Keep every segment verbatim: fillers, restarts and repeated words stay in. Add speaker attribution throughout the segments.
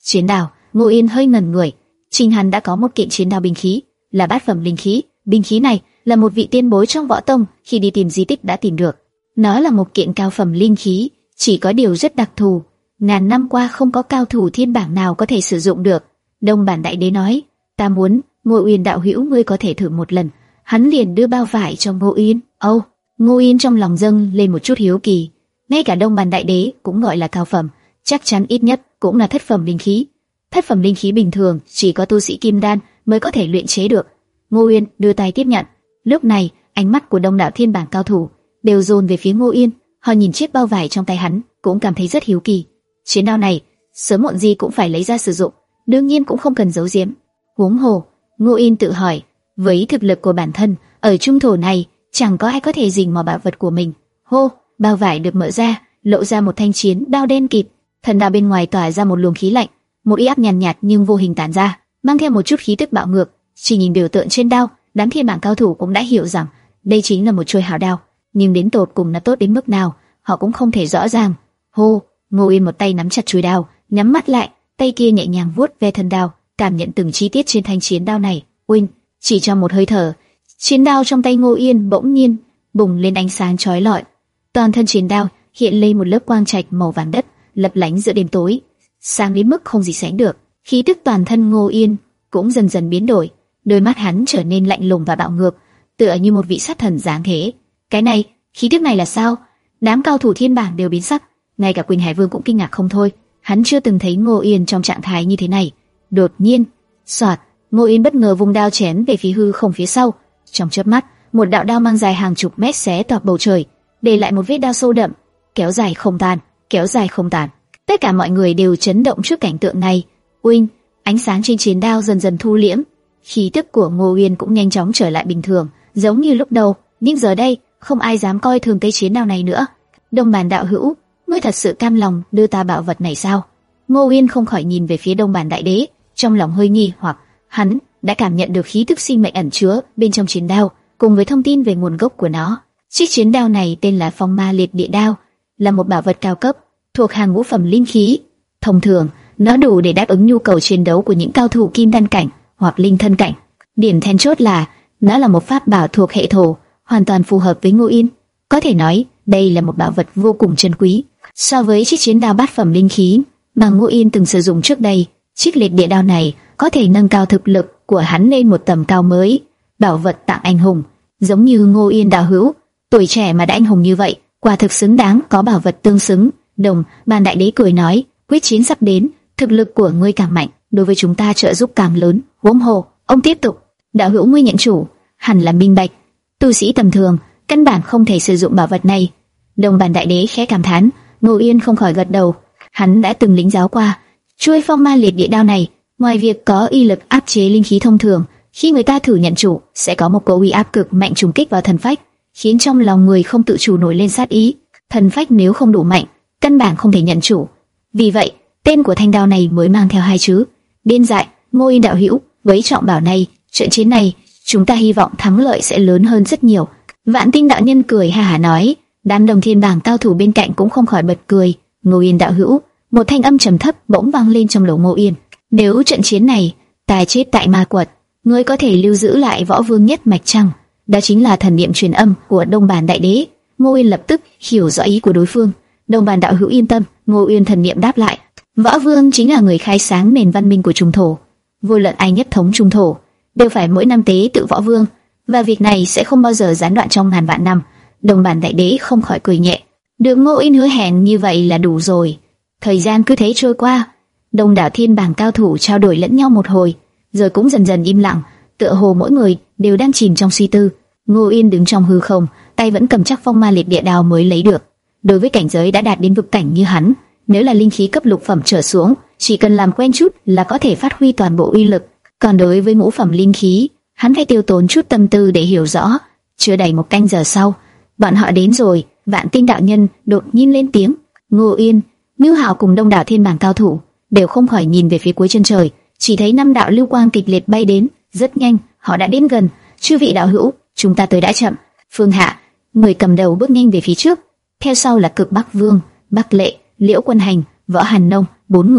Speaker 1: Chiến đao. Ngô Yên hơi ngẩn người. Trình hắn đã có một kiện chiến đao binh khí, là bát phẩm linh khí. Binh khí này là một vị tiên bối trong võ tông khi đi tìm di tích đã tìm được. Nó là một kiện cao phẩm linh khí, chỉ có điều rất đặc thù, ngàn năm qua không có cao thủ thiên bảng nào có thể sử dụng được. Đông Bản Đại Đế nói, ta muốn Ngô Uyên đạo hữu ngươi có thể thử một lần. Hắn liền đưa bao vải cho Ngô Uyên. Âu, oh, Ngô Uyên trong lòng dâng lên một chút hiếu kỳ. Ngay cả Đông Bản Đại Đế cũng gọi là cao phẩm, chắc chắn ít nhất cũng là thất phẩm linh khí. Thất phẩm linh khí bình thường chỉ có tu sĩ kim đan mới có thể luyện chế được. Ngô Uyên đưa tay tiếp nhận. Lúc này, ánh mắt của đông đảo thiên bảng cao thủ đều dồn về phía Ngô Uyên. Họ nhìn chiếc bao vải trong tay hắn, cũng cảm thấy rất hiếu kỳ. Chiến đao này, sớm muộn gì cũng phải lấy ra sử dụng, đương nhiên cũng không cần giấu giếm. Huống hồ, Ngô Uyên tự hỏi, với thực lực của bản thân, ở trung thổ này, chẳng có ai có thể rình mò bảo vật của mình. Hô, bao vải được mở ra, lộ ra một thanh chiến đao đen kịt. Thần đao bên ngoài tỏa ra một luồng khí lạnh, một uy áp nhàn nhạt, nhạt nhưng vô hình tản ra, mang theo một chút khí tức bạo ngược. Chỉ nhìn biểu tượng trên đao, đám thiên bảng cao thủ cũng đã hiểu rằng đây chính là một chuôi hào đao, nhưng đến tột cùng là tốt đến mức nào, họ cũng không thể rõ ràng. Hô, Ngô Uyên một tay nắm chặt chuôi đao, nhắm mắt lại, tay kia nhẹ nhàng vuốt ve thân đao, cảm nhận từng chi tiết trên thanh chiến đao này. Uyên, chỉ trong một hơi thở, chiến đao trong tay Ngô Uyên bỗng nhiên bùng lên ánh sáng chói lọi. Toàn thân chiến đao hiện lên một lớp quang trạch màu vàng đất, lấp lánh giữa đêm tối, sáng đến mức không gì sánh được. Khí tức toàn thân Ngô Uyên cũng dần dần biến đổi, đôi mắt hắn trở nên lạnh lùng và bạo ngược, tựa như một vị sát thần dáng thế. Cái này, khí tức này là sao? Đám cao thủ thiên bảng đều biến sắc, ngay cả Quỳnh Hải Vương cũng kinh ngạc không thôi. Hắn chưa từng thấy Ngô Uyên trong trạng thái như thế này. Đột nhiên, xoạt, Ngô Uyên bất ngờ vung đao chém về phía hư không phía sau. Trong chớp mắt, một đạo đao mang dài hàng chục mét xé toạc bầu trời, để lại một vết đao sâu đậm, kéo dài không tàn, kéo dài không tàn. Tất cả mọi người đều chấn động trước cảnh tượng này. Uyên, ánh sáng trên chiến đao dần dần thu liễm, khí tức của Ngô Uyên cũng nhanh chóng trở lại bình thường, giống như lúc đầu. Nhưng giờ đây, không ai dám coi thường cây chiến đao này nữa. Đông Bản đạo hữu, ngươi thật sự cam lòng đưa ta bảo vật này sao? Ngô Uyên không khỏi nhìn về phía Đông Bản Đại Đế, trong lòng hơi nghi hoặc. Hắn đã cảm nhận được khí tức sinh mệnh ẩn chứa bên trong chiến đao, cùng với thông tin về nguồn gốc của nó. Chiếc chiến đao này tên là Phong Ma Liệt Địa Đao, là một bảo vật cao cấp thuộc hàng ngũ phẩm linh khí. Thông thường, nó đủ để đáp ứng nhu cầu chiến đấu của những cao thủ kim đan cảnh hoặc linh thân cảnh. Điểm then chốt là nó là một pháp bảo thuộc hệ thổ, hoàn toàn phù hợp với Ngô Uyên. Có thể nói, đây là một bảo vật vô cùng chân quý. So với chiếc chiến đao bát phẩm linh khí mà Ngô Uyên từng sử dụng trước đây, chiếc liệt địa đao này có thể nâng cao thực lực của hắn lên một tầm cao mới. Bảo vật tặng anh hùng, giống như Ngô Uyên đạo hữu, tuổi trẻ mà đã anh hùng như vậy, quả thực xứng đáng có bảo vật tương xứng. Đồng Bản Đại Đế cười nói, quyết chiến sắp đến, thực lực của ngươi càng mạnh, đối với chúng ta trợ giúp càng lớn. Huống hồ, ông tiếp tục, đạo hữu ngươi nhận chủ, hẳn là minh bạch, tu sĩ tầm thường căn bản không thể sử dụng bảo vật này. Đồng Bản Đại Đế khẽ cảm thán. Ngô Uyên không khỏi gật đầu, hắn đã từng lĩnh giáo qua chuôi Phong Ma Liệt Địa Đao này, ngoài việc có uy lực áp chế linh khí thông thường, khi người ta thử nhận chủ sẽ có một cỗ uy áp cực mạnh trùng kích vào thần phách, khiến trong lòng người không tự chủ nổi lên sát ý. Thần phách nếu không đủ mạnh, căn bản không thể nhận chủ. Vì vậy, tên của thanh đao này mới mang theo hai chữ điên dại. Ngô Uyên đạo hữu, với trọng bảo này, trận chiến này chúng ta hy vọng thắng lợi sẽ lớn hơn rất nhiều. Vạn Tinh đạo nhân cười ha hả nói. Đám đồng thiên bảng cao thủ bên cạnh cũng không khỏi bật cười. Ngô Uyên đạo hữu, một thanh âm trầm thấp bỗng vang lên trong lỗ Ngô Uyên. Nếu trận chiến này ta chết tại ma quật, ngươi có thể lưu giữ lại võ vương nhất mạch chăng? Đó chính là thần niệm truyền âm của Đông Bản Đại Đế. Ngô Uyên lập tức hiểu rõ ý của đối phương. Đông Bản đạo hữu yên tâm, Ngô Uyên thần niệm đáp lại. Võ vương chính là người khai sáng nền văn minh của trung thổ. Vô luận ai nhất thống trung thổ, đều phải mỗi năm tế tự võ vương, và việc này sẽ không bao giờ gián đoạn trong ngàn vạn năm. Đông Bản Đại Đế không khỏi cười nhẹ. Được Ngô Uyên hứa hẹn như vậy là đủ rồi. Thời gian cứ thế trôi qua, đông đảo thiên bảng cao thủ trao đổi lẫn nhau một hồi, rồi cũng dần dần im lặng, tựa hồ mỗi người đều đang chìm trong suy tư. Ngô Uyên đứng trong hư không, tay vẫn cầm chắc Phong Ma Liệt Địa Đao mới lấy được. Đối với cảnh giới đã đạt đến vực cảnh như hắn, nếu là linh khí cấp lục phẩm trở xuống, chỉ cần làm quen chút là có thể phát huy toàn bộ uy lực. Còn đối với ngũ phẩm linh khí, hắn phải tiêu tốn chút tâm tư để hiểu rõ. Chưa đầy một canh giờ sau, bọn họ đến rồi. Vạn Tinh đạo nhân đột nhiên lên tiếng. Ngô Uyên, Mưu Hạo cùng đông đảo thiên bảng cao thủ đều không khỏi nhìn về phía cuối chân trời, chỉ thấy năm đạo lưu quang kịch liệt bay đến, rất nhanh, họ đã đến gần. Chư vị đạo hữu, chúng ta tới đã chậm. Phương Hạ, người cầm đầu bước nhanh về phía trước, theo sau là Cực Bắc Vương, Bắc Lệ, Liễu Quân Hành, Võ Hàn Nông, bốn người.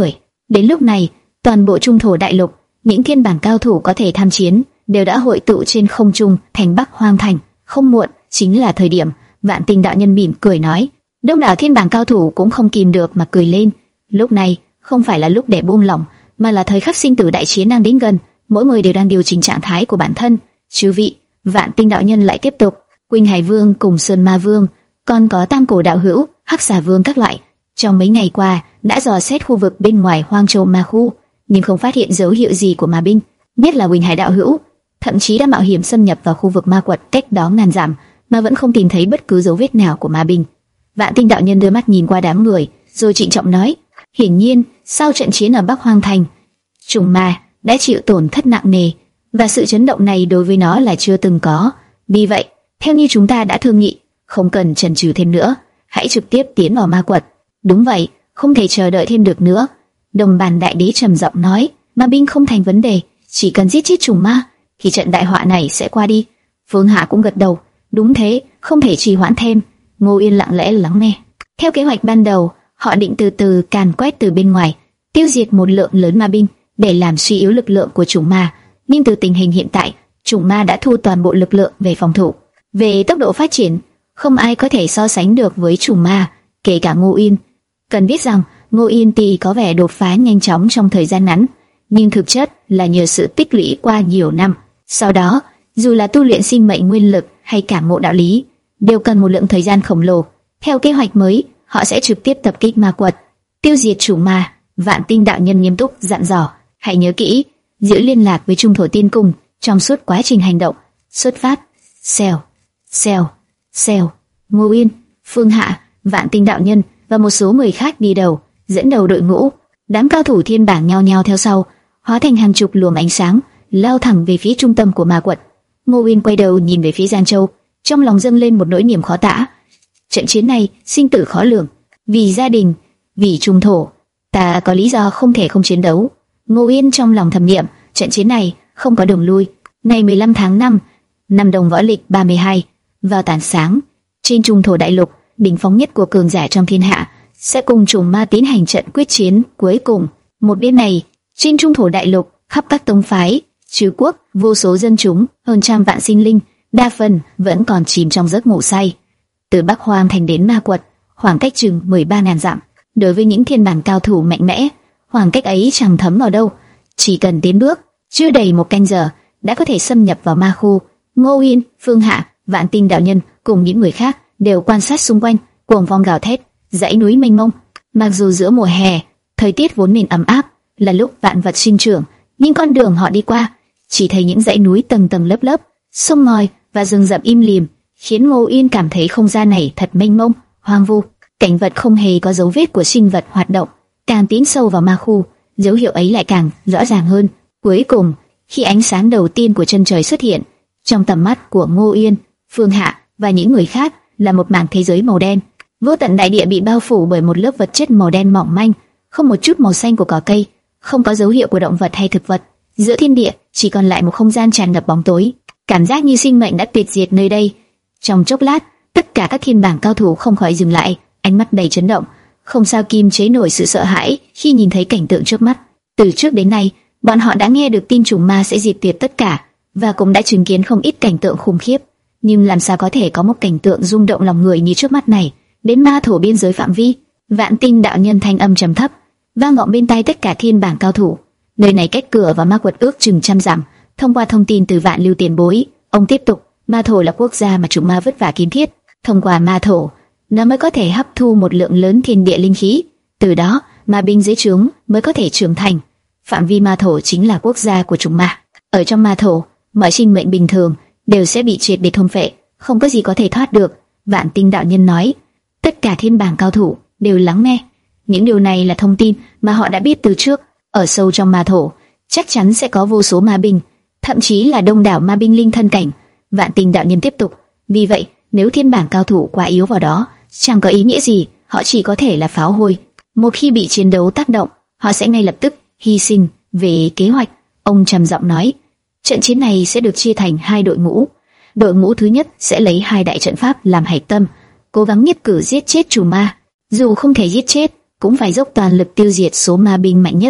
Speaker 1: Đến lúc này, toàn bộ trung thổ đại lục, những thiên bảng cao thủ có thể tham chiến đều đã hội tụ trên không trung thành Bắc Hoang Thành. Không muộn, chính là thời điểm. Vạn Tinh đạo nhân mỉm cười nói. Đông đảo thiên bảng cao thủ cũng không kìm được mà cười lên. Lúc này không phải là lúc để buông lỏng, mà là thời khắc sinh tử đại chiến đang đến gần. Mỗi người đều đang điều chỉnh trạng thái của bản thân. Chư vị, Vạn Tinh đạo nhân lại tiếp tục. Quỳnh Hải Vương cùng Sơn Ma Vương, còn có Tam Cổ đạo hữu, Hắc Xà Vương các loại, trong mấy ngày qua đã dò xét khu vực bên ngoài Hoang Châu Ma Khu, nhưng không phát hiện dấu hiệu gì của ma binh. Nhất là Quỳnh Hải đạo hữu, thậm chí đã mạo hiểm xâm nhập vào khu vực ma quật cách đó ngàn dặm, mà vẫn không tìm thấy bất cứ dấu vết nào của ma binh. Vạn Tinh đạo nhân đưa mắt nhìn qua đám người, rồi trịnh trọng nói: hiển nhiên, sau trận chiến ở Bắc Hoang Thành, trùng ma đã chịu tổn thất nặng nề, và sự chấn động này đối với nó là chưa từng có. Vì vậy, theo như chúng ta đã thương nghị, không cần chần chừ thêm nữa, hãy trực tiếp tiến vào ma quật. Đúng vậy, không thể chờ đợi thêm được nữa. Đồng Bàn đại đế trầm giọng nói: ma binh không thành vấn đề, chỉ cần giết chết trùng ma, thì trận đại họa này sẽ qua đi. Phương Hạ cũng gật đầu: đúng thế, không thể trì hoãn thêm. Ngô Yên lặng lẽ lắng nghe. Theo kế hoạch ban đầu, họ định từ từ càn quét từ bên ngoài, tiêu diệt một lượng lớn ma binh để làm suy yếu lực lượng của trùng ma. Nhưng từ tình hình hiện tại, trùng ma đã thu toàn bộ lực lượng về phòng thủ. Về tốc độ phát triển, không ai có thể so sánh được với trùng ma, kể cả Ngô Yên. Cần biết rằng, Ngô Yên tuy có vẻ đột phá nhanh chóng trong thời gian ngắn, nhưng thực chất là nhờ sự tích lũy qua nhiều năm. Sau đó, dù là tu luyện sinh mệnh nguyên lực hay cảm ngộ đạo lý, đều cần một lượng thời gian khổng lồ. Theo kế hoạch mới, họ sẽ trực tiếp tập kích ma quật, tiêu diệt trùng ma. Vạn Tinh đạo nhân nghiêm túc dặn dò: hãy nhớ kỹ, giữ liên lạc với Trung Thổ Tiên Cung trong suốt quá trình hành động. Xuất phát. Xèo, xèo, xèo. Ngô Yên, Phương Hạ, Vạn Tinh đạo nhân và một số người khác đi đầu, dẫn đầu đội ngũ. Đám cao thủ thiên bảng nhao nhao theo sau, hóa thành hàng chục luồng ánh sáng, lao thẳng về phía trung tâm của ma quật. Ngô Yên quay đầu nhìn về phía Giang Châu, trong lòng dâng lên một nỗi niềm khó tả. Trận chiến này sinh tử khó lường, vì gia đình, vì Trung Thổ, ta có lý do không thể không chiến đấu. Ngô Yên trong lòng thầm niệm, trận chiến này không có đường lui. Ngày mười lăm tháng năm, năm Đồng Võ Lịch ba mươi hai, vào tảng sáng, trên Trung Thổ đại lục, đỉnh phóng nhất của cường giả trong thiên hạ sẽ cùng trùng ma tiến hành trận quyết chiến cuối cùng. Một bên này, trên Trung Thổ đại lục, khắp các tông phái, trừ quốc, vô số dân chúng, hơn trăm vạn sinh linh, đa phần vẫn còn chìm trong giấc ngủ say. Từ Bắc Hoang Thành đến ma quật, khoảng cách chừng mười ba nghìn dặm. Đối với những thiên bảng cao thủ mạnh mẽ, khoảng cách ấy chẳng thấm vào đâu. Chỉ cần tiến bước, chưa đầy một canh giờ, đã có thể xâm nhập vào ma khu. Ngô Yên, Phương Hạ, Vạn Tinh đạo nhân cùng những người khác đều quan sát xung quanh, cuồng phong gào thét, dãy núi mênh mông. Mặc dù giữa mùa hè, thời tiết vốn nên ấm áp, là lúc vạn vật sinh trưởng, nhưng con đường họ đi qua chỉ thấy những dãy núi tầng tầng lớp lớp, sông ngòi và rừng rậm im lìm, khiến Ngô Yên cảm thấy không gian này thật mênh mông, hoang vu. Cảnh vật không hề có dấu vết của sinh vật hoạt động. Càng tiến sâu vào ma khu, dấu hiệu ấy lại càng rõ ràng hơn. Cuối cùng, khi ánh sáng đầu tiên của chân trời xuất hiện, trong tầm mắt của Ngô Yên, Phương Hạ và những người khác là một mảng thế giới màu đen. Vô tận đại địa bị bao phủ bởi một lớp vật chất màu đen mỏng manh, không một chút màu xanh của cỏ cây, không có dấu hiệu của động vật hay thực vật. Giữa thiên địa chỉ còn lại một không gian tràn ngập bóng tối, cảm giác như sinh mệnh đã tuyệt diệt nơi đây. Trong chốc lát, tất cả các thiên bảng cao thủ không khỏi dừng lại, ánh mắt đầy chấn động, không sao kiềm chế nổi sự sợ hãi khi nhìn thấy cảnh tượng trước mắt. Từ trước đến nay, bọn họ đã nghe được tin trùng ma sẽ diệt tuyệt tất cả, và cũng đã chứng kiến không ít cảnh tượng khủng khiếp, nhưng làm sao có thể có một cảnh tượng rung động lòng người như trước mắt này? Đến ma thổ biên giới phạm vi, Vạn Tinh đạo nhân thanh âm trầm thấp vang vọng bên tai tất cả thiên bảng cao thủ. Nơi này cách cửa và ma quật ước chừng trăm dặm. Thông qua thông tin từ Vạn Lưu tiền bối, ông tiếp tục: ma thổ là quốc gia mà trùng ma vất vả kiến thiết. Thông qua ma thổ, nó mới có thể hấp thu một lượng lớn thiên địa linh khí, từ đó ma binh dưới trướng mới có thể trưởng thành. Phạm vi ma thổ chính là quốc gia của trùng ma. Ở trong ma thổ, mọi sinh mệnh bình thường đều sẽ bị triệt để thôn phệ, không có gì có thể thoát được. Vạn Tinh đạo nhân nói. Tất cả thiên bảng cao thủ đều lắng nghe. Những điều này là thông tin mà họ đã biết từ trước. Ở sâu trong ma thổ, chắc chắn sẽ có vô số ma binh, thậm chí là đông đảo ma binh linh thân cảnh. Vạn Tinh đạo nhân tiếp tục: vì vậy, nếu thiên bảng cao thủ quá yếu vào đó, chẳng có ý nghĩa gì, họ chỉ có thể là pháo hôi. Một khi bị chiến đấu tác động, họ sẽ ngay lập tức hy sinh. Về kế hoạch, ông trầm giọng nói, trận chiến này sẽ được chia thành hai đội ngũ. Đội ngũ thứ nhất sẽ lấy hai đại trận pháp làm hạch tâm, cố gắng nhất cử giết chết trùng ma. Dù không thể giết chết, cũng phải dốc toàn lực tiêu diệt số ma binh mạnh nhất.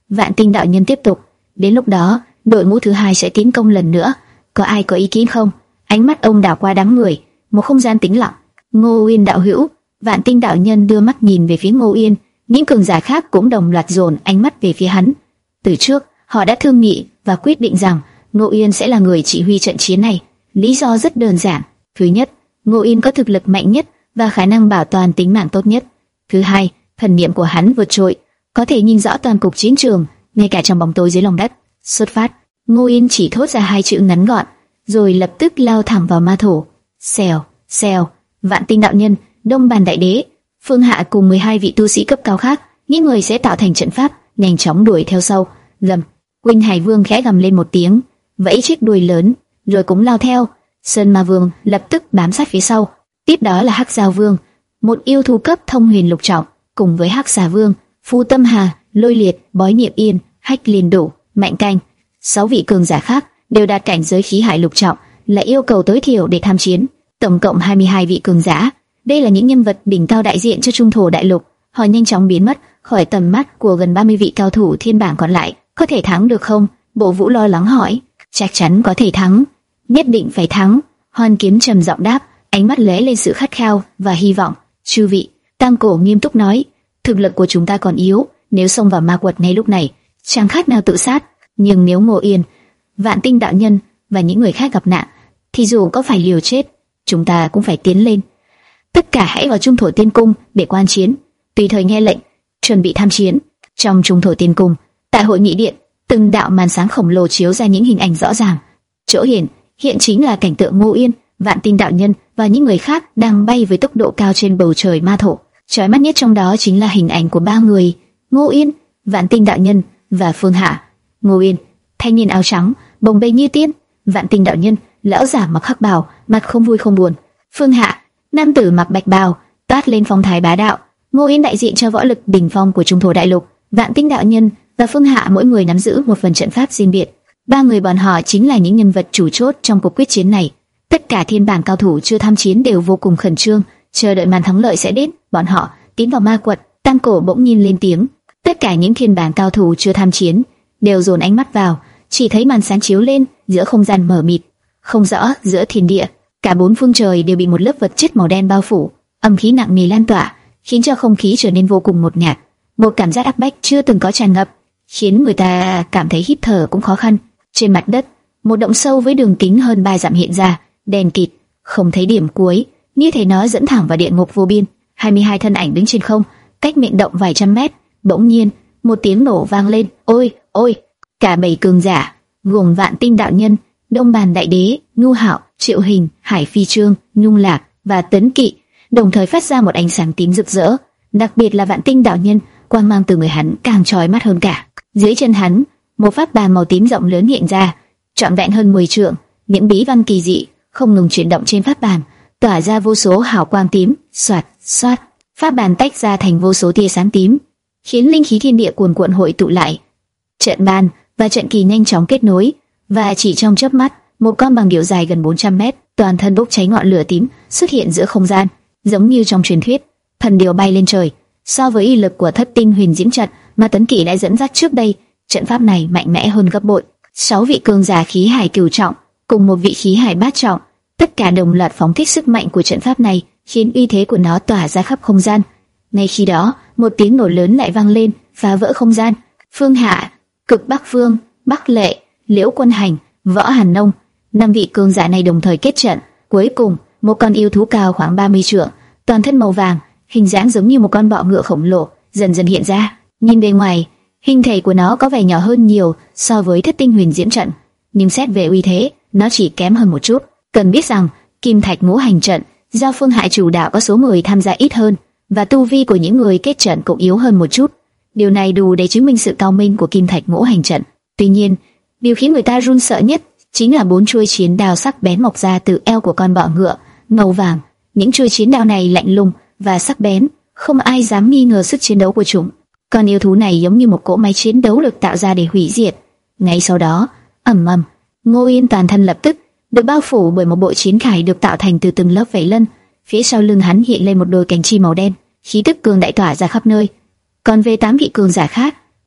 Speaker 1: Vạn Tinh đạo nhân tiếp tục, đến lúc đó, đội ngũ thứ hai sẽ tiến công lần nữa, có ai có ý kiến không? Ánh mắt ông đảo qua đám người, một không gian tĩnh lặng. Ngô Uyên đạo hữu, Vạn Tinh đạo nhân đưa mắt nhìn về phía Ngô Uyên, những cường giả khác cũng đồng loạt dồn ánh mắt về phía hắn. Từ trước, họ đã thương nghị và quyết định rằng Ngô Uyên sẽ là người chỉ huy trận chiến này. Lý do rất đơn giản. Thứ nhất, Ngô Uyên có thực lực mạnh nhất và khả năng bảo toàn tính mạng tốt nhất. Thứ hai, thần niệm của hắn vượt trội, có thể nhìn rõ toàn cục chiến trường, ngay cả trong bóng tối dưới lòng đất. Xuất phát. Ngô Uyên chỉ thốt ra hai chữ ngắn gọn, rồi lập tức lao thẳng vào ma thổ. Xèo, xèo. Vạn Tinh đạo nhân, Đông Bàn đại đế, Phương Hạ cùng mười hai vị tu sĩ cấp cao khác, những người sẽ tạo thành trận pháp, nhanh chóng đuổi theo sau. Gầm. Quỳnh Hải Vương khẽ gầm lên một tiếng, vẫy chiếc đuôi lớn, rồi cũng lao theo. Sơn Ma Vương lập tức bám sát phía sau. Tiếp đó là Hắc Giao Vương, một yêu thú cấp thông huyền lục trọng, cùng với Hắc Xà Vương, Phu Tâm Hà, Lôi Liệt, Bói Niệm Yên, Hách Liên Đủ, Mạnh Canh. Sáu vị cường giả khác đều đạt cảnh giới khí hải lục trọng, là yêu cầu tối thiểu để tham chiến. Tổng cộng hai mươi hai vị cường giả. Đây là những nhân vật đỉnh cao đại diện cho Trung Thổ đại lục. Họ nhanh chóng biến mất khỏi tầm mắt của gần ba mươi vị cao thủ thiên bảng còn lại. Có thể thắng được không? Bộ Vũ lo lắng hỏi. Chắc chắn có thể thắng, nhất định phải thắng. Hoan Kiếm trầm giọng đáp, ánh mắt lóe lên sự khát khao và hy vọng. Chư vị, Tam Cổ nghiêm túc nói, thực lực của chúng ta còn yếu, nếu xông vào ma quật ngay lúc này, chẳng khác nào tự sát. Nhưng nếu Ngô Yên, Vạn Tinh đạo nhân và những người khác gặp nạn, thì dù có phải liều chết, chúng ta cũng phải tiến lên. Tất cả hãy vào Trung Thổ Tiên Cung để quan chiến, tùy thời nghe lệnh, chuẩn bị tham chiến. Trong Trung Thổ Tiên Cung, tại hội nghị điện, từng đạo màn sáng khổng lồ chiếu ra những hình ảnh rõ ràng. Chỗ hiển hiện chính là cảnh tượng Ngô Yên, Vạn Tinh đạo nhân và những người khác đang bay với tốc độ cao trên bầu trời ma thổ. Chói mắt nhất trong đó chính là hình ảnh của ba người: Ngô Yên, Vạn Tinh đạo nhân và Phương Hạ. Ngô Yên, thanh niên áo trắng, bồng bềnh như tiên; Vạn Tinh đạo nhân, lão giả mặc hắc bào, mặt không vui không buồn; Phương Hạ, nam tử mặc bạch bào, toát lên phong thái bá đạo. Ngô Yên đại diện cho võ lực đỉnh phong của Trung Thổ đại lục, Vạn Tinh đạo nhân và Phương Hạ mỗi người nắm giữ một phần trận pháp riêng biệt. Ba người bọn họ chính là những nhân vật chủ chốt trong cuộc quyết chiến này. Tất cả thiên bảng cao thủ chưa tham chiến đều vô cùng khẩn trương, chờ đợi màn thắng lợi sẽ đến. Bọn họ tiến vào ma quật. Tam Cổ bỗng nhiên lên tiếng. Tất cả những thiên bảng cao thủ chưa tham chiến đều dồn ánh mắt vào, chỉ thấy màn sáng chiếu lên giữa không gian mờ mịt, không rõ giữa thiên địa. Cả bốn phương trời đều bị một lớp vật chất màu đen bao phủ, âm khí nặng nề lan tỏa, khiến cho không khí trở nên vô cùng ngột ngạt. Một cảm giác áp bách chưa từng có tràn ngập, khiến người ta cảm thấy hít thở cũng khó khăn. Trên mặt đất, một động sâu với đường kính hơn ba dặm hiện ra, đen kịt, không thấy điểm cuối, như thể nó dẫn thẳng vào địa ngục vô biên. hai mươi hai thân ảnh đứng trên không, cách miệng động vài trăm mét. Bỗng nhiên, một tiếng nổ vang lên. Ôi, ôi! Cả bảy cường giả, gồm Vạn Tinh đạo nhân, Đông Bàn đại đế, Nhu Hạo, Triệu Hình, Hải Phi Trương, Nhung Lạc và Tấn Kỵ, đồng thời phát ra một ánh sáng tím rực rỡ. Đặc biệt là Vạn Tinh đạo nhân, quang mang từ người hắn càng chói mắt hơn cả. Dưới chân hắn, một pháp bàn màu tím rộng lớn hiện ra, trọn vẹn hơn mười trượng. Những bí văn kỳ dị không ngừng chuyển động trên pháp bàn, tỏa ra vô số hào quang tím. Xoạt, xoạt, pháp bàn tách ra thành vô số tia sáng tím, khiến linh khí thiên địa cuồn cuộn hội tụ lại. Trận bàn và trận kỳ nhanh chóng kết nối, và chỉ trong chớp mắt, một con bằng điểu dài gần bốn trăm mét, toàn thân bốc cháy ngọn lửa tím, xuất hiện giữa không gian, giống như trong truyền thuyết, thần điểu bay lên trời. So với uy lực của Thất Tinh Huyền Diễm trận mà Tấn Kỵ đã dẫn dắt trước đây, trận pháp này mạnh mẽ hơn gấp bội. Sáu vị cường giả khí hải cửu trọng cùng một vị khí hải bát trọng, tất cả đồng loạt phóng thích sức mạnh của trận pháp này, khiến uy thế của nó tỏa ra khắp không gian. Ngay khi đó, một tiếng nổ lớn lại vang lên, phá vỡ không gian. Phương Hạ, Cực Bắc Vương, Bắc Lệ, Liễu Quân Hành, Võ Hàn Nông, năm vị cường giả này đồng thời kết trận. Cuối cùng, một con yêu thú cao khoảng ba mươi trượng, toàn thân màu vàng, hình dáng giống như một con bọ ngựa khổng lồ, dần dần hiện ra. Nhìn bề ngoài, hình thể của nó có vẻ nhỏ hơn nhiều so với Thất Tinh Huyền Diễm trận, nhưng xét về uy thế, nó chỉ kém hơn một chút. Cần biết rằng, Kim Thạch Ngũ Hành trận do Phương Hạ chủ đạo có số người tham gia ít hơn, và tu vi của những người kết trận cũng yếu hơn một chút. Điều này đủ để chứng minh sự cao minh của Kim Thạch Ngũ Hành trận. Tuy nhiên, điều khiến người ta run sợ nhất chính là bốn chuôi chiến đao sắc bén mọc ra từ eo của con bọ ngựa màu vàng. Những chuôi chiến đao này lạnh lùng và sắc bén, không ai dám nghi ngờ sức chiến đấu của chúng. Con yêu thú này giống như một cỗ máy chiến đấu được tạo ra để hủy diệt. Ngay sau đó, ầm ầm, Ngô Yên toàn thân lập tức được bao phủ bởi một bộ chiến khải được tạo thành từ từng lớp vảy lân. Phía sau lưng hắn hiện lên một đôi cánh chim màu đen, khí tức cường đại tỏa ra khắp nơi. Còn về tám vị cường giả khác,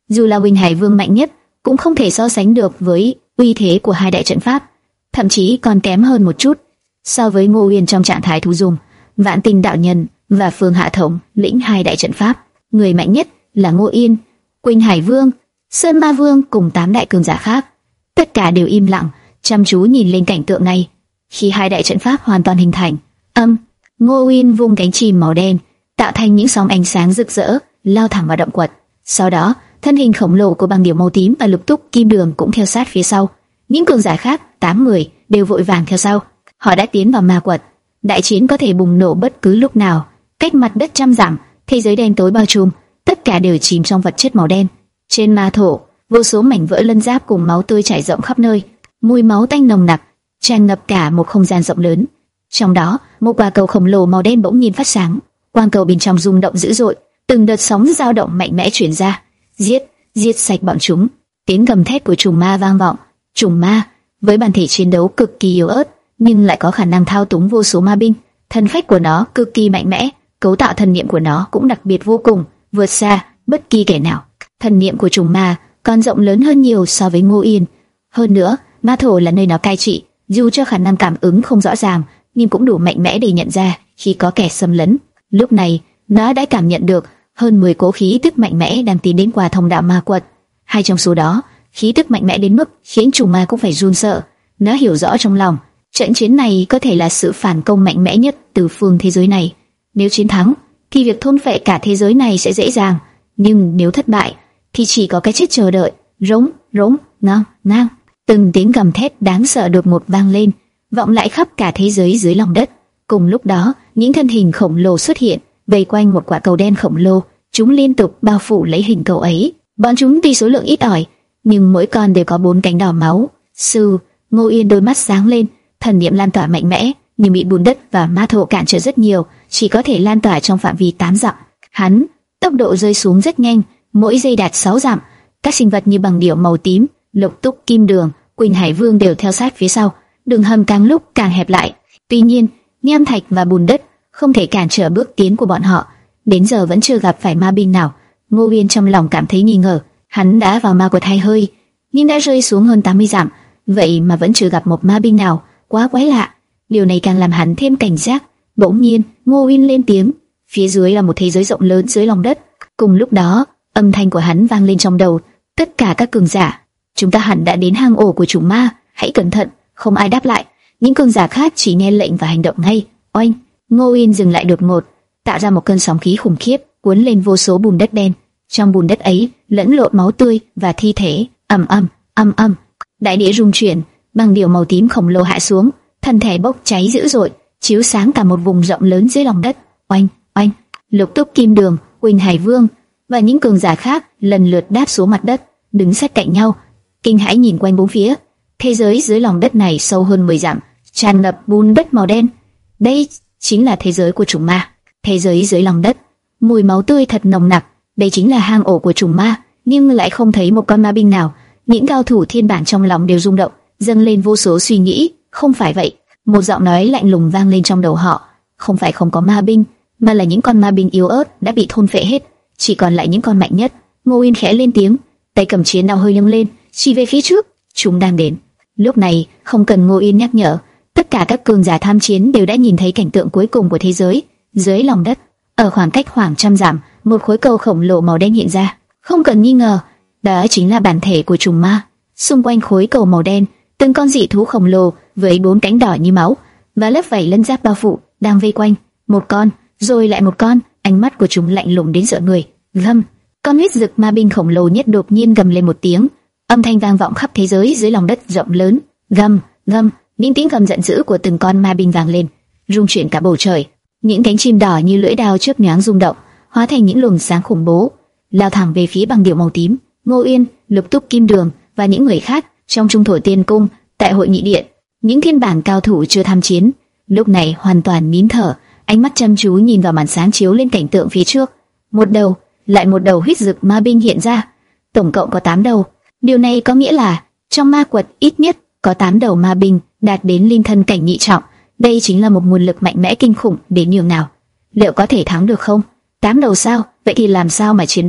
Speaker 1: Dù là Huỳnh Hải Vương mạnh nhất, cũng không thể so sánh được với uy thế của hai đại trận pháp, thậm chí còn kém hơn một chút so với Ngô Uyên trong trạng thái thú dùng. Vạn Tinh đạo nhân và Phương Hạ Thống lĩnh hai đại trận pháp, người mạnh nhất là Ngô Uyên, Huỳnh Hải Vương, Sơn Ma Vương cùng tám đại cường giả khác, tất cả đều im lặng, chăm chú nhìn lên cảnh tượng này. Khi hai đại trận pháp hoàn toàn hình thành, âm, Ngô Uyên vung cánh chim màu đen, tạo thành những sóng ánh sáng rực rỡ, lao thẳng vào động quật. Sau đó, thân hình khổng lồ của Băng Điểu màu tím và Lục Túc Kim Đường cũng theo sát phía sau. Những cường giả khác, tám người, đều vội vàng theo sau. Họ đã tiến vào ma quật. Đại chiến có thể bùng nổ bất cứ lúc nào. Cách mặt đất trăm dặm, thế giới đen tối bao trùm, tất cả đều chìm trong vật chất màu đen. Trên ma thổ, vô số mảnh vỡ lân giáp cùng máu tươi chảy rộng khắp nơi, mùi máu tanh nồng nặc tràn ngập cả một không gian rộng lớn. Trong đó, một quả cầu khổng lồ màu đen bỗng nhiên phát sáng, quang cầu bên trong rung động dữ dội, từng đợt sóng dao động mạnh mẽ truyền ra. Giết, giết sạch bọn chúng! Tiếng gầm thét của trùng ma vang vọng. Trùng ma với bản thể chiến đấu cực kỳ yếu ớt, nhưng lại có khả năng thao túng vô số ma binh. Thân phách của nó cực kỳ mạnh mẽ, cấu tạo thần niệm của nó cũng đặc biệt vô cùng, vượt xa bất kỳ kẻ nào. Thần niệm của trùng ma còn rộng lớn hơn nhiều so với Ngô Uyên. Hơn nữa, ma thổ là nơi nó cai trị, dù cho khả năng cảm ứng không rõ ràng, nhưng cũng đủ mạnh mẽ để nhận ra khi có kẻ xâm lấn. Lúc này, nó đã cảm nhận được hơn mười cỗ khí tức mạnh mẽ đang tiến đến qua thông đạo ma quật. Hai trong số đó, khí tức mạnh mẽ đến mức khiến trùng ma cũng phải run sợ. Nó hiểu rõ trong lòng, trận chiến này có thể là sự phản công mạnh mẽ nhất từ phương thế giới này. Nếu chiến thắng, thì việc thôn phệ cả thế giới này sẽ dễ dàng, nhưng nếu thất bại, thì chỉ có cái chết chờ đợi. Rống, rống, ngang, ngang. Từng tiếng gầm thét đáng sợ đột ngột vang lên, vọng lại khắp cả thế giới dưới lòng đất. Cùng lúc đó, những thân hình khổng lồ xuất hiện, vây quanh một quả cầu đen khổng lồ. Chúng liên tục bao phủ lấy hình cầu ấy. Bọn chúng tuy số lượng ít ỏi, nhưng mỗi con đều có bốn cánh đỏ máu. Sư, Ngô Uyên đôi mắt sáng lên, thần niệm lan tỏa mạnh mẽ, nhưng bị bùn đất và ma thổ cản trở rất nhiều, chỉ có thể lan tỏa trong phạm vi tám dặm. Hắn tốc độ rơi xuống rất nhanh, mỗi giây đạt sáu dặm. Các sinh vật như Băng Điểu màu tím, Lục Túc Kim Đường, Huỳnh Hải Vương đều theo sát phía sau. Đường hầm càng lúc càng hẹp lại. Tuy nhiên, nham thạch và bùn đất không thể cản trở bước tiến của bọn họ. Đến giờ vẫn chưa gặp phải ma binh nào. Ngô Uyên trong lòng cảm thấy nghi ngờ. Hắn đã vào ma quật hai hơi, nhưng đã rơi xuống hơn tám mươi dặm, vậy mà vẫn chưa gặp một ma binh nào, quá quái lạ. Điều này càng làm hắn thêm cảnh giác. Bỗng nhiên, Ngô Uyên lên tiếng. Phía dưới là một thế giới rộng lớn dưới lòng đất. Cùng lúc đó, âm thanh của hắn vang lên trong đầu tất cả các cường giả. Chúng ta hẳn đã đến hang ổ của chủng ma, hãy cẩn thận. Không ai đáp lại. Những cường giả khác chỉ nghe lệnh và hành động ngay. Oanh! Ngô Uyên dừng lại đột ngột, tạo ra một cơn sóng khí khủng khiếp, cuốn lên vô số bùn đất đen. Trong bùn đất ấy lẫn lộn máu tươi và thi thể. Ầm ầm, ầm ầm. Đại địa rung chuyển, Băng Điểu màu tím khổng lồ hạ xuống, thân thể bốc cháy dữ dội, chiếu sáng cả một vùng rộng lớn dưới lòng đất. Oanh, oanh! Lục Túc Kim Đường, Huỳnh Hải Vương và những cường giả khác lần lượt đáp xuống mặt đất, đứng sát cạnh nhau, kinh hãi nhìn quanh bốn phía. Thế giới dưới lòng đất này sâu hơn mười dặm, tràn ngập bùn đất màu đen. Đây chính là thế giới của chủng ma. Thế giới dưới lòng đất, mùi máu tươi thật nồng nặc. Đây chính là hang ổ của chủng ma, nhưng lại không thấy một con ma binh nào. Những cao thủ thiên bản trong lòng đều rung động, dâng lên vô số suy nghĩ. Không phải vậy, một giọng nói lạnh lùng vang lên trong đầu họ. Không phải không có ma binh, mà là những con ma binh yếu ớt đã bị thôn phệ hết, chỉ còn lại những con mạnh nhất. Ngô Uyên khẽ lên tiếng, tay cầm chiến đao hơi nâng lên, chỉ về phía trước. Chúng đang đến. Lúc này, không cần Ngô Uyên nhắc nhở, tất cả các cường giả tham chiến đều đã nhìn thấy cảnh tượng cuối cùng của thế giới dưới lòng đất. Ở khoảng cách khoảng trăm dặm, một khối cầu khổng lồ màu đen hiện ra. Không cần nghi ngờ, đó chính là bản thể của trùng ma. Xung quanh khối cầu màu đen, từng con dị thú khổng lồ với bốn cánh đỏ như máu và lớp vảy lân giáp bao phủ đang vây quanh. Một con, rồi lại một con, ánh mắt của chúng lạnh lùng đến sợ người. Gầm, con huyết dực ma binh khổng lồ nhất đột nhiên gầm lên một tiếng, âm thanh vang vọng khắp thế giới dưới lòng đất rộng lớn. Gầm, gầm, những tiếng gầm giận dữ của từng con ma binh vang lên, rung chuyển cả bầu trời. Những cánh chim đỏ như lưỡi dao chớp nhoáng rung động, hóa thành những luồng sáng khủng bố, lao thẳng về phía Băng Điểu màu tím. Ngô Uyên, Lục Túc Kim Đường và những người khác trong Trung Thổ Tiên Cung, tại Hội Nghị Điện, những thiên bản cao thủ chưa tham chiến, lúc này hoàn toàn nín thở, ánh mắt chăm chú nhìn vào màn sáng chiếu lên cảnh tượng phía trước. Một đầu, lại một đầu huyết dực ma binh hiện ra, tổng cộng có tám đầu. Điều này có nghĩa là trong ma quật ít nhất có tám đầu ma binh đạt đến linh thân cảnh nhị trọng. Đây chính là một nguồn lực mạnh mẽ kinh khủng đến nhường nào. Liệu có thể thắng được không? Tám đầu sao? Vậy thì làm sao mà chiến đấu?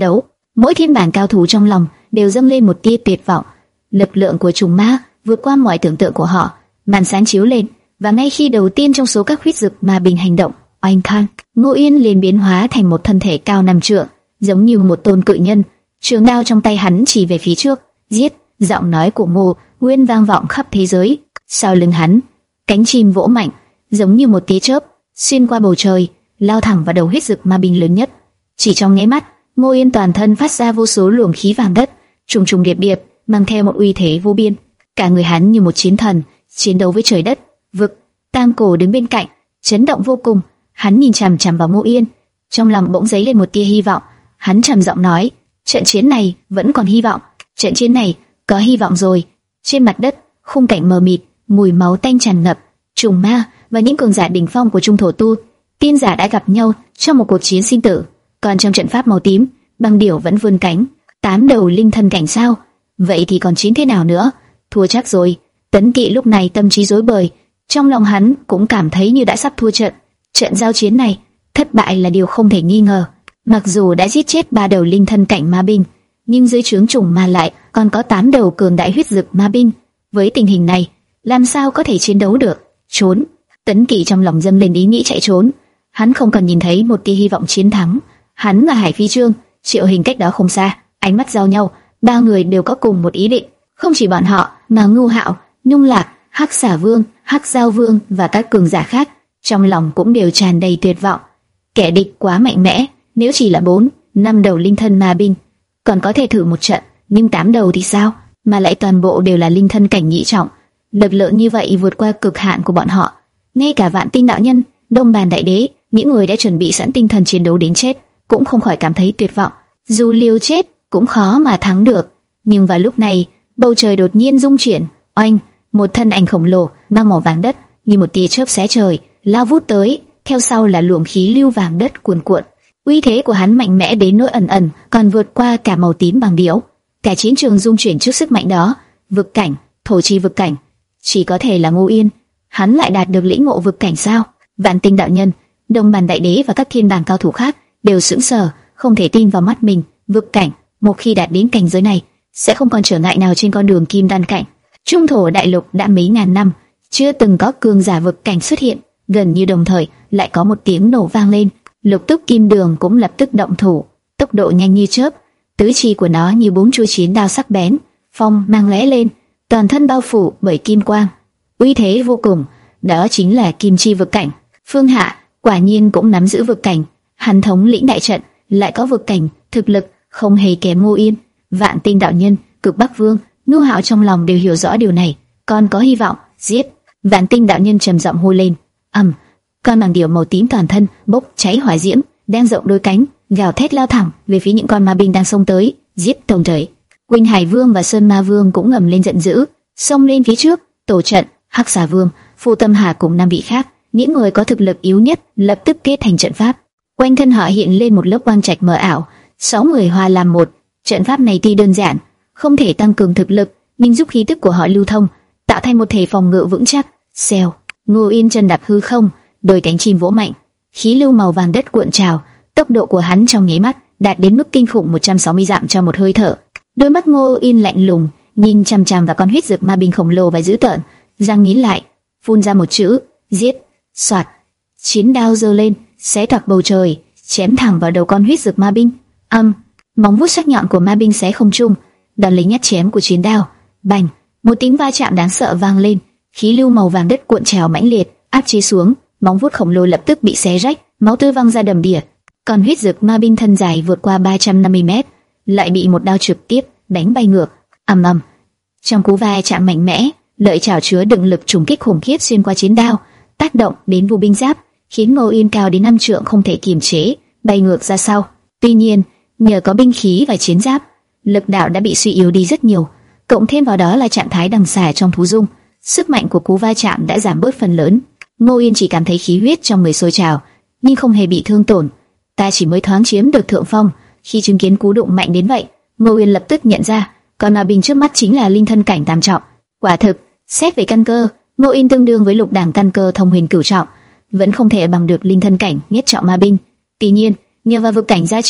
Speaker 1: Mỗi thiên bản cao thủ trong lòng đều dâng lên một tia tuyệt vọng. Lực lượng của trùng ma vượt qua mọi tưởng tượng của họ. Màn sáng chiếu lên, và ngay khi đầu tiên trong số các huyết dực ma binh hành động, oanh khang, Ngô Yên liền biến hóa thành một thân thể cao năm trượng, giống như một tôn cự nhân. Trường đao trong tay hắn chỉ về phía trước, giết. Giọng nói của Ngô Nguyên vang vọng khắp thế giới. Sau lưng hắn, cánh chim vỗ mạnh, giống như một tia chớp xuyên qua bầu trời, lao thẳng vào đầu huyết dực ma binh lớn nhất. Chỉ trong nháy mắt, Ngô Yên toàn thân phát ra vô số luồng khí vàng đất, trùng trùng điệp điệp, mang theo một uy thế vô biên. Cả người hắn như một chiến thần, chiến đấu với trời đất, vực. Tam Cổ đứng bên cạnh, chấn động vô cùng. Hắn nhìn chằm chằm vào Ngô Yên, trong lòng bỗng dấy lên một tia hy vọng. Hắn trầm giọng nói: trận chiến này vẫn còn hy vọng. Trận chiến này có hy vọng rồi. Trên mặt đất, khung cảnh mờ mịt, mùi máu tanh tràn ngập. Trùng ma và những cường giả đỉnh phong của Trung Thổ Tu Tiên giả đã gặp nhau trong một cuộc chiến sinh tử. Còn trong trận pháp màu tím, băng điểu vẫn vươn cánh. Tám đầu linh thân cảnh sao? Vậy thì còn chiến thế nào nữa? Thua chắc rồi. Tấn Kỵ lúc này tâm trí rối bời, trong lòng hắn cũng cảm thấy như đã sắp thua trận. Trận giao chiến này, thất bại là điều không thể nghi ngờ. Mặc dù đã giết chết ba đầu linh thân cảnh ma binh, nhưng dưới trướng trùng ma lại còn có tám đầu cường đại huyết dực ma binh. Với tình hình này, làm sao có thể chiến đấu được? Trốn! Tấn Kỵ trong lòng dâng lên ý nghĩ chạy trốn. Hắn không cần nhìn thấy một tia hy vọng chiến thắng. Hắn và Hải Phi Trương, Triệu Hình cách đó không xa, ánh mắt giao nhau. Ba người đều có cùng một ý định. Không chỉ bọn họ, mà Ngưu Hạo, Nhung Lạc, Hắc Xà Vương, Hắc Giao Vương và các cường giả khác trong lòng cũng đều tràn đầy tuyệt vọng. Kẻ địch quá mạnh mẽ, nếu chỉ là bốn, năm đầu linh thân ma binh, còn có thể thử một trận, nhưng tám đầu thì sao? Mà lại toàn bộ đều là linh thân cảnh nhị trọng, lực lượng như vậy vượt qua cực hạn của bọn họ. Ngay cả Vạn Tinh đạo nhân, Đông Bàn đại đế, những người đã chuẩn bị sẵn tinh thần chiến đấu đến chết, cũng không khỏi cảm thấy tuyệt vọng. Dù liều chết cũng khó mà thắng được. Nhưng vào lúc này, bầu trời đột nhiên rung chuyển, oanh, một thân ảnh khổng lồ mang màu vàng đất như một tia chớp xé trời lao vút tới, theo sau là luồng khí lưu vàng đất cuồn cuộn. Uy thế của hắn mạnh mẽ đến nỗi ẩn ẩn còn vượt qua cả màu tím bằng điếu. Cả chiến trường rung chuyển trước sức mạnh đó. Vực cảnh, thổ chi vực cảnh, chỉ có thể là Ngô Yên. Hắn lại đạt được lĩnh ngộ vực cảnh sao? Vạn Tinh đạo nhân, Đông Bàn đại đế và các thiên bảng cao thủ khác đều sững sờ, không thể tin vào mắt mình. Vực cảnh, một khi đạt đến cảnh giới này, sẽ không còn trở ngại nào trên con đường kim đan cảnh. Trung Thổ đại lục đã mấy ngàn năm chưa từng có cường giả vực cảnh xuất hiện. Gần như đồng thời lại có một tiếng nổ vang lên. Lục Túc Kim Đường cũng lập tức động thủ, tốc độ nhanh như chớp, tứ chi của nó như bốn chuôi chiến đao sắc bén, phong mang lóe lên, toàn thân bao phủ bởi kim quang, uy thế vô cùng. Đó chính là Kim Chi vực cảnh. Phương Hạ quả nhiên cũng nắm giữ vực cảnh, hắn thống lĩnh đại trận, lại có vực cảnh, thực lực không hề kém Ngô Yên. Vạn Tinh đạo nhân, Cực Bắc Vương, Ngưu Hạo trong lòng đều hiểu rõ điều này, còn có hy vọng. Giết! Vạn Tinh đạo nhân trầm giọng hô lên. Ầm! Con màng điểu màu tím toàn thân bốc cháy hỏa diễm, đang rộng đôi cánh, gào thét lao thẳng về phía những con ma binh đang xông tới, giết tổng trời. Quỳnh Hải Vương và Sơn Ma Vương cũng ngầm lên giận dữ, xông lên phía trước tổ trận. Hắc Xà Vương, Phù Tâm Hà cùng năm vị khác, những người có thực lực yếu nhất, lập tức kết thành trận pháp. Quanh thân họ hiện lên một lớp quang trạch mờ ảo, sáu người hòa làm một. Trận pháp này tuy đơn giản, không thể tăng cường thực lực, nhưng giúp khí tức của họ lưu thông, tạo thành một thể phòng ngự vững chắc. Xèo, Ngô Yên chân đạp hư không, đôi cánh chim vỗ mạnh, khí lưu màu vàng đất cuộn trào, tốc độ của hắn trong nháy mắt đạt đến mức kinh khủng một trăm sáu mươi dặm cho một hơi thở. Đôi mắt Ngô Yên lạnh lùng, nhìn chằm chằm vào con huyết dực ma binh khổng lồ và dữ tợn, răng nghiến lại, phun ra một chữ: giết. Soạt, chiến đao giơ lên, xé toạc bầu trời, chém thẳng vào đầu con huyết dực ma binh. Âm, móng vuốt sắc nhọn của ma binh xé không trung, đón lấy nhát chém của chiến đao. Bành, một tiếng va chạm đáng sợ vang lên, khí lưu màu vàng đất cuộn trào mãnh liệt, áp chế xuống, móng vuốt khổng lồ lập tức bị xé rách, máu tươi văng ra đầm đìa. Còn huyết dực ma binh thân dài vượt qua ba trăm năm mươi mét, lại bị một đao trực tiếp đánh bay ngược. Ầm ầm, trong cú va chạm mạnh mẽ, lợi chảo chứa đựng lực trùng kích khủng khiếp xuyên qua chiến đao, tác động đến vu binh giáp, khiến Ngô Yên cao đến năm trượng không thể kiềm chế, bay ngược ra sau. Tuy nhiên, nhờ có binh khí và chiến giáp, lực đạo đã bị suy yếu đi rất nhiều, cộng thêm vào đó là trạng thái đằng xà trong thú dung, sức mạnh của cú va chạm đã giảm bớt phần lớn. Ngô Yên chỉ cảm thấy khí huyết trong người sôi trào, nhưng không hề bị thương tổn. Ta chỉ mới thoáng chiếm được thượng phong, khi chứng kiến cú đụng mạnh đến vậy, Ngô Yên lập tức nhận ra, con ma binh trước mắt chính là linh thân cảnh tam trọng. Quả thực, xét về căn cơ, Ngô Yên tương đương với lục đẳng căn cơ thông huyền cửu trọng, vẫn không thể bằng được linh thân cảnh nhất trọng ma binh. Tuy nhiên, nhờ vào vực cảnh gia trì,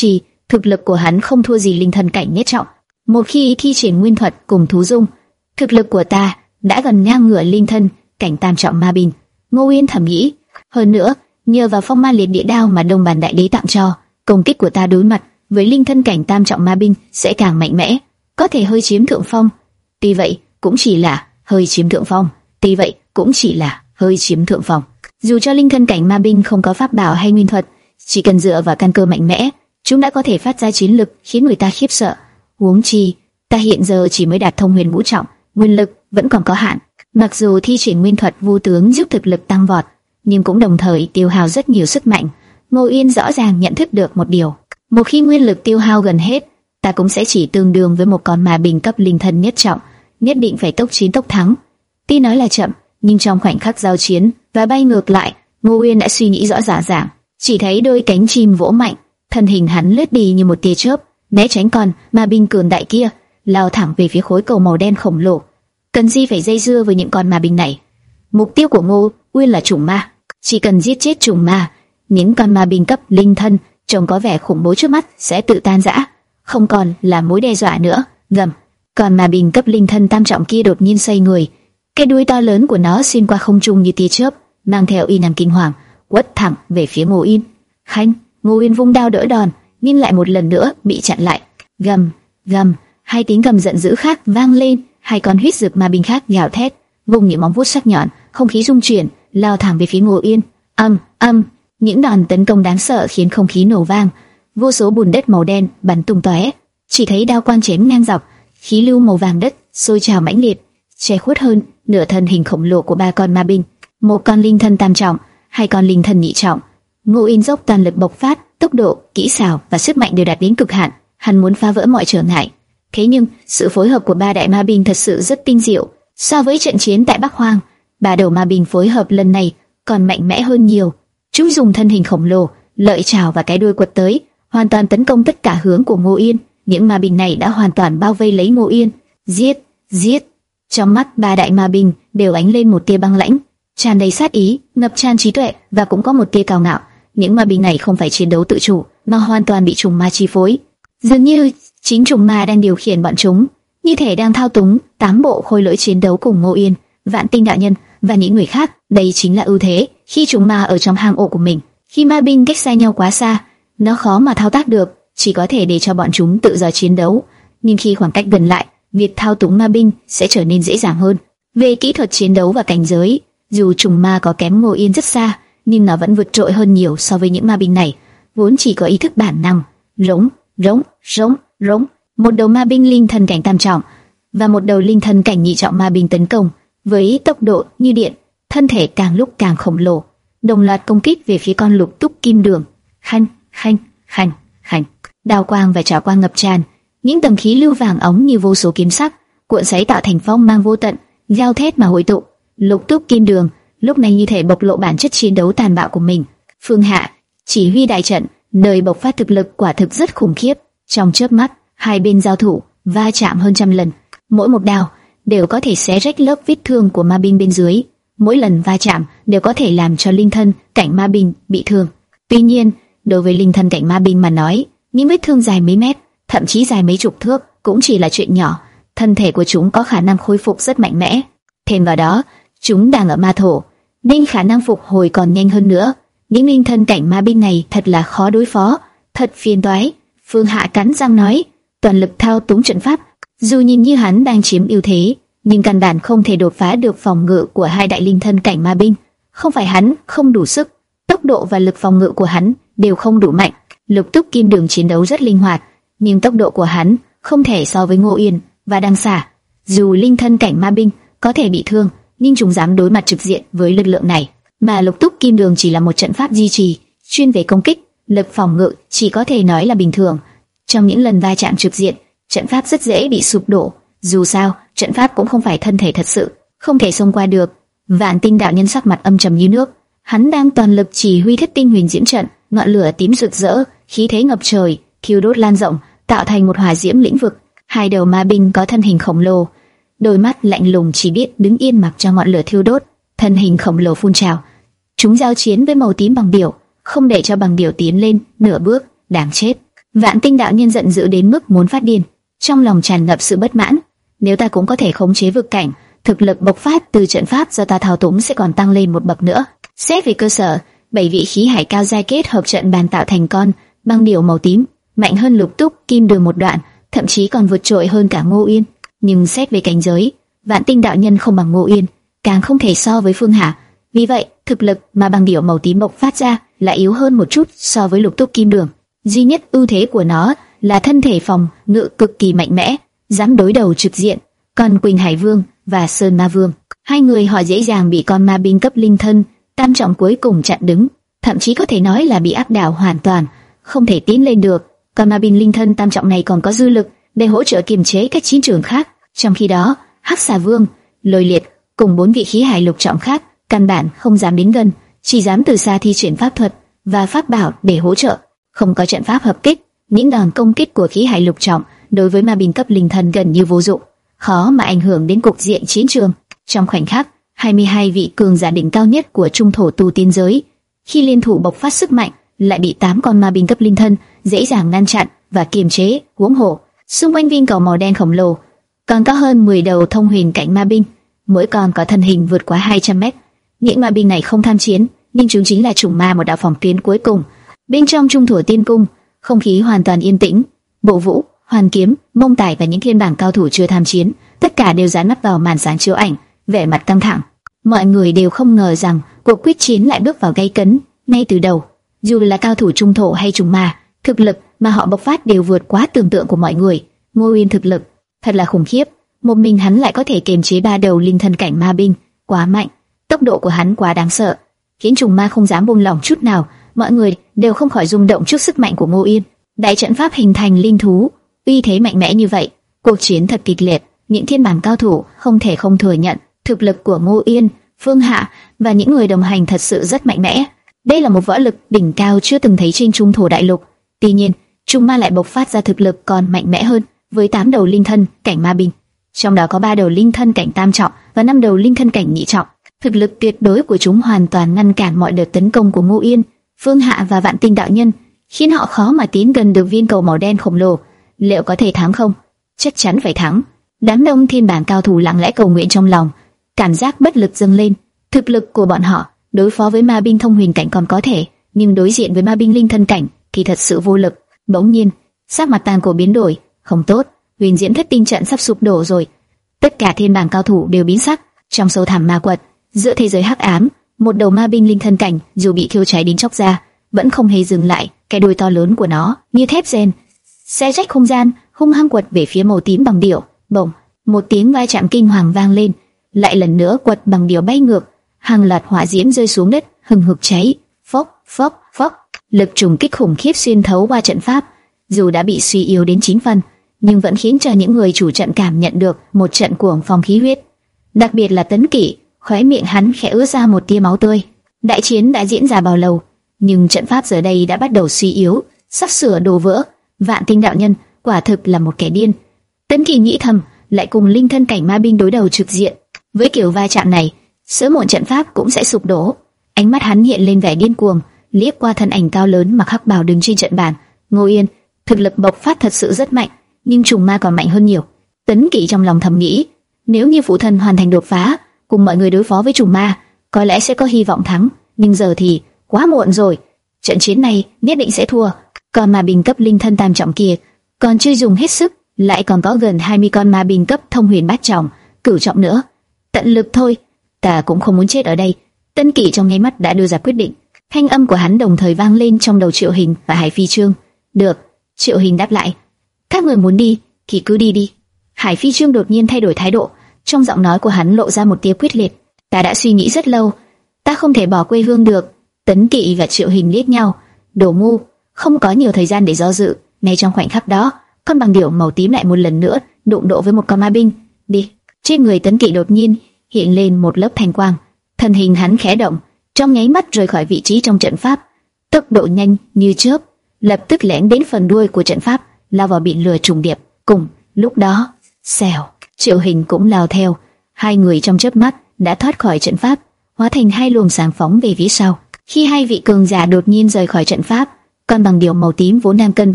Speaker 1: thực lực của hắn không thua gì linh thân cảnh nhất trọng. Một khi thi triển nguyên thuật cùng thú dung, thực lực của ta đã gần ngang ngửa linh thân cảnh tam trọng ma binh. Ngô Uyên thầm nghĩ. Hơn nữa, nhờ vào phong ma liệt địa đao mà Đông Bản Đại Đế tặng cho, công kích của ta đối mặt với linh thân cảnh tam trọng ma binh sẽ càng mạnh mẽ, có thể hơi chiếm thượng phong. Tuy vậy, cũng chỉ là hơi chiếm thượng phong. Tuy vậy, cũng chỉ là hơi chiếm thượng phong. Dù cho linh thân cảnh ma binh không có pháp bảo hay nguyên thuật, chỉ cần dựa vào căn cơ mạnh mẽ, chúng đã có thể phát ra chiến lực khiến người ta khiếp sợ. Huống chi, ta hiện giờ chỉ mới đạt thông huyền ngũ trọng, nguyên lực vẫn còn có hạn. Mặc dù thi triển nguyên thuật vô tướng giúp thực lực tăng vọt, nhưng cũng đồng thời tiêu hao rất nhiều sức mạnh. Ngô Uyên rõ ràng nhận thức được một điều: một khi nguyên lực tiêu hao gần hết, ta cũng sẽ chỉ tương đương với một con ma binh cấp linh thân nhất trọng, nhất định phải tốc chiến tốc thắng. Tuy nói là chậm, nhưng trong khoảnh khắc giao chiến và bay ngược lại, Ngô Uyên đã suy nghĩ rõ rõ ràng. Chỉ thấy đôi cánh chim vỗ mạnh, thân hình hắn lướt đi như một tia chớp, né tránh con ma binh cường đại kia, lao thẳng về phía khối cầu màu đen khổng lồ. Cần gì phải dây dưa với những con ma binh này? Mục tiêu của Ngô Uyên là trùng ma, chỉ cần giết chết trùng ma, những con ma binh cấp linh thân trông có vẻ khủng bố trước mắt sẽ tự tan rã, không còn là mối đe dọa nữa. Gầm, con ma binh cấp linh thân tam trọng kia đột nhiên xoay người, cái đuôi to lớn của nó xuyên qua không trung như tia chớp, mang theo uy năng kinh hoàng, quất thẳng về phía Ngô Uyên. Khanh, Ngô Uyên vung đao đỡ đòn, nhưng lại một lần nữa bị chặn lại. Gầm, gầm, hai tiếng gầm giận dữ khác vang lên, hai con huyết dược ma binh khác gào thét, vùng những móng vuốt sắc nhọn, không khí rung chuyển, lao thẳng về phía Ngô Uyên. Âm, âm, những đòn tấn công đáng sợ khiến không khí nổ vang, vô số bùn đất màu đen bắn tung tóe. Chỉ thấy đao quang chém ngang dọc, khí lưu màu vàng đất sôi trào mãnh liệt, che khuất hơn nửa thân hình khổng lồ của ba con ma binh. Một con linh thân tam trọng, hai con linh thân nhị trọng. Ngô Uyên dốc toàn lực bộc phát, tốc độ, kỹ xảo và sức mạnh đều đạt đến cực hạn. Hắn muốn phá vỡ mọi trở ngại. Thế nhưng sự phối hợp của ba đại ma binh thật sự rất tinh diệu. So với trận chiến tại Bắc Hoang, ba đầu ma binh phối hợp lần này còn mạnh mẽ hơn nhiều. Chúng dùng thân hình khổng lồ, lợi chảo và cái đuôi quật tới, hoàn toàn tấn công tất cả hướng của Ngô Uyên. Những ma binh này đã hoàn toàn bao vây lấy Ngô Uyên. Giết, giết! Trong mắt ba đại ma binh đều ánh lên một tia băng lãnh, tràn đầy sát ý, ngập tràn trí tuệ và cũng có một tia cao ngạo. Những ma binh này không phải chiến đấu tự chủ, mà hoàn toàn bị trùng ma chi phối. Dường như chính trùng ma đang điều khiển bọn chúng, như thể đang thao túng tám bộ khôi lỗi chiến đấu cùng Ngô Uyên, Vạn Tinh đạo nhân và những người khác. Đây chính là ưu thế khi trùng ma ở trong hang ổ của mình. Khi ma binh cách xa nhau quá xa, nó khó mà thao tác được, chỉ có thể để cho bọn chúng tự do chiến đấu. Nhưng khi khoảng cách gần lại, việc thao túng ma binh sẽ trở nên dễ dàng hơn. Về kỹ thuật chiến đấu và cảnh giới, dù trùng ma có kém Ngô Uyên rất xa, nhưng nó vẫn vượt trội hơn nhiều so với những ma binh này, vốn chỉ có ý thức bản năng. Rống, rống, rống, rống. Một đầu ma binh linh thân cảnh tam trọng và một đầu linh thân cảnh nhị trọng ma binh tấn công với tốc độ như điện, thân thể càng lúc càng khổng lồ, đồng loạt công kích về phía con Lục Túc Kim Đường. Khanh, khanh, khanh, khanh. Đao quang và trảo quang ngập tràn, những tầng khí lưu vàng óng như vô số kiếm sắc cuộn xoáy tạo thành phong mang vô tận, giao thét mà hội tụ. Lục Túc Kim Đường lúc này như thể bộc lộ bản chất chiến đấu tàn bạo của mình. Phương Hạ chỉ huy đại trận, nơi bộc phát thực lực quả thực rất khủng khiếp. Trong chớp mắt, hai bên giao thủ, va chạm hơn trăm lần, mỗi một đao đều có thể xé rách lớp vết thương của ma binh bên dưới. Mỗi lần va chạm đều có thể làm cho linh thân cảnh ma binh bị thương. Tuy nhiên, đối với linh thân cảnh ma binh mà nói, những vết thương dài mấy mét, thậm chí dài mấy chục thước cũng chỉ là chuyện nhỏ. Thân thể của chúng có khả năng khôi phục rất mạnh mẽ. Thêm vào đó, chúng đang ở ma thổ, nên khả năng phục hồi còn nhanh hơn nữa. Những linh thân cảnh ma binh này thật là khó đối phó, thật phiền toái. Phương Hạ cắn răng nói, toàn lực thao túng trận pháp. Dù nhìn như hắn đang chiếm ưu thế, nhưng căn bản không thể đột phá được phòng ngự của hai đại linh thân cảnh ma binh. Không phải hắn không đủ sức, tốc độ và lực phòng ngự của hắn đều không đủ mạnh. Lục Túc Kim Đường chiến đấu rất linh hoạt, nhưng tốc độ của hắn không thể so với Ngô Uyên và Đăng Xà. Dù linh thân cảnh ma binh có thể bị thương, nhưng chúng dám đối mặt trực diện với lực lượng này. Mà Lục Túc Kim Đường chỉ là một trận pháp duy trì, chuyên về công kích, lực phòng ngự chỉ có thể nói là bình thường. Trong những lần va chạm trực diện, trận pháp rất dễ bị sụp đổ. Dù sao, trận pháp cũng không phải thân thể thật sự, không thể xông qua được. Vạn Tinh đạo nhân sắc mặt âm trầm như nước, hắn đang toàn lực chỉ huy Thất Tinh Huyền Diễm trận, ngọn lửa tím rực rỡ, khí thế ngập trời, thiêu đốt lan rộng, tạo thành một hỏa diễm lĩnh vực. Hai đầu ma binh có thân hình khổng lồ, đôi mắt lạnh lùng chỉ biết đứng yên mặc cho ngọn lửa thiêu đốt. Thân hình khổng lồ phun trào, chúng giao chiến với màu tím bằng điểu, không để cho bằng điểu tiến lên nửa bước. Đáng chết! Vạn Tinh đạo nhân giận dữ đến mức muốn phát điên, trong lòng tràn ngập sự bất mãn. Nếu ta cũng có thể khống chế vực cảnh, thực lực bộc phát từ trận pháp do ta thao túng sẽ còn tăng lên một bậc nữa. Xét về cơ sở, bảy vị khí hải cao giai kết hợp trận bàn tạo thành con băng điểu màu tím, mạnh hơn Lục Túc Kim Đường một đoạn, thậm chí còn vượt trội hơn cả Ngô Uyên. Nhưng xét về cảnh giới, Vạn Tinh đạo nhân không bằng Ngô Uyên, càng không thể so với Phương Hà. Vì vậy, thực lực mà băng điểu màu tím bộc phát ra lại yếu hơn một chút so với Lục Túc Kim Đường. Duy nhất ưu thế của nó là thân thể phòng ngự cực kỳ mạnh mẽ, dám đối đầu trực diện. Còn Quỳnh Hải Vương và Sơn Ma Vương, hai người họ dễ dàng bị con ma binh cấp linh thân tam trọng cuối cùng chặn đứng, thậm chí có thể nói là bị áp đảo hoàn toàn, không thể tiến lên được. Con ma binh linh thân tam trọng này còn có dư lực để hỗ trợ kiềm chế các chiến trường khác. Trong khi đó, Hắc Xà Vương, Lôi Liệt cùng bốn vị khí hải lục trọng khác căn bản không dám đến gần, chỉ dám từ xa thi triển pháp thuật và pháp bảo để hỗ trợ. Không có trận pháp hợp kích, những đòn công kích của khí hải lục trọng đối với ma binh cấp linh thân gần như vô dụng, khó mà ảnh hưởng đến cục diện chiến trường. Trong khoảnh khắc, hai mươi hai vị cường giả đỉnh cao nhất của trung thổ tu tiên giới, khi liên thủ bộc phát sức mạnh, lại bị tám con ma binh cấp linh thân dễ dàng ngăn chặn và kiềm chế. Huống hồ, xung quanh viên cầu màu đen khổng lồ còn có hơn mười đầu thông huyền cảnh ma binh, mỗi con có thân hình vượt quá hai trăm mét. Những ma binh này không tham chiến, nhưng chúng chính là chủng ma một đạo phòng tuyến cuối cùng. Bên trong trung thổ tiên cung, không khí hoàn toàn yên tĩnh. Bộ Vũ, Hoàn Kiếm, Mông Tài và những thiên bảng cao thủ chưa tham chiến, tất cả đều dán mắt vào màn sáng chiếu ảnh, vẻ mặt căng thẳng. Mọi người đều không ngờ rằng cuộc quyết chiến lại bước vào gay cấn ngay từ đầu. Dù là cao thủ trung thổ hay trùng ma, thực lực mà họ bộc phát đều vượt quá tưởng tượng của mọi người. Ngô Uyên thực lực thật là khủng khiếp, một mình hắn lại có thể kiềm chế ba đầu linh thân cảnh ma binh, quá mạnh. Tốc độ của hắn quá đáng sợ, khiến trùng ma không dám buông lỏng chút nào. Mọi người đều không khỏi rung động trước sức mạnh của Ngô Uyên. Đại trận pháp hình thành linh thú, uy thế mạnh mẽ như vậy, cuộc chiến thật kịch liệt. Những thiên bản cao thủ không thể không thừa nhận thực lực của Ngô Uyên, Phương Hạ và những người đồng hành thật sự rất mạnh mẽ. Đây là một võ lực đỉnh cao chưa từng thấy trên trung thổ đại lục. Tuy nhiên, trùng ma lại bộc phát ra thực lực còn mạnh mẽ hơn, với tám đầu linh thân cảnh ma binh, trong đó có ba đầu linh thân cảnh tam trọng và năm đầu linh thân cảnh nhị trọng. Thực lực tuyệt đối của chúng hoàn toàn ngăn cản mọi đợt tấn công của Ngô Uyên, Phương Hạ và Vạn Tinh đạo nhân, khiến họ khó mà tiến gần được viên cầu màu đen khổng lồ. Liệu có thể thắng không? Chắc chắn phải thắng. Đám đông thiên bản cao thủ lặng lẽ cầu nguyện trong lòng, cảm giác bất lực dâng lên. Thực lực của bọn họ đối phó với ma binh thông huyền cảnh còn có thể, nhưng đối diện với ma binh linh thân cảnh thì thật sự vô lực. Bỗng nhiên, sắc mặt Tàn Cổ biến đổi, không tốt, huyền diễn thất tinh trận sắp sụp đổ rồi. Tất cả thiên bản cao thủ đều biến sắc. Trong sâu thẳm ma quật, giữa thế giới hắc ám, một đầu ma binh linh thân cảnh dù bị thiêu cháy đến chóc ra, vẫn không hề dừng lại. Cái đuôi to lớn của nó như thép rèn, xé rách không gian, hung hăng quật về phía màu tím bằng điểu. Bỗng, một tiếng va chạm kinh hoàng vang lên, lại lần nữa quật bằng điểu bay ngược, hàng loạt hỏa diễm rơi xuống đất, hừng hực cháy. Phốc, phốc, phốc, lực trùng kích khủng khiếp xuyên thấu qua trận pháp, dù đã bị suy yếu đến chín phần, nhưng vẫn khiến cho những người chủ trận cảm nhận được một trận cuồng phong khí huyết. Đặc biệt là Tấn Kỷ, khóe miệng hắn khẽ ứa ra một tia máu tươi. Đại chiến đã diễn ra bao lâu, nhưng trận pháp giờ đây đã bắt đầu suy yếu, sắp sửa đổ vỡ. Vạn Tinh đạo nhân quả thực là một kẻ điên. Tấn Kỷ nghĩ thầm, lại cùng linh thân cảnh ma binh đối đầu trực diện, với kiểu va chạm này, sớm muộn trận pháp cũng sẽ sụp đổ. Ánh mắt hắn hiện lên vẻ điên cuồng, liếc qua thân ảnh cao lớn mặc hắc bào đứng trên trận bàn. Ngô Uyên, thực lực bộc phát thật sự rất mạnh, nhưng trùng ma còn mạnh hơn nhiều. Tấn Kỷ trong lòng thầm nghĩ, nếu như phụ thân hoàn thành đột phá, cùng mọi người đối phó với trùng ma, có lẽ sẽ có hy vọng thắng. Nhưng giờ thì quá muộn rồi, trận chiến này nhất định sẽ thua. Còn ma binh cấp linh thân tam trọng kia, còn chưa dùng hết sức, lại còn có gần hai mươi con ma binh cấp thông huyền bát trọng, cửu trọng nữa. Tận lực thôi, ta cũng không muốn chết ở đây. Tấn Kỷ trong nháy mắt đã đưa ra quyết định. Thanh âm của hắn đồng thời vang lên trong đầu Triệu Hình và Hải Phi Trương. Được, Triệu Hình đáp lại. Các người muốn đi thì cứ đi đi. Hải Phi Trương đột nhiên thay đổi thái độ, trong giọng nói của hắn lộ ra một tia quyết liệt. Ta đã suy nghĩ rất lâu, ta không thể bỏ quê hương được. Tấn Kỷ và Triệu Hình liếc nhau. Đồ ngu, không có nhiều thời gian để do dự. Ngay trong khoảnh khắc đó, con bằng điểu màu tím lại một lần nữa đụng độ với một con ma binh. Đi. Trên người Tấn Kỷ đột nhiên hiện lên một lớp thanh quang, thân hình hắn khẽ động, trong nháy mắt rời khỏi vị trí trong trận pháp, tốc độ nhanh như chớp, lập tức lẻn đến phần đuôi của trận pháp, lao vào biển lửa trùng điệp. Cùng lúc đó, xèo, Triệu Hình cũng lao theo. Hai người trong chớp mắt đã thoát khỏi trận pháp, hóa thành hai luồng sáng phóng về phía sau. Khi hai vị cường giả đột nhiên rời khỏi trận pháp, con bằng điểu màu tím vốn đang cân bằng,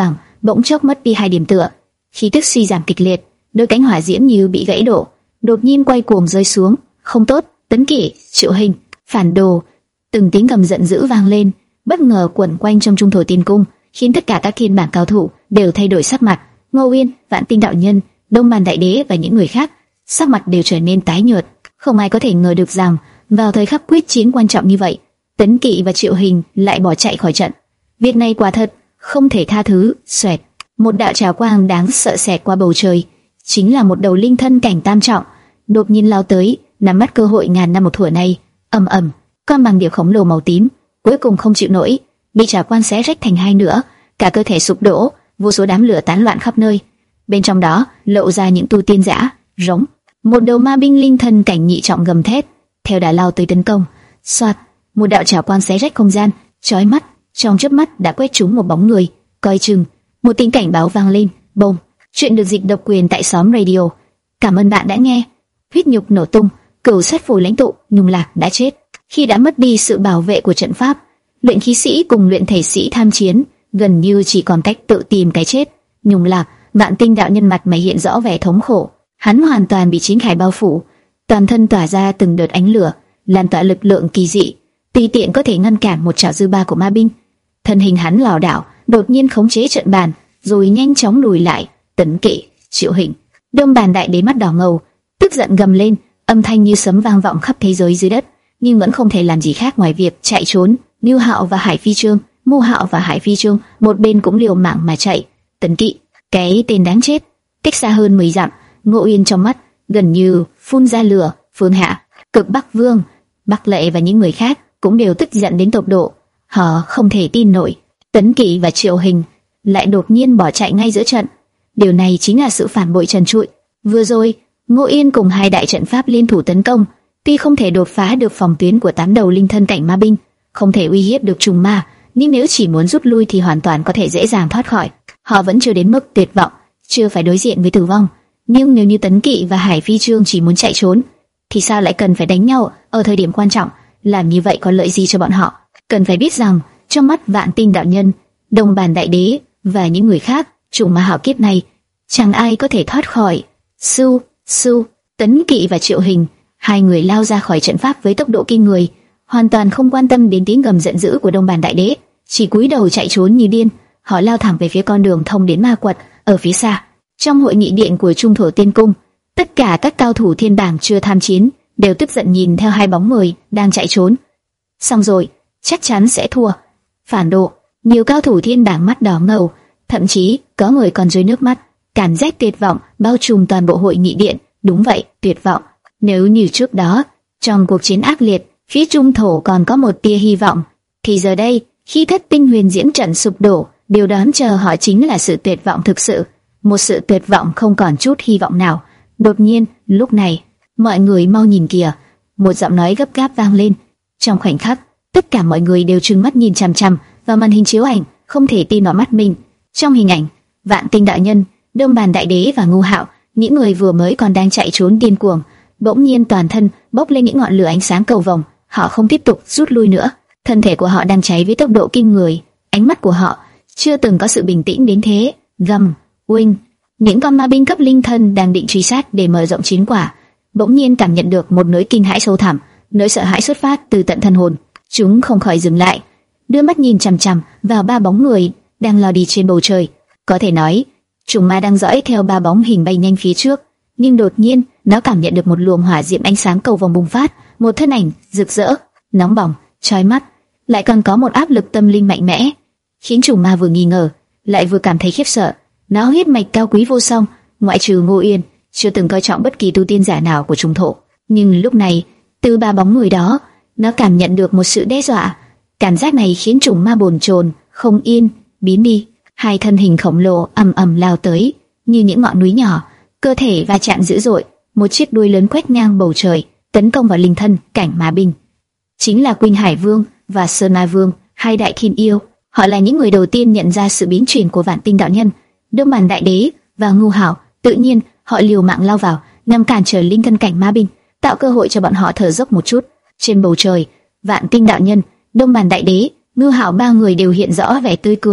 Speaker 1: bỗng chốc mất đi hai điểm tựa, khí tức suy giảm kịch liệt, đôi cánh hỏa diễm như bị gãy đổ, đột nhiên quay cuồng rơi xuống. Không tốt! Tấn Kỵ, Triệu Hình, phản đồ! Từng tiếng gầm giận dữ vang lên, bất ngờ quẩn quanh trong trung thổ tiên cung, khiến tất cả các thiên bảng cao thủ đều thay đổi sắc mặt. Ngô Uyên, Vạn Tinh đạo nhân, Đông Bàn đại đế và những người khác sắc mặt đều trở nên tái nhợt. Không ai có thể ngờ được rằng vào thời khắc quyết chiến quan trọng như vậy, Tấn Kỵ và Triệu Hình lại bỏ chạy khỏi trận. Việc này quả thật không thể tha thứ. Xoẹt, một đạo trào quang đáng sợ xẹt qua bầu trời, chính là một đầu linh thân cảnh tam trọng, đột nhiên lao tới, nắm bắt cơ hội ngàn năm một thuở này. Ầm ầm, con bằng điểu khổng lồ màu tím cuối cùng không chịu nổi, bị trào quang xé rách thành hai nửa, cả cơ thể sụp đổ, vô số đám lửa tán loạn khắp nơi. Bên trong đó lộ ra những tu tiên giả, rống. Một đầu ma binh linh thân cảnh nhị trọng gầm thét, theo đà lao tới tấn công. Soạt, một đạo trào quang xé rách không gian, chói mắt, trong chớp mắt đã quét trúng một bóng người. Coi chừng, một tiếng cảnh báo vang lên. Bông. Chuyện được dịch độc quyền tại xóm radio. Cảm ơn bạn đã nghe. Huyết nhục nổ tung, cửu sát phù lãnh tụ Nhung Lạc đã chết. Khi đã mất đi sự bảo vệ của trận pháp, luyện khí sĩ cùng luyện thể sĩ tham chiến gần như chỉ còn cách tự tìm cái chết. Nhung Lạc, Vạn Tinh đạo nhân mặt mày hiện rõ vẻ thống khổ. Hắn hoàn toàn bị chiến khải bao phủ, toàn thân tỏa ra từng đợt ánh lửa, lan tỏa lực lượng kỳ dị, tùy tiện có thể ngăn cản một trảo dư ba của ma binh. Thân hình hắn lảo đảo, đột nhiên khống chế trận bàn, rồi nhanh chóng lùi lại. Tấn Kỵ, Triệu Hình, Đông Bàn đại đế mắt đỏ ngầu, tức giận gầm lên, âm thanh như sấm vang vọng khắp thế giới dưới đất, nhưng vẫn không thể làm gì khác ngoài việc chạy trốn. Lưu Hạo và Hải Phi Trương, Mưu Hạo và Hải Phi Trương, một bên cũng liều mạng mà chạy. Tấn Kỵ, cái tên đáng chết, cách xa hơn mười dặm, Ngô Uyên trong mắt gần như phun ra lửa. Phương Hạ, Cực Bắc Vương, Bắc Lệ và những người khác cũng đều tức giận đến tột độ. Họ không thể tin nổi, Tấn Kỵ và Triệu Hình lại đột nhiên bỏ chạy ngay giữa trận. Điều này chính là sự phản bội trần trụi. Vừa rồi, Ngô Uyên cùng hai đại trận pháp liên thủ tấn công, tuy không thể đột phá được phòng tuyến của tám đầu linh thân cảnh ma binh, không thể uy hiếp được trùng ma, nhưng nếu chỉ muốn rút lui thì hoàn toàn có thể dễ dàng thoát khỏi. Họ vẫn chưa đến mức tuyệt vọng, chưa phải đối diện với tử vong. Nhưng nếu như Tấn Kỵ và Hải Phi Trương chỉ muốn chạy trốn, thì sao lại cần phải đánh nhau ở thời điểm quan trọng? Làm như vậy có lợi gì cho bọn họ? Cần phải biết rằng, trong mắt Vạn Tinh đạo nhân, Đông Bàn đại đế và những người khác, chủng ma hảo kiếp này chẳng ai có thể thoát khỏi. Su, su, Tấn Kỵ và Triệu Hình, hai người lao ra khỏi trận pháp với tốc độ kinh người, hoàn toàn không quan tâm đến tiếng gầm giận dữ của Đông Bàn đại đế, chỉ cúi đầu chạy trốn như điên. Họ lao thẳng về phía con đường thông đến ma quật ở phía xa. Trong hội nghị điện của Trung Thổ Tiên Cung, tất cả các cao thủ thiên bảng chưa tham chiến đều tức giận nhìn theo hai bóng người đang chạy trốn. Xong rồi, chắc chắn sẽ thua. Phản đồ! Nhiều cao thủ thiên bảng mắt đỏ ngầu, thậm chí có người còn rơi nước mắt. Cảm giác tuyệt vọng bao trùm toàn bộ hội nghị điện. Đúng vậy, tuyệt vọng. Nếu như trước đó, trong cuộc chiến ác liệt, phía Trung Thổ còn có một tia hy vọng, thì giờ đây, khi thất tinh huyền diễm trận sụp đổ, điều đón chờ họ chính là sự tuyệt vọng thực sự. Một sự tuyệt vọng không còn chút hy vọng nào. Đột nhiên, lúc này, mọi người mau nhìn kìa! Một giọng nói gấp gáp vang lên. Trong khoảnh khắc, tất cả mọi người đều trừng mắt nhìn chằm chằm vào màn hình chiếu ảnh, không thể tin vào mắt mình. Trong hình ảnh, Vạn Tinh đạo nhân, Đông Bàn đại đế và Ngô Hạo, những người vừa mới còn đang chạy trốn điên cuồng, bỗng nhiên toàn thân bốc lên những ngọn lửa ánh sáng cầu vồng. Họ không tiếp tục rút lui nữa, thân thể của họ đang cháy với tốc độ kinh người. Ánh mắt của họ chưa từng có sự bình tĩnh đến thế. Gầm, Uyên, những con ma binh cấp linh thân đang định truy sát để mở rộng chiến quả, bỗng nhiên cảm nhận được một nỗi kinh hãi sâu thẳm, nỗi sợ hãi xuất phát từ tận thân hồn. Chúng không khỏi dừng lại, đưa mắt nhìn chằm chằm vào ba bóng người đang lao đi trên bầu trời. Có thể nói, trùng ma đang dõi theo ba bóng hình bay nhanh phía trước, nhưng đột nhiên nó cảm nhận được một luồng hỏa diễm ánh sáng cầu vồng bùng phát, một thân ảnh rực rỡ, nóng bỏng, chói mắt, lại còn có một áp lực tâm linh mạnh mẽ, khiến trùng ma vừa nghi ngờ, lại vừa cảm thấy khiếp sợ. Nó huyết mạch cao quý vô song, ngoại trừ Ngô Uyên, chưa từng coi trọng bất kỳ tu tiên giả nào của Trung Thổ. Nhưng lúc này, từ ba bóng người đó, nó cảm nhận được một sự đe dọa. Cảm giác này khiến trùng ma bồn chồn, không yên, biến đi. Hai thân hình khổng lồ ầm ầm lao tới, như những ngọn núi nhỏ, cơ thể va chạm dữ dội. Một chiếc đuôi lớn quét ngang bầu trời, tấn công vào linh thân cảnh ma binh. Chính là Quỳnh Hải Vương và Sơn Ma Vương, hai đại thiên yêu. Họ là những người đầu tiên nhận ra sự biến chuyển của Vạn Tinh đạo nhân, Đông Bàn đại đế và Ngô Hạo. Tự nhiên, họ liều mạng lao vào, nhằm cản trở linh thân cảnh ma binh, tạo cơ hội cho bọn họ thở dốc một chút. Trên bầu trời, Vạn Tinh đạo nhân, Đông Bàn đại đế, Ngô Hạo ba người đều hiện rõ vẻ tươi cười.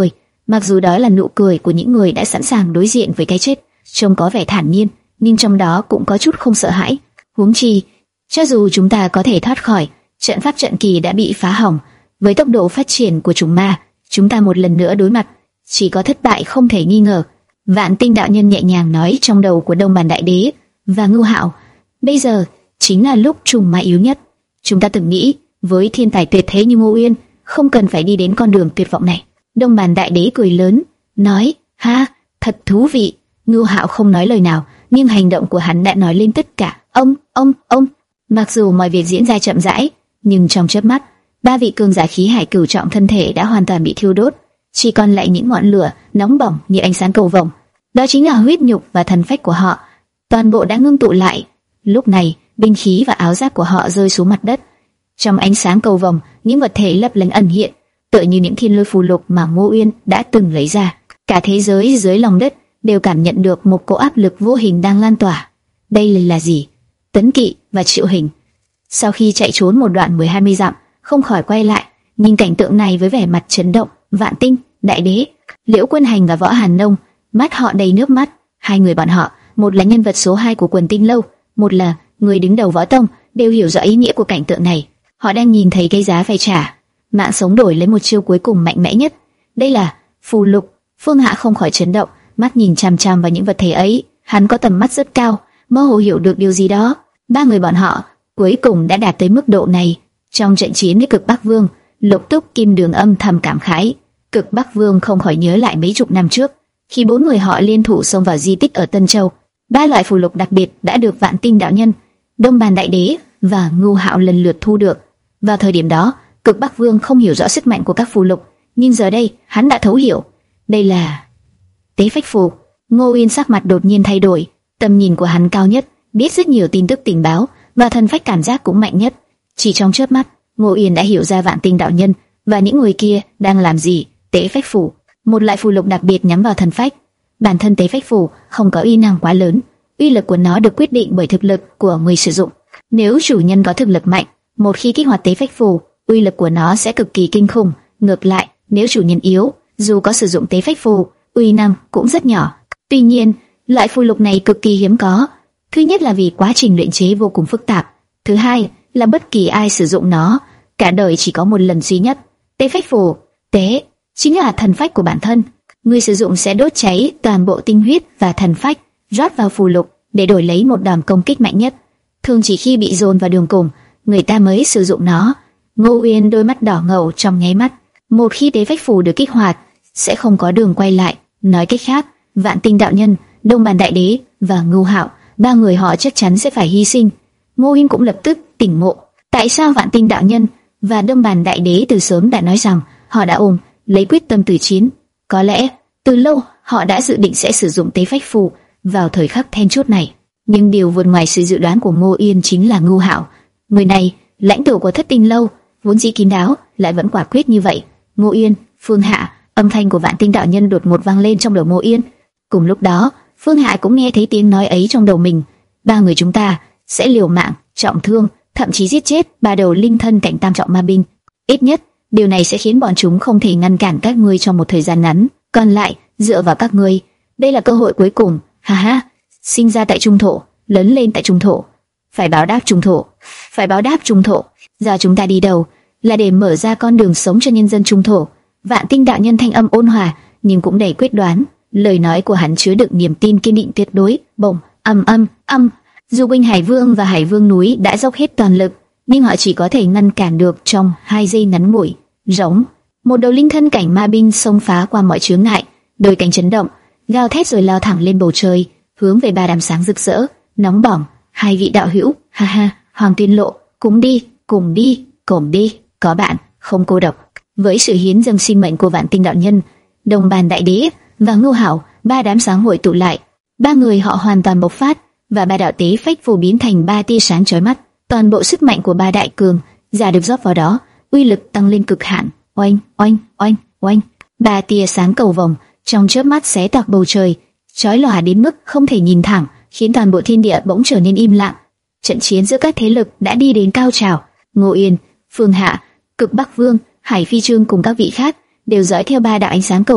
Speaker 1: Mặc dù đó là nụ cười của những người đã sẵn sàng đối diện với cái chết, trông có vẻ thản nhiên, nhưng trong đó cũng có chút không sợ hãi. Huống chi, cho dù chúng ta có thể thoát khỏi, trận pháp trận kỳ đã bị phá hỏng. Với tốc độ phát triển của trùng ma, chúng ta một lần nữa đối mặt, chỉ có thất bại không thể nghi ngờ. Vạn Tinh đạo nhân nhẹ nhàng nói trong đầu của Đông Bàn Đại Đế và Ngưu Hạo. Bây giờ chính là lúc trùng ma yếu nhất. Chúng ta từng nghĩ, với thiên tài tuyệt thế như Ngô Uyên, không cần phải đi đến con đường tuyệt vọng này. Đông Bàn Đại Đế cười lớn, nói: ha, thật thú vị. Ngưu Hạo không nói lời nào, nhưng hành động của hắn đã nói lên tất cả. Ông, ông, ông. Mặc dù mọi việc diễn ra chậm rãi, nhưng trong chớp mắt, ba vị cường giả khí hải cửu trọng thân thể đã hoàn toàn bị thiêu đốt, chỉ còn lại những ngọn lửa nóng bỏng như ánh sáng cầu vồng. Đó chính là huyết nhục và thần phách của họ, toàn bộ đã ngưng tụ lại. Lúc này, binh khí và áo giáp của họ rơi xuống mặt đất. Trong ánh sáng cầu vồng, những vật thể lấp lánh ẩn hiện, tựa như những thiên lôi phù lục mà Ngô Uyên đã từng lấy ra. Cả thế giới dưới lòng đất đều cảm nhận được một cỗ áp lực vô hình đang lan tỏa. Đây là gì? Tấn Kỵ và Triệu Hình. Sau khi chạy trốn một đoạn mười hai mươi dặm, không khỏi quay lại, nhìn cảnh tượng này với vẻ mặt chấn động. Vạn Tinh, Đại Đế, Liễu Quân Hành và Võ Hàn Nông, mắt họ đầy nước mắt. Hai người bọn họ, một là nhân vật số hai của Quần Tinh Lâu, một là người đứng đầu Võ Tông, đều hiểu rõ ý nghĩa của cảnh tượng này. Họ đang nhìn thấy cái giá phải trả, mạng sống đổi lấy một chiêu cuối cùng mạnh mẽ nhất. Đây là phù lục. Phương Hạ không khỏi chấn động, mắt nhìn chằm chằm vào những vật thể ấy. Hắn có tầm mắt rất cao, mơ hồ hiểu được điều gì đó. Ba người bọn họ cuối cùng đã đạt tới mức độ này. Trong trận chiến với Cực Bắc Vương, Lục Túc Kim Đường âm thầm cảm khái. Cực Bắc Vương không khỏi nhớ lại mấy chục năm trước, khi bốn người họ liên thủ xông vào di tích ở Tân Châu. Ba loại phù lục đặc biệt đã được Vạn Tinh đạo nhân, Đông Bàn Đại Đế và Ngưu Hạo lần lượt thu được. Vào thời điểm đó, Cực Bắc Vương không hiểu rõ sức mạnh của các phù lục, nhưng giờ đây hắn đã thấu hiểu. Đây là Tế Phách Phù. Ngô Uyên sắc mặt đột nhiên thay đổi, tầm nhìn của hắn cao nhất, biết rất nhiều tin tức tình báo, và thần phách cảm giác cũng mạnh nhất. Chỉ trong chớp mắt, Ngô Uyên đã hiểu ra Vạn Tinh đạo nhân và những người kia đang làm gì. Tế Phách Phù, một loại phù lục đặc biệt nhắm vào thần phách. Bản thân Tế Phách Phù không có uy năng quá lớn, uy lực của nó được quyết định bởi thực lực của người sử dụng. Nếu chủ nhân có thực lực mạnh, một khi kích hoạt Tế Phách Phù, uy lực của nó sẽ cực kỳ kinh khủng. Ngược lại, nếu chủ nhân yếu, dù có sử dụng Tế Phách Phù, uy năng cũng rất nhỏ. Tuy nhiên, loại phù lục này cực kỳ hiếm có. Thứ nhất là vì quá trình luyện chế vô cùng phức tạp. Thứ hai là bất kỳ ai sử dụng nó, cả đời chỉ có một lần duy nhất. Tế Phách Phù, tế chính là thần phách của bản thân. Người sử dụng sẽ đốt cháy toàn bộ tinh huyết và thần phách, rót vào phù lục để đổi lấy một đòn công kích mạnh nhất. Thường chỉ khi bị dồn vào đường cùng, người ta mới sử dụng nó. Ngô Uyên đôi mắt đỏ ngầu trong nháy mắt. Một khi Tế Phách Phù được kích hoạt, sẽ không có đường quay lại. Nói cách khác, Vạn Tinh đạo nhân, Đông Bàn Đại Đế và Ngưu Hạo, ba người họ chắc chắn sẽ phải hy sinh. Ngô Uyên cũng lập tức tỉnh ngộ. Tại sao Vạn Tinh đạo nhân và Đông Bàn Đại Đế từ sớm đã nói rằng họ đã ôm lấy quyết tâm từ chiến? Có lẽ từ lâu họ đã dự định sẽ sử dụng Tế Phách Phù vào thời khắc then chốt này. Nhưng điều vượt ngoài sự dự đoán của Ngô Uyên chính là Ngưu Hạo. Người này, lãnh tụ của Thất Tinh Lâu, vốn dĩ kín đáo, lại vẫn quả quyết như vậy. Ngô Uyên, Phương Hạ. Âm thanh của Vạn Tinh đạo nhân đột ngột vang lên trong đầu Ngô Uyên. Cùng lúc đó, Phương Hạ cũng nghe thấy tiếng nói ấy trong đầu mình. Ba người chúng ta sẽ liều mạng, trọng thương, thậm chí giết chết ba đầu linh thân cảnh tam trọng ma binh. Ít nhất, điều này sẽ khiến bọn chúng không thể ngăn cản các ngươi trong một thời gian ngắn. Còn lại, dựa vào các ngươi. Đây là cơ hội cuối cùng. Ha ha, sinh ra tại trung thổ, lớn lên tại trung thổ, phải báo đáp trung thổ, phải báo đáp trung thổ. Giờ chúng ta đi đâu là để mở ra con đường sống cho nhân dân trung thổ. Vạn Tinh đạo nhân thanh âm ôn hòa nhưng cũng đầy quyết đoán, lời nói của hắn chứa đựng niềm tin kiên định tuyệt đối. Bỗng, âm âm âm, dù binh Hải Vương và Hải Vương núi đã dốc hết toàn lực, nhưng họ chỉ có thể ngăn cản được trong hai giây ngắn ngủi. Rống, một đầu linh thân cảnh ma binh xông phá qua mọi chướng ngại, đôi cánh chấn động, gào thét rồi lao thẳng lên bầu trời, hướng về ba đám sáng rực rỡ, nóng bỏng. Hai vị đạo hữu, ha ha, Hoàng Tuyên Lộ, cùng đi, cùng đi, cùng đi, có bạn, không cô độc. Với sự hiến dâng sinh mệnh của Vạn Tinh đạo nhân, Đông Bàn Đại Đế và Ngưu Hạo, ba đám sáng hội tụ lại, ba người họ hoàn toàn bộc phát, và ba đạo Tế Phách Phù biến thành ba tia sáng chói mắt. Toàn bộ sức mạnh của ba đại cường giả được rót vào đó, uy lực tăng lên cực hạn. Oanh, oanh, oanh, oanh, ba tia sáng cầu vồng trong chớp mắt xé toạc bầu trời, chói lòa đến mức không thể nhìn thẳng, khiến toàn bộ thiên địa bỗng trở nên im lặng. Trận chiến giữa các thế lực đã đi đến cao trào. Ngô Uyên, Phương Hạ, Cực Bắc Vương, Hải Phi Trương cùng các vị khác đều dõi theo ba đạo ánh sáng cầu vồng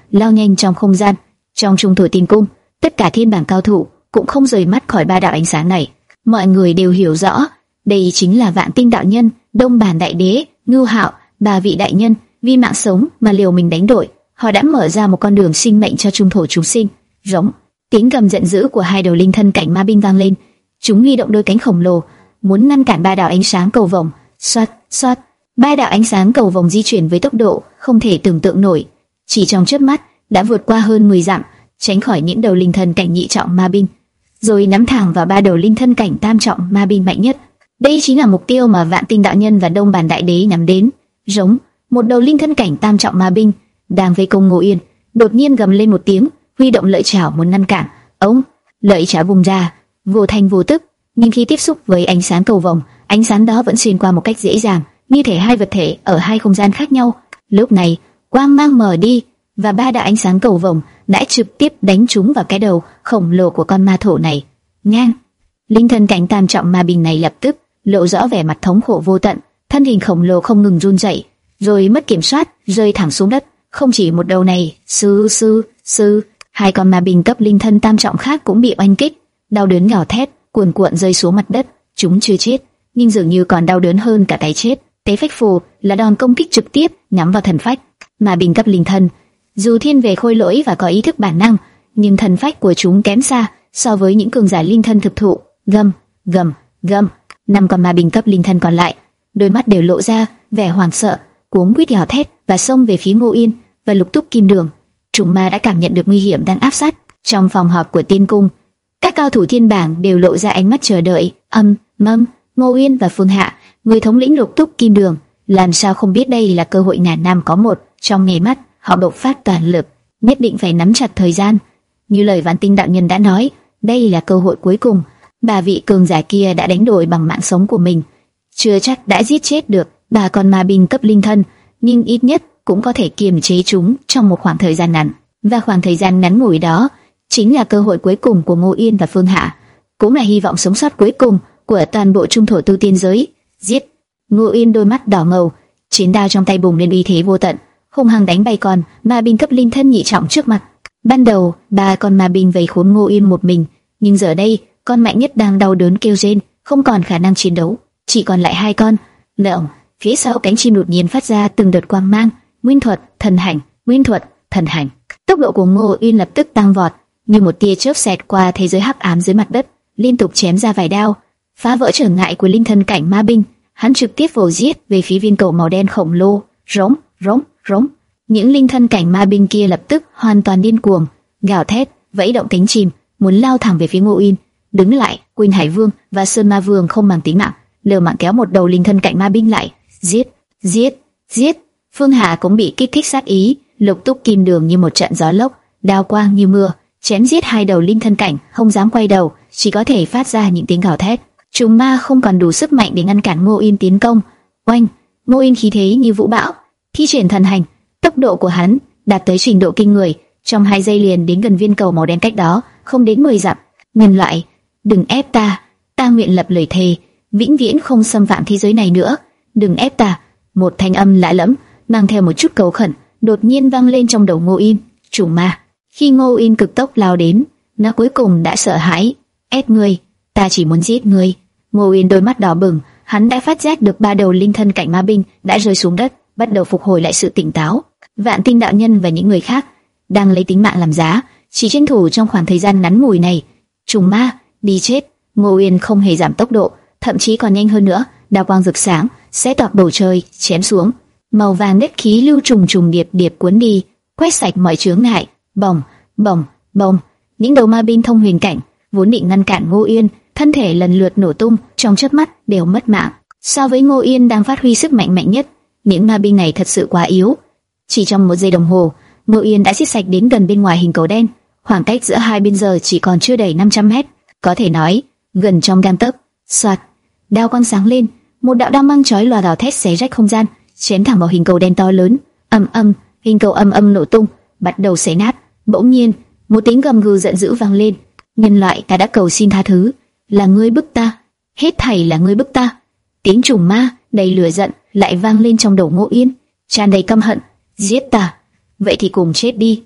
Speaker 1: lao nhanh trong không gian. Trong trung thổ tiên cung, tất cả thiên bảng cao thủ cũng không rời mắt khỏi ba đạo ánh sáng này. Mọi người đều hiểu rõ, đây chính là Vạn Tinh đạo nhân, Đông Bản đại đế, Ngưu Hạo, ba vị đại nhân, vì mạng sống mà liều mình đánh đổi. Họ đã mở ra một con đường sinh mệnh cho trung thổ chúng sinh. Rống, tiếng gầm giận dữ của hai đầu linh thân cảnh ma binh vang lên. Chúng huy động đôi cánh khổng lồ, muốn ngăn cản ba đạo ánh sáng cầu vồng. Xoát, xoát, ba đạo ánh sáng cầu vồng di chuyển với tốc độ không thể tưởng tượng nổi, chỉ trong chớp mắt đã vượt qua hơn mười dặm, tránh khỏi những đầu linh thân cảnh nhị trọng ma binh, rồi nắm thẳng vào ba đầu linh thân cảnh tam trọng ma binh mạnh nhất. Đây chính là mục tiêu mà Vạn Tinh đạo nhân và Đông Bản đại đế nhắm đến. Rống, một đầu linh thân cảnh tam trọng ma binh đang vây công Ngô Yên, đột nhiên gầm lên một tiếng, huy động lợi chảo muốn ngăn cản. Ống, lợi chảo vùng ra, vô thanh vô tức, nhưng khi tiếp xúc với ánh sáng cầu vồng, ánh sáng đó vẫn xuyên qua một cách dễ dàng, như thể hai vật thể ở hai không gian khác nhau. Lúc này, quang mang mở đi và ba đạo ánh sáng cầu vồng đã trực tiếp đánh trúng vào cái đầu khổng lồ của con ma thổ này. Ngang, linh thân cảnh tam trọng ma binh này lập tức lộ rõ vẻ mặt thống khổ vô tận, thân hình khổng lồ không ngừng run rẩy, rồi mất kiểm soát rơi thẳng xuống đất. Không chỉ một đầu này, sư sư sư, hai con ma binh cấp linh thân tam trọng khác cũng bị oanh kích, đau đớn gào thét, cuồn cuộn rơi xuống mặt đất. Chúng chưa chết, nhưng dường như còn đau đớn hơn cả cái chết. Tế phách phù là đòn công kích trực tiếp nhắm vào thần phách. Ma binh cấp linh thân, dù thiên về khôi lỗi và có ý thức bản năng, nhưng thần phách của chúng kém xa so với những cường giả linh thân thực thụ. Gầm, gầm, gầm. Năm con ma binh cấp linh thân còn lại, đôi mắt đều lộ ra vẻ hoảng sợ, cuống quýt gào thét và xông về phía Ngô Yên và Lục Túc Kim Đường. Chúng ma đã cảm nhận được nguy hiểm đang áp sát. Trong phòng họp của tiên cung, các cao thủ thiên bảng đều lộ ra ánh mắt chờ đợi. Âm, Mâm, Ngô Yên và Phương Hạ, người thống lĩnh Lục Túc Kim Đường, làm sao không biết đây là cơ hội ngàn năm có một. Trong nháy mắt, họ bộc phát toàn lực, nhất định phải nắm chặt thời gian. Như lời Vạn Tinh đạo nhân đã nói, đây là cơ hội cuối cùng. Ba vị cường giả kia đã đánh đổi bằng mạng sống của mình, chưa chắc đã giết chết được ba con ma binh cấp linh thân, nhưng ít nhất cũng có thể kiềm chế chúng trong một khoảng thời gian ngắn. Và khoảng thời gian ngắn ngủi đó chính là cơ hội cuối cùng của Ngô Yên và Phương Hạ, cũng là hy vọng sống sót cuối cùng của toàn bộ trung thổ tu tiên giới. Giết! Ngô Yên đôi mắt đỏ ngầu, chiến đao trong tay bùng lên uy thế vô tận, hung hăng đánh bay con ma binh cấp linh thân nhị trọng trước mặt. Ban đầu ba con ma binh vây khốn Ngô Yên một mình, nhưng giờ đây con mạnh nhất đang đau đớn kêu rên, không còn khả năng chiến đấu, chỉ còn lại hai con. Lợm, phía sau cánh chim đột nhiên phát ra từng đợt quang mang, nguyên thuật, thần hành, nguyên thuật, thần hành. Tốc độ của Ngô Yên lập tức tăng vọt, như một tia chớp xẹt qua thế giới hắc ám dưới mặt đất, liên tục chém ra vài đao, phá vỡ trở ngại của linh thân cảnh ma binh. Hắn trực tiếp vồ giết về phía viên cầu màu đen khổng lồ. Rống, rống, rống. Những linh thân cảnh ma binh kia lập tức hoàn toàn điên cuồng, gào thét, vẫy động cánh chim, muốn lao thẳng về phía Ngô Yên. Đứng lại, Quỳnh Hải Vương và Sơn Ma Vương không màng tính mạng, liều mạng kéo một đầu linh thân cảnh ma binh lại. Giết, giết, giết. Phương Hạ cũng bị kích thích sát ý, Lục Túc Kim Đường như một trận gió lốc, đao quang như mưa, chém giết hai đầu linh thân cảnh, không dám quay đầu, chỉ có thể phát ra những tiếng gào thét. Chúng ma không còn đủ sức mạnh để ngăn cản Ngô Yên tiến công. Oanh! Ngô Yên khí thế như vũ bão, thi triển thần hành, tốc độ của hắn đạt tới trình độ kinh người, trong hai giây liền đến gần viên cầu màu đen cách đó không đến mười dặm. Nhân loại, đừng ép ta, ta nguyện lập lời thề, vĩnh viễn không xâm phạm thế giới này nữa. Đừng ép ta. Một thanh âm lạ lẫm, mang theo một chút cầu khẩn, đột nhiên vang lên trong đầu Ngô Yên. Chủ ma. Khi Ngô Yên cực tốc lao đến, nó cuối cùng đã sợ hãi. Ép ngươi, ta chỉ muốn giết ngươi. Ngô Yên đôi mắt đỏ bừng, hắn đã phát giác được ba đầu linh thân cảnh ma binh đã rơi xuống đất, bắt đầu phục hồi lại sự tỉnh táo. Vạn Tinh đạo nhân và những người khác đang lấy tính mạng làm giá, chỉ tranh thủ trong khoảng thời gian ngắn ngủi này. Trùng ma, đi chết! Ngô Yên không hề giảm tốc độ, thậm chí còn nhanh hơn nữa. Đao quang rực sáng, xé toạc bầu trời, chém xuống. Màu vàng đất khí lưu trùng trùng điệp điệp cuốn đi, quét sạch mọi chướng ngại. Bồng, bồng, bồng. Những đầu ma binh thông huyền cảnh vốn định ngăn cản Ngô Yên, thân thể lần lượt nổ tung, trong chớp mắt đều mất mạng. So với Ngô Yên đang phát huy sức mạnh mạnh nhất, những ma binh này thật sự quá yếu. Chỉ trong một giây đồng hồ, Ngô Yên đã giết sạch đến gần bên ngoài hình cầu đen. Khoảng cách giữa hai bên giờ chỉ còn chưa đầy năm trăm mét, có thể nói gần trong gang tấc. Soạt, đao quang sáng lên, một đạo đao mang chói lòa gào thét xé rách không gian, chém thẳng vào hình cầu đen to lớn. Ầm ầm, hình cầu âm âm nổ tung, bắt đầu xé nát. Bỗng nhiên, một tiếng gầm gừ giận dữ vang lên. Nhân loại, ta đã cầu xin tha thứ, là ngươi bức ta, hết thảy là ngươi bức ta. Tiếng trùng ma đầy lửa giận lại vang lên trong đầu Ngô Yên, tràn đầy căm hận. Giết ta, vậy thì cùng chết đi.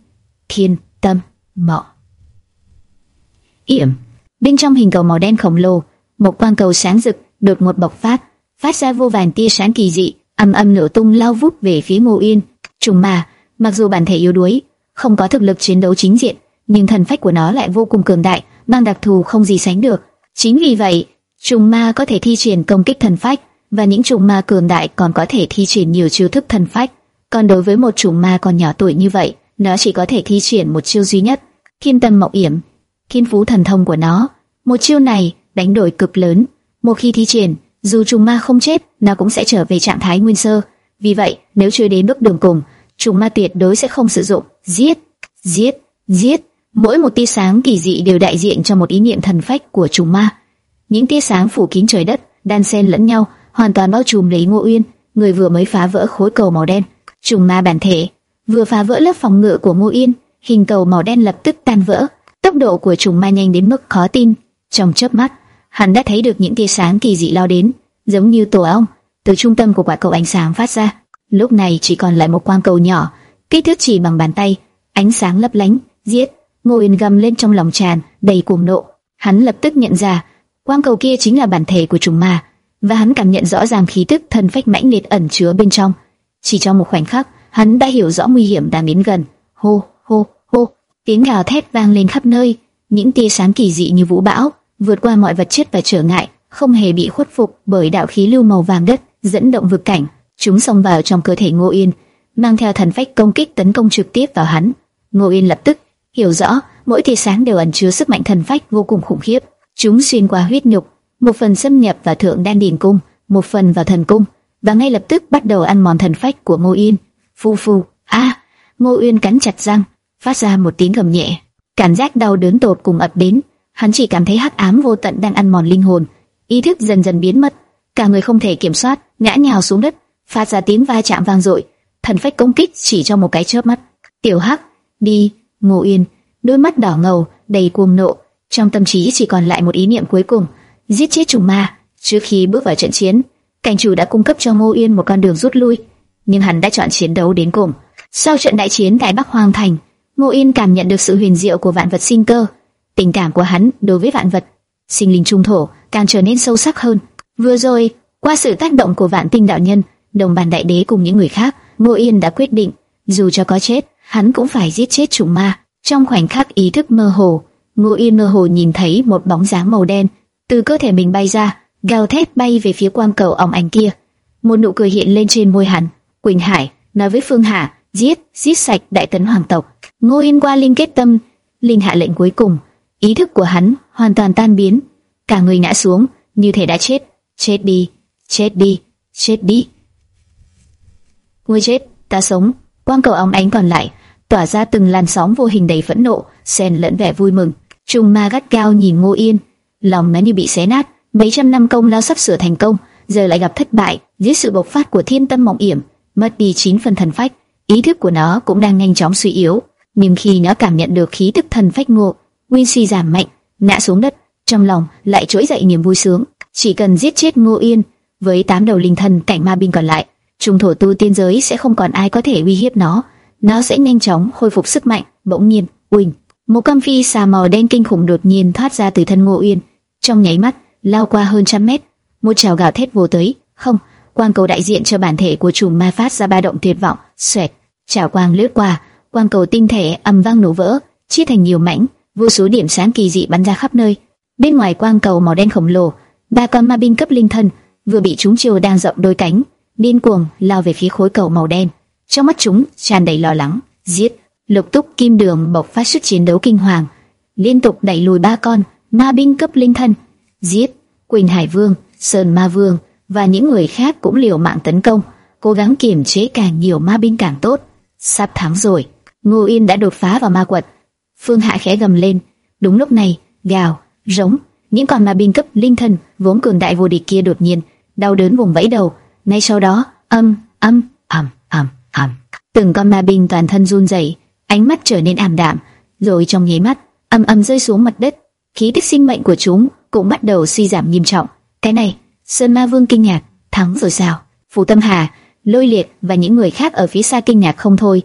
Speaker 1: Thiên Tâm Mọ Yểm. Bên trong hình cầu màu đen khổng lồ, một quang cầu sáng rực đột ngột bộc phát, phát ra vô vàn tia sáng kỳ dị, ầm ầm nổ tung lao vút về phía Ngô Yên. Trùng ma, mặc dù bản thể yếu đuối, không có thực lực chiến đấu chính diện, nhưng thần phách của nó lại vô cùng cường đại, mang đặc thù không gì sánh được. Chính vì vậy, trùng ma có thể thi triển công kích thần phách, và những trùng ma cường đại còn có thể thi triển nhiều chiêu thức thần phách. Còn đối với một trùng ma còn nhỏ tuổi như vậy, nó chỉ có thể thi triển một chiêu duy nhất, Thiên Tâm Mộng Yểm. Thiên phú thần thông của nó, một chiêu này đánh đổi cực lớn. Một khi thi triển, dù trùng ma không chết, nó cũng sẽ trở về trạng thái nguyên sơ. Vì vậy, nếu chưa đến bước đường cùng, trùng ma tuyệt đối sẽ không sử dụng giết, giết, giết. Mỗi một tia sáng kỳ dị đều đại diện cho một ý niệm thần phách của trùng ma. Những tia sáng phủ kín trời đất, đan xen lẫn nhau, hoàn toàn bao trùm lấy Ngô Uyên, người vừa mới phá vỡ khối cầu màu đen. Trùng ma bản thể vừa phá vỡ lớp phòng ngự của Ngô Uyên, hình cầu màu đen lập tức tan vỡ. Tốc độ của trùng ma nhanh đến mức khó tin. Trong chớp mắt, hắn đã thấy được những tia sáng kỳ dị lao đến, giống như tổ ong, từ trung tâm của quả cầu ánh sáng phát ra. Lúc này chỉ còn lại một quang cầu nhỏ, kích thước chỉ bằng bàn tay, ánh sáng lấp lánh. Giết! Ngô Uyên gầm lên trong lòng tràn đầy cuồng nộ. Hắn lập tức nhận ra, quang cầu kia chính là bản thể của trùng ma, và hắn cảm nhận rõ ràng khí tức thần phách mãnh liệt ẩn chứa bên trong. Chỉ trong một khoảnh khắc, hắn đã hiểu rõ nguy hiểm đang đến gần. Hô, hô, hô! Tiếng gào thét vang lên khắp nơi, những tia sáng kỳ dị như vũ bão, vượt qua mọi vật chất và trở ngại, không hề bị khuất phục bởi đạo khí lưu màu vàng đất dẫn động vực cảnh. Chúng xông vào trong cơ thể Ngô Uyên, mang theo thần phách công kích tấn công trực tiếp vào hắn. Ngô Uyên lập tức hiểu rõ, mỗi tia sáng đều ẩn chứa sức mạnh thần phách vô cùng khủng khiếp. Chúng xuyên qua huyết nhục, một phần xâm nhập vào thượng đan điền cung, một phần vào thần cung, và ngay lập tức bắt đầu ăn mòn thần phách của Ngô Uyên. Phu phu, a! À, Ngô Uyên cắn chặt răng, phát ra một tiếng gầm nhẹ. Cảm giác đau đớn tột cùng ập đến, hắn chỉ cảm thấy hắc ám vô tận đang ăn mòn linh hồn, ý thức dần dần biến mất, cả người không thể kiểm soát, ngã nhào xuống đất, phát ra tiếng va chạm vang dội. Thần phách công kích chỉ trong một cái chớp mắt. Tiểu Hắc, đi! Ngô Uyên, đôi mắt đỏ ngầu, đầy cuồng nộ, trong tâm trí chỉ còn lại một ý niệm cuối cùng: giết chết trùng ma. Trước khi bước vào trận chiến, cảnh chủ đã cung cấp cho Ngô Uyên một con đường rút lui, nhưng hắn đã chọn chiến đấu đến cùng. Sau trận đại chiến tại Bắc Hoàng Thành, Ngô Uyên cảm nhận được sự huyền diệu của vạn vật sinh cơ. Tình cảm của hắn đối với vạn vật, sinh linh trung thổ càng trở nên sâu sắc hơn. Vừa rồi, qua sự tác động của Vạn Tinh đạo nhân, Đồng Bàn đại đế cùng những người khác, Ngô Uyên đã quyết định, dù cho có chết, hắn cũng phải giết chết trùng ma. Trong khoảnh khắc ý thức mơ hồ, Ngô Uyên mơ hồ nhìn thấy một bóng dáng màu đen từ cơ thể mình bay ra, gào thét bay về phía quang cầu óng ánh kia. Một nụ cười hiện lên trên môi hắn. Quỳnh Hải nói với Phương Hà: giết, giết sạch Đại Tấn hoàng tộc. Ngô Uyên qua linh kết tâm, linh hạ lệnh cuối cùng, ý thức của hắn hoàn toàn tan biến, cả người ngã xuống, như thể đã chết. Chết đi, chết đi, chết đi. Ngươi chết, ta sống. Quang cầu óng ánh còn lại tỏa ra từng làn sóng vô hình đầy phẫn nộ, xen lẫn vẻ vui mừng. Trùng ma gắt gao nhìn Ngô Uyên, lòng nó như bị xé nát. Mấy trăm năm công lao sắp sửa thành công, giờ lại gặp thất bại. Dưới sự bộc phát của Thiên Tâm Mộng Yểm, mất đi chín phần thần phách, ý thức của nó cũng đang nhanh chóng suy yếu. Nhưng khi nó cảm nhận được khí tức thần phách Ngô Uyên suy giảm mạnh, ngã xuống đất, trong lòng lại trỗi dậy niềm vui sướng. Chỉ cần giết chết Ngô Uyên, với tám đầu linh thần cảnh ma binh còn lại, trung thổ tu tiên giới sẽ không còn ai có thể uy hiếp nó. Nó sẽ nhanh chóng khôi phục sức mạnh. Bỗng nhiên, uỳnh, một con phi xà màu đen kinh khủng đột nhiên thoát ra từ thân Ngô Uyên, trong nháy mắt lao qua hơn trăm mét, một trảo gào thét vô tới. Không, quang cầu đại diện cho bản thể của trùng ma phát ra ba động tuyệt vọng. Xoẹt, trảo quang lướt qua, quang cầu tinh thể ầm vang nổ vỡ, chia thành nhiều mảnh, vô số điểm sáng kỳ dị bắn ra khắp nơi. Bên ngoài quang cầu màu đen khổng lồ, ba con ma binh cấp linh thân vừa bị chúng chiều đang rộng đôi cánh, điên cuồng lao về phía khối cầu màu đen. Trong mắt chúng tràn đầy lo lắng. Giết! Lục Túc Kim Đường bộc phát sức chiến đấu kinh hoàng, liên tục đẩy lùi ba con ma binh cấp linh thân. Giết! Quỳnh Hải Vương, Sơn Ma Vương và những người khác cũng liều mạng tấn công, cố gắng kiềm chế càng nhiều ma binh càng tốt. Sắp thắng rồi. Ngô Uyên đã đột phá vào ma quật. Phương Hạ khẽ gầm lên. Đúng lúc này, gào, rống, những con ma binh cấp linh thân vốn cường đại vô địch kia đột nhiên đau đớn vùng vẫy đầu. Ngay sau đó, âm, âm, ầm, ầm, ầm, từng con ma binh toàn thân run rẩy, ánh mắt trở nên ảm đạm, rồi trong nháy mắt, ầm ầm rơi xuống mặt đất. Khí tức sinh mệnh của chúng cũng bắt đầu suy giảm nghiêm trọng. Cái này, Sơn Ma Vương kinh ngạc, thắng rồi sao? Phù Tâm Hà, Lôi Liệt và những người khác ở phía xa kinh ngạc không thôi.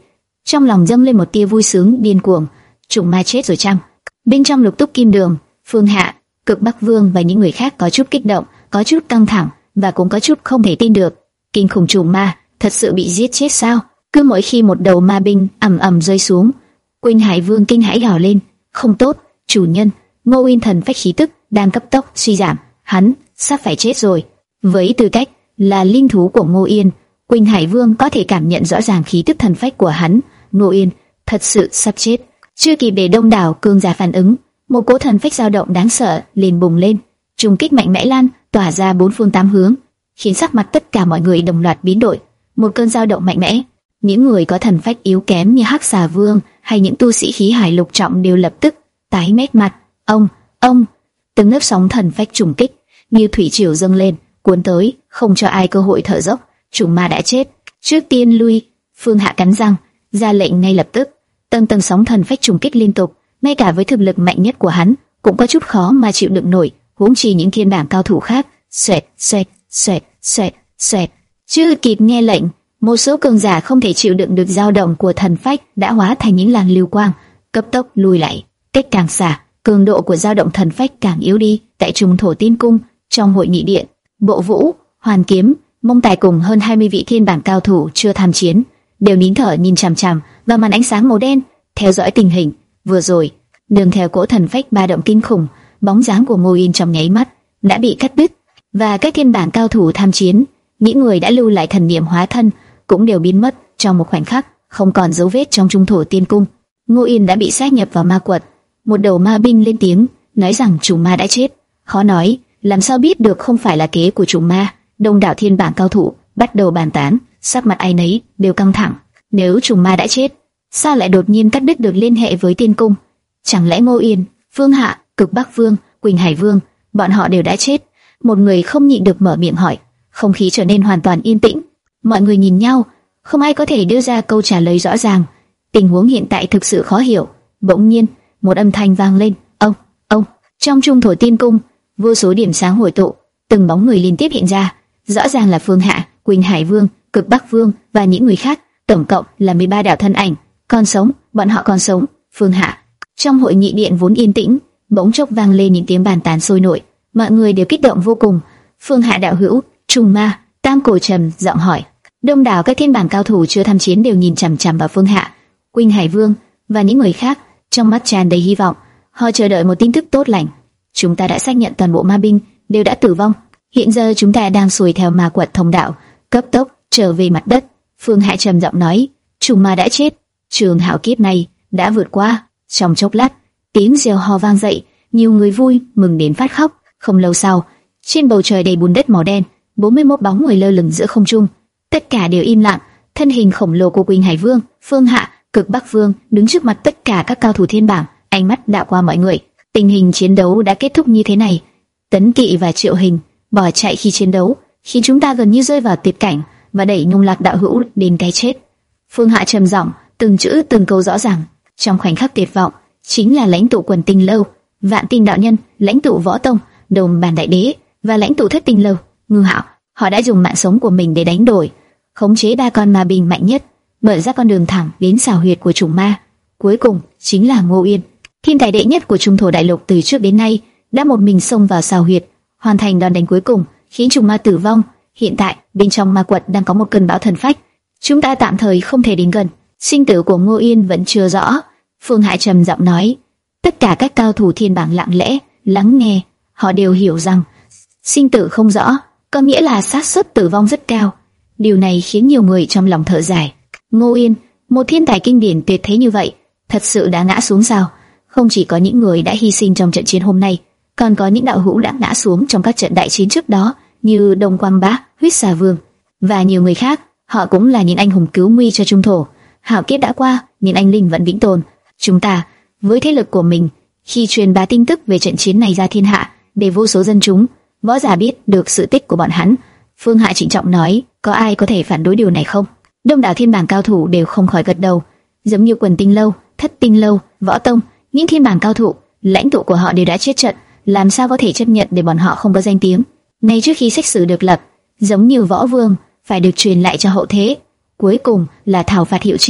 Speaker 1: trong lòng dâng lên một tia vui sướng điên cuồng. Trùng ma chết rồi chăng? Bên trong Lục Túc Kim Đường, Phương Hạ, Cực Bắc Vương và những người khác có chút kích động, có chút căng thẳng và cũng có chút không thể tin được. Kinh khủng trùng ma thật sự bị giết chết sao? Cứ mỗi khi một đầu ma binh ầm ầm rơi xuống, Quỳnh Hải Vương kinh hãi gào lên, không tốt, chủ nhân, Ngô Uyên thần phách khí tức đang cấp tốc suy giảm, hắn sắp phải chết rồi. Với tư cách là linh thú của Ngô Uyên, Quỳnh Hải Vương có thể cảm nhận rõ ràng khí tức thần phách của hắn. Ngô Uyên thật sự sắp chết. Chưa kịp để đông đảo cường giả phản ứng, một cỗ thần phách dao động đáng sợ liền bùng lên, trùng kích mạnh mẽ lan tỏa ra bốn phương tám hướng, khiến sắc mặt tất cả mọi người đồng loạt biến đổi. Một cơn dao động mạnh mẽ, những người có thần phách yếu kém như Hắc Xà Vương hay những tu sĩ khí hải lục trọng đều lập tức tái mét mặt. Ông, ông, từng lớp sóng thần phách trùng kích như thủy triều dâng lên, cuốn tới, không cho ai cơ hội thở dốc. Trùng ma đã chết, trước tiên lui. Phương Hạ cắn răng, ra lệnh ngay lập tức. Tầng tầng sóng thần phách trùng kích liên tục, ngay cả với thực lực mạnh nhất của hắn cũng có chút khó mà chịu đựng nổi, huống chi những thiên bảng cao thủ khác. Xoẹt, xoẹt, xoẹt, xoẹt, xoẹt. Chưa kịp nghe lệnh, một số cường giả không thể chịu đựng được dao động của thần phách đã hóa thành những làn lưu quang, cấp tốc lùi lại. Cách càng xa, cường độ của dao động thần phách càng yếu đi. Tại Trùng Thổ Tiên Cung, trong hội nghị điện, Bộ Vũ, Hoàn Kiếm, Mông Tài cùng hơn hai mươi vị thiên bảng cao thủ chưa tham chiến đều nín thở nhìn chằm chằm vào màn ánh sáng màu đen, theo dõi tình hình. Vừa rồi, đường theo cỗ thần phách ba động kinh khủng, bóng dáng của Ngô Uyên trong nháy mắt đã bị cắt đứt, và các thiên bảng cao thủ tham chiến, những người đã lưu lại thần niệm hóa thân, cũng đều biến mất trong một khoảnh khắc, không còn dấu vết trong Trung Thổ Tiên Cung. Ngô Uyên đã bị sát nhập vào ma quật. Một đầu ma binh lên tiếng, nói rằng trùng ma đã chết. Khó nói, làm sao biết được không phải là kế của trùng ma. Đông đảo thiên bảng cao thủ bắt đầu bàn tán, sắc mặt ai nấy đều căng thẳng. Nếu trùng ma đã chết, sao lại đột nhiên cắt đứt được liên hệ với Tiên Cung? Chẳng lẽ Ngô Uyên, Phương Hạ, Cực Bắc Vương, Quỳnh Hải Vương, bọn họ đều đã chết? Một người không nhịn được mở miệng hỏi. Không khí trở nên hoàn toàn yên tĩnh. Mọi người nhìn nhau, không ai có thể đưa ra câu trả lời rõ ràng. Tình huống hiện tại thực sự khó hiểu. Bỗng nhiên, một âm thanh vang lên. Ông, ông. Trong Trung Thổ Tiên Cung, vô số điểm sáng hội tụ, từng bóng người liên tiếp hiện ra. Rõ ràng là Phương Hạ, Quỳnh Hải Vương, Cực Bắc Vương và những người khác. Tổng cộng là mười ba đạo thân ảnh. Còn sống, bọn họ còn sống. Phương Hạ. Trong hội nghị điện vốn yên tĩnh, bỗng chốc vang lên những tiếng bàn tán sôi nổi. Mọi người đều kích động vô cùng. Phương Hạ đạo hữu, trùng ma. Tam Cổ trầm giọng hỏi. Đông đảo các thiên bảng cao thủ chưa tham chiến đều nhìn chằm chằm vào Phương Hạ, Quỳnh Hải Vương và những người khác, trong mắt tràn đầy hy vọng. Họ chờ đợi một tin tức tốt lành. Chúng ta đã xác nhận toàn bộ ma binh đều đã tử vong. Hiện giờ chúng ta đang xuôi theo ma quật thông đạo, cấp tốc trở về mặt đất. Phương Hạ trầm giọng nói. Trùng ma đã chết, trường hạo kiếp này đã vượt qua. Trong chốc lát, tiếng reo hò vang dậy, nhiều người vui mừng đến phát khóc. Không lâu sau, trên bầu trời đầy bùn đất màu đen, bốn mươi mốt bóng người lơ lửng giữa không trung. Tất cả đều im lặng. Thân hình khổng lồ của Quỳnh Hải Vương, Phương Hạ, Cực Bắc Vương đứng trước mặt tất cả các cao thủ thiên bảng, ánh mắt đảo qua mọi người. Tình hình chiến đấu đã kết thúc như thế này. Tấn Kỵ và Triệu Hình bỏ chạy khi chiến đấu, khiến chúng ta gần như rơi vào tuyệt cảnh và đẩy Nhung Lạc đạo hữu đến cái chết. Phương Hạ trầm giọng, từng chữ từng câu rõ ràng. Trong khoảnh khắc tuyệt vọng, chính là lãnh tụ Quần Tinh Lâu, Vạn Tinh đạo nhân, lãnh tụ Võ Tông, Đồng Bàn Đại Đế và lãnh tụ Thất Tinh Lâu, Ngư Hạo. Họ đã dùng mạng sống của mình để đánh đổi, khống chế ba con ma binh mạnh nhất, mở ra con đường thẳng đến xào huyệt của chủng ma. Cuối cùng chính là Ngô Uyên, thiên tài đệ nhất của Trung Thổ Đại Lục từ trước đến nay, đã một mình xông vào xào huyệt, hoàn thành đòn đánh cuối cùng, khiến chủng ma tử vong. Hiện tại bên trong ma quật đang có một cơn bão thần phách, chúng ta tạm thời không thể đến gần. Sinh tử của Ngô Uyên vẫn chưa rõ. Phương Hải trầm giọng nói. Tất cả các cao thủ thiên bảng lặng lẽ lắng nghe, họ đều hiểu rằng sinh tử không rõ có nghĩa là xác suất tử vong rất cao. Điều này khiến nhiều người trong lòng thở dài. Ngô Uyên, một thiên tài kinh điển tuyệt thế như vậy, thật sự đã ngã xuống sao? Không chỉ có những người đã hy sinh trong trận chiến hôm nay, còn có những đạo hữu đã ngã xuống trong các trận đại chiến trước đó, như Đông Quang Bá, Huyết Xà Vương và nhiều người khác. Họ cũng là những anh hùng cứu nguy cho Trung Thổ. Hạo kiếp đã qua, nhưng anh linh vẫn vĩnh tồn. Chúng ta, với thế lực của mình, khi truyền bá tin tức về trận chiến này ra thiên hạ, để vô số dân chúng, võ giả biết được sự tích của bọn hắn. Phương Hạ trịnh trọng nói, có ai có thể phản đối điều này không? Đông đảo thiên bảng cao thủ đều không khỏi gật đầu. Giống như Quần Tinh Lâu, Thất Tinh Lâu, Võ Tông, những thiên bảng cao thủ, lãnh tụ của họ đều đã chết trận, làm sao có thể chấp nhận để bọn họ không có danh tiếng? Ngay trước khi sách sử được lập, giống như Võ Vương phải được truyền lại cho hậu thế. Cuối cùng là thảo phạt hiệu triệu.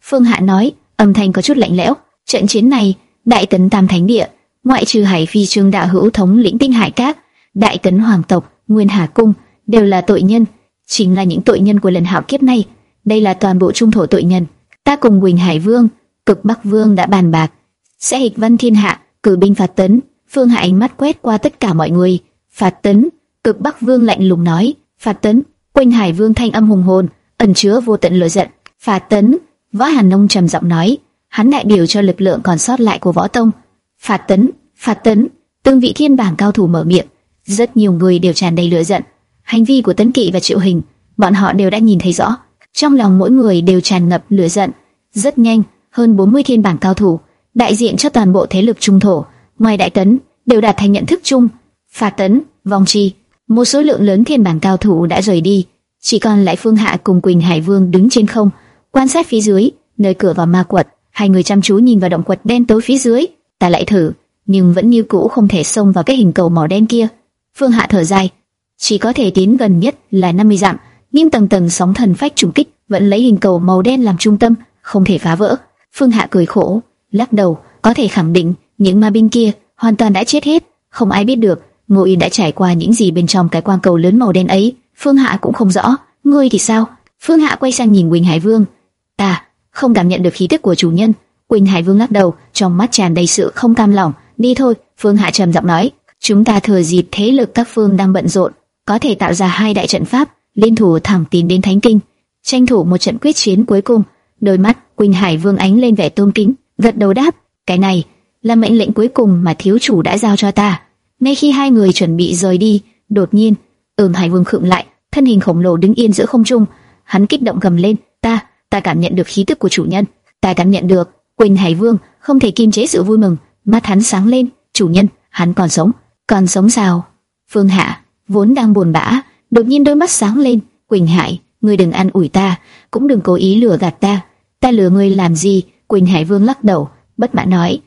Speaker 1: Phương Hạ nói, âm thanh có chút lạnh lẽo. Trận chiến này, Đại Tấn Tam Thánh Địa, ngoại trừ Hải Phi Trương đạo hữu thống lĩnh Tinh Hải Các, Đại Tấn Hoàng tộc, Nguyên Hà Cung đều là tội nhân, chính là những tội nhân của lần hạo kiếp này. Đây là toàn bộ trung thổ tội nhân. Ta cùng Quỳnh Hải Vương, Cực Bắc Vương đã bàn bạc, sẽ hịch văn thiên hạ, cử binh phạt Tấn. Phương Hạ ánh mắt quét qua tất cả mọi người. Phạt Tấn. Cực Bắc Vương lạnh lùng nói, phạt Tấn. Quỳnh Hải Vương thanh âm hùng hồn, ẩn chứa vô tận lửa giận. Phạt Tấn. Võ Hàn Nông trầm giọng nói, hắn đại biểu cho lực lượng còn sót lại của Võ Tông. Phạt Tấn, phạt Tấn. Từng vị thiên bảng cao thủ mở miệng, rất nhiều người đều tràn đầy lửa giận. Hành vi của Tấn Kỵ và Triệu Hình, bọn họ đều đã nhìn thấy rõ. Trong lòng mỗi người đều tràn ngập lửa giận. Rất nhanh, hơn bốn mươi thiên bảng cao thủ, đại diện cho toàn bộ thế lực trung thổ, ngoài Đại Tấn, đều đạt thành nhận thức chung. Phạt Tấn, vong chi. Một số lượng lớn thiên bảng cao thủ đã rời đi, chỉ còn lại Phương Hạ cùng Quỳnh Hải Vương đứng trên không, quan sát phía dưới, nơi cửa vào ma quật. Hai người chăm chú nhìn vào động quật đen tối phía dưới. Ta lại thử, nhưng vẫn như cũ không thể xông vào cái hình cầu màu đen kia. Phương Hạ thở dài, chỉ có thể tiến gần nhất là năm mươi dặm, nhưng tầng tầng sóng thần phách trùng kích vẫn lấy hình cầu màu đen làm trung tâm, không thể phá vỡ. Phương Hạ cười khổ, lắc đầu, có thể khẳng định những ma binh kia hoàn toàn đã chết hết, không ai biết được Ngô Yên đã trải qua những gì bên trong cái quang cầu lớn màu đen ấy. Phương Hạ cũng không rõ. Ngươi thì sao? Phương Hạ quay sang nhìn Quỳnh Hải Vương. Ta không cảm nhận được khí tức của chủ nhân. Quỳnh Hải Vương lắc đầu, trong mắt tràn đầy sự không cam lòng. Đi thôi, Phương Hạ trầm giọng nói. Chúng ta thừa dịp thế lực các phương đang bận rộn, có thể tạo ra hai đại trận pháp, liên thủ thẳng tiến đến Thánh Kinh, tranh thủ một trận quyết chiến cuối cùng. Đôi mắt Quỳnh Hải Vương ánh lên vẻ tôn kính, gật đầu đáp, cái này là mệnh lệnh cuối cùng mà thiếu chủ đã giao cho ta. Ngay khi hai người chuẩn bị rời đi, đột nhiên, Ừm Hải Vương khựng lại, thân hình khổng lồ đứng yên giữa không trung. Hắn kích động gầm lên, ta, ta cảm nhận được khí tức của chủ nhân, ta cảm nhận được. Quỳnh Hải Vương không thể kiềm chế sự vui mừng, mắt hắn sáng lên, chủ nhân, hắn còn sống, còn sống sao? Phương Hạ vốn đang buồn bã, đột nhiên đôi mắt sáng lên. Quỳnh Hải, ngươi đừng an ủi ta, cũng đừng cố ý lừa gạt ta. Ta lừa ngươi làm gì? Quỳnh Hải Vương lắc đầu, bất mãn nói,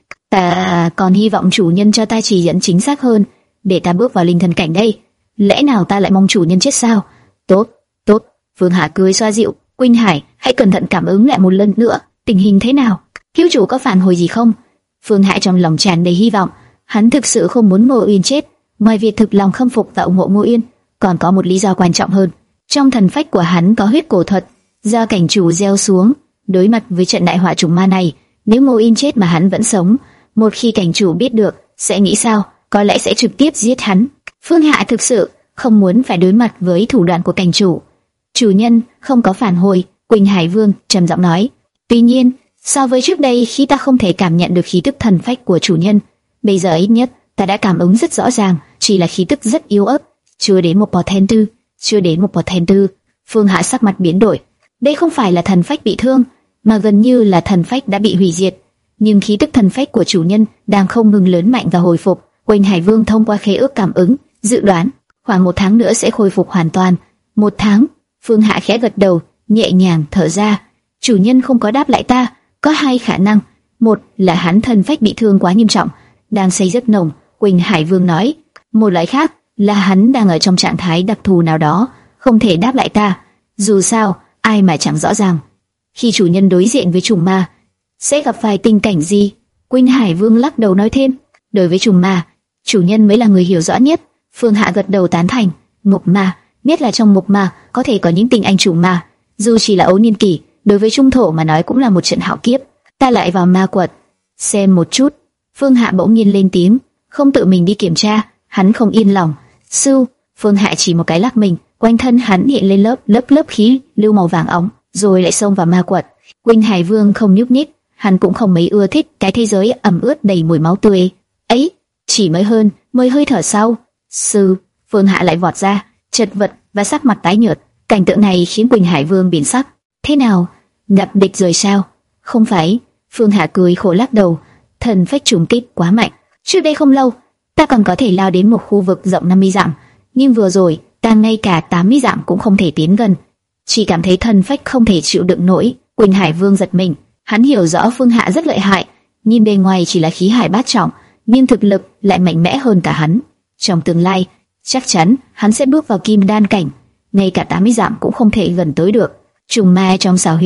Speaker 1: ta còn hy vọng chủ nhân cho ta chỉ dẫn chính xác hơn, để ta bước vào linh thần cảnh đây. Lẽ nào ta lại mong chủ nhân chết sao? Tốt, tốt. Phương Hạ cười xoa dịu, Quỳnh Hải, hãy cẩn thận cảm ứng lại một lần nữa, tình hình thế nào? Thiếu chủ có phản hồi gì không? Phương Hạ trong lòng tràn đầy hy vọng, hắn thực sự không muốn Ngô Yên chết. Ngoài việc thực lòng khâm phục và ủng hộ Ngô Yên, còn có một lý do quan trọng hơn. Trong thần phách của hắn có huyết cổ thuật, do cảnh chủ gieo xuống. Đối mặt với trận đại họa trùng ma này, nếu Ngô Yên chết mà hắn vẫn sống, một khi cảnh chủ biết được, sẽ nghĩ sao? Có lẽ sẽ trực tiếp giết hắn. Phương Hạ thực sự không muốn phải đối mặt với thủ đoạn của cảnh chủ. Chủ nhân không có phản hồi, Quỳnh Hải Vương trầm giọng nói. Tuy nhiên, so với trước đây khi ta không thể cảm nhận được khí tức thần phách của chủ nhân, bây giờ ít nhất ta đã cảm ứng rất rõ ràng, chỉ là khí tức rất yếu ớt, chưa đến một portent tư, chưa đến một portent tư. Phương Hạ sắc mặt biến đổi. Đây không phải là thần phách bị thương, mà gần như là thần phách đã bị hủy diệt. Nhưng khí tức thần phách của chủ nhân đang không ngừng lớn mạnh và hồi phục. Quỳnh Hải Vương thông qua khế ước cảm ứng, dự đoán khoảng một tháng nữa sẽ khôi phục hoàn toàn. Một tháng? Phương Hạ khẽ gật đầu, nhẹ nhàng thở ra. Chủ nhân không có đáp lại ta, có hai khả năng. Một là hắn thần phách bị thương quá nghiêm trọng, đang say giấc nồng, Quỳnh Hải Vương nói. Một loại khác là hắn đang ở trong trạng thái đặc thù nào đó, không thể đáp lại ta. Dù sao, ai mà chẳng rõ ràng. Khi chủ nhân đối diện với trùng ma, sẽ gặp phải tình cảnh gì? Quỳnh Hải Vương lắc đầu nói thêm. Đối với trùng ma, chủ nhân mới là người hiểu rõ nhất. Phương Hạ gật đầu tán thành. Ngục ma, biết là trong ngục ma có thể có những tình anh trùng ma, dù chỉ là ấu niên kỳ, đối với trung thổ mà nói cũng là một trận hạo kiếp. Ta lại vào ma quật xem một chút. Phương Hạ bỗng nhiên lên tiếng, không tự mình đi kiểm tra, hắn không yên lòng. Sư, Phương Hạ chỉ một cái lắc mình, quanh thân hắn hiện lên lớp lớp lớp khí lưu màu vàng óng, rồi lại xông vào ma quật. Quỳnh Hải Vương không nhúc nhích, hắn cũng không mấy ưa thích cái thế giới ẩm ướt đầy mùi máu tươi ấy. Chỉ mới hơn mới hơi thở sau, sư, Phương Hạ lại vọt ra, chật vật và sắc mặt tái nhợt. Cảnh tượng này khiến Quỳnh Hải Vương biến sắc. Thế nào, gặp địch rồi sao? Không phải. Phương Hạ cười khổ lắc đầu, thần phách trùng kích quá mạnh. Trước đây không lâu, ta còn có thể lao đến một khu vực rộng năm mươi dặm, nhưng vừa rồi ta ngay cả tám mươi dặm cũng không thể tiến gần, chỉ cảm thấy thần phách không thể chịu đựng nổi. Quỳnh Hải Vương giật mình, hắn hiểu rõ Phương Hạ rất lợi hại, nhìn bề ngoài chỉ là khí hải bát trọng, nhưng thực lực lại mạnh mẽ hơn cả hắn. Trong tương lai, chắc chắn hắn sẽ bước vào kim đan cảnh, ngay cả tám mươi dặm cũng không thể gần tới được. Trùng ma trong xào huyệt,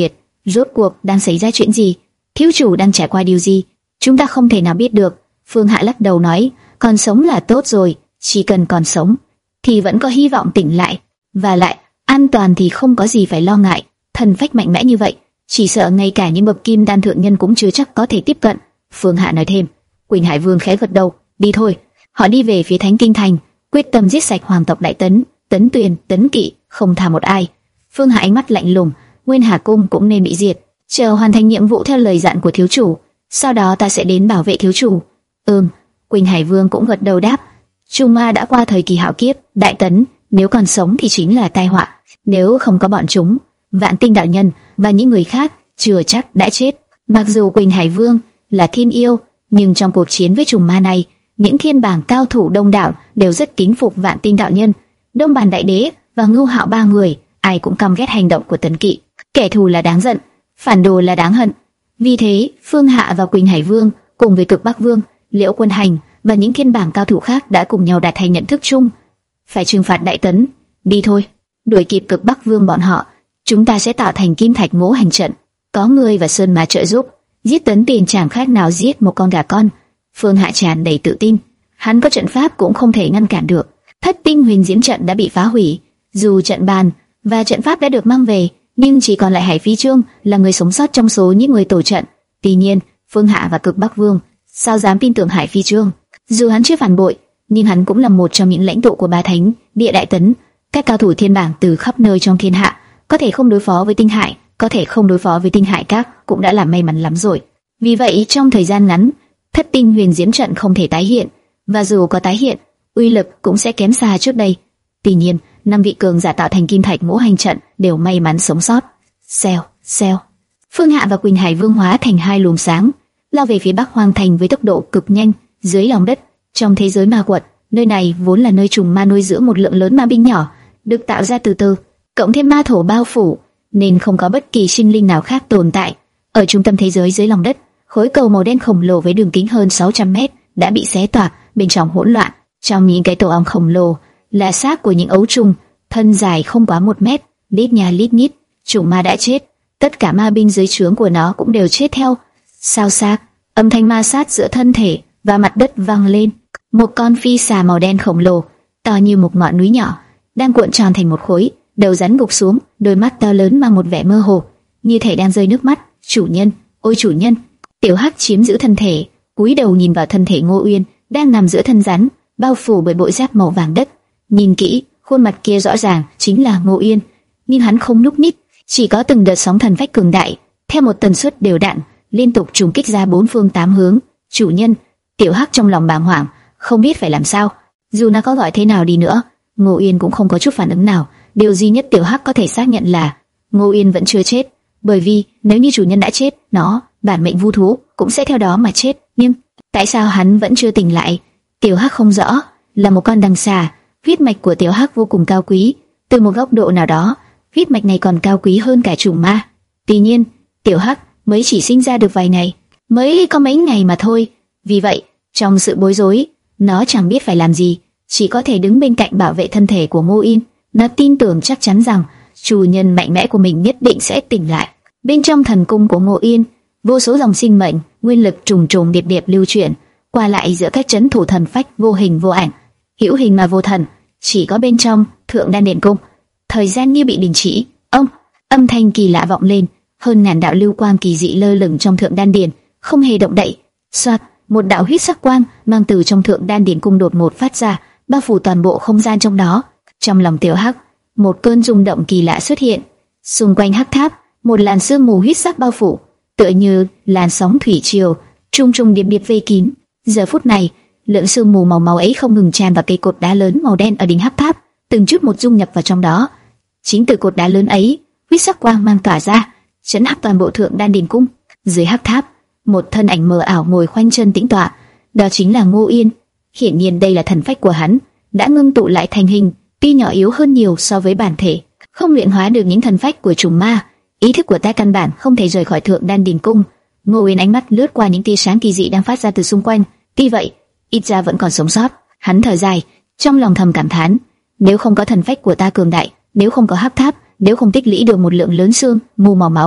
Speaker 1: Rốt cuộc đang xảy ra chuyện gì? Thiếu chủ đang trải qua điều gì? Chúng ta không thể nào biết được. Phương Hạ lắc đầu nói, còn sống là tốt rồi, chỉ cần còn sống thì vẫn có hy vọng tỉnh lại, và lại an toàn thì không có gì phải lo ngại. Thần phách mạnh mẽ như vậy, chỉ sợ ngay cả những bậc kim đan thượng nhân cũng chưa chắc có thể tiếp cận. Phương Hạ nói thêm. Quỳnh Hải Vương khẽ gật đầu, đi thôi. Họ đi về phía Thánh Kinh Thành, quyết tâm giết sạch hoàng tộc Đại Tấn, Tấn Tuyền, Tấn Kỵ, không tha một ai. Phương Hạ ánh mắt lạnh lùng, Nguyên Hà Cung cũng nên bị diệt. Chờ hoàn thành nhiệm vụ theo lời dặn của thiếu chủ, sau đó ta sẽ đến bảo vệ thiếu chủ. Ừm. Quỳnh Hải Vương cũng gật đầu đáp. Trung Ma đã qua thời kỳ hạo kiếp, Đại Tấn nếu còn sống thì chính là tai họa. Nếu không có bọn chúng, Vạn Tinh đạo nhân và những người khác chưa chắc đã chết. Mặc dù Quỳnh Hải Vương là thiên yêu, nhưng trong cuộc chiến với trùng ma này, những thiên bảng cao thủ đông đảo đều rất kính phục Vạn Tinh đạo nhân. Đông Bàn Đại Đế và Ngưu Hạo ba người, ai cũng căm ghét hành động của Tấn Kỵ. Kẻ thù là đáng giận, phản đồ là đáng hận. Vì thế, Phương Hạ và Quỳnh Hải Vương cùng với Cực Bắc Vương, Liễu Quân Hành và những thiên bảng cao thủ khác đã cùng nhau đạt thành nhận thức chung, phải trừng phạt Đại Tấn. Đi thôi, đuổi kịp Cực Bắc Vương bọn họ, chúng ta sẽ tạo thành kim thạch ngũ hành trận. Có ngươi và Sơn Ma trợ giúp, giết Tấn Tiền chẳng khác nào giết một con gà con. Phương Hạ tràn đầy tự tin, hắn có trận pháp cũng không thể ngăn cản được. Thất tinh huyền diễm trận đã bị phá hủy, dù trận bàn và trận pháp đã được mang về, nhưng chỉ còn lại Hải Phi Trương là người sống sót trong số những người tổ trận. Tuy nhiên, Phương Hạ và Cực Bắc Vương sao dám tin tưởng Hải Phi Trương? Dù hắn chưa phản bội, nhưng hắn cũng là một trong những lãnh tụ của Bá Thánh Địa Đại Tấn. Các cao thủ thiên bảng từ khắp nơi trong thiên hạ, có thể không đối phó với Tinh Hải, có thể không đối phó với Tinh Hải các, cũng đã là may mắn lắm rồi. Vì vậy, trong thời gian ngắn, thất tinh huyền diễm trận không thể tái hiện, và dù có tái hiện, uy lực cũng sẽ kém xa trước đây. Tuy nhiên, năm vị cường giả tạo thành kim thạch ngũ hành trận đều may mắn sống sót. Xèo, xèo. Phương Hạ và Quỳnh Hải Vương hóa thành hai luồng sáng, lao về phía Bắc Hoang Thành với tốc độ cực nhanh. Dưới lòng đất, trong thế giới ma quật, nơi này vốn là nơi trùng ma nuôi dưỡng một lượng lớn ma binh nhỏ, được tạo ra từ từ, cộng thêm ma thổ bao phủ, nên không có bất kỳ sinh linh nào khác tồn tại. Ở trung tâm thế giới dưới lòng đất, khối cầu màu đen khổng lồ với đường kính hơn sáu trăm mét đã bị xé toạc, bên trong hỗn loạn. Trong những cái tổ ong khổng lồ là xác của những ấu trùng, thân dài không quá một mét, lít nha lít nhít. Trùng ma đã chết, tất cả ma binh dưới trướng của nó cũng đều chết theo. Sao xác, âm thanh ma sát giữa thân thể và mặt đất vang lên. Một con phi xà màu đen khổng lồ, to như một ngọn núi nhỏ, đang cuộn tròn thành một khối, đầu rắn gục xuống, đôi mắt to lớn mang một vẻ mơ hồ, như thể đang rơi nước mắt. Chủ nhân, ôi chủ nhân! Tiểu Hắc chiếm giữ thân thể, cúi đầu nhìn vào thân thể Ngô Uyên đang nằm giữa thân rắn, bao phủ bởi bội giáp màu vàng đất. Nhìn kỹ, khuôn mặt kia rõ ràng chính là Ngô Uyên, nhưng hắn không nhúc nhích, chỉ có từng đợt sóng thần phách cường đại, theo một tần suất đều đặn, liên tục trùng kích ra bốn phương tám hướng. Chủ nhân! Tiểu Hắc trong lòng bàng hoàng, không biết phải làm sao. Dù nó có gọi thế nào đi nữa, Ngô Uyên cũng không có chút phản ứng nào. Điều duy nhất Tiểu Hắc có thể xác nhận là Ngô Uyên vẫn chưa chết, bởi vì nếu như chủ nhân đã chết, nó, bản mệnh vu thú, cũng sẽ theo đó mà chết. Nhưng tại sao hắn vẫn chưa tỉnh lại? Tiểu Hắc không rõ. Là một con đằng xà, huyết mạch của Tiểu Hắc vô cùng cao quý. Từ một góc độ nào đó, huyết mạch này còn cao quý hơn cả trùng ma. Tuy nhiên, Tiểu Hắc mới chỉ sinh ra được vài ngày, mới có mấy ngày mà thôi. Vì vậy, trong sự bối rối, nó chẳng biết phải làm gì, chỉ có thể đứng bên cạnh bảo vệ thân thể của Ngô Uyên. Nó tin tưởng chắc chắn rằng chủ nhân mạnh mẽ của mình nhất định sẽ tỉnh lại. Bên trong thần cung của Ngô Uyên, vô số dòng sinh mệnh, nguyên lực trùng trùng điệp điệp lưu chuyển qua lại giữa các chấn thủ thần phách vô hình vô ảnh, hữu hình mà vô thần. Chỉ có bên trong Thượng Đan Điền Cung, thời gian như bị đình chỉ. Ông, âm thanh kỳ lạ vọng lên, hơn ngàn đạo lưu quang kỳ dị lơ lửng trong Thượng Đan Điền, không hề động đậy. Soạt, một đạo huyết sắc quang mang từ trong Thượng Đan Điền Cung đột ngột phát ra, bao phủ toàn bộ không gian trong đó. Trong lòng Tiểu Hắc, một cơn rung động kỳ lạ xuất hiện. Xung quanh hắc tháp, một làn sương mù huyết sắc bao phủ, tựa như làn sóng thủy triều, trung trung điệp điệp vây kín. Giờ phút này, lượng sương mù màu máu ấy không ngừng tràn vào cây cột đá lớn màu đen ở đỉnh hắc tháp, từng chút một dung nhập vào trong đó. Chính từ cột đá lớn ấy, huyết sắc quang mang tỏa ra, chấn áp toàn bộ Thượng Đan Điền Cung. Dưới hắc tháp, một thân ảnh mờ ảo ngồi khoanh chân tĩnh tọa, đó chính là Ngô Uyên. Hiển nhiên đây là thần phách của hắn, đã ngưng tụ lại thành hình, tuy nhỏ yếu hơn nhiều so với bản thể, không luyện hóa được những thần phách của trùng ma. Ý thức của ta căn bản không thể rời khỏi Thượng Đan Điền Cung. Ngô Uyên ánh mắt lướt qua những tia sáng kỳ dị đang phát ra từ xung quanh. Tuy vậy, ít ra vẫn còn sống sót. Hắn thở dài, trong lòng thầm cảm thán: nếu không có thần phách của ta cường đại, nếu không có hắc tháp, nếu không tích lũy được một lượng lớn xương mù màu máu,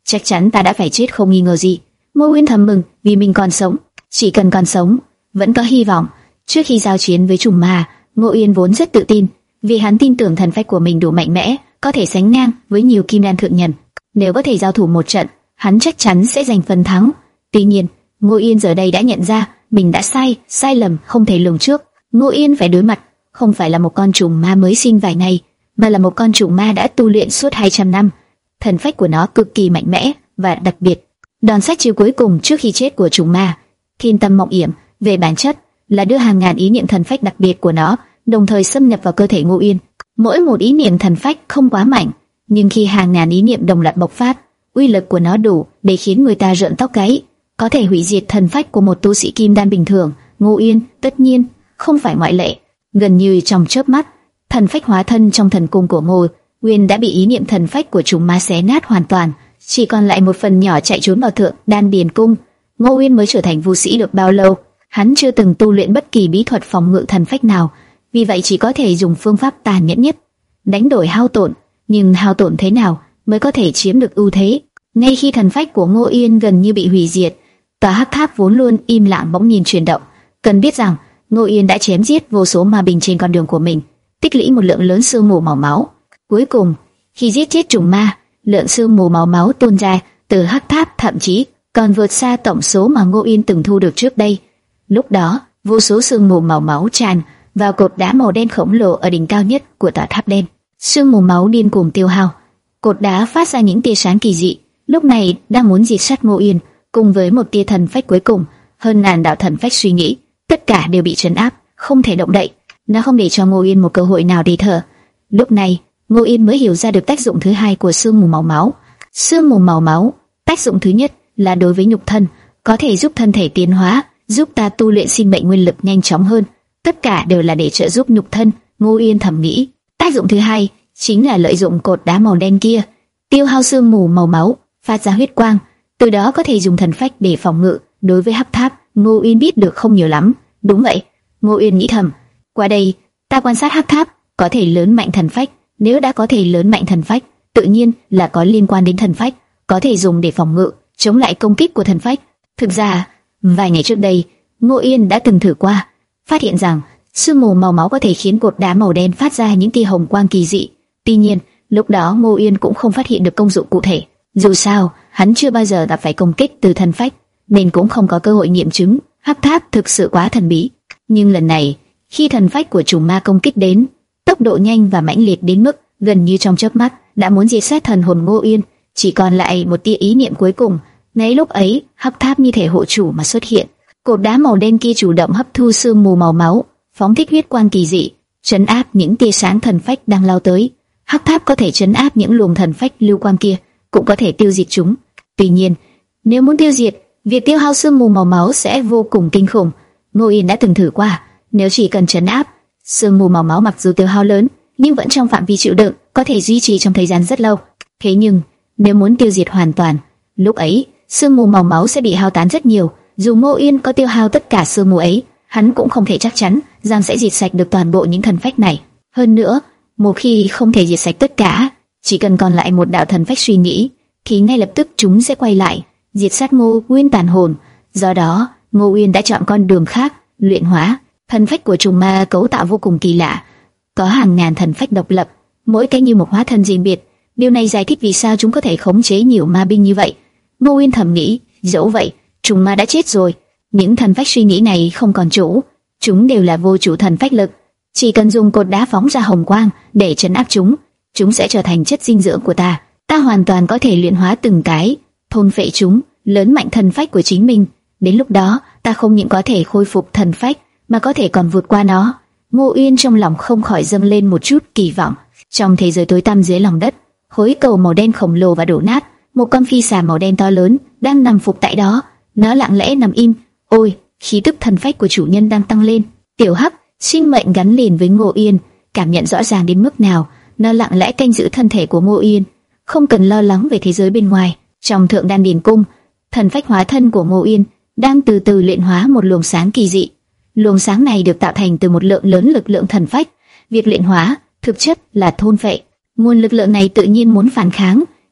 Speaker 1: chắc chắn ta đã phải chết không nghi ngờ gì. Ngô Uyên thầm mừng vì mình còn sống, chỉ cần còn sống, vẫn có hy vọng. Trước khi giao chiến với trùng ma, Ngô Uyên vốn rất tự tin, vì hắn tin tưởng thần phách của mình đủ mạnh mẽ, có thể sánh ngang với nhiều kim đan thượng nhân. Nếu có thể giao thủ một trận, hắn chắc chắn sẽ giành phần thắng. Tuy nhiên, Ngô Uyên giờ đây đã nhận ra mình đã sai, sai lầm không thể lường trước. Ngô Uyên phải đối mặt không phải là một con trùng ma mới sinh vài ngày, mà là một con trùng ma đã tu luyện suốt hai trăm năm. Thần phách của nó cực kỳ mạnh mẽ và đặc biệt. Đòn sát chiêu cuối cùng trước khi chết của trùng ma, Thiên Tâm Mộng Yểm, về bản chất là đưa hàng ngàn ý niệm thần phách đặc biệt của nó đồng thời xâm nhập vào cơ thể Ngô Uyên. Mỗi một ý niệm thần phách không quá mạnh, nhưng khi hàng ngàn ý niệm đồng loạt bộc phát, uy lực của nó đủ để khiến người ta rợn tóc gáy, có thể hủy diệt thần phách của một tu sĩ kim đan bình thường. Ngô Uyên tất nhiên không phải ngoại lệ. Gần như trong chớp mắt, thần phách hóa thân trong thần cung của Ngô Uyên đã bị ý niệm thần phách của trùng ma xé nát hoàn toàn, chỉ còn lại một phần nhỏ chạy trốn vào thượng đan điền cung. Ngô Uyên mới trở thành vu sĩ được bao lâu, hắn chưa từng tu luyện bất kỳ bí thuật phòng ngự thần phách nào, vì vậy chỉ có thể dùng phương pháp tàn nhẫn nhất, đánh đổi hao tổn. Nhưng hao tổn thế nào mới có thể chiếm được ưu thế? Ngay khi thần phách của Ngô Uyên gần như bị hủy diệt, tòa hắc tháp vốn luôn im lặng bỗng nhiên chuyển động. Cần biết rằng Ngô Uyên đã chém giết vô số ma binh trên con đường của mình, tích lũy một lượng lớn sương mù màu máu. Cuối cùng, khi giết chết trùng ma, lượng sương mù màu máu tuôn ra từ hắc tháp thậm chí còn vượt xa tổng số mà Ngô Uyên từng thu được trước đây. Lúc đó, vô số sương mù màu máu tràn vào cột đá màu đen khổng lồ ở đỉnh cao nhất của tòa tháp đen. Sương mù máu điên cuồng tiêu hao, cột đá phát ra những tia sáng kỳ dị, lúc này đang muốn diệt sát Ngô Uyên. Cùng với một tia thần phách cuối cùng, hơn ngàn đạo thần phách suy nghĩ, tất cả đều bị trấn áp, không thể động đậy. Nó không để cho Ngô Uyên một cơ hội nào để thở. Lúc này, Ngô Uyên mới hiểu ra được tác dụng thứ hai của sương mù màu máu. Sương mù màu máu, tác dụng thứ nhất là đối với nhục thân, có thể giúp thân thể tiến hóa, giúp ta tu luyện sinh mệnh nguyên lực nhanh chóng hơn. Tất cả đều là để trợ giúp nhục thân. Ngô Uyên thầm nghĩ. Tác dụng thứ hai chính là lợi dụng cột đá màu đen kia, tiêu hao sương mù màu máu, phát ra huyết quang, từ đó có thể dùng thần phách để phòng ngự. Đối với hắc tháp, Ngô Uyên biết được không nhiều lắm. Đúng vậy, Ngô Uyên nghĩ thầm. Qua đây, ta quan sát hắc tháp, có thể lớn mạnh thần phách. Nếu đã có thể lớn mạnh thần phách, tự nhiên là có liên quan đến thần phách, có thể dùng để phòng ngự, chống lại công kích của thần phách. Thực ra, vài ngày trước đây, Ngô Uyên đã từng thử qua, phát hiện rằng sương mù màu máu có thể khiến cột đá màu đen phát ra những tia hồng quang kỳ dị. Tuy nhiên, lúc đó Ngô Uyên cũng không phát hiện được công dụng cụ thể. Dù sao, hắn chưa bao giờ gặp phải công kích từ thần phách, nên cũng không có cơ hội nghiệm chứng. Hắc tháp thực sự quá thần bí. Nhưng lần này, khi thần phách của trùng ma công kích đến, tốc độ nhanh và mãnh liệt đến mức gần như trong chớp mắt đã muốn diệt sát thần hồn Ngô Uyên, chỉ còn lại một tia ý niệm cuối cùng. Ngay lúc ấy, hắc tháp như thể hộ chủ mà xuất hiện. Cột đá màu đen kia chủ động hấp thu sương mù màu máu, phóng thích huyết quang kỳ dị, trấn áp những tia sáng thần phách đang lao tới. Hắc tháp có thể trấn áp những luồng thần phách lưu quang kia, cũng có thể tiêu diệt chúng. Tuy nhiên, nếu muốn tiêu diệt, việc tiêu hao sương mù màu máu sẽ vô cùng kinh khủng. Ngô Uyên đã từng thử qua, nếu chỉ cần trấn áp, sương mù màu máu mặc dù tiêu hao lớn, nhưng vẫn trong phạm vi chịu đựng, có thể duy trì trong thời gian rất lâu. Thế nhưng, nếu muốn tiêu diệt hoàn toàn, lúc ấy sương mù màu máu sẽ bị hao tán rất nhiều. Dù Ngô Uyên có tiêu hao tất cả sương mù ấy, hắn cũng không thể chắc chắn rằng sẽ diệt sạch được toàn bộ những thần phách này. Hơn nữa, một khi không thể diệt sạch tất cả, chỉ cần còn lại một đạo thần phách suy nghĩ, thì ngay lập tức chúng sẽ quay lại, diệt sát Ngô Uyên tàn hồn. Do đó, Ngô Uyên đã chọn con đường khác, luyện hóa. Thần phách của trùng ma cấu tạo vô cùng kỳ lạ, có hàng ngàn thần phách độc lập, mỗi cái như một hóa thân riêng biệt. Điều này giải thích vì sao chúng có thể khống chế nhiều ma binh như vậy. Ngô Uyên thầm nghĩ, dẫu vậy, trùng ma đã chết rồi, những thần phách suy nghĩ này không còn chủ, chúng đều là vô chủ thần phách lực. Chỉ cần dùng cột đá phóng ra hồng quang để trấn áp chúng, chúng sẽ trở thành chất dinh dưỡng của ta. Ta hoàn toàn có thể luyện hóa từng cái, thôn phệ chúng, lớn mạnh thần phách của chính mình. Đến lúc đó, ta không những có thể khôi phục thần phách, mà có thể còn vượt qua nó. Ngô Uyên trong lòng không khỏi dâng lên một chút kỳ vọng. Trong thế giới tối tăm dưới lòng đất, khối cầu màu đen khổng lồ và đổ nát, một con phi xà màu đen to lớn đang nằm phục tại đó. Nó lặng lẽ nằm im. Ôi, khí tức thần phách của chủ nhân đang tăng lên. Tiểu Hắc, sinh mệnh gắn liền với Ngô Uyên, cảm nhận rõ ràng đến mức nào. Nó lặng lẽ canh giữ thân thể của Ngô Uyên, không cần lo lắng về thế giới bên ngoài. Trong thượng đan điền cung, thần phách hóa thân của Ngô Uyên đang từ từ luyện hóa một luồng sáng kỳ dị. Luồng sáng này được tạo thành từ một lượng lớn lực lượng thần phách. Việc luyện hóa thực chất là thôn phệ. Nguồn lực lượng này tự nhiên muốn phản kháng,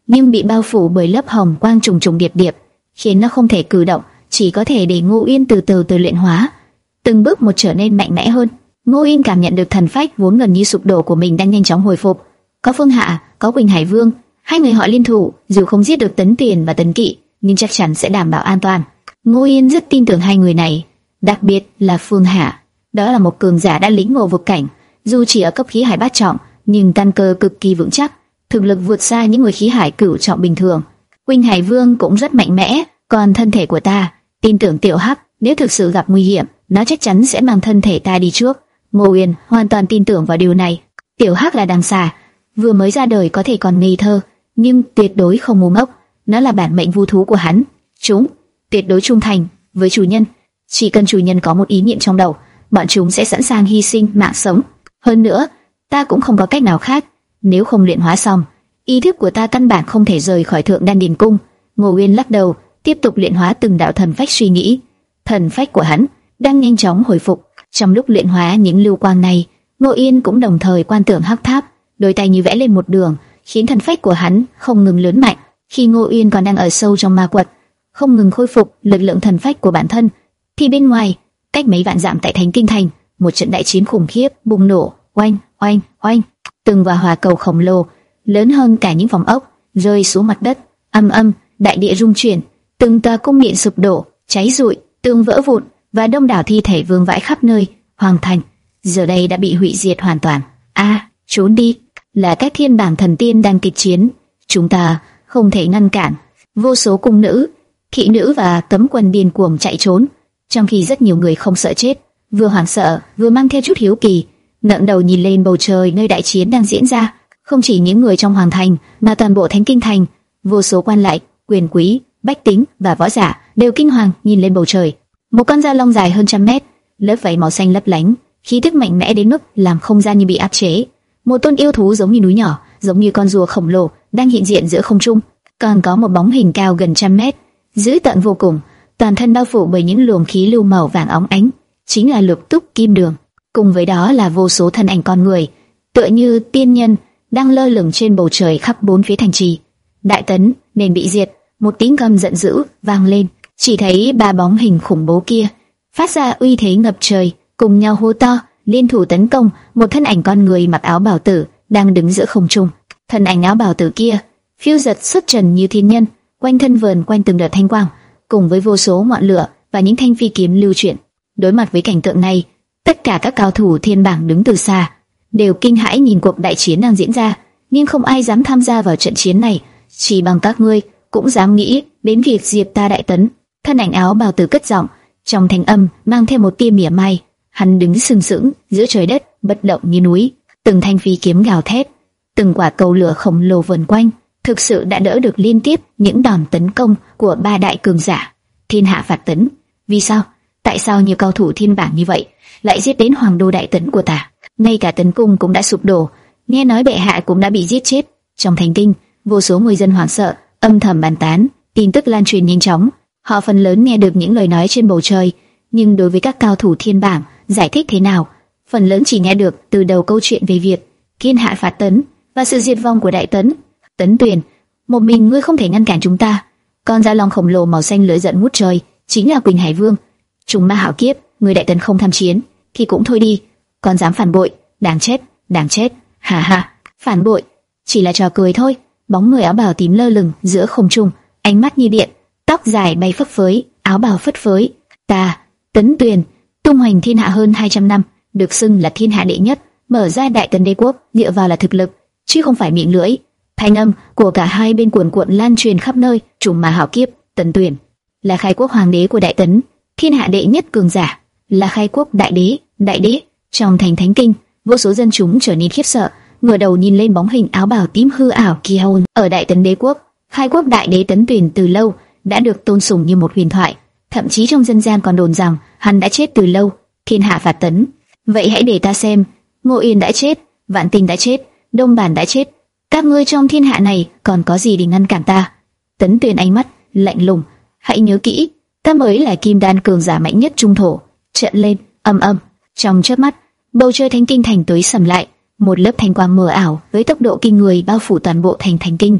Speaker 1: nhưng bị bao phủ bởi lớp hồng quang trùng trùng điệp điệp, khiến nó không thể cử động, chỉ có thể để Ngô Uyên từ từ từ luyện hóa, từng bước một trở nên mạnh mẽ hơn. Ngô Uyên cảm nhận được thần phách vốn gần như sụp đổ của mình đang nhanh chóng hồi phục. Có Phương Hạ, có Quỳnh Hải Vương, hai người họ liên thủ, dù không giết được Tấn Tuyền và Tấn Kỵ, nhưng chắc chắn sẽ đảm bảo an toàn. Ngô Uyên rất tin tưởng hai người này, đặc biệt là Phương Hạ. Đó là một cường giả đã lĩnh ngộ vực cảnh, dù chỉ ở cấp khí hải bát trọng, nhưng căn cơ cực kỳ vững chắc, thực lực vượt xa những người khí hải cửu trọng bình thường. Quỳnh Hải Vương cũng rất mạnh mẽ, còn thân thể của ta, tin tưởng Tiểu Hắc, nếu thực sự gặp nguy hiểm, nó chắc chắn sẽ mang thân thể ta đi trước. Ngô Uyên hoàn toàn tin tưởng vào điều này. Tiểu Hắc là đằng xà, vừa mới ra đời có thể còn ngây thơ, nhưng tuyệt đối không ngu ngốc. Nó là bản mệnh vu thú của hắn, chúng tuyệt đối trung thành với chủ nhân. Chỉ cần chủ nhân có một ý niệm trong đầu, bọn chúng sẽ sẵn sàng hy sinh mạng sống. Hơn nữa, ta cũng không có cách nào khác. Nếu không luyện hóa xong, ý thức của ta căn bản không thể rời khỏi Thượng Đan Điền Cung. Ngô Uyên lắc đầu, tiếp tục luyện hóa từng đạo thần phách suy nghĩ. Thần phách của hắn đang nhanh chóng hồi phục. Trong lúc luyện hóa những lưu quang này, Ngô Uyên cũng đồng thời quan tưởng hắc tháp, đôi tay như vẽ lên một đường, khiến thần phách của hắn không ngừng lớn mạnh. Khi Ngô Uyên còn đang ở sâu trong ma quật, không ngừng khôi phục lực lượng thần phách của bản thân, thì bên ngoài, cách mấy vạn dặm tại Thánh Kinh Thành, một trận đại chiến khủng khiếp bùng nổ, oanh, oanh, oanh, từng quả hỏa cầu khổng lồ, lớn hơn cả những phòng ốc, rơi xuống mặt đất, âm âm, đại địa rung chuyển, từng tòa cung điện sụp đổ, cháy rụi, tường vỡ vụn và đông đảo thi thể vương vãi khắp nơi. Hoàng thành giờ đây đã bị hủy diệt hoàn toàn. A, à, trốn đi! Là các thiên bảng thần tiên đang kịch chiến, chúng ta không thể ngăn cản. Vô số cung nữ, thị nữ và cấm quân điên cuồng chạy trốn, trong khi rất nhiều người không sợ chết, vừa hoảng sợ vừa mang theo chút hiếu kỳ, ngẩng đầu nhìn lên bầu trời nơi đại chiến đang diễn ra. Không chỉ những người trong hoàng thành, mà toàn bộ Thánh Kinh Thành, vô số quan lại, quyền quý, bách tính và võ giả đều kinh hoàng nhìn lên bầu trời. Một con dao long dài hơn trăm mét, lớp vảy màu xanh lấp lánh, khí tức mạnh mẽ đến mức làm không gian như bị áp chế. Một tôn yêu thú giống như núi nhỏ, giống như con rùa khổng lồ đang hiện diện giữa không trung. Còn có một bóng hình cao gần trăm mét, dữ tợn vô cùng, toàn thân bao phủ bởi những luồng khí lưu màu vàng óng ánh, chính là Lục Túc Kim Đường. Cùng với đó là vô số thân ảnh con người, tựa như tiên nhân, đang lơ lửng trên bầu trời khắp bốn phía thành trì. Đại Tấn nên bị diệt. Một tiếng gầm giận dữ vang lên, chỉ thấy ba bóng hình khủng bố kia phát ra uy thế ngập trời, cùng nhau hô to, liên thủ tấn công một thân ảnh con người mặc áo bào tử đang đứng giữa không trung. Thân ảnh áo bào tử kia phiêu giật xuất trần như thiên nhân, quanh thân vờn quanh từng đợt thanh quang, cùng với vô số ngọn lửa và những thanh phi kiếm lưu chuyển. Đối mặt với cảnh tượng này, tất cả các cao thủ thiên bảng đứng từ xa đều kinh hãi nhìn cuộc đại chiến đang diễn ra, nhưng không ai dám tham gia vào trận chiến này. Chỉ bằng các ngươi cũng dám nghĩ đến việc diệt ta Đại Tấn? Thân ảnh áo bào tử cất giọng, trong thanh âm mang theo một tia mỉa mai. Hắn đứng sừng sững giữa trời đất, bất động như núi. Từng thanh phi kiếm gào thét, từng quả cầu lửa khổng lồ vần quanh, thực sự đã đỡ được liên tiếp những đòn tấn công của ba đại cường giả. Thiên hạ phạt Tấn, vì sao? Tại sao nhiều cao thủ thiên bảng như vậy lại giết đến hoàng đô Đại Tấn của ta? Ngay cả Tấn cung cũng đã sụp đổ, nghe nói bệ hạ cũng đã bị giết chết. Trong thành kinh, vô số người dân hoảng sợ, âm thầm bàn tán, tin tức lan truyền nhanh chóng. Họ phần lớn nghe được những lời nói trên bầu trời, nhưng đối với các cao thủ thiên bảng giải thích thế nào, phần lớn chỉ nghe được từ đầu câu chuyện về việc thiên hạ phạt Tấn và sự diệt vong của Đại Tấn. Tấn Tuyền, một mình ngươi không thể ngăn cản chúng ta. Con dao long khổng lồ màu xanh lưỡi giận ngút trời chính là Quỳnh Hải Vương. Trùng ma hảo kiếp, người Đại Tấn không tham chiến thì cũng thôi đi, còn dám phản bội, đáng chết, đáng chết. Hà hà, phản bội chỉ là trò cười thôi. Bóng người áo bào tím lơ lửng giữa không trung, ánh mắt như điện, tóc dài bay phấp phới, áo bào phất phới. Ta, Tấn Tuyền, tung hoành thiên hạ hơn hai trăm năm, được xưng là thiên hạ đệ nhất, mở ra Đại Tấn đế quốc dựa vào là thực lực, chứ không phải miệng lưỡi. Thanh âm của cả hai bên cuồn cuộn lan truyền khắp nơi. Trùng ma hảo kiếp, Tấn Tuyền là khai quốc hoàng đế của Đại Tấn, thiên hạ đệ nhất cường giả, là khai quốc đại đế. Đại đế trong thành Thánh Kinh, vô số dân chúng trở nên khiếp sợ, ngửa đầu nhìn lên bóng hình áo bào tím hư ảo kia. Ở Đại Tấn đế quốc, khai quốc đại đế Tấn Tuyền từ lâu đã được tôn sùng như một huyền thoại, thậm chí trong dân gian còn đồn rằng hắn đã chết từ lâu. Thiên hạ phạt Tấn, vậy hãy để ta xem. Ngô Uyên đã chết, Vạn Tình đã chết, Đông Bản đã chết, các ngươi trong thiên hạ này còn có gì để ngăn cản ta? Tấn Tuyền ánh mắt lạnh lùng, hãy nhớ kỹ, ta mới là kim đan cường giả mạnh nhất trung thổ. Trận lên, âm âm, trong chớp mắt, bầu trời Thánh Kinh thành tối sầm lại, một lớp thanh quang mờ ảo với tốc độ kinh người bao phủ toàn bộ thành Thánh Kinh.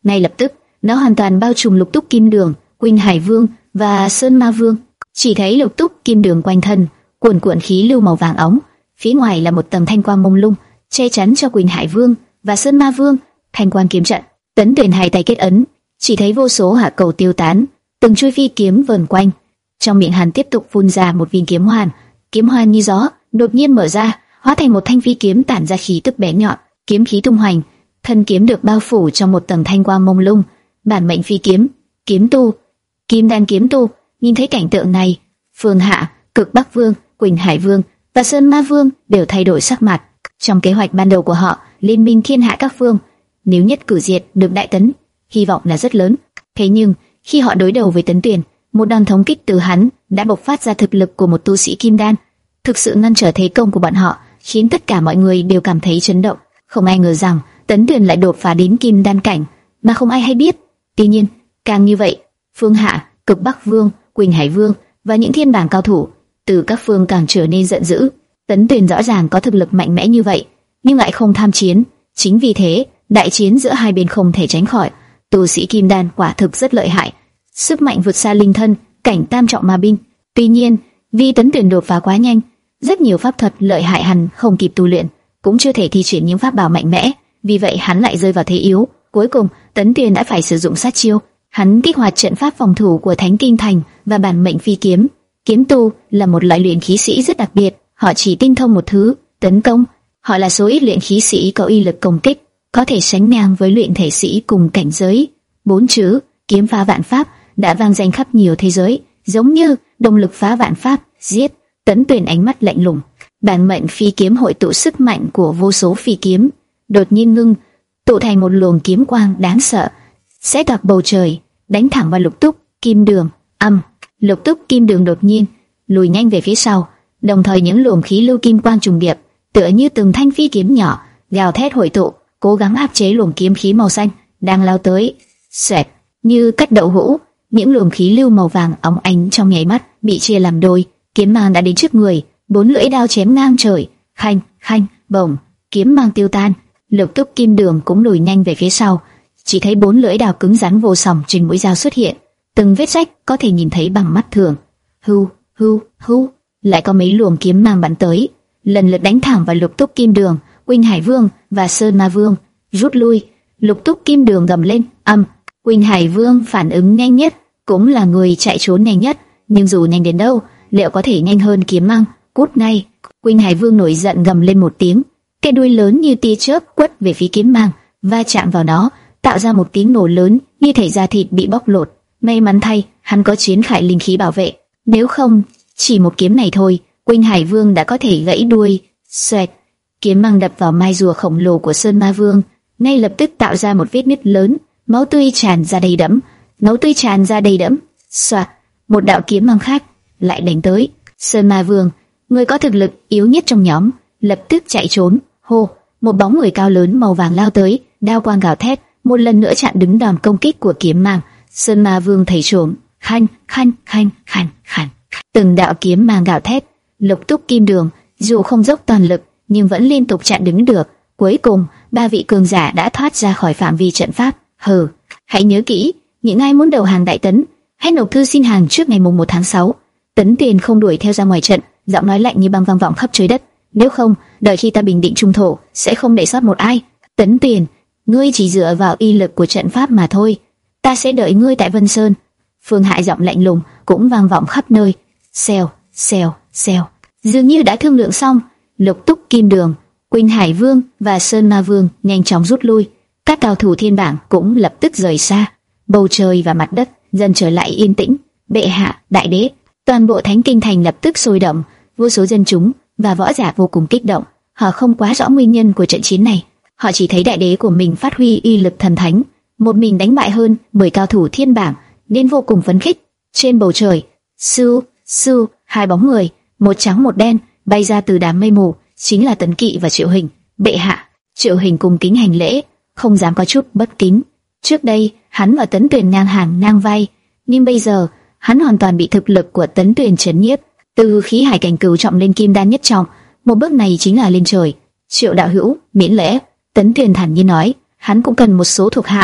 Speaker 1: Ngay lập tức, nó hoàn toàn bao trùm Lục Túc Kim Đường, Quỳnh Hải Vương và Sơn Ma Vương. Chỉ thấy Lục Túc Kim Đường quanh thân cuồn cuộn khí lưu màu vàng óng, phía ngoài là một tầng thanh quang mông lung che chắn cho Quỳnh Hải Vương và Sơn Ma Vương. Thanh quang kiếm trận, Tấn Tuyền hai tay kết ấn, chỉ thấy vô số hỏa cầu tiêu tán, từng chuôi phi kiếm vờn quanh. Trong miệng hắn tiếp tục phun ra một viên kiếm hoàn, kiếm hoàn như gió, đột nhiên mở ra, hóa thành một thanh phi kiếm tản ra khí tức bén nhọn, kiếm khí tung hoành, thân kiếm được bao phủ trong một tầng thanh quang mông lung. Bản mệnh phi kiếm, kiếm tu, Kim Đan kiếm tu. Nhìn thấy cảnh tượng này, Phương Hạ, Cực Bắc Vương, Quỳnh Hải Vương và Sơn Ma Vương đều thay đổi sắc mặt. Trong kế hoạch ban đầu của họ, liên minh thiên hạ các phương, nếu nhất cử diệt được Đại Tấn, hy vọng là rất lớn. Thế nhưng khi họ đối đầu với Tấn Tuyền, một đòn thống kích từ hắn đã bộc phát ra thực lực của một tu sĩ Kim Đan, thực sự ngăn trở thế công của bọn họ, khiến tất cả mọi người đều cảm thấy chấn động. Không ai ngờ rằng Tấn Tuyền lại đột phá đến Kim Đan cảnh mà không ai hay biết. Tuy nhiên, càng như vậy, Phương Hạ, Cực Bắc Vương, Quỳnh Hải Vương và những thiên bảng cao thủ từ các phương càng trở nên giận dữ. Tấn Tuyền rõ ràng có thực lực mạnh mẽ như vậy, nhưng lại không tham chiến. Chính vì thế, đại chiến giữa hai bên không thể tránh khỏi. Tu sĩ Kim Đan quả thực rất lợi hại, sức mạnh vượt xa linh thân cảnh tam trọng ma binh. Tuy nhiên, vì Tấn Tuyền đột phá quá nhanh, rất nhiều pháp thuật lợi hại hắn không kịp tu luyện, cũng chưa thể thi triển những pháp bảo mạnh mẽ, vì vậy hắn lại rơi vào thế yếu. Cuối cùng, Tấn Tuyền đã phải sử dụng sát chiêu. Hắn kích hoạt trận pháp phòng thủ của Thánh Kinh Thành và bản mệnh phi kiếm. Kiếm tu là một loại luyện khí sĩ rất đặc biệt, họ chỉ tinh thông một thứ, tấn công. Họ là số ít luyện khí sĩ có uy lực công kích, có thể sánh ngang với luyện thể sĩ cùng cảnh giới. Bốn chữ kiếm phá vạn pháp đã vang danh khắp nhiều thế giới, giống như động lực phá vạn pháp, giết. Tấn Tuyền ánh mắt lạnh lùng, bản mệnh phi kiếm hội tụ sức mạnh của vô số phi kiếm, đột nhiên ngưng tụ thành một luồng kiếm quang đáng sợ, xé toạc bầu trời, đánh thẳng vào Lục Túc Kim Đường. Âm, Lục Túc Kim Đường đột nhiên lùi nhanh về phía sau, đồng thời những luồng khí lưu kim quang trùng điệp, tựa như từng thanh phi kiếm nhỏ, gào thét hội tụ, cố gắng áp chế luồng kiếm khí màu xanh đang lao tới. Xoẹt, như cắt đậu hũ, những luồng khí lưu màu vàng óng ánh trong nháy mắt bị chia làm đôi, kiếm mang đã đến trước người, bốn lưỡi đao chém ngang trời, khanh khanh, bổng, kiếm mang tiêu tan. Lục Túc Kim Đường cũng lùi nhanh về phía sau, chỉ thấy bốn lưỡi đao cứng rắn vô song trên mũi dao xuất hiện, từng vết rách có thể nhìn thấy bằng mắt thường. Hưu, hưu, hưu, lại có mấy luồng kiếm mang bắn tới, lần lượt đánh thẳng vào Lục Túc Kim Đường, Quỳnh Hải Vương và Sơn Ma Vương. Rút lui. Lục Túc Kim Đường gầm lên. Âm, Quỳnh Hải Vương phản ứng nhanh nhất, cũng là người chạy trốn nhanh nhất, nhưng dù nhanh đến đâu, liệu có thể nhanh hơn kiếm mang? Cút ngay! Quỳnh Hải Vương nổi giận gầm lên một tiếng, cái đuôi lớn như tia chớp quất về phía kiếm mang, va chạm vào nó, tạo ra một tiếng nổ lớn, như thể da thịt bị bóc lột. May mắn thay, hắn có chiến khải linh khí bảo vệ, nếu không, chỉ một kiếm này thôi, Quỳnh Hải Vương đã có thể gãy đuôi. Xoẹt, kiếm mang đập vào mai rùa khổng lồ của Sơn Ma Vương, ngay lập tức tạo ra một vết nứt lớn, máu tươi tràn ra đầy đẫm, máu tươi tràn ra đầy đẫm. Xoẹt, một đạo kiếm mang khác lại đánh tới. Sơn Ma Vương, người có thực lực yếu nhất trong nhóm, lập tức chạy trốn. Hô, một bóng người cao lớn màu vàng lao tới, đao quang gào thét, một lần nữa chặn đứng đòn công kích của kiếm mang. Sơn Ma Vương thấy trộm, khanh khanh khanh khanh khanh, từng đạo kiếm mang gào thét. Lục Túc Kim Đường dù không dốc toàn lực, nhưng vẫn liên tục chặn đứng được. Cuối cùng, ba vị cường giả đã thoát ra khỏi phạm vi trận pháp. Hừ, hãy nhớ kỹ, những ai muốn đầu hàng Đại Tấn, hãy nộp thư xin hàng trước ngày mùng một tháng sáu. Tấn Tuyền không đuổi theo ra ngoài trận, giọng nói lạnh như băng vang vọng khắp trời đất. Nếu không, đợi khi ta bình định trung thổ, sẽ không để sót một ai. Tấn Tuyền, ngươi chỉ dựa vào y lực của trận pháp mà thôi. Ta sẽ đợi ngươi tại Vân Sơn. Phương Hại giọng lạnh lùng cũng vang vọng khắp nơi. Xèo, xèo, xèo. Dường như đã thương lượng xong, Lục Túc Kim Đường, Quỳnh Hải Vương và Sơn Ma Vương nhanh chóng rút lui. Các cao thủ thiên bảng cũng lập tức rời xa. Bầu trời và mặt đất dần trở lại yên tĩnh. Bệ hạ, đại đế, toàn bộ Thánh Kinh Thành lập tức sôi động, vô số dân chúng và võ giả vô cùng kích động. Họ không quá rõ nguyên nhân của trận chiến này, họ chỉ thấy đại đế của mình phát huy uy lực thần thánh, một mình đánh bại hơn mười cao thủ thiên bảng, nên vô cùng phấn khích. Trên bầu trời, su su, hai bóng người, một trắng một đen, bay ra từ đám mây mù, chính là Tấn Kỵ và Triệu Hình. Bệ hạ. Triệu Hình cung kính hành lễ, không dám có chút bất kính. Trước đây, hắn và Tấn Tuyền ngang hàng ngang vai, nhưng bây giờ, hắn hoàn toàn bị thực lực của Tấn Tuyền chấn nhiếp. Từ khí hải cảnh cửu trọng lên kim đan nhất trọng, một bước này chính là lên trời. Triệu đạo hữu, miễn lễ. Tấn Tuyền thản nhiên nói, hắn cũng cần một số thuộc hạ,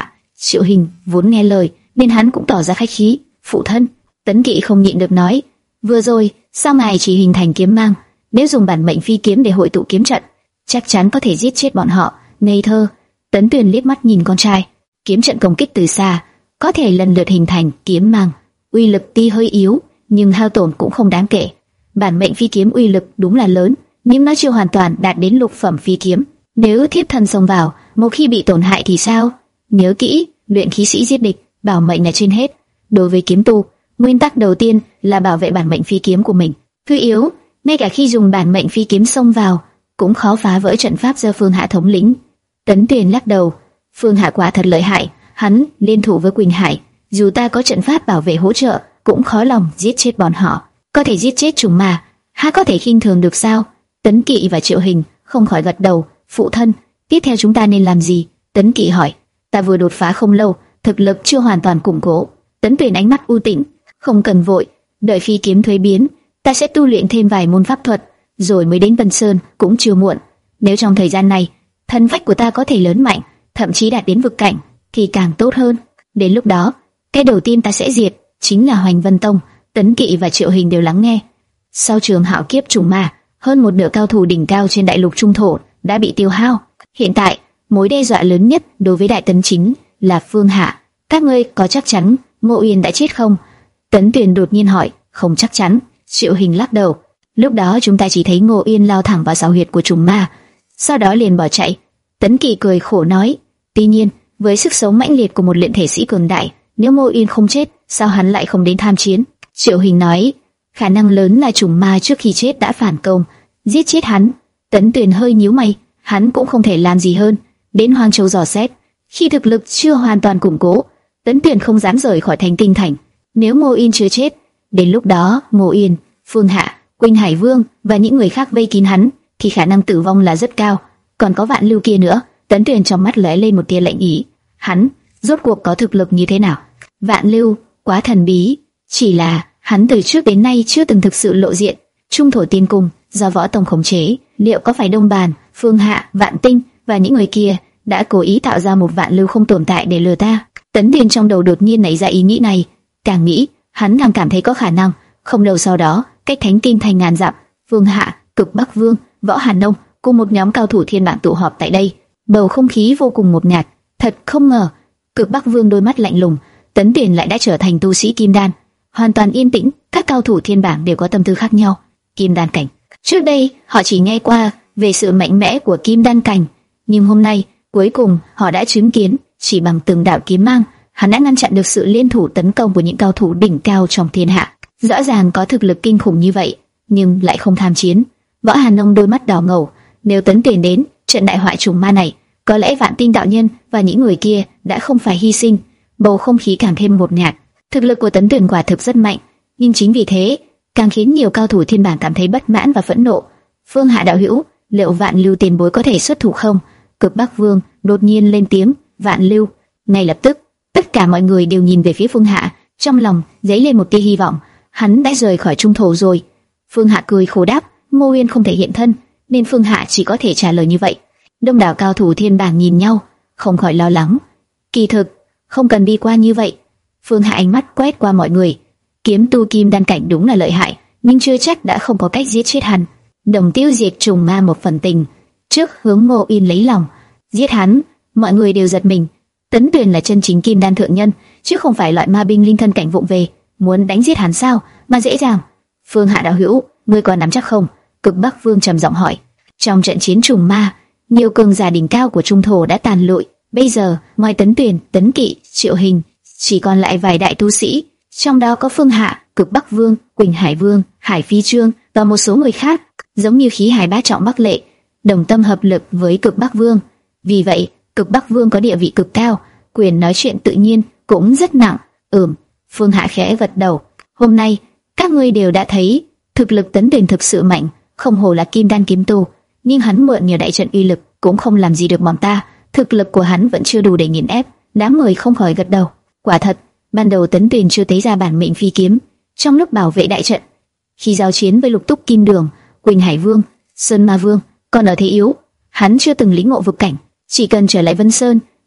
Speaker 1: Triệu Hình vốn nghe lời nên hắn cũng tỏ ra khách khí. Phụ thân, Tấn Kỵ không nhịn được nói, vừa rồi sao ngài chỉ hình thành kiếm mang? Nếu dùng bản mệnh phi kiếm để hội tụ kiếm trận, chắc chắn có thể giết chết bọn họ. Ngây thơ. Tấn Tuyền liếc mắt nhìn con trai. Kiếm trận công kích từ xa, có thể lần lượt hình thành kiếm mang, uy lực tuy hơi yếu, nhưng hao tổn cũng không đáng kể. Bản mệnh phi kiếm uy lực đúng là lớn, nhưng nó chưa hoàn toàn đạt đến lục phẩm phi kiếm. Nếu thiếp thân xông vào, một khi bị tổn hại thì sao? Nhớ kỹ, luyện khí sĩ giết địch, bảo mệnh là trên hết. Đối với kiếm tu, nguyên tắc đầu tiên là bảo vệ bản mệnh phi kiếm của mình. Thứ yếu, ngay cả khi dùng bản mệnh phi kiếm xông vào, cũng khó phá vỡ trận pháp do Phương Hạ thống lĩnh. Tấn Tuyền lắc đầu, Phương Hạ quả thật lợi hại, hắn liên thủ với Quỳnh Hải, dù ta có trận pháp bảo vệ hỗ trợ, cũng khó lòng giết chết bọn họ. Có thể giết chết trùng ma, há có thể khinh thường được sao? Tấn Kỵ và Triệu Hình không khỏi gật đầu. Phụ thân, tiếp theo chúng ta nên làm gì? Tấn Kỵ hỏi. Ta vừa đột phá không lâu, thực lực chưa hoàn toàn củng cố. Tấn Tuyền ánh mắt u tĩnh, không cần vội, đợi phi kiếm thuế biến, ta sẽ tu luyện thêm vài môn pháp thuật, rồi mới đến Vân Sơn cũng chưa muộn. Nếu trong thời gian này, thân phách của ta có thể lớn mạnh, thậm chí đạt đến vực cảnh, thì càng tốt hơn. Đến lúc đó, cái đầu tiên ta sẽ diệt chính là Hoành Vân Tông. Tấn Kỵ và Triệu Hình đều lắng nghe. Sau trường hạo kiếp trùng ma, hơn một nửa cao thủ đỉnh cao trên đại lục trung thổ đã bị tiêu hao. Hiện tại, mối đe dọa lớn nhất đối với Đại Tấn chính là Phương Hạ. Các ngươi có chắc chắn Ngô Uyên đã chết không? Tấn Tuyền đột nhiên hỏi. Không chắc chắn. Triệu Hình lắc đầu. Lúc đó chúng ta chỉ thấy Ngô Uyên lao thẳng vào sào huyệt của trùng ma, sau đó liền bỏ chạy. Tấn Kỵ cười khổ nói. Tuy nhiên, với sức sống mãnh liệt của một luyện thể sĩ cường đại, nếu Ngô Uyên không chết, sao hắn lại không đến tham chiến? Triệu Hình nói. Khả năng lớn là trùng ma trước khi chết đã phản công, giết chết hắn. Tấn Tuyền hơi nhíu mày. Hắn cũng không thể làm gì hơn đến Hoang Châu dò xét. Khi thực lực chưa hoàn toàn củng cố, Tấn Tuyền không dám rời khỏi Thành Tinh Thành. Nếu Ngô Uyên chưa chết, đến lúc đó Ngô Uyên, Phương Hạ, Quỳnh Hải Vương và những người khác vây kín hắn, thì khả năng tử vong là rất cao. Còn có Vạn Lưu kia nữa. Tấn Tuyền trong mắt lóe lên một tia lạnh ý. Hắn rốt cuộc có thực lực như thế nào? Vạn Lưu quá thần bí, chỉ là hắn từ trước đến nay chưa từng thực sự lộ diện. Trung thổ tiên cung do Võ Tông khống chế, liệu có phải Đông Bàn, Phương Hạ, Vạn Tinh và những người kia đã cố ý tạo ra một Vạn Lưu không tồn tại để lừa ta? Tấn Tuyền trong đầu đột nhiên nảy ra ý nghĩ này. Càng nghĩ, hắn càng cảm thấy có khả năng. Không lâu sau đó, cách Thánh Kinh Thành ngàn dặm, Phương Hạ, Cực Bắc Vương, Võ Hàn Nông cùng một nhóm cao thủ thiên bảng tụ họp tại đây. Bầu không khí vô cùng ngột ngạt. Thật không ngờ, Cực Bắc Vương đôi mắt lạnh lùng, Tấn Tuyền lại đã trở thành tu sĩ kim đan. Hoàn toàn yên tĩnh, các cao thủ thiên bảng đều có tâm tư khác nhau. Kim đan cảnh. Trước đây, họ chỉ nghe qua về sự mạnh mẽ của kim đan cảnh, nhưng hôm nay, cuối cùng họ đã chứng kiến, chỉ bằng từng đạo kiếm mang, hắn đã ngăn chặn được sự liên thủ tấn công của những cao thủ đỉnh cao trong thiên hạ. Rõ ràng có thực lực kinh khủng như vậy, nhưng lại không tham chiến. Võ Hàn Nông đôi mắt đỏ ngầu. Nếu Tấn Tuyền đến trận đại họa trùng ma này, có lẽ Vạn Tinh đạo nhân và những người kia đã không phải hy sinh. Bầu không khí càng thêm ngột ngạt. Thực lực của Tấn Tuyền quả thực rất mạnh, nhưng chính vì thế càng khiến nhiều cao thủ thiên bảng cảm thấy bất mãn và phẫn nộ. Phương Hạ đạo hữu, liệu Vạn Lưu tiền bối có thể xuất thủ không? Cực Bắc Vương đột nhiên lên tiếng. Vạn Lưu. Ngay lập tức, tất cả mọi người đều nhìn về phía Phương Hạ, trong lòng dấy lên một tia hy vọng. Hắn đã rời khỏi trung thổ rồi. Phương Hạ cười khổ đáp. Ngô Uyên không thể hiện thân, nên Phương Hạ chỉ có thể trả lời như vậy. Đông đảo cao thủ thiên bảng nhìn nhau, không khỏi lo lắng. Kỳ thực, không cần bi quan như vậy. Phương Hạ ánh mắt quét qua mọi người. Kiếm tu kim đan cảnh đúng là lợi hại, nhưng chưa chắc đã không có cách giết chết hắn. Đồng tiêu diệt trùng ma một phần tình, trước hướng Ngô Uyên lấy lòng. Giết hắn, mọi người đều giật mình. Tấn Tuyền là chân chính kim đan thượng nhân, chứ không phải loại ma binh linh thân cảnh vụng về. Muốn đánh giết hắn sao mà dễ dàng? Phương Hạ đạo hữu, ngươi còn nắm chắc không? Cực Bắc Vương trầm giọng hỏi. Trong trận chiến trùng ma, nhiều cường giả đỉnh cao của trung thổ đã tàn lụi. Bây giờ, ngoài Tấn Tuyền, Tấn Kỵ, Triệu Hình, chỉ còn lại vài đại tu sĩ, trong đó có Phương Hạ, Cực Bắc Vương, Quỳnh Hải Vương, Hải Phi Trương và một số người khác, giống như khí hải bá trọng Bắc Lệ, đồng tâm hợp lực với Cực Bắc Vương. Vì vậy, Cực Bắc Vương có địa vị cực cao, quyền nói chuyện tự nhiên cũng rất nặng. Ừm, Phương Hạ khẽ gật đầu. Hôm nay, các ngươi đều đã thấy, thực lực Tấn Tuyền thực sự mạnh, không hổ là kim đan kiếm tu, nhưng hắn mượn nhờ đại trận uy lực cũng không làm gì được bọn ta. Thực lực của hắn vẫn chưa đủ để nghiền ép. Đám người không khỏi gật đầu. Quả thật, ban đầu Tấn Tuyền chưa thấy ra bản mệnh phi kiếm, trong lúc bảo vệ đại trận, khi giao chiến với Lục Túc Kim Đường, Quỳnh Hải Vương, Sơn Ma Vương, còn ở thế yếu, hắn chưa từng lĩnh ngộ vực cảnh. Chỉ cần trở lại Vân Sơn,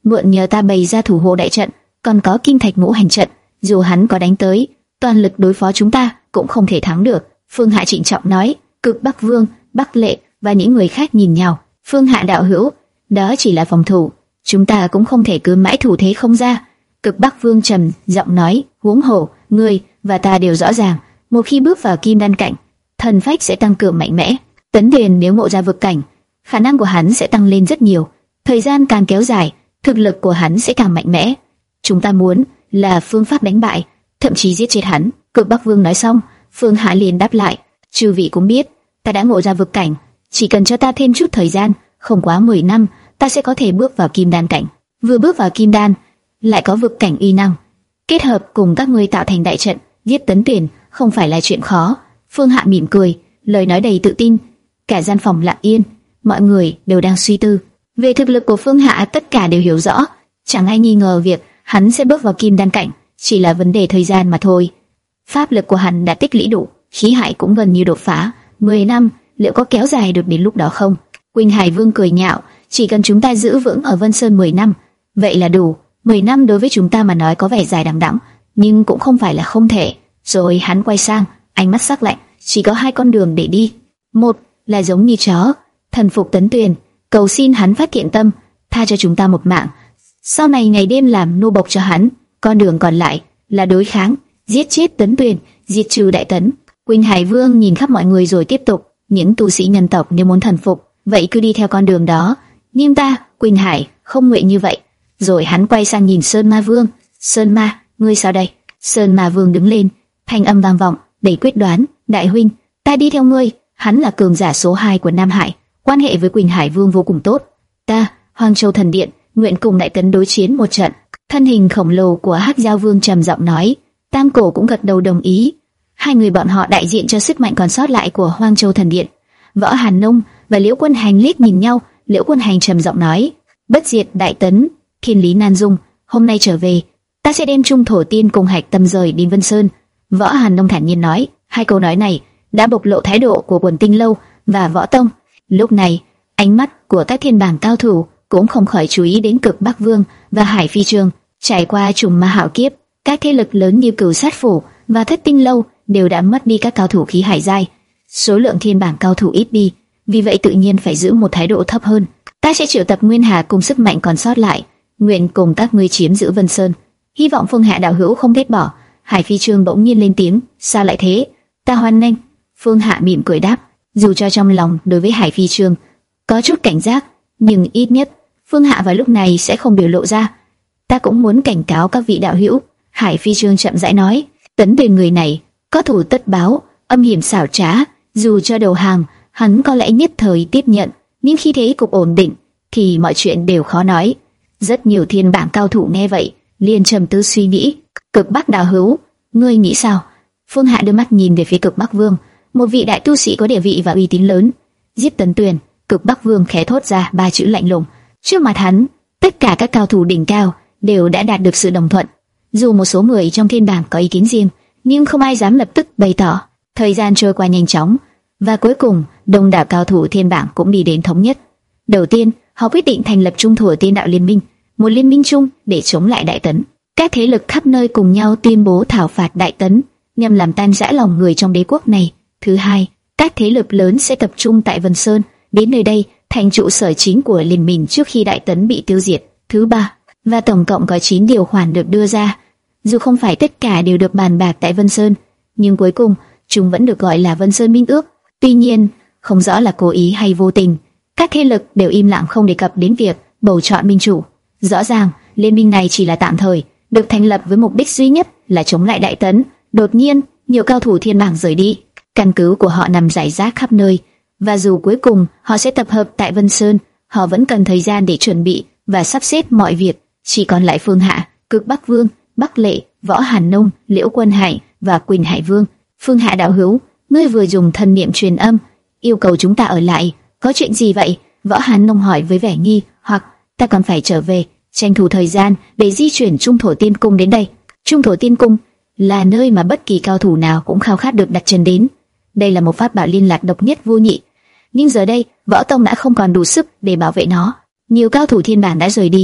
Speaker 1: mượn nhờ ta bày ra thủ hộ đại trận, còn có kim thạch ngũ hành trận, dù hắn có đánh tới, toàn lực đối phó chúng ta cũng không thể thắng được. Phương Hạ trịnh trọng nói. Cực Bắc Vương, Bắc Lệ và những người khác nhìn nhau. Phương Hạ đạo hữu, đó chỉ là phòng thủ, chúng ta cũng không thể cứ mãi thủ thế không ra. Cực Bắc Vương trầm giọng nói, huống hồ, ngươi và ta đều rõ ràng, một khi bước vào kim đan cảnh, thần phách sẽ tăng cường mạnh mẽ. Tấn Tuyền nếu ngộ ra vực cảnh, khả năng của hắn sẽ tăng lên rất nhiều. Thời gian càng kéo dài, thực lực của hắn sẽ càng mạnh mẽ. Chúng ta muốn là phương pháp đánh bại, thậm chí giết chết hắn. Cực Bắc Vương nói xong, Phương Hạ liền đáp lại, chư vị cũng biết, ta đã ngộ ra vực cảnh, chỉ cần cho ta thêm chút thời gian, không quá mười năm, ta sẽ có thể bước vào kim đan cảnh. Vừa bước vào kim đan, lại có vực cảnh uy năng, kết hợp cùng các ngươi tạo thành đại trận, giết Tấn Tuyền không phải là chuyện khó. Phương Hạ mỉm cười, lời nói đầy tự tin. Cả gian phòng lặng yên, mọi người đều đang suy tư về thực lực của Phương Hạ. Tất cả đều hiểu rõ, chẳng ai nghi ngờ việc hắn sẽ bước vào kim đan cảnh, chỉ là vấn đề thời gian mà thôi. Pháp lực của hắn đã tích lũy đủ, khí hải cũng gần như đột phá. Mười năm, liệu có kéo dài được đến lúc đó không? Quỳnh Hải Vương cười nhạo, chỉ cần chúng ta giữ vững ở Vân Sơn mười năm, vậy là đủ. Mười năm đối với chúng ta mà nói có vẻ dài đằng đẵng, nhưng cũng không phải là không thể. Rồi hắn quay sang, ánh mắt sắc lạnh, chỉ có hai con đường để đi. Một là giống như chó, thần phục Tấn Tuyền, cầu xin hắn phát thiện tâm, tha cho chúng ta một mạng, sau này ngày đêm làm nô bộc cho hắn. Con đường còn lại là đối kháng, giết chết Tấn Tuyền, diệt trừ Đại Tấn. Quỳnh Hải Vương nhìn khắp mọi người rồi tiếp tục, những tu sĩ nhân tộc nếu muốn thần phục, vậy cứ đi theo con đường đó, nhưng ta, Quỳnh Hải, không nguyện như vậy. Rồi hắn quay sang nhìn Sơn Ma Vương. Sơn Ma, ngươi sao đây? Sơn Ma Vương đứng lên, thanh âm vang vọng, đầy quyết đoán. Đại huynh, ta đi theo ngươi. Hắn là cường giả số hai của Nam Hải, quan hệ với Quỳnh Hải Vương vô cùng tốt. Ta, Hoang Châu Thần Điện, nguyện cùng Đại Tấn đối chiến một trận. Thân hình khổng lồ của Hắc Giao Vương trầm giọng nói. Tam Cổ cũng gật đầu đồng ý. Hai người bọn họ đại diện cho sức mạnh còn sót lại của Hoang Châu Thần Điện. Võ Hàn Nông và Liễu Quân Hành liếc nhìn nhau. Liễu Quân Hành trầm giọng nói. Bất diệt Đại Tấn, Thiên Lý Nan Dung, hôm nay trở về, ta sẽ đem Trung Thổ Tiên cùng Hạch Tâm rời đến Vân Sơn. Võ Hàn Nông thản nhiên nói. Hai câu nói này đã bộc lộ thái độ của Quần Tinh Lâu và Võ Tông. Lúc này, ánh mắt của các thiên bảng cao thủ cũng không khỏi chú ý đến Cực Bắc Vương và Hải Phi Trường. Trải qua trùng ma hạo kiếp, các thế lực lớn như Cửu Sát Phủ và Thất Tinh Lâu đều đã mất đi các cao thủ khí hải giai. Số lượng thiên bảng cao thủ ít đi, vì vậy tự nhiên phải giữ một thái độ thấp hơn. Ta sẽ triệu tập Nguyên Hà cùng sức mạnh còn sót lại, nguyện cùng các ngươi chiếm giữ Vân Sơn. Hy vọng Phương Hạ đạo hữu không ghét bỏ. Hải Phi Trường bỗng nhiên lên tiếng. Sao lại thế? Ta hoan nghênh. Phương Hạ mỉm cười đáp. Dù cho trong lòng đối với Hải Phi Trường có chút cảnh giác, nhưng ít nhất Phương Hạ vào lúc này sẽ không biểu lộ ra. Ta cũng muốn cảnh cáo các vị đạo hữu. Hải Phi Trường chậm rãi nói. Tấn Tuyền người này có thủ tất báo, âm hiểm xảo trá. Dù cho đầu hàng, hắn có lẽ nhất thời tiếp nhận, nhưng khi thế cục ổn định thì mọi chuyện đều khó nói. Rất nhiều thiên bảng cao thủ nghe vậy liền trầm tư suy nghĩ. Cực Bắc đạo hữu, ngươi nghĩ sao? Phương Hạ đưa mắt nhìn về phía Cực Bắc Vương, một vị đại tu sĩ có địa vị và uy tín lớn. Giết Tấn Tuyền. Cực Bắc Vương khẽ thốt ra ba chữ lạnh lùng. Trước mặt hắn, tất cả các cao thủ đỉnh cao đều đã đạt được sự đồng thuận. Dù một số người trong thiên bảng có ý kiến riêng, nhưng không ai dám lập tức bày tỏ. Thời gian trôi qua nhanh chóng, và cuối cùng đông đảo cao thủ thiên bảng cũng đi đến thống nhất. Đầu tiên, họ quyết định thành lập Trung Thổ Tiên Đạo Liên Minh, một liên minh chung để chống lại Đại Tấn. Các thế lực khắp nơi cùng nhau tuyên bố thảo phạt Đại Tấn, nhằm làm tan rã lòng người trong đế quốc này. Thứ hai, các thế lực lớn sẽ tập trung tại Vân Sơn, đến nơi đây thành trụ sở chính của liên minh trước khi Đại Tấn bị tiêu diệt. Thứ ba, và tổng cộng có chín điều khoản được đưa ra. Dù không phải tất cả đều được bàn bạc tại Vân Sơn, nhưng cuối cùng chúng vẫn được gọi là Vân Sơn Minh Ước. Tuy nhiên, không rõ là cố ý hay vô tình, các thế lực đều im lặng không đề cập đến việc bầu chọn minh chủ. Rõ ràng, liên minh này chỉ là tạm thời, được thành lập với mục đích duy nhất là chống lại Đại Tấn. Đột nhiên, nhiều cao thủ thiên bảng rời đi, căn cứ của họ nằm rải rác khắp nơi, và dù cuối cùng họ sẽ tập hợp tại Vân Sơn, họ vẫn cần thời gian để chuẩn bị và sắp xếp mọi việc. Chỉ còn lại Phương Hạ, Cực Bắc Vương, Bắc Lệ, Võ Hàn Nông, Liễu Quân Hải và Quỳnh Hải Vương. Phương Hạ đạo hữu, ngươi vừa dùng thần niệm truyền âm yêu cầu chúng ta ở lại, có chuyện gì vậy? Võ Hàn Nông hỏi với vẻ nghi hoặc. Ta còn phải trở về, tranh thủ thời gian để di chuyển Trung Thổ Tiên Cung đến đây. Trung Thổ Tiên Cung là nơi mà bất kỳ cao thủ nào cũng khao khát được đặt chân đến. Đây là một pháp bảo liên lạc độc nhất vô nhị, nhưng giờ đây Võ Tông đã không còn đủ sức để bảo vệ nó. Nhiều cao thủ thiên bảng đã rời đi,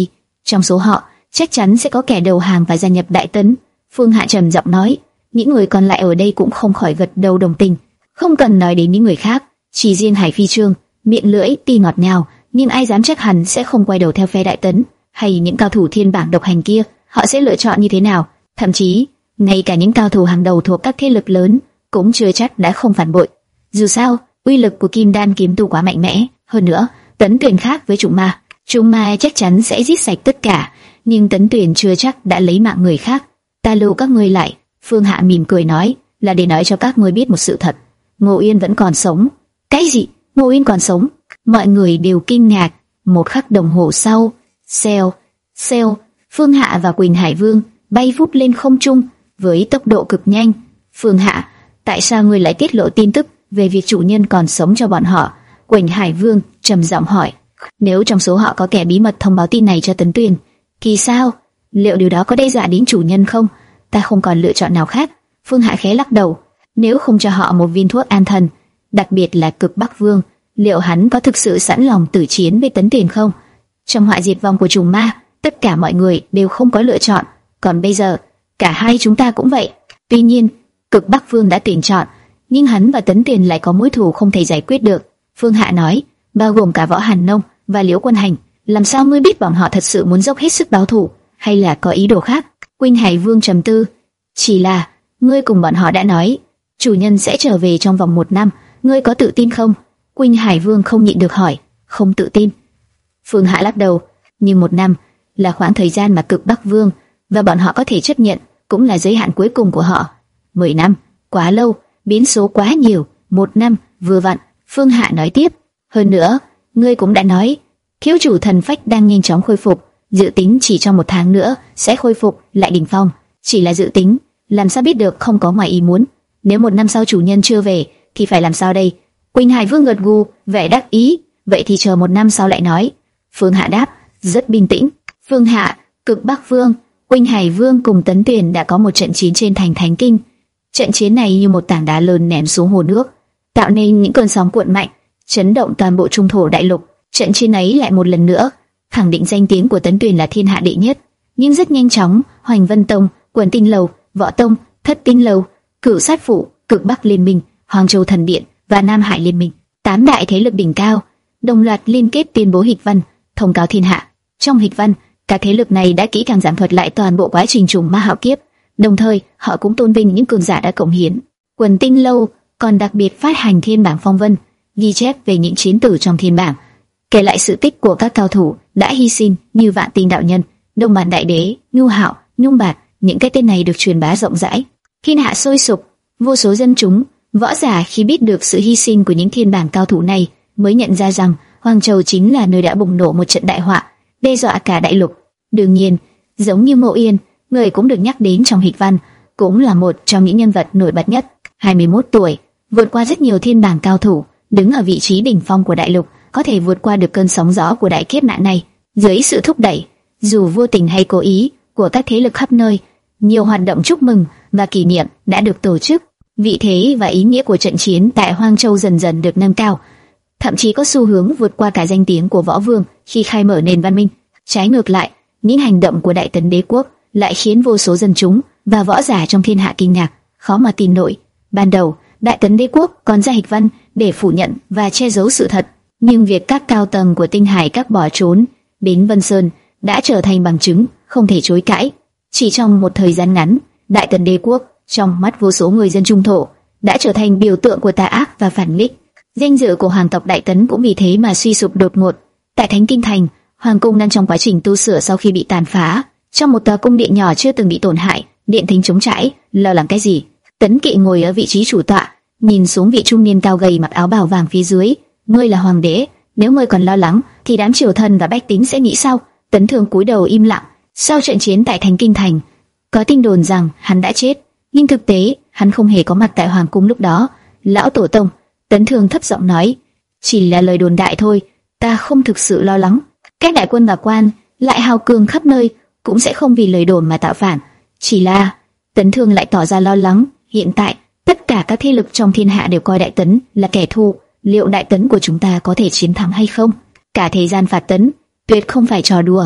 Speaker 1: trong số họ chắc chắn sẽ có kẻ đầu hàng và gia nhập Đại Tấn. Phương Hạ trầm giọng nói. Những người còn lại ở đây cũng không khỏi gật đầu đồng tình. Không cần nói đến những người khác, chỉ riêng Hải Phi Trương, miệng lưỡi tuy ngọt ngào, nhưng ai dám chắc hắn sẽ không quay đầu theo phe Đại Tấn, hay những cao thủ thiên bảng độc hành kia, họ sẽ lựa chọn như thế nào? Thậm chí, ngay cả những cao thủ hàng đầu thuộc các thế lực lớn cũng chưa chắc đã không phản bội. Dù sao, uy lực của Kim Đan kiếm tu quá mạnh mẽ, hơn nữa, Tấn Tuyền khác với Trùng Ma, Trùng Ma chắc chắn sẽ giết sạch tất cả, nhưng Tấn Tuyền chưa chắc đã lấy mạng người khác. Ta lưu các ngươi lại, Phương Hạ mỉm cười nói, là để nói cho các ngươi biết một sự thật. Ngô Yên vẫn còn sống. Cái gì? Ngô Yên còn sống? Mọi người đều kinh ngạc. Một khắc đồng hồ sau, xèo, xèo, Phương Hạ và Quỳnh Hải Vương bay vút lên không trung với tốc độ cực nhanh. Phương Hạ, tại sao ngươi lại tiết lộ tin tức về việc chủ nhân còn sống cho bọn họ? Quỳnh Hải Vương trầm giọng hỏi. Nếu trong số họ có kẻ bí mật thông báo tin này cho Tấn Tuyền, thì sao? Liệu điều đó có đe dọa đến chủ nhân không? Ta không còn lựa chọn nào khác. Phương Hạ khẽ lắc đầu. Nếu không cho họ một viên thuốc an thần, đặc biệt là Cực Bắc Vương, liệu hắn có thực sự sẵn lòng tử chiến với Tấn Tuyền không? Trong họa diệt vong của Trùng Ma, tất cả mọi người đều không có lựa chọn. Còn bây giờ, cả hai chúng ta cũng vậy. Tuy nhiên, Cực Bắc Vương đã tuyển chọn, nhưng hắn và Tấn Tuyền lại có mối thù không thể giải quyết được. Phương Hạ nói, bao gồm cả Võ Hàn Nông và Liễu Quân Hành. Làm sao ngươi biết bọn họ thật sự muốn dốc hết sức báo thù, hay là có ý đồ khác? Quỳnh Hải Vương trầm tư. Chỉ là, ngươi cùng bọn họ đã nói, chủ nhân sẽ trở về trong vòng một năm, ngươi có tự tin không? Quỳnh Hải Vương không nhịn được hỏi. Không tự tin. Phương Hạ lắc đầu. Nhưng một năm là khoảng thời gian mà Cực Bắc Vương và bọn họ có thể chấp nhận, cũng là giới hạn cuối cùng của họ. Mười năm, quá lâu, biến số quá nhiều. Một năm, vừa vặn. Phương Hạ nói tiếp. Hơn nữa, ngươi cũng đã nói, thiếu chủ thần phách đang nhanh chóng khôi phục, dự tính chỉ trong một tháng nữa sẽ khôi phục lại đỉnh phong. Chỉ là dự tính, làm sao biết được không có ngoài ý muốn. Nếu một năm sau chủ nhân chưa về, thì phải làm sao đây? Quỳnh Hải Vương gật gù, vẻ đắc ý. Vậy thì chờ một năm sau lại nói. Phương Hạ đáp, rất bình tĩnh. Phương Hạ, Cực Bắc Vương, Quỳnh Hải Vương cùng Tấn Tuyền đã có một trận chiến trên thành Thánh Kinh. Trận chiến này như một tảng đá lớn ném xuống hồ nước, tạo nên những cơn sóng cuộn mạnh, chấn động toàn bộ trung thổ đại lục. Trận chiến ấy lại một lần nữa khẳng định danh tiếng của Tấn Tuyền là thiên hạ đệ nhất. Nhưng rất nhanh chóng, Hoành Vân Tông, Quần Tinh Lầu, Võ Tông, Thất Tinh Lầu, Cửu Sát Phủ, Cực Bắc Liên Minh, Hoàng Châu Thần Điện và Nam Hải Liên Minh, tám đại thế lực đỉnh cao đồng loạt liên kết tuyên bố hịch văn, thông cáo thiên hạ. Trong hịch văn, các thế lực này đã kỹ càng giảng thuật lại toàn bộ quá trình trùng ma hạo kiếp, đồng thời họ cũng tôn vinh những cường giả đã cống hiến. Quần Tinh Lâu còn đặc biệt phát hành thiên bảng phong vân, ghi chép về những chiến tử trong thiên bảng, kể lại sự tích của các cao thủ đã hy sinh như Vạn Tinh Đạo Nhân, Đông Bản Đại Đế, Nhu Hạo, Nhung Bạt. Những cái tên này được truyền bá rộng rãi, thiên hạ sôi sục. Vô số dân chúng, võ giả khi biết được sự hy sinh của những thiên bảng cao thủ này, mới nhận ra rằng Hoàng Châu chính là nơi đã bùng nổ một trận đại họa, đe dọa cả đại lục. Đương nhiên, giống như Mộ Yên, người cũng được nhắc đến trong hịch văn, cũng là một trong những nhân vật nổi bật nhất. hai mươi mốt tuổi, vượt qua rất nhiều thiên bảng cao thủ, đứng ở vị trí đỉnh phong của đại lục, có thể vượt qua được cơn sóng gió của đại kiếp nạn này. Dưới sự thúc đẩy, dù vô tình hay cố ý, của các thế lực khắp nơi, nhiều hoạt động chúc mừng và kỷ niệm đã được tổ chức. Vị thế và ý nghĩa của trận chiến tại Hoang Châu dần dần được nâng cao, thậm chí có xu hướng vượt qua cả danh tiếng của Võ Vương khi khai mở nền văn minh. Trái ngược lại, những hành động của Đại Tấn Đế quốc lại khiến vô số dân chúng và võ giả trong thiên hạ kinh ngạc, khó mà tin nổi. Ban đầu, Đại Tấn Đế quốc còn ra hịch văn để phủ nhận và che giấu sự thật, nhưng việc các cao tầng của Tinh Hải các bỏ trốn đến Vân Sơn đã trở thành bằng chứng không thể chối cãi. Chỉ trong một thời gian ngắn, Đại Tấn Đế quốc trong mắt vô số người dân trung thổ đã trở thành biểu tượng của tà ác và phản nghịch. Danh dự của hoàng tộc Đại Tấn cũng vì thế mà suy sụp đột ngột. Tại Thánh Kinh Thành, hoàng cung đang trong quá trình tu sửa sau khi bị tàn phá. Trong một tòa cung điện nhỏ chưa từng bị tổn hại, điện thính trống trải. Lo lắng cái gì? Tấn Kỵ ngồi ở vị trí chủ tọa, nhìn xuống vị trung niên cao gầy mặc áo bào vàng phía dưới. Ngươi là hoàng đế, nếu ngươi còn lo lắng, thì đám triều thần và bách tính sẽ nghĩ sao? Tấn Thường cúi đầu im lặng. Sau trận chiến tại Thánh Kinh Thành, có tin đồn rằng hắn đã chết, nhưng thực tế hắn không hề có mặt tại hoàng cung lúc đó. Lão tổ tông, Tấn Thường thấp giọng nói, chỉ là lời đồn đại thôi, ta không thực sự lo lắng. Các đại quân và quan lại hào cường khắp nơi cũng sẽ không vì lời đồn mà tạo phản. Chỉ là Tấn Thường lại tỏ ra lo lắng. Hiện tại tất cả các thế lực trong thiên hạ đều coi Đại Tấn là kẻ thù. Liệu Đại Tấn của chúng ta có thể chiến thắng hay không? Cả thế gian phạt Tấn tuyệt không phải trò đùa.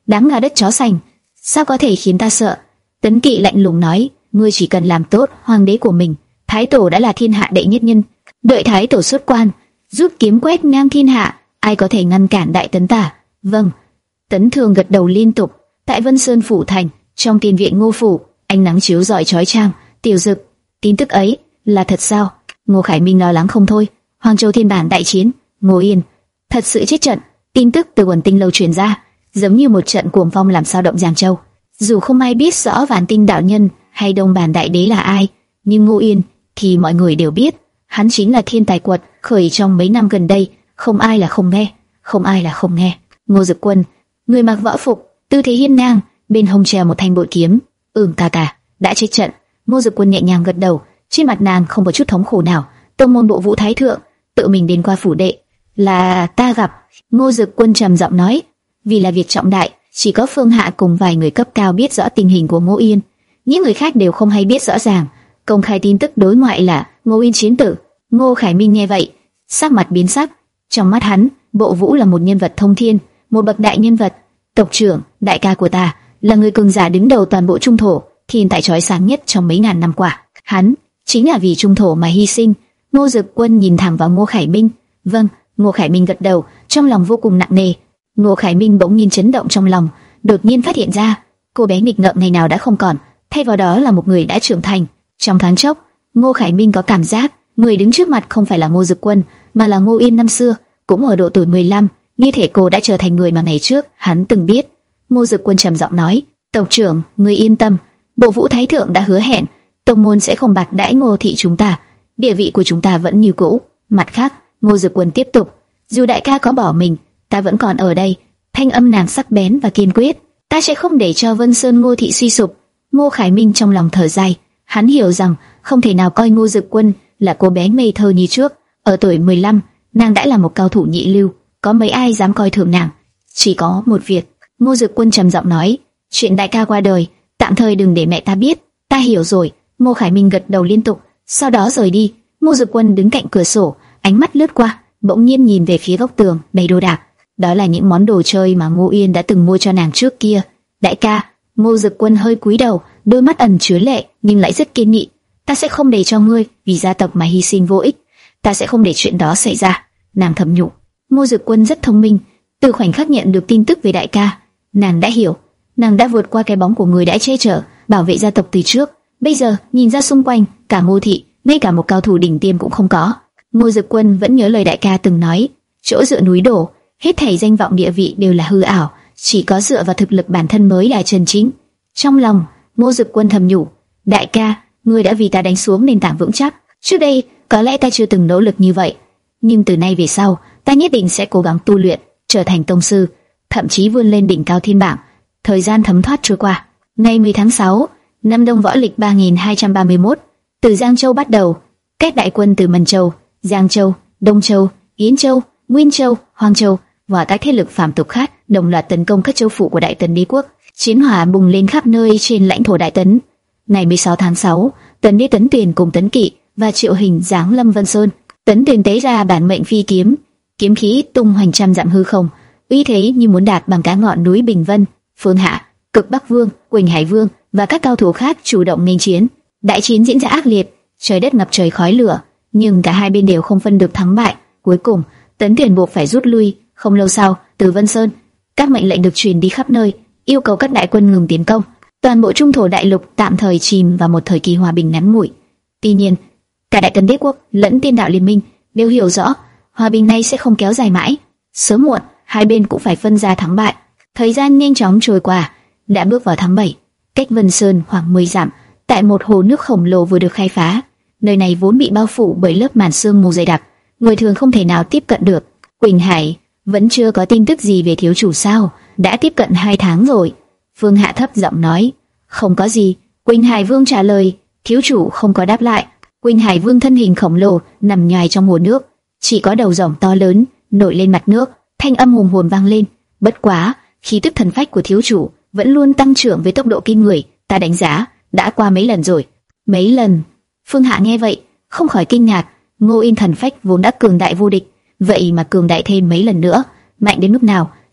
Speaker 1: đáng ngà đất chó sành, sao có thể khiến ta sợ? Tấn Kỵ lạnh lùng nói, ngươi chỉ cần làm tốt hoàng đế của mình. Thái tổ đã là thiên hạ đệ nhất nhân, đợi Thái tổ xuất quan, rút kiếm quét ngang thiên hạ, ai có thể ngăn cản Đại Tấn ta? Vâng. Tấn Thường gật đầu liên tục. Tại Vân Sơn phủ thành, trong tiền viện Ngô phủ, ánh nắng chiếu rọi chói chang. Tiểu Dực, tin tức ấy là thật sao? Ngô Khải Minh lo lắng không thôi. Hoàng Châu thiên bản đại chiến, Ngô Yên thật sự chết trận. Tin tức từ Quần Tinh lâu truyền ra, giống như một trận cuồng phong làm sao động Giang Châu. Dù không ai biết rõ Vạn Tinh đạo nhân hay Đông Bản đại đế là ai, nhưng Ngô Yên thì mọi người đều biết. Hắn chính là thiên tài quật khởi trong mấy năm gần đây, không ai là không nghe, không ai là không nghe. Ngô Dực Quân, người mặc võ phục, tư thế hiên ngang, bên hông treo một thanh bội kiếm. Ừm, ca ca, đã chết trận. Ngô Dực Quân nhẹ nhàng gật đầu, trên mặt nàng không có chút thống khổ nào. Tông môn Bộ Vũ Thái thượng tự mình đến qua phủ đệ, là ta gặp. Ngô Dực Quân trầm giọng nói, vì là việc trọng đại, chỉ có Phương Hạ cùng vài người cấp cao biết rõ tình hình của Ngô Yên, những người khác đều không hay biết rõ ràng. Công khai tin tức đối ngoại là Ngô Yên chiến tử. Ngô Khải Minh nghe vậy, sắc mặt biến sắc. Trong mắt hắn, Bộ Vũ là một nhân vật thông thiên, một bậc đại nhân vật. Tộc trưởng, đại ca của ta, là người cường giả đứng đầu toàn bộ Trung Thổ, thiên tài chói sáng nhất trong mấy ngàn năm qua. Hắn chính là vì Trung Thổ mà hy sinh. Ngô Dực Quân nhìn thẳng vào Ngô Khải Minh. Vâng. Ngô Khải Minh gật đầu, trong lòng vô cùng nặng nề. Ngô Khải Minh bỗng nhiên chấn động trong lòng, đột nhiên phát hiện ra, cô bé nghịch ngợm ngày nào đã không còn, thay vào đó là một người đã trưởng thành. Trong thoáng chốc, Ngô Khải Minh có cảm giác, người đứng trước mặt không phải là Ngô Dực Quân, mà là Ngô Yên năm xưa, cũng ở độ tuổi mười lăm, như thể cô đã trở thành người mà ngày trước hắn từng biết. Ngô Dực Quân trầm giọng nói, tộc trưởng, người yên tâm, Bộ Vũ Thái thượng đã hứa hẹn, tông môn sẽ không bạc đãi Ngô thị chúng ta, địa vị của chúng ta vẫn như cũ. Mặt khác, Ngô Dực Quân tiếp tục, dù đại ca có bỏ mình, ta vẫn còn ở đây. Thanh âm nàng sắc bén và kiên quyết, ta sẽ không để cho Vân Sơn Ngô thị suy sụp. Ngô Khải Minh trong lòng thở dài, hắn hiểu rằng không thể nào coi Ngô Dực Quân là cô bé ngây thơ như trước. Ở tuổi mười lăm, nàng đã là một cao thủ nhị lưu, có mấy ai dám coi thường nàng? Chỉ có một việc. Ngô Dực Quân trầm giọng nói, chuyện đại ca qua đời, tạm thời đừng để mẹ ta biết. Ta hiểu rồi. Ngô Khải Minh gật đầu liên tục, sau đó rời đi. Ngô Dực Quân đứng cạnh cửa sổ, ánh mắt lướt qua, bỗng nhiên nhìn về phía góc tường đầy đồ đạc. Đó là những món đồ chơi mà Ngô Yên đã từng mua cho nàng trước kia. Đại ca. Ngô Dực Quân hơi cúi đầu, đôi mắt ẩn chứa lệ nhưng lại rất kiên nghị. Ta sẽ không để cho ngươi vì gia tộc mà hy sinh vô ích. Ta sẽ không để chuyện đó xảy ra. Nàng thầm nhủ. Ngô Dực Quân rất thông minh. Từ khoảnh khắc nhận được tin tức về đại ca, nàng đã hiểu, nàng đã vượt qua cái bóng của người đã che chở, bảo vệ gia tộc từ trước. Bây giờ nhìn ra xung quanh, cả Ngô thị, ngay cả một cao thủ đỉnh tiêm cũng không có. Ngô Dực Quân vẫn nhớ lời đại ca từng nói, chỗ dựa núi đổ, hết thảy danh vọng địa vị đều là hư ảo, chỉ có dựa vào thực lực bản thân mới là chân chính. Trong lòng, Ngô Dực Quân thầm nhủ, đại ca, ngươi đã vì ta đánh xuống nền tảng vững chắc. Trước đây, có lẽ ta chưa từng nỗ lực như vậy, nhưng từ nay về sau, ta nhất định sẽ cố gắng tu luyện, trở thành tông sư, thậm chí vươn lên đỉnh cao thiên bảng. Thời gian thấm thoát trôi qua. Ngày mười tháng sáu, năm Đông Võ Lịch ba nghìn hai trăm ba mươi mốt, từ Giang Châu bắt đầu, các đại quân từ Mân Châu, Giang Châu, Đông Châu, Yến Châu, Nguyên Châu, Hoang Châu và các thế lực phàm tục khác đồng loạt tấn công các châu phủ của Đại Tấn Đế quốc. Chiến hỏa bùng lên khắp nơi trên lãnh thổ Đại Tấn. Ngày mười sáu tháng sáu, Tấn Đế Tấn Tuyền cùng Tấn Kỵ và Triệu Hình giáng lâm Vân Sơn. Tấn Tuyền tế ra bản mệnh phi kiếm, kiếm khí tung hoành trăm dặm hư không, uy thế như muốn đạp bằng cả ngọn núi Bình Vân. Phương Hạ, Cực Bắc Vương, Quỳnh Hải Vương và các cao thủ khác chủ động nghênh chiến. Đại chiến diễn ra ác liệt, trời đất ngập trời khói lửa, nhưng cả hai bên đều không phân được thắng bại. Cuối cùng, Tấn Tuyền buộc phải rút lui. Không lâu sau, từ Vân Sơn, các mệnh lệnh được truyền đi khắp nơi, yêu cầu các đại quân ngừng tiến công. Toàn bộ Trung Thổ đại lục tạm thời chìm vào một thời kỳ hòa bình ngắn ngủi. Tuy nhiên, cả Đại Tấn Đế quốc lẫn Tiên Đạo Liên minh đều hiểu rõ, hòa bình này sẽ không kéo dài mãi. Sớm muộn, hai bên cũng phải phân ra thắng bại. Thời gian nhanh chóng trôi qua, đã bước vào tháng bảy. Cách Vân Sơn khoảng mười dặm, tại một hồ nước khổng lồ vừa được khai phá. Nơi này vốn bị bao phủ bởi lớp màn sương mù dày đặc, người thường không thể nào tiếp cận được. Quỳnh Hải, vẫn chưa có tin tức gì về thiếu chủ sao? Đã tiếp cận hai tháng rồi. Phương Hạ thấp giọng nói. Không có gì. Quỳnh Hải Vương trả lời. Thiếu chủ không có đáp lại. Quỳnh Hải Vương thân hình khổng lồ nằm nhòi trong hồ nước, chỉ có đầu rồng to lớn nổi lên mặt nước, thanh âm hùng hồn vang lên. Bất quá, khí tức thần phách của thiếu chủ vẫn luôn tăng trưởng với tốc độ kinh người. Ta đánh giá đã qua mấy lần rồi. Mấy lần? Phương Hạ nghe vậy không khỏi kinh ngạc. Ngô Yên thần phách vốn đã cường đại vô địch, vậy mà cường đại thêm mấy lần nữa, mạnh đến mức nào?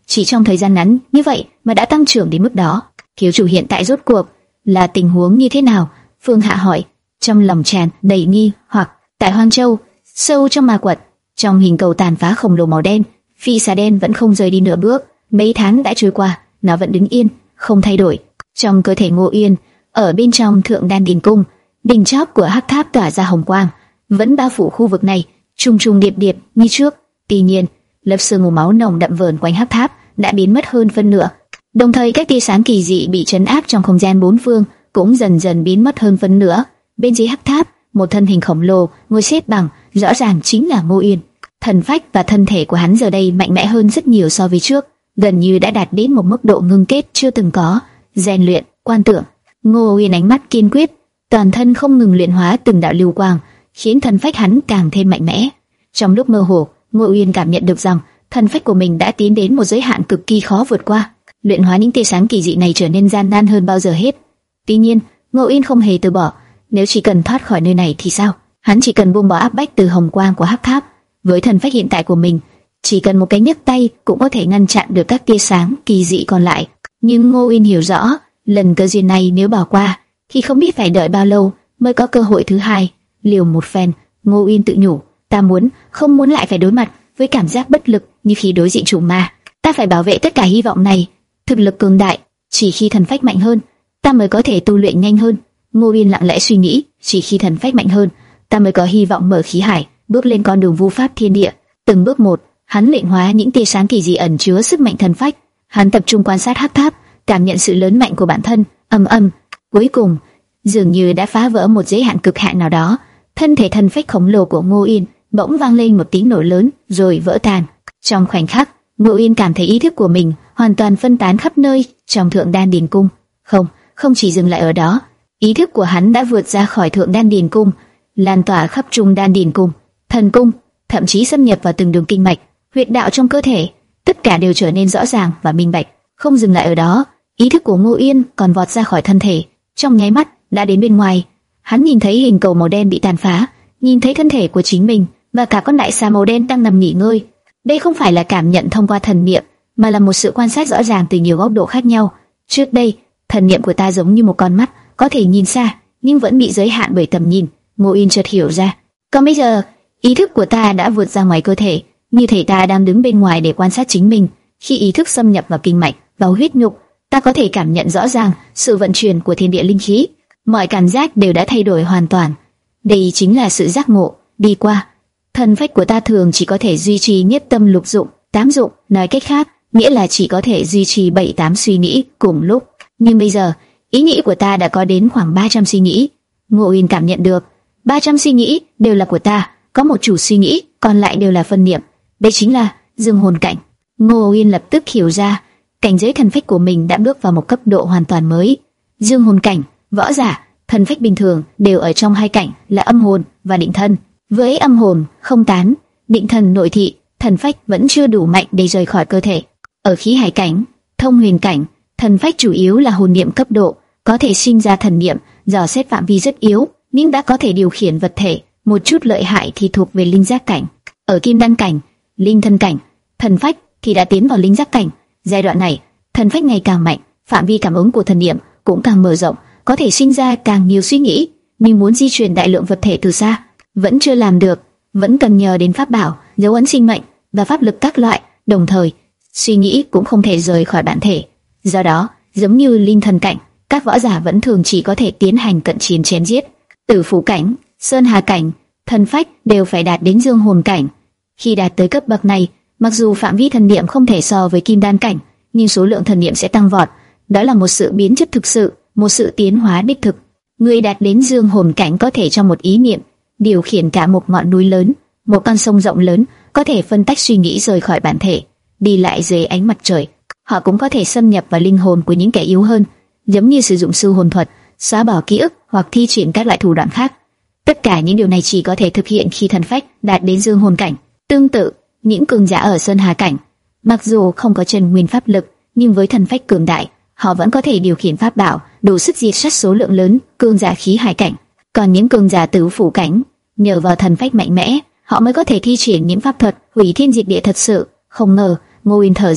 Speaker 1: chỉ trong thời gian ngắn như vậy mà đã tăng trưởng đến mức đó. Thiếu chủ hiện tại rốt cuộc là tình huống như thế nào? Phương Hạ hỏi, trong lòng tràn đầy nghi hoặc. Tại Hoang Châu, sâu trong ma quật, trong hình cầu tàn phá khổng lồ màu đen, phi xà đen vẫn không rời đi nửa bước. Mấy tháng đã trôi qua, nó vẫn đứng yên, không thay đổi. Trong cơ thể Ngô Uyên, ở bên trong Thượng Đan Điền Cung, đỉnh chóp của hắc tháp tỏa ra hồng quang, vẫn bao phủ khu vực này, trùng trùng điệp điệp như trước. Tuy nhiên, lớp sương mù máu nồng đậm vờn quanh hắc tháp đã biến mất hơn phân nửa. Đồng thời, các tia sáng kỳ dị bị trấn áp trong không gian bốn phương cũng dần dần biến mất hơn phân nửa. Bên dưới hắc tháp, một thân hình khổng lồ ngồi xếp bằng, rõ ràng chính là Ngô Uyên. Thần phách và thân thể của hắn giờ đây mạnh mẽ hơn rất nhiều so với trước, gần như đã đạt đến một mức độ ngưng kết chưa từng có. Rèn luyện, quan tưởng. Ngô Uyên ánh mắt kiên quyết, toàn thân không ngừng luyện hóa từng đạo lưu quang, khiến thần phách hắn càng thêm mạnh mẽ. Trong lúc mơ hồ, Ngô Uyên cảm nhận được rằng thần phách của mình đã tiến đến một giới hạn cực kỳ khó vượt qua. Luyện hóa những tia sáng kỳ dị này trở nên gian nan hơn bao giờ hết. Tuy nhiên, Ngô Uyên không hề từ bỏ. Nếu chỉ cần thoát khỏi nơi này thì sao? Hắn chỉ cần buông bỏ áp bách từ hồng quang của hắc tháp. Với thần phách hiện tại của mình, chỉ cần một cái nhấc tay cũng có thể ngăn chặn được các tia sáng kỳ dị còn lại. Nhưng Ngô Uyên hiểu rõ, lần cơ duyên này nếu bỏ qua, thì không biết phải đợi bao lâu mới có cơ hội thứ hai. Liều một phen, Ngô Uyên tự nhủ, ta muốn, không muốn lại phải đối mặt với cảm giác bất lực như khi đối diện trùng ma. Ta phải bảo vệ tất cả hy vọng này. Thực lực cường đại, chỉ khi thần phách mạnh hơn, ta mới có thể tu luyện nhanh hơn. Ngô Uyên lặng lẽ suy nghĩ, chỉ khi thần phách mạnh hơn, ta mới có hy vọng mở khí hải, bước lên con đường vu pháp thiên địa. Từng bước một, hắn luyện hóa những tia sáng kỳ dị ẩn chứa sức mạnh thần phách. Hắn tập trung quan sát hắc tháp, cảm nhận sự lớn mạnh của bản thân. Ầm ầm, cuối cùng, dường như đã phá vỡ một giới hạn cực hạn nào đó. Thân thể thần phách khổng lồ của Ngô Uyên bỗng vang lên một tiếng nổ lớn, rồi vỡ tan. Trong khoảnh khắc, Ngô Uyên cảm thấy ý thức của mình hoàn toàn phân tán khắp nơi trong Thượng Đan Điền Cung. Không, không chỉ dừng lại ở đó, ý thức của hắn đã vượt ra khỏi Thượng Đan Điền Cung, lan tỏa khắp Trung Đan Điền Cung, Thần Cung, thậm chí xâm nhập vào từng đường kinh mạch, huyệt đạo trong cơ thể. Tất cả đều trở nên rõ ràng và minh bạch. Không dừng lại ở đó, ý thức của Ngô Uyên còn vọt ra khỏi thân thể, trong nháy mắt đã đến bên ngoài. Hắn nhìn thấy hình cầu màu đen bị tàn phá, nhìn thấy thân thể của chính mình và cả con đại xà màu đen đang nằm nghỉ ngơi. Đây không phải là cảm nhận thông qua thần niệm, mà là một sự quan sát rõ ràng từ nhiều góc độ khác nhau. Trước đây, thần niệm của ta giống như một con mắt, có thể nhìn xa, nhưng vẫn bị giới hạn bởi tầm nhìn. Ngô Uyên chợt hiểu ra. Còn bây giờ, ý thức của ta đã vượt ra ngoài cơ thể, như thể ta đang đứng bên ngoài để quan sát chính mình. Khi ý thức xâm nhập vào kinh mạch, vào huyết nhục, ta có thể cảm nhận rõ ràng sự vận chuyển của thiên địa linh khí. Mọi cảm giác đều đã thay đổi hoàn toàn. Đây chính là sự giác ngộ. Đi qua, thần phách của ta thường chỉ có thể duy trì nhất tâm lục dụng, tám dụng, nói cách khác, nghĩa là chỉ có thể duy trì bảy tám suy nghĩ cùng lúc. Nhưng bây giờ, ý nghĩ của ta đã có đến khoảng ba trăm suy nghĩ. Ngô Uyên cảm nhận được, ba trăm suy nghĩ đều là của ta, có một chủ suy nghĩ, còn lại đều là phân niệm. Đây chính là dương hồn cảnh. Ngô Uyên lập tức hiểu ra, cảnh giới thần phách của mình đã bước vào một cấp độ hoàn toàn mới. Dương hồn cảnh, võ giả, thần phách bình thường đều ở trong hai cảnh là âm hồn và định thân. Với âm hồn không tán, định thần nội thị, thần phách vẫn chưa đủ mạnh để rời khỏi cơ thể. Ở khí hải cảnh, thông huyền cảnh, thần phách chủ yếu là hồn niệm cấp độ, có thể sinh ra thần niệm, dò xét phạm vi rất yếu, nhưng đã có thể điều khiển vật thể. Một chút lợi hại thì thuộc về linh giác cảnh. Ở kim đan cảnh, linh thân cảnh, thần phách thì đã tiến vào linh giác cảnh. Giai đoạn này, thần phách ngày càng mạnh, phạm vi cảm ứng của thần niệm cũng càng mở rộng, có thể sinh ra càng nhiều suy nghĩ, nhưng muốn di chuyển đại lượng vật thể từ xa vẫn chưa làm được, vẫn cần nhờ đến pháp bảo, dấu ấn sinh mệnh và pháp lực các loại. Đồng thời, suy nghĩ cũng không thể rời khỏi bản thể. Do đó, giống như linh thần cảnh, các võ giả vẫn thường chỉ có thể tiến hành cận chiến chém giết. Tử phủ cảnh, sơn hà cảnh, thần phách đều phải đạt đến dương hồn cảnh. Khi đạt tới cấp bậc này, mặc dù phạm vi thần niệm không thể so với kim đan cảnh, nhưng số lượng thần niệm sẽ tăng vọt. Đó là một sự biến chất thực sự, một sự tiến hóa đích thực. Người đạt đến dương hồn cảnh có thể trong một ý niệm điều khiển cả một ngọn núi lớn, một con sông rộng lớn, có thể phân tách suy nghĩ rời khỏi bản thể, đi lại dưới ánh mặt trời. Họ cũng có thể xâm nhập vào linh hồn của những kẻ yếu hơn, giống như sử dụng sư hồn thuật, xóa bỏ ký ức hoặc thi triển các loại thủ đoạn khác. Tất cả những điều này chỉ có thể thực hiện khi thần phách đạt đến dương hồn cảnh. Tương tự, những cường giả ở sơn hà cảnh, mặc dù không có chân nguyên pháp lực, nhưng với thần phách cường đại, họ vẫn có thể điều khiển pháp bảo, đủ sức diệt sát số lượng lớn cường giả khí hải cảnh. Còn những cường giả tử phủ cảnh, nhờ vào thần phách mạnh mẽ, họ mới có thể thi triển những pháp thuật hủy thiên diệt địa thật sự. Không ngờ, Ngô Uyên thở dài,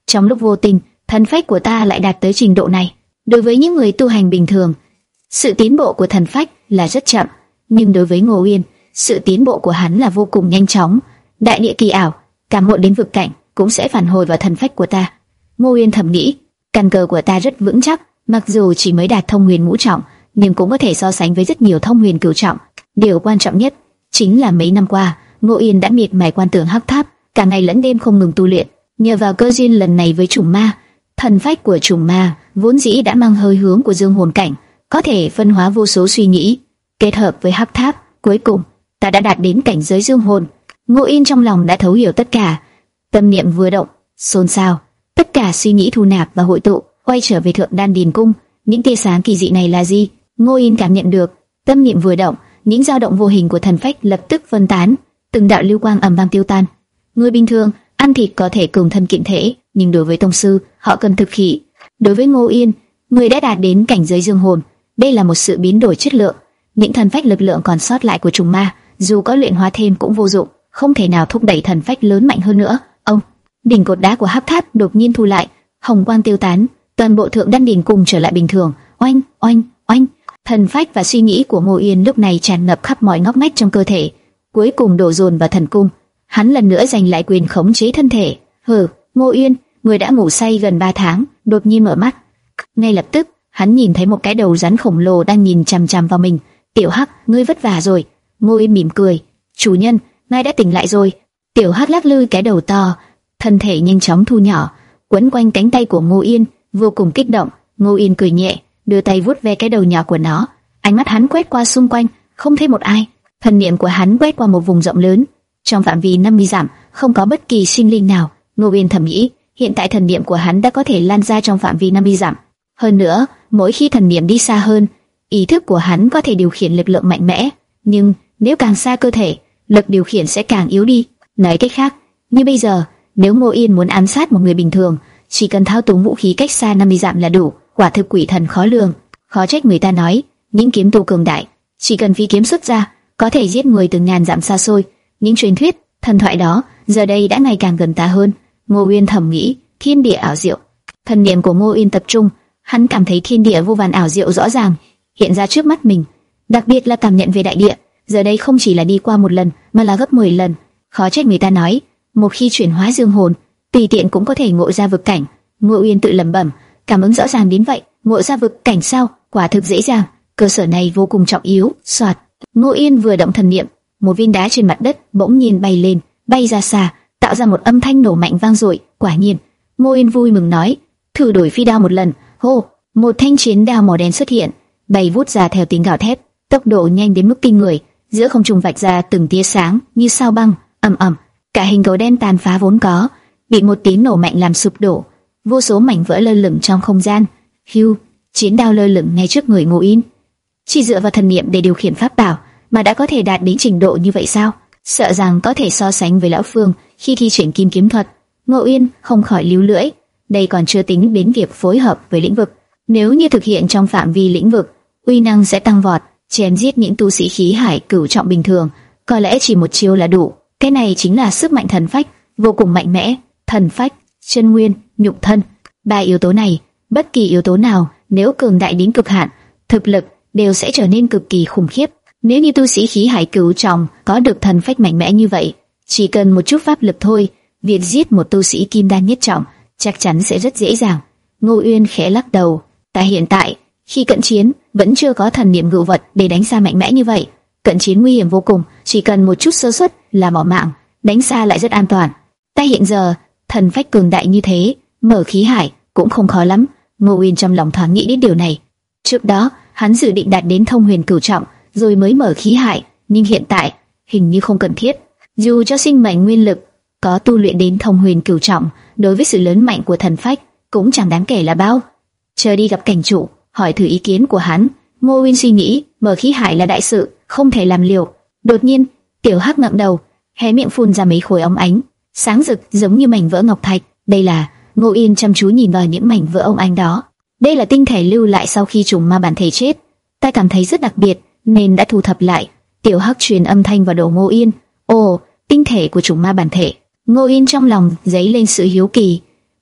Speaker 1: Trong lúc vô tình, thần phách của ta lại đạt tới trình độ này. Đối với những người tu hành bình thường, sự tiến bộ của thần phách là rất chậm, nhưng đối với Ngô Uyên, sự tiến bộ của hắn là vô cùng nhanh chóng. Đại địa kỳ ảo, cảm ngộ đến vực cảnh cũng sẽ phản hồi vào thần phách của ta. Ngô Uyên thầm nghĩ, căn cơ của ta rất vững chắc, mặc dù chỉ mới đạt thông huyền ngũ trọng, nhưng cũng có thể so sánh với rất nhiều thông huyền cửu trọng. Điều quan trọng nhất chính là mấy năm qua, Ngô Uyên đã miệt mài quan tưởng hắc tháp, cả ngày lẫn đêm không ngừng tu luyện. Nhờ vào cơ duyên lần này với trùng ma, thần phách của trùng ma vốn dĩ đã mang hơi hướng của dương hồn cảnh, có thể phân hóa vô số suy nghĩ, kết hợp với hắc tháp, cuối cùng ta đã đạt đến cảnh giới dương hồn. Ngô Uyên trong lòng đã thấu hiểu tất cả, tâm niệm vừa động, xôn xao, tất cả suy nghĩ thu nạp và hội tụ, quay trở về Thượng Đan Điền Cung. Những tia sáng kỳ dị này là gì? Ngô Uyên cảm nhận được, tâm niệm vừa động, những dao động vô hình của thần phách lập tức phân tán, từng đạo lưu quang ầm vang tiêu tan. Người bình thường ăn thịt có thể cường thân kiện thể, nhưng đối với tông sư, họ cần thực khí. Đối với Ngô Uyên, người đã đạt đến cảnh giới dương hồn, đây là một sự biến đổi chất lượng. Những thần phách lực lượng còn sót lại của trùng ma, dù có luyện hóa thêm cũng vô dụng, không thể nào thúc đẩy thần phách lớn mạnh hơn nữa. Ông, đỉnh cột đá của hắc tháp đột nhiên thu lại, hồng quang tiêu tán, toàn bộ Thượng Đan Điền Cung trở lại bình thường. Oanh, oanh, oanh, thần phách và suy nghĩ của Ngô Uyên lúc này tràn ngập khắp mọi ngóc ngách trong cơ thể, cuối cùng đổ dồn vào thần cung. Hắn lần nữa giành lại quyền khống chế thân thể. Hừ, Ngô Uyên, người đã ngủ say gần ba tháng, đột nhiên mở mắt. Ngay lập tức, hắn nhìn thấy một cái đầu rắn khổng lồ đang nhìn chằm chằm vào mình. Tiểu Hắc, ngươi vất vả rồi. Ngô Uyên mỉm cười. Chủ nhân, ngài đã tỉnh lại rồi. Tiểu Hắc lắc lư cái đầu to, thân thể nhanh chóng thu nhỏ, quấn quanh cánh tay của Ngô Uyên, vô cùng kích động. Ngô Uyên cười nhẹ, đưa tay vuốt ve cái đầu nhỏ của nó. Ánh mắt hắn quét qua xung quanh, không thấy một ai. Thần niệm của hắn quét qua một vùng rộng lớn, trong phạm vi năm mươi dặm, không có bất kỳ sinh linh nào. Ngô Uyên thầm nghĩ, hiện tại thần niệm của hắn đã có thể lan ra trong phạm vi năm mươi dặm. Hơn nữa, mỗi khi thần niệm đi xa hơn, ý thức của hắn có thể điều khiển lực lượng mạnh mẽ, nhưng nếu càng xa cơ thể, lực điều khiển sẽ càng yếu đi. Nói cách khác, như bây giờ, nếu Ngô Uyên muốn ám sát một người bình thường, chỉ cần thao túng vũ khí cách xa năm mươi dặm là đủ. Quả thực quỷ thần khó lường. Khó trách người ta nói, những kiếm tu cường đại, chỉ cần phi kiếm xuất ra, có thể giết người từ ngàn dặm xa xôi. Những truyền thuyết, thần thoại đó, giờ đây đã ngày càng gần ta hơn. Ngô Uyên thầm nghĩ, thiên địa ảo diệu. Thần niệm của Ngô Uyên tập trung, hắn cảm thấy thiên địa vô vàn ảo diệu rõ ràng hiện ra trước mắt mình, đặc biệt là cảm nhận về đại địa, giờ đây không chỉ là đi qua một lần, mà là gấp mười lần. Khó trách người ta nói, một khi chuyển hóa dương hồn, tùy tiện cũng có thể ngộ ra vực cảnh. Ngô Uyên tự lẩm bẩm, cảm ứng rõ ràng đến vậy, ngộ ra vực cảnh sao? Quả thực dễ dàng, cơ sở này vô cùng trọng yếu. Soạt, Ngô Uyên vừa động thần niệm, một viên đá trên mặt đất bỗng nhiên bay lên, bay ra xa, tạo ra một âm thanh nổ mạnh vang dội. Quả nhiên, Ngô Uyên vui mừng nói, thử đổi phi đao một lần. Hô, một thanh chiến đao màu đen xuất hiện, bay vút ra theo tiếng gào thét, tốc độ nhanh đến mức kinh người, giữa không trung vạch ra từng tia sáng như sao băng. Ầm ầm, cả hình cầu đen tàn phá vốn có, bị một tiếng nổ mạnh làm sụp đổ, vô số mảnh vỡ lơ lửng trong không gian. Hưu, chiến đao lơ lửng ngay trước người Ngô Uyên. Chỉ dựa vào thần niệm để điều khiển pháp bảo mà đã có thể đạt đến trình độ như vậy sao? Sợ rằng có thể so sánh với lão Phương khi thi triển kim kiếm thuật. Ngô Uyên không khỏi líu lưỡi, đây còn chưa tính đến việc phối hợp với lĩnh vực. Nếu như thực hiện trong phạm vi lĩnh vực, uy năng sẽ tăng vọt, chém giết những tu sĩ khí hải cửu trọng bình thường, có lẽ chỉ một chiêu là đủ. Cái này chính là sức mạnh thần phách, vô cùng mạnh mẽ. Thần phách, chân nguyên, nhục thân, ba yếu tố này, bất kỳ yếu tố nào nếu cường đại đến cực hạn, thực lực đều sẽ trở nên cực kỳ khủng khiếp. Nếu như tu sĩ khí hải cửu trọng có được thần phách mạnh mẽ như vậy, chỉ cần một chút pháp lực thôi, việc giết một tu sĩ kim đan nhất trọng chắc chắn sẽ rất dễ dàng. Ngô Uyên khẽ lắc đầu, ta hiện tại khi cận chiến vẫn chưa có thần niệm ngự vật để đánh xa mạnh mẽ như vậy. Cận chiến nguy hiểm vô cùng, chỉ cần một chút sơ suất là bỏ mạng, đánh xa lại rất an toàn. Ta hiện giờ thần phách cường đại như thế, mở khí hải cũng không khó lắm. Ngô Uyên trong lòng thoáng nghĩ đến điều này. Trước đó hắn dự định đạt đến thông huyền cửu trọng rồi mới mở khí hải, nhưng hiện tại hình như không cần thiết. Dù cho sinh mệnh nguyên lực có tu luyện đến thông huyền cửu trọng, đối với sự lớn mạnh của thần phách cũng chẳng đáng kể là bao. Chờ đi gặp cảnh chủ, hỏi thử ý kiến của hắn. Ngô Uyên suy nghĩ, mở khí hải là đại sự, không thể làm liều. Đột nhiên, Tiểu Hắc ngẩng đầu, hé miệng phun ra mấy khối óng ánh, sáng rực giống như mảnh vỡ ngọc thạch. Đây là... Ngô Uyên chăm chú nhìn vào những mảnh vỡ óng ánh đó. Đây là tinh thể lưu lại sau khi trùng ma bản thể chết. Ta cảm thấy rất đặc biệt nên đã thu thập lại. Tiểu Hắc truyền âm thanh vào đầu Ngô Uyên. Ồ, tinh thể của trùng ma bản thể. Ngô Uyên trong lòng dấy lên sự hiếu kỳ.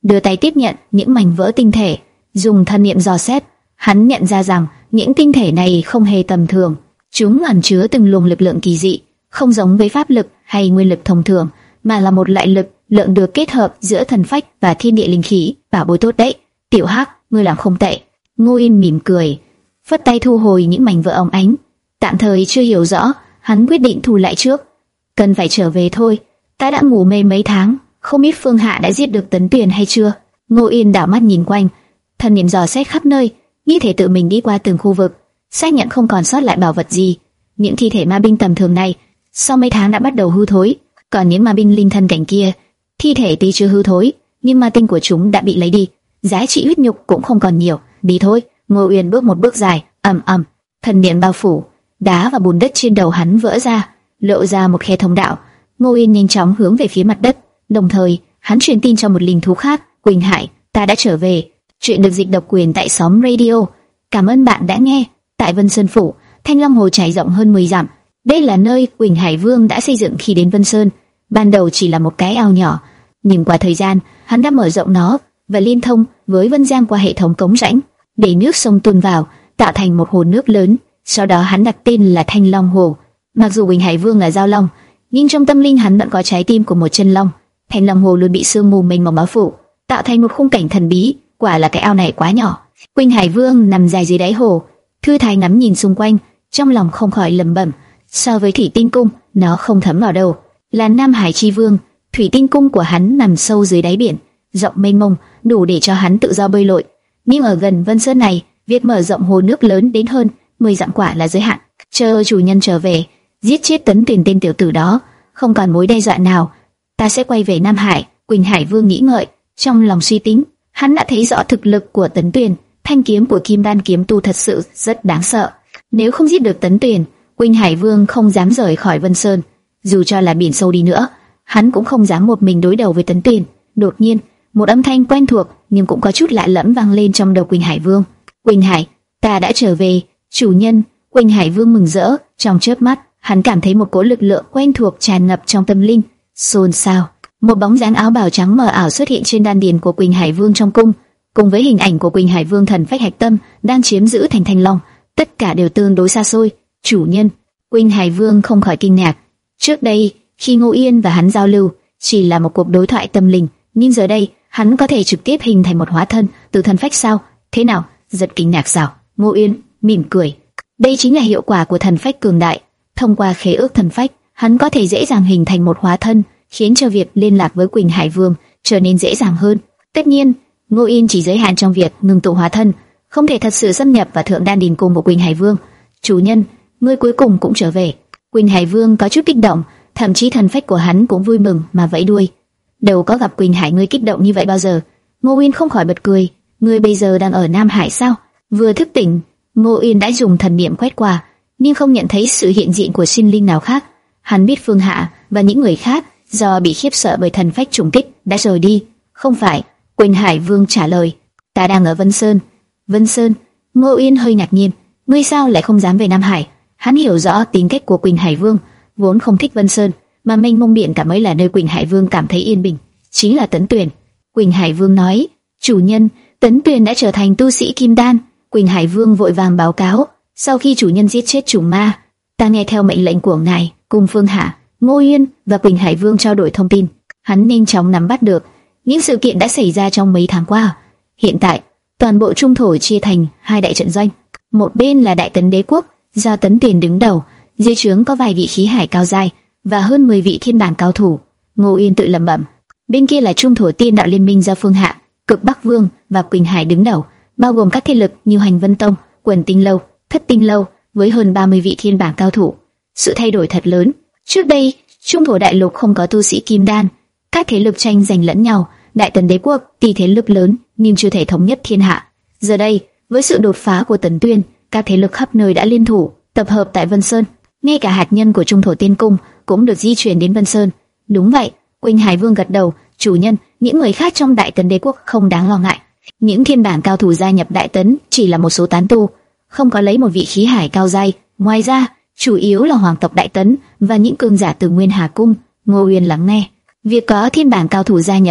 Speaker 1: đưa tay tiếp nhận những mảnh vỡ tinh thể, dùng thân niệm dò xét. Hắn nhận ra rằng những tinh thể này không hề tầm thường, chúng ẩn chứa từng luồng lực lượng kỳ dị, không giống với pháp lực hay nguyên lực thông thường, mà là một loại lực lượng được kết hợp giữa thần phách và thiên địa linh khí. Bảo bối tốt đấy, Tiểu Hắc, ngươi làm không tệ. Ngô Yên mỉm cười, phất tay thu hồi những mảnh vỡ óng ánh. Tạm thời chưa hiểu rõ, hắn quyết định thu lại trước. Cần phải trở về thôi, ta đã ngủ mê mấy tháng, không biết Phương Hạ đã giết được Tấn Tuyền hay chưa. Ngô Yên đảo mắt nhìn quanh, thần niệm dò xét khắp nơi, như thể tự mình đi qua từng khu vực, xác nhận không còn sót lại bảo vật gì. Những thi thể ma binh tầm thường này, sau mấy tháng đã bắt đầu hư thối, còn những ma binh linh thân cảnh kia, thi thể tuy chưa hư thối, nhưng ma tinh của chúng đã bị lấy đi, giá trị huyết nhục cũng không còn nhiều. Đi thôi. Ngô Uyên bước một bước dài, ầm ầm, thần niệm bao phủ, đá và bùn đất trên đầu hắn vỡ ra, lộ ra một khe thông đạo. Ngô Uyên nhanh chóng hướng về phía mặt đất, đồng thời hắn truyền tin cho một linh thú khác. Quỳnh Hải, ta đã trở về. Chuyện được dịch độc quyền tại xóm radio. Cảm ơn bạn đã nghe. Tại Vân Sơn Phủ, Thanh Long Hồ trải rộng hơn mười dặm. Đây là nơi Quỳnh Hải Vương đã xây dựng khi đến Vân Sơn. Ban đầu chỉ là một cái ao nhỏ, nhưng qua thời gian, hắn đã mở rộng nó và liên thông với Vân Giang qua hệ thống cống rãnh, để nước sông tuôn vào, tạo thành một hồ nước lớn. Sau đó hắn đặt tên là Thanh Long Hồ. Mặc dù Quỳnh Hải Vương là giao long, nhưng trong tâm linh hắn vẫn có trái tim của một chân long. Thanh Long Hồ luôn bị sương mù mênh mông bao phủ, tạo thành một khung cảnh thần bí. Quả là cái ao này quá nhỏ. Quỳnh Hải Vương nằm dài dưới đáy hồ, thư thái ngắm nhìn xung quanh, trong lòng không khỏi lẩm bẩm: so với Thủy Tinh Cung, nó không thấm vào đâu. Là Nam Hải Chi Vương, Thủy Tinh Cung của hắn nằm sâu dưới đáy biển, rộng mênh mông, đủ để cho hắn tự do bơi lội. Nhưng ở gần Vân Sơn này, việc mở rộng hồ nước lớn đến hơn mười dặm quả là giới hạn. Chờ chủ nhân trở về, giết chết Tấn Tuyền tên tiểu tử đó, không còn mối đe dọa nào, ta sẽ quay về Nam Hải. Quỳnh Hải Vương nghĩ ngợi, trong lòng suy tính, hắn đã thấy rõ thực lực của Tấn Tuyền. Thanh kiếm của Kim Đan kiếm tu thật sự rất đáng sợ. Nếu không giết được Tấn Tuyền, Quỳnh Hải Vương không dám rời khỏi Vân Sơn. Dù cho là biển sâu đi nữa, hắn cũng không dám một mình đối đầu với Tấn Tuyền. Đột nhiên, một âm thanh quen thuộc nhưng cũng có chút lạ lẫm vang lên trong đầu Quỳnh Hải Vương. Quỳnh Hải, ta đã trở về, chủ nhân. Quỳnh Hải Vương mừng rỡ, trong chớp mắt, hắn cảm thấy một cỗ lực lượng quen thuộc tràn ngập trong tâm linh. Xôn xao, một bóng dáng áo bào trắng mờ ảo xuất hiện trên đan điền của Quỳnh Hải Vương trong cung, cùng với hình ảnh của Quỳnh Hải Vương thần phách hạch tâm đang chiếm giữ thành Thanh Long, tất cả đều tương đối xa xôi. Chủ nhân. Quỳnh Hải Vương không khỏi kinh ngạc. Trước đây, khi Ngô Yên và hắn giao lưu, chỉ là một cuộc đối thoại tâm linh, nhưng giờ đây, hắn có thể trực tiếp hình thành một hóa thân từ thần phách sao? Thế nào? Rất kinh ngạc sao? Ngô Yên mỉm cười. Đây chính là hiệu quả của thần phách cường đại. Thông qua khế ước thần phách, hắn có thể dễ dàng hình thành một hóa thân, khiến cho việc liên lạc với Quỳnh Hải Vương trở nên dễ dàng hơn. Tất nhiên, Ngô Yên chỉ giới hạn trong việc ngừng tụ hóa thân, không thể thật sự xâm nhập vào thượng đan điền cung của Quỳnh Hải Vương. Chủ nhân, ngươi cuối cùng cũng trở về. Quỳnh Hải Vương có chút kích động, thậm chí thần phách của hắn cũng vui mừng mà vẫy đuôi. Đâu có gặp Quỳnh Hải ngươi kích động như vậy bao giờ. Ngô Yên không khỏi bật cười. Ngươi bây giờ đang ở Nam Hải sao? Vừa thức tỉnh, Ngô Yên đã dùng thần niệm quét qua, nhưng không nhận thấy sự hiện diện của sinh linh nào khác. Hắn biết Phương Hạ và những người khác do bị khiếp sợ bởi thần phách trùng kích đã rời đi. Không phải. Quỳnh Hải Vương trả lời. Ta đang ở Vân Sơn. Vân Sơn? Ngô Yên hơi ngạc nhiên. Ngươi sao lại không dám về Nam Hải? Hắn hiểu rõ tính cách của Quỳnh Hải Vương, vốn không thích Vân Sơn, mà mênh mông biển cả mới là nơi Quỳnh Hải Vương cảm thấy yên bình. Chính là Tấn Tuyền. Quỳnh Hải Vương nói. Chủ nhân, Tấn Tuyền đã trở thành tu sĩ Kim Đan. Quỳnh Hải Vương vội vàng báo cáo. Sau khi chủ nhân giết chết trùng ma, ta nghe theo mệnh lệnh của ngài, cùng Phương Hạ, Ngô Yên và Quỳnh Hải Vương trao đổi thông tin. Hắn nhanh chóng nắm bắt được những sự kiện đã xảy ra trong mấy tháng qua. Hiện tại, toàn bộ trung thổ chia thành hai đại trận doanh. Một bên là Đại Tấn Đế quốc, do Tấn Tuyền đứng đầu, dưới trướng có vài vị khí hải cao giai và hơn mười vị thiên bản cao thủ. Ngô Yên tự lẩm bẩm. Bên kia là Trung Thổ Tiên Đạo Liên minh do Phương Hạ, Cực Bắc Vương và Quỳnh Hải đứng đầu, bao gồm các thế lực như Hành Vân Tông, Quần Tinh Lâu, Thất Tinh Lâu với hơn ba mươi vị thiên bản cao thủ. Sự thay đổi thật lớn. Trước đây, Trung Thổ Đại Lục không có tu sĩ Kim Đan, các thế lực tranh giành lẫn nhau. Đại Tấn Đế quốc tuy thế lực lớn nhưng chưa thể thống nhất thiên hạ. Giờ đây, với sự đột phá của Tấn Tuyên, các thế lực khắp nơi đã liên thủ, tập hợp tại Vân Sơn. Ngay cả hạt nhân của Trung Thổ Tiên Cung cũng được di chuyển đến Vân Sơn. Đúng vậy. Quỳnh Hải Vương gật đầu. Chủ nhân, những người khác trong Đại Tấn Đế quốc không đáng lo ngại. Những thiên bản cao thủ gia nhập Đại Tấn chỉ là một số tán tu, không có lấy một vị khí hải cao giai. Ngoài ra, chủ yếu là hoàng tộc Đại Tấn và những cường giả từ Nguyên Hà Cung. Ngô Uyên lắng nghe. Việc có thiên bản cao thủ gia nhập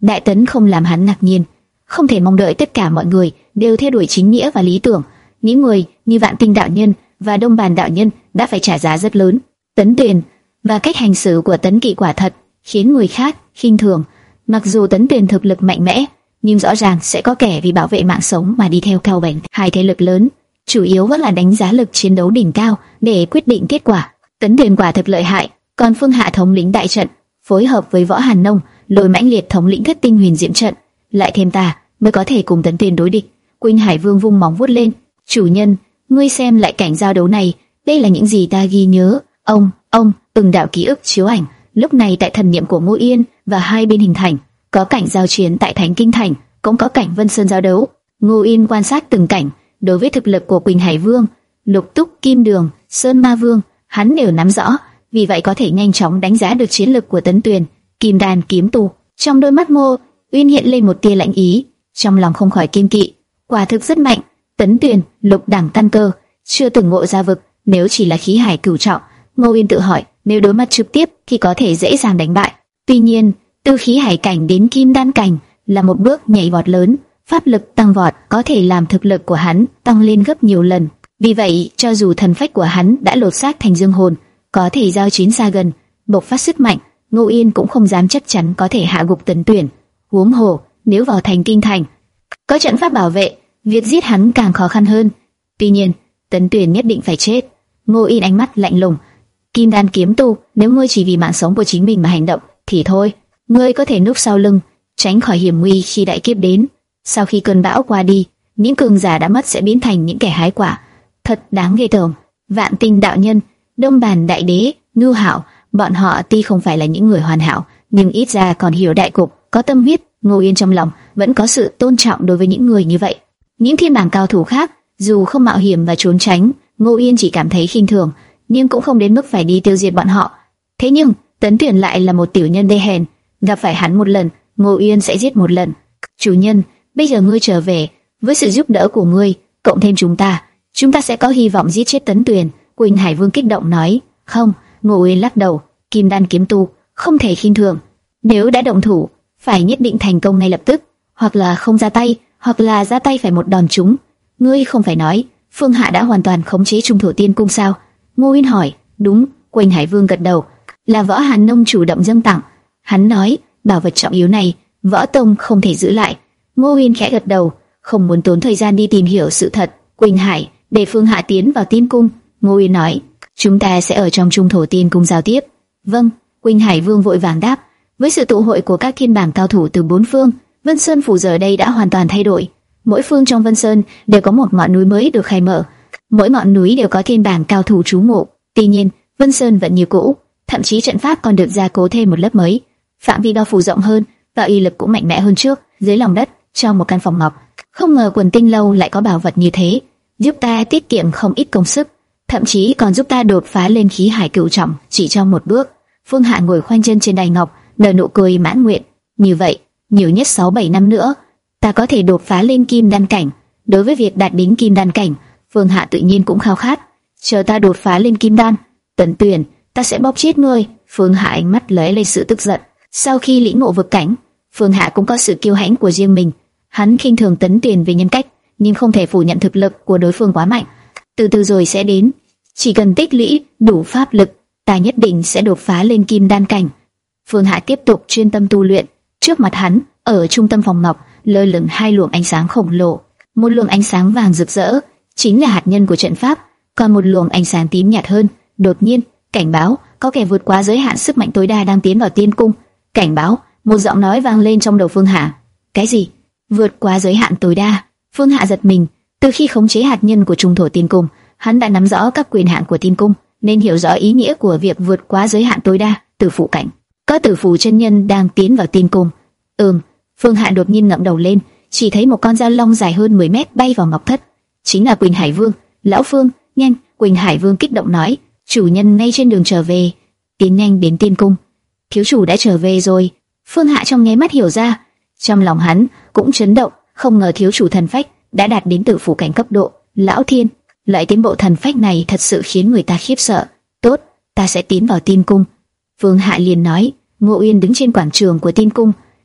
Speaker 1: Đại Tấn không làm hắn ngạc nhiên, không thể mong đợi tất cả mọi người đều theo đuổi chính nghĩa và lý tưởng. Những người như Vạn Tinh đạo nhân và Đông Bàn đạo nhân đã phải trả giá rất lớn. Tấn Tuyền và cách hành xử của Tấn Kỵ quả thật khiến người khác khinh thường. Mặc dù Tấn Tuyền thực lực mạnh mẽ, nhưng rõ ràng sẽ có kẻ vì bảo vệ mạng sống mà đi theo Cao Bành. Hai thế lực lớn chủ yếu vẫn là đánh giá lực chiến đấu đỉnh cao để quyết định kết quả. Tấn Tuyền quả thực lợi hại, còn Phương Hạ thống lĩnh đại trận, phối hợp với Võ Hàn Nông, Lôi Mãnh Liệt thống lĩnh Thất Tinh Huyền Diễm trận, lại thêm ta mới có thể cùng Tấn Tuyền đối địch. Quỳnh Hải Vương vung móng vuốt lên, chủ nhân, ngươi xem lại cảnh giao đấu này, đây là những gì ta ghi nhớ. Ông, ông, từng đạo ký ức chiếu ảnh, lúc này tại thần niệm của Ngô Yên và hai bên hình thành, có cảnh giao chiến tại Thánh Kinh Thành, cũng có cảnh Vân Sơn giao đấu. Ngô Yên quan sát từng cảnh, đối với thực lực của Quỳnh Hải Vương, Lục Túc Kim Đường, Sơn Ma Vương, hắn đều nắm rõ, vì vậy có thể nhanh chóng đánh giá được chiến lực của Tấn Tuyền. Kim Đan kiếm tu, trong đôi mắt Ngô Uyên hiện lên một tia lạnh ý, trong lòng không khỏi kiêng kỵ, quả thực rất mạnh. Tấn Tuyền, lục đẳng căn cơ, chưa từng ngộ ra vực, nếu chỉ là khí hải cửu trọng, Ngô Uyên tự hỏi, nếu đối mặt trực tiếp thì có thể dễ dàng đánh bại. Tuy nhiên, từ khí hải cảnh đến kim đan cảnh là một bước nhảy vọt lớn, pháp lực tăng vọt có thể làm thực lực của hắn tăng lên gấp nhiều lần. Vì vậy, cho dù thần phách của hắn đã lột xác thành dương hồn, có thể giao chiến xa gần, bộc phát sức mạnh, Ngô Yên cũng không dám chắc chắn có thể hạ gục Tấn Tuyền. Huống hồ, nếu vào thành kinh thành, có trận pháp bảo vệ, việc giết hắn càng khó khăn hơn. Tuy nhiên, Tấn Tuyền nhất định phải chết. Ngô Yên ánh mắt lạnh lùng. Kim Đan kiếm tu, nếu ngươi chỉ vì mạng sống của chính mình mà hành động, thì thôi, ngươi có thể núp sau lưng, tránh khỏi hiểm nguy khi đại kiếp đến. Sau khi cơn bão qua đi, những cường giả đã mất sẽ biến thành những kẻ hái quả, thật đáng ghê tởm. Vạn Tinh đạo nhân, Đông Bàn đại đế, Ngưu Hạo, bọn họ tuy không phải là những người hoàn hảo, nhưng ít ra còn hiểu đại cục, có tâm huyết. Ngô Yên trong lòng vẫn có sự tôn trọng đối với những người như vậy. Những thiên bảng cao thủ khác, dù không mạo hiểm và trốn tránh, Ngô Yên chỉ cảm thấy khinh thường, nhưng cũng không đến mức phải đi tiêu diệt bọn họ. Thế nhưng Tấn Tuyền lại là một tiểu nhân đê hèn, gặp phải hắn một lần, Ngô Yên sẽ giết một lần. Chủ nhân, bây giờ ngươi trở về, với sự giúp đỡ của ngươi, cộng thêm chúng ta, chúng ta sẽ có hy vọng giết chết Tấn Tuyền. Quỳnh Hải Vương kích động nói. Không, Ngô Yên lắc đầu. Kim Đan kiếm tu không thể khinh thường, nếu đã động thủ, phải nhất định thành công ngay lập tức, hoặc là không ra tay, hoặc là ra tay phải một đòn trúng. Ngươi không phải nói Phương Hạ đã hoàn toàn khống chế Trung Thổ Tiên Cung sao? Ngô Uyên hỏi. Đúng, Quỳnh Hải Vương gật đầu. Là Võ Hàn Nông chủ động dâng tặng. Hắn nói, bảo vật trọng yếu này, Võ Tông không thể giữ lại. Ngô Uyên khẽ gật đầu, không muốn tốn thời gian đi tìm hiểu sự thật. Quỳnh Hải, để Phương Hạ tiến vào Tiên Cung. Ngô Uyên nói, chúng ta sẽ ở trong Trung Thổ Tiên Cung giao tiếp. Vâng, Quỳnh Hải Vương vội vàng đáp. Với sự tụ hội của các thiên bảng cao thủ từ bốn phương, Vân Sơn phủ giờ đây đã hoàn toàn thay đổi. Mỗi phương trong Vân Sơn đều có một ngọn núi mới được khai mở, mỗi ngọn núi đều có thiên bảng cao thủ trú ngụ. Tuy nhiên, Vân Sơn vẫn như cũ, thậm chí trận pháp còn được gia cố thêm một lớp mới, phạm vi bao phủ rộng hơn và uy lực cũng mạnh mẽ hơn trước. Dưới lòng đất, trong một căn phòng ngọc, không ngờ Quần Tinh lâu lại có bảo vật như thế, giúp ta tiết kiệm không ít công sức, thậm chí còn giúp ta đột phá lên khí hải cửu trọng chỉ trong một bước. Phương Hạ ngồi khoanh chân trên đài ngọc, nở nụ cười mãn nguyện. Như vậy, nhiều nhất sáu bảy năm nữa, ta có thể đột phá lên kim đan cảnh. Đối với việc đạt đến kim đan cảnh, Phương Hạ tự nhiên cũng khao khát. Chờ ta đột phá lên kim đan, Tấn Tuyền, ta sẽ bóp chết ngươi. Phương Hạ ánh mắt lóe lên sự tức giận. Sau khi lĩnh ngộ vực cảnh, Phương Hạ cũng có sự kiêu hãnh của riêng mình. Hắn khinh thường Tấn Tuyền về nhân cách, nhưng không thể phủ nhận thực lực của đối phương quá mạnh. Từ từ rồi sẽ đến, chỉ cần tích lũy đủ pháp lực, ta nhất định sẽ đột phá lên kim đan cảnh. Phương Hạ tiếp tục chuyên tâm tu luyện. Trước mặt hắn, ở trung tâm phòng ngọc, lơ lửng hai luồng ánh sáng khổng lồ. Một luồng ánh sáng vàng rực rỡ, chính là hạt nhân của trận pháp, còn một luồng ánh sáng tím nhạt hơn. Đột nhiên, cảnh báo, có kẻ vượt quá giới hạn sức mạnh tối đa đang tiến vào tiên cung. Cảnh báo, một giọng nói vang lên trong đầu Phương Hạ. Cái gì? Vượt quá giới hạn tối đa? Phương Hạ giật mình. Từ khi khống chế hạt nhân của Trung Thổ Tiên Cung, hắn đã nắm rõ các quyền hạn của Tiên Cung, nên hiểu rõ ý nghĩa của việc vượt quá giới hạn tối đa. Tử phụ cảnh, có tử phụ chân nhân đang tiến vào Tiên Cung. Ừm. Phương Hạ đột nhiên ngẩng đầu lên, chỉ thấy một con dao long dài hơn mười mét bay vào ngọc thất. Chính là Quỳnh Hải Vương. Lão Phương, nhanh! Quỳnh Hải Vương kích động nói. Chủ nhân ngay trên đường trở về, tiến nhanh đến Tiên Cung. Thiếu chủ đã trở về rồi. Phương Hạ trong nháy mắt hiểu ra, trong lòng hắn cũng chấn động, không ngờ thiếu chủ thần phách đã đạt đến tử phụ cảnh cấp độ. Lão Thiên, loại tiến bộ thần phách này thật sự khiến người ta khiếp sợ. Tốt, ta sẽ tiến vào Tiên Cung. Phương Hạ liền nói. Ngô Uyên đứng trên quảng trường của Tiên Cung,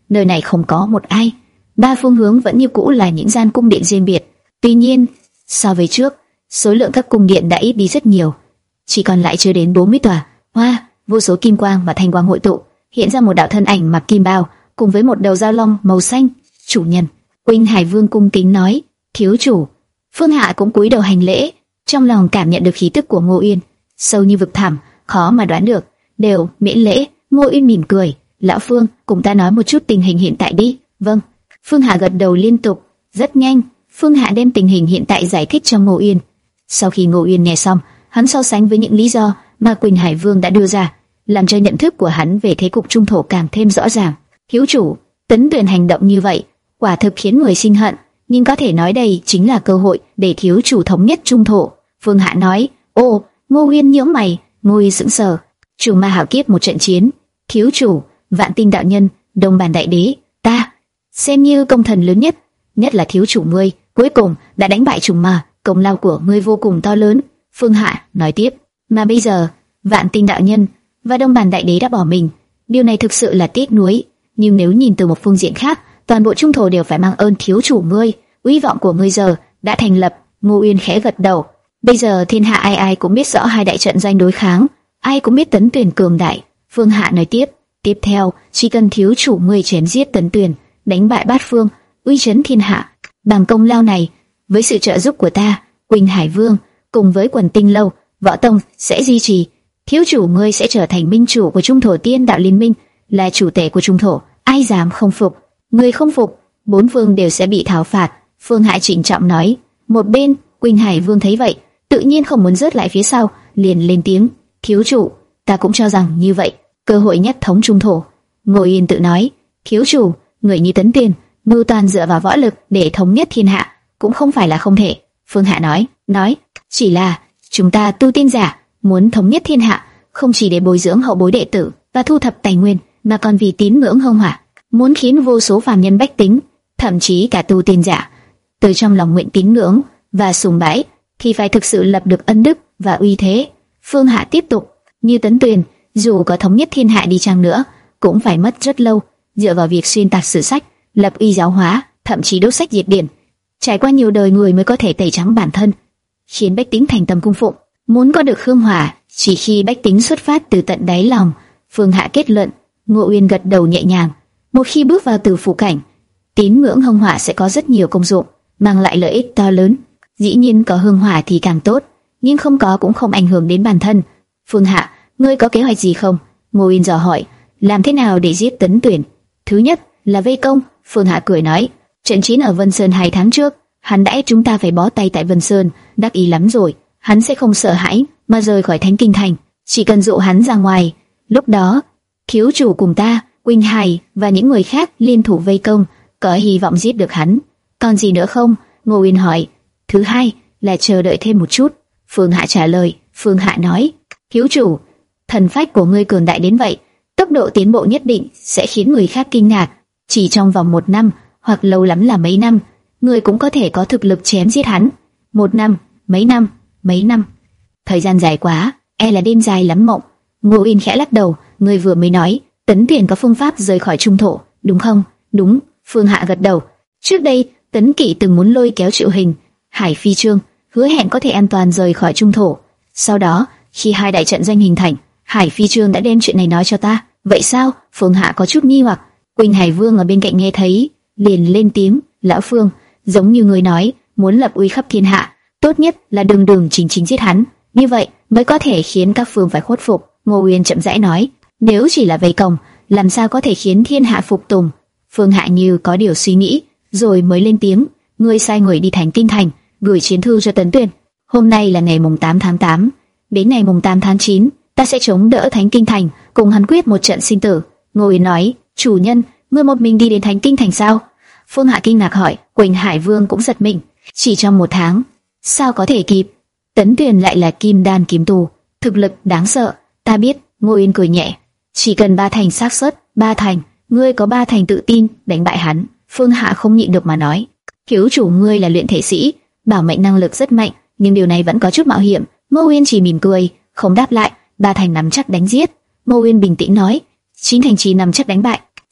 Speaker 1: nơi này không có một ai. Ba phương hướng vẫn như cũ là những gian cung điện riêng biệt. Tuy nhiên, so với trước, số lượng các cung điện đã ít đi rất nhiều, chỉ còn lại chưa đến bốn mươi tòa. Hoa, vô số kim quang và thanh quang hội tụ, hiện ra một đạo thân ảnh mặc kim bào, cùng với một đầu dao long màu xanh. Chủ nhân. Quỳnh Hải Vương cung kính nói, thiếu chủ. Phương Hạ cũng cúi đầu hành lễ, trong lòng cảm nhận được khí tức của Ngô Uyên, sâu như vực thẳm, khó mà đoán được. Đều miễn lễ. Ngô Uyên mỉm cười, lão Phương, cùng ta nói một chút tình hình hiện tại đi. Vâng. Phương Hạ gật đầu liên tục. Rất nhanh, Phương Hạ đem tình hình hiện tại giải thích cho Ngô Uyên. Sau khi Ngô Uyên nghe xong, hắn so sánh với những lý do mà Quỳnh Hải Vương đã đưa ra, làm cho nhận thức của hắn về thế cục trung thổ càng thêm rõ ràng. Thiếu chủ, Tấn Tuyền hành động như vậy, quả thực khiến người sinh hận, nhưng có thể nói đây chính là cơ hội để thiếu chủ thống nhất trung thổ. Phương Hạ nói. Ô, Ngô Uyên nhướng mày. Ngô Uyên sững sờ. Chủ Ma hạo kiếp một trận chiến, thiếu chủ, Vạn Tinh đạo nhân, Đông Bàn đại đế, ta xem như công thần lớn nhất, nhất là thiếu chủ ngươi, cuối cùng đã đánh bại trùng ma, công lao của ngươi vô cùng to lớn. Phương Hạ nói tiếp. Mà bây giờ, Vạn Tinh đạo nhân và Đông Bàn đại đế đã bỏ mình, điều này thực sự là tiếc nuối. Nhưng nếu nhìn từ một phương diện khác, toàn bộ trung thổ đều phải mang ơn thiếu chủ ngươi, uy vọng của ngươi giờ đã thành lập. Ngô Uyên khẽ gật đầu. Bây giờ thiên hạ ai ai cũng biết rõ hai đại trận danh đối kháng, ai cũng biết Tấn Tuyền cường đại. Phương Hạ nói tiếp. Tiếp theo, chỉ cần thiếu chủ ngươi chém giết Tấn Tuyền, đánh bại bát phương, uy chấn thiên hạ, bằng công lao này, với sự trợ giúp của ta, Quỳnh Hải Vương, cùng với quần tinh lâu, võ tông sẽ duy trì, thiếu chủ ngươi sẽ trở thành minh chủ của trung thổ tiên đạo liên minh, là chủ tể của trung thổ. Ai dám không phục? Người không phục, bốn phương đều sẽ bị thảo phạt. Phương Hạ trịnh trọng nói. Một bên, Quỳnh Hải Vương thấy vậy, tự nhiên không muốn rớt lại phía sau, liền lên tiếng. Thiếu chủ, ta cũng cho rằng như vậy, cơ hội nhất thống trung thổ. Ngô Yên tự nói. Thiếu chủ, người như Tấn Tuyền, mưu toàn dựa vào võ lực để thống nhất thiên hạ, cũng không phải là không thể. Phương Hạ nói. Nói, chỉ là chúng ta tu tiên giả muốn thống nhất thiên hạ, không chỉ để bồi dưỡng hậu bối đệ tử và thu thập tài nguyên, mà còn vì tín ngưỡng hưng hỏa, muốn khiến vô số phàm nhân bách tính, thậm chí cả tu tiên giả, từ trong lòng nguyện tín ngưỡng và sùng bái, thì phải thực sự lập được ân đức và uy thế. Phương Hạ tiếp tục. Như Tấn Tuyền, dù có thống nhất thiên hạ đi chăng nữa, cũng phải mất rất lâu, dựa vào việc xuyên tạc sử sách, lập uy giáo hóa, thậm chí đốt sách diệt điển, trải qua nhiều đời người mới có thể tẩy trắng bản thân, khiến bách tính thành tâm cung phụng. Muốn có được hương hỏa, chỉ khi bách tính xuất phát từ tận đáy lòng. Phương Hạ kết luận. Ngô Uyên gật đầu nhẹ nhàng. Một khi bước vào tử phủ cảnh, tín ngưỡng hương hỏa sẽ có rất nhiều công dụng, mang lại lợi ích to lớn. Dĩ nhiên có hương hỏa thì càng tốt, nhưng không có cũng không ảnh hưởng đến bản thân. Phương Hạ, ngươi có kế hoạch gì không? Ngô Uyên dò hỏi. Làm thế nào để giết Tấn Tuyền? Thứ nhất là vây công. Phương Hạ cười nói. Trận chiến ở Vân Sơn hai tháng trước, hắn đã ép chúng ta phải bó tay tại Vân Sơn, đắc ý lắm rồi. Hắn sẽ không sợ hãi mà rời khỏi Thánh Kinh Thành, chỉ cần dụ hắn ra ngoài. Lúc đó, thiếu chủ cùng ta, Quỳnh Hải và những người khác liên thủ vây công, có hy vọng giết được hắn. Còn gì nữa không? Ngô Uyên hỏi. Thứ hai là chờ đợi thêm một chút. Phương Hạ trả lời. Phương Hạ nói. Thiếu chủ, thần phách của ngươi cường đại đến vậy, tốc độ tiến bộ nhất định sẽ khiến người khác kinh ngạc. Chỉ trong vòng một năm, hoặc lâu lắm là mấy năm, ngươi cũng có thể có thực lực chém giết hắn. Một năm, mấy năm, mấy năm, thời gian dài quá, e là đêm dài lắm mộng. Ngô Uyên khẽ lắc đầu. Ngươi vừa mới nói Tấn Tuyền có phương pháp rời khỏi trung thổ, đúng không? Đúng. Phương Hạ gật đầu. Trước đây Tấn Kỵ từng muốn lôi kéo Triệu Hình, Hải Phi Trương, hứa hẹn có thể an toàn rời khỏi trung thổ. Sau đó, khi hai đại trận danh hình thành, Hải Phi Trương đã đem chuyện này nói cho ta. Vậy sao? Phương Hạ có chút nghi hoặc. Quỳnh Hải Vương ở bên cạnh nghe thấy, liền lên tiếng. Lão Phương, giống như người nói, muốn lập uy khắp thiên hạ, tốt nhất là đừng đừng chính chính giết hắn, như vậy mới có thể khiến các phương phải khuất phục. Ngô Uyên chậm rãi nói. Nếu chỉ là vây công, làm sao có thể khiến thiên hạ phục tùng? Phương Hạ như có điều suy nghĩ, rồi mới lên tiếng. Ngươi sai người đi Thánh Kinh Thành, gửi chiến thư cho Tấn Tuyền. Hôm nay là ngày mùng tám tháng tám, đến ngày mùng tám tháng chín, ta sẽ chống đỡ Thánh Kinh Thành, cùng hắn quyết một trận sinh tử. Ngô Uyên nói. Chủ nhân, ngươi một mình đi đến Thánh Kinh Thành sao? Phương Hạ kinh ngạc hỏi. Quỳnh Hải Vương cũng giật mình. Chỉ trong một tháng, sao có thể kịp? Tấn Tuyền lại là kim đan kiếm tù, thực lực đáng sợ. Ta biết. Ngô Uyên cười nhẹ. Chỉ cần ba thành xác suất, ba thành, ngươi có ba thành tự tin đánh bại hắn. Phương Hạ không nhịn được mà nói. Thiếu chủ ngươi là luyện thể sĩ, bảo mệnh năng lực rất mạnh, nhưng điều này vẫn có chút mạo hiểm. Ngô Uyên chỉ mỉm cười, không đáp lại. Ba thành nắm chắc đánh giết. Ngô Uyên bình tĩnh nói. Chín thành chín nắm chắc đánh bại.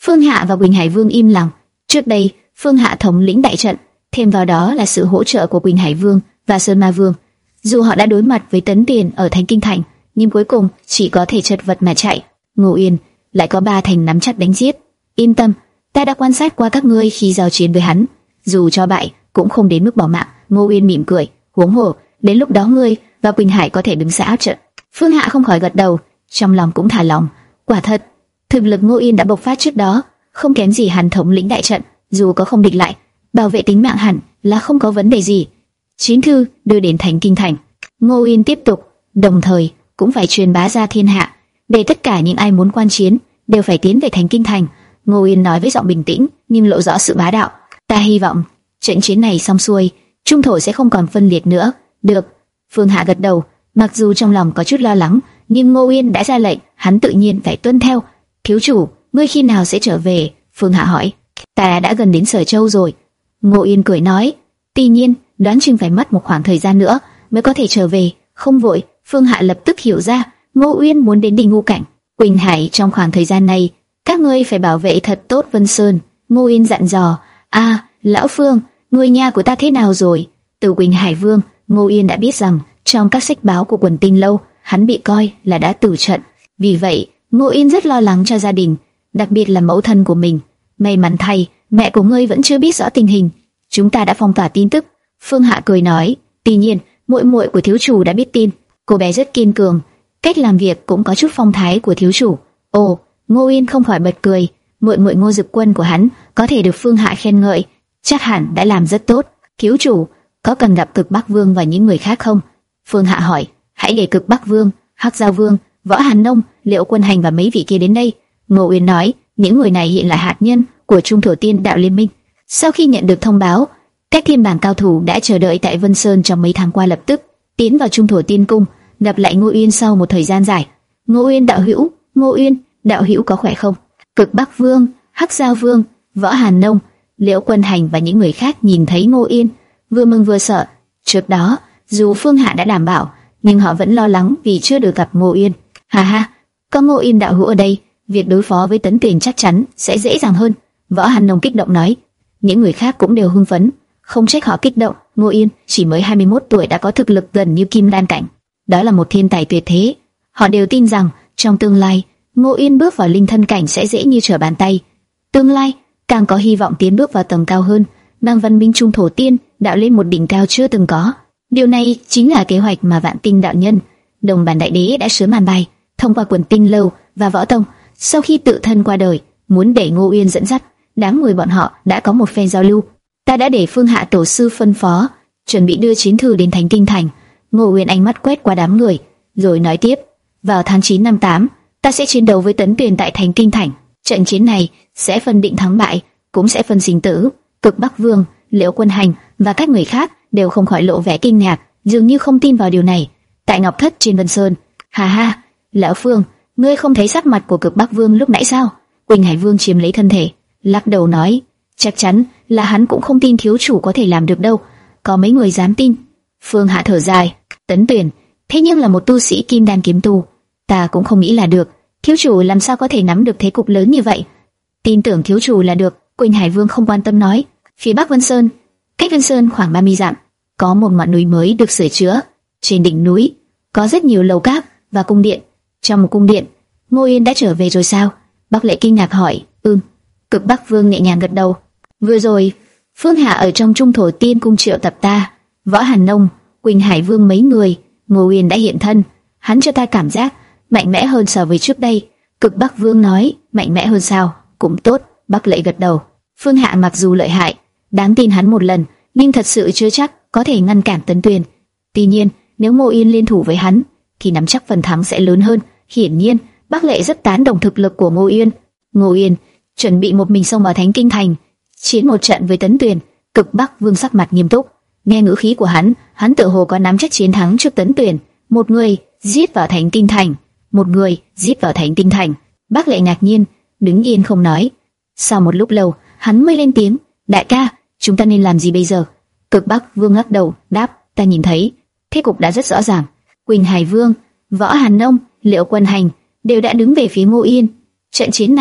Speaker 1: Phương Hạ và Quỳnh Hải Vương im lặng. Trước đây, Phương Hạ thống lĩnh đại trận, thêm vào đó là sự hỗ trợ của Quỳnh Hải Vương và Sơn Ma Vương. Dù họ đã đối mặt với Tấn Tuyền ở Thánh Kinh Thành, nhưng cuối cùng chỉ có thể chật vật mà chạy. Ngô Yên lại có ba thành nắm chắc đánh giết. Yên tâm, ta đã quan sát qua các ngươi khi giao chiến với hắn, dù cho bại cũng không đến mức bỏ mạng. Ngô Yên mỉm cười, huống hồ đến lúc đó ngươi và Quỳnh Hải có thể đứng xa áp trận. Phương Hạ không khỏi gật đầu, trong lòng cũng thả lòng. Quả thật, thực lực Ngô Yên đã bộc phát trước đó, không kém gì hắn thống lĩnh đại trận. Dù có không địch lại, bảo vệ tính mạng hẳn là không có vấn đề gì. Chiến thư đưa đến Thánh Kinh Thành, Ngô Yên tiếp tục, đồng thời cũng phải truyền bá ra thiên hạ, để tất cả những ai muốn quan chiến đều phải tiến về Thánh Kinh Thành. Ngô Yên nói với giọng bình tĩnh nhưng lộ rõ sự bá đạo. Ta hy vọng trận chiến này xong xuôi, trung thổ sẽ không còn phân liệt nữa. Được. Phương Hạ gật đầu, mặc dù trong lòng có chút lo lắng, nhưng Ngô Yên đã ra lệnh, hắn tự nhiên phải tuân theo. Thiếu chủ, ngươi khi nào sẽ trở về? Phương Hạ hỏi. Ta đã gần đến Sở Châu rồi. Ngô Yên cười nói. Tuy nhiên, đoán chừng phải mất một khoảng thời gian nữa mới có thể trở về. Không vội. Phương Hạ lập tức hiểu ra, Ngô Yên muốn đến Đình Ngũ Cảnh. Quỳnh Hải, trong khoảng thời gian này, các ngươi phải bảo vệ thật tốt Vân Sơn. Ngô Yên dặn dò. À, lão Phương, người nhà của ta thế nào rồi? Từ Quỳnh Hải Vương, Ngô Yên đã biết rằng trong các sách báo của Quần Tinh Lâu, hắn bị coi là đã tử trận. Vì vậy, Ngô Yên rất lo lắng cho gia đình, đặc biệt là mẫu thân của mình. May mắn thay, mẹ của ngươi vẫn chưa biết rõ tình hình. Chúng ta đã phong tỏa tin tức. Phương Hạ cười nói. Tuy nhiên, muội muội của thiếu chủ đã biết tin. Cô bé rất kiên cường, cách làm việc cũng có chút phong thái của thiếu chủ. Ồ, Ngô Yên không khỏi bật cười. Muội muội Ngô Dực Quân của hắn có thể được Phương Hạ khen ngợi, chắc hẳn đã làm rất tốt. Thiếu chủ có cần gặp Cực Bắc Vương và những người khác không? Phương Hạ hỏi. Hãy để Cực Bắc Vương, Hắc Giao Vương, Võ Hàn Nông, Liễu Quân Hành và mấy vị kia đến đây. Ngô Uyên nói. Những người này hiện là hạt nhân của Trung Thổ Tiên Đạo Liên Minh. Sau khi nhận được thông báo, các thiên bảng cao thủ đã chờ đợi tại Vân Sơn trong mấy tháng qua lập tức tiến vào Trung Thổ Tiên Cung, gặp lại Ngô Uyên sau một thời gian dài. Ngô Uyên đạo hữu, Ngô Uyên đạo hữu có khỏe không? Cực Bắc Vương, Hắc Giao Vương, Võ Hàn Nông, Liễu Quân Hành và những người khác nhìn thấy Ngô Uyên, vừa mừng vừa sợ. Trước đó, dù Phương Hạ đã đảm bảo, nhưng họ vẫn lo lắng vì chưa được gặp Ngô Uyên. Ha ha, có Ngô Uyên đạo hữu ở đây, việc đối phó với Tấn Tuyền chắc chắn sẽ dễ dàng hơn. Võ Hàn Nông kích động nói. Những người khác cũng đều hưng phấn, không trách họ kích động. Ngô Uyên chỉ mới hai mươi mốt tuổi đã có thực lực gần như kim đan cảnh, đó là một thiên tài tuyệt thế. Họ đều tin rằng trong tương lai, Ngô Uyên bước vào linh thân cảnh sẽ dễ như trở bàn tay. Tương lai càng có hy vọng tiến bước vào tầng cao hơn, mang văn minh Trung Thổ Tiên Đạo lên một đỉnh cao chưa từng có. Điều này chính là kế hoạch mà Vạn Tinh đạo nhân, Đồng Bản Đại Đế đã sớm bàn bày thông qua Quần Tinh Lâu và Võ Tông. Sau khi tự thân qua đời, muốn để Ngô Uyên dẫn dắt, đám người bọn họ đã có một phen giao lưu. Ta đã để Phương Hạ tổ sư phân phó, chuẩn bị đưa chiến thư đến Thánh Kinh Thành. Ngô Uyên ánh mắt quét qua đám người, rồi nói tiếp: vào tháng chín năm tám, ta sẽ chiến đấu với Tấn Tuyền tại Thánh Kinh Thành. Trận chiến này sẽ phân định thắng bại, cũng sẽ phân sinh tử. Cực Bắc Vương, Liễu Quân Hành và các người khác đều không khỏi lộ vẻ kinh ngạc, dường như không tin vào điều này. Tại Ngọc Thất trên Vân Sơn, ha ha, lão Phương, ngươi không thấy sắc mặt của Cực Bắc Vương lúc nãy sao? Quỳnh Hải Vương chiếm lấy thân thể, lắc đầu nói, chắc chắn là hắn cũng không tin thiếu chủ có thể làm được đâu. Có mấy người dám tin? Phương Hạ thở dài, Tấn Tuyền thế nhưng là một tu sĩ kim đan kiếm tu, ta cũng không nghĩ là được. Thiếu chủ làm sao có thể nắm được thế cục lớn như vậy? Tin tưởng thiếu chủ là được. Quỳnh Hải Vương không quan tâm nói. Phía Bắc Vân Sơn, cách Vân Sơn khoảng ba mươi dặm, có một ngọn núi mới được sửa chữa. Trên đỉnh núi có rất nhiều lầu các và cung điện. Trong một cung điện, Ngô Yên đã trở về rồi sao? Bắc Lệ kinh ngạc hỏi. Ừm. Cực Bắc Vương nhẹ nhàng gật đầu. Vừa rồi, Phương Hạ ở trong Trung Thổ Tiên Cung triệu tập ta, Võ Hàn Nông, Quỳnh Hải Vương mấy người. Ngô Yên đã hiện thân, hắn cho ta cảm giác mạnh mẽ hơn so với trước đây. Cực Bắc Vương nói, mạnh mẽ hơn sao? Cũng tốt. Bắc Lệ gật đầu. Phương Hạ mặc dù lợi hại, đáng tin hắn một lần, nhưng thật sự chưa chắc có thể ngăn cản Tấn Tuyền. Tuy nhiên, nếu Ngô Yên liên thủ với hắn, thì nắm chắc phần thắng sẽ lớn hơn. Hiển nhiên, Bắc Lệ rất tán đồng thực lực của Ngô Yên. Ngô Yên chuẩn bị một mình xông vào Thánh Kinh Thành, chiến một trận với Tấn Tuyền. Cực Bắc Vương sắc mặt nghiêm túc, nghe ngữ khí của hắn, hắn tự hồ có nắm chắc chiến thắng trước Tấn Tuyền. Một người giết vào Thánh Kinh Thành, một người giết vào Thánh Kinh Thành. Bắc Lệ ngạc nhiên, đứng yên không nói. Sau một lúc lâu, hắn mới lên tiếng, đại ca, chúng ta nên làm gì bây giờ? Cực Bắc Vương lắc đầu, đáp, ta nhìn thấy thế cục đã rất rõ ràng. Quỳnh Hải Vương, Võ Hàn Nông, Liễu Quân Hành đều đã đứng về phía Ngô Yên. Trận chiến này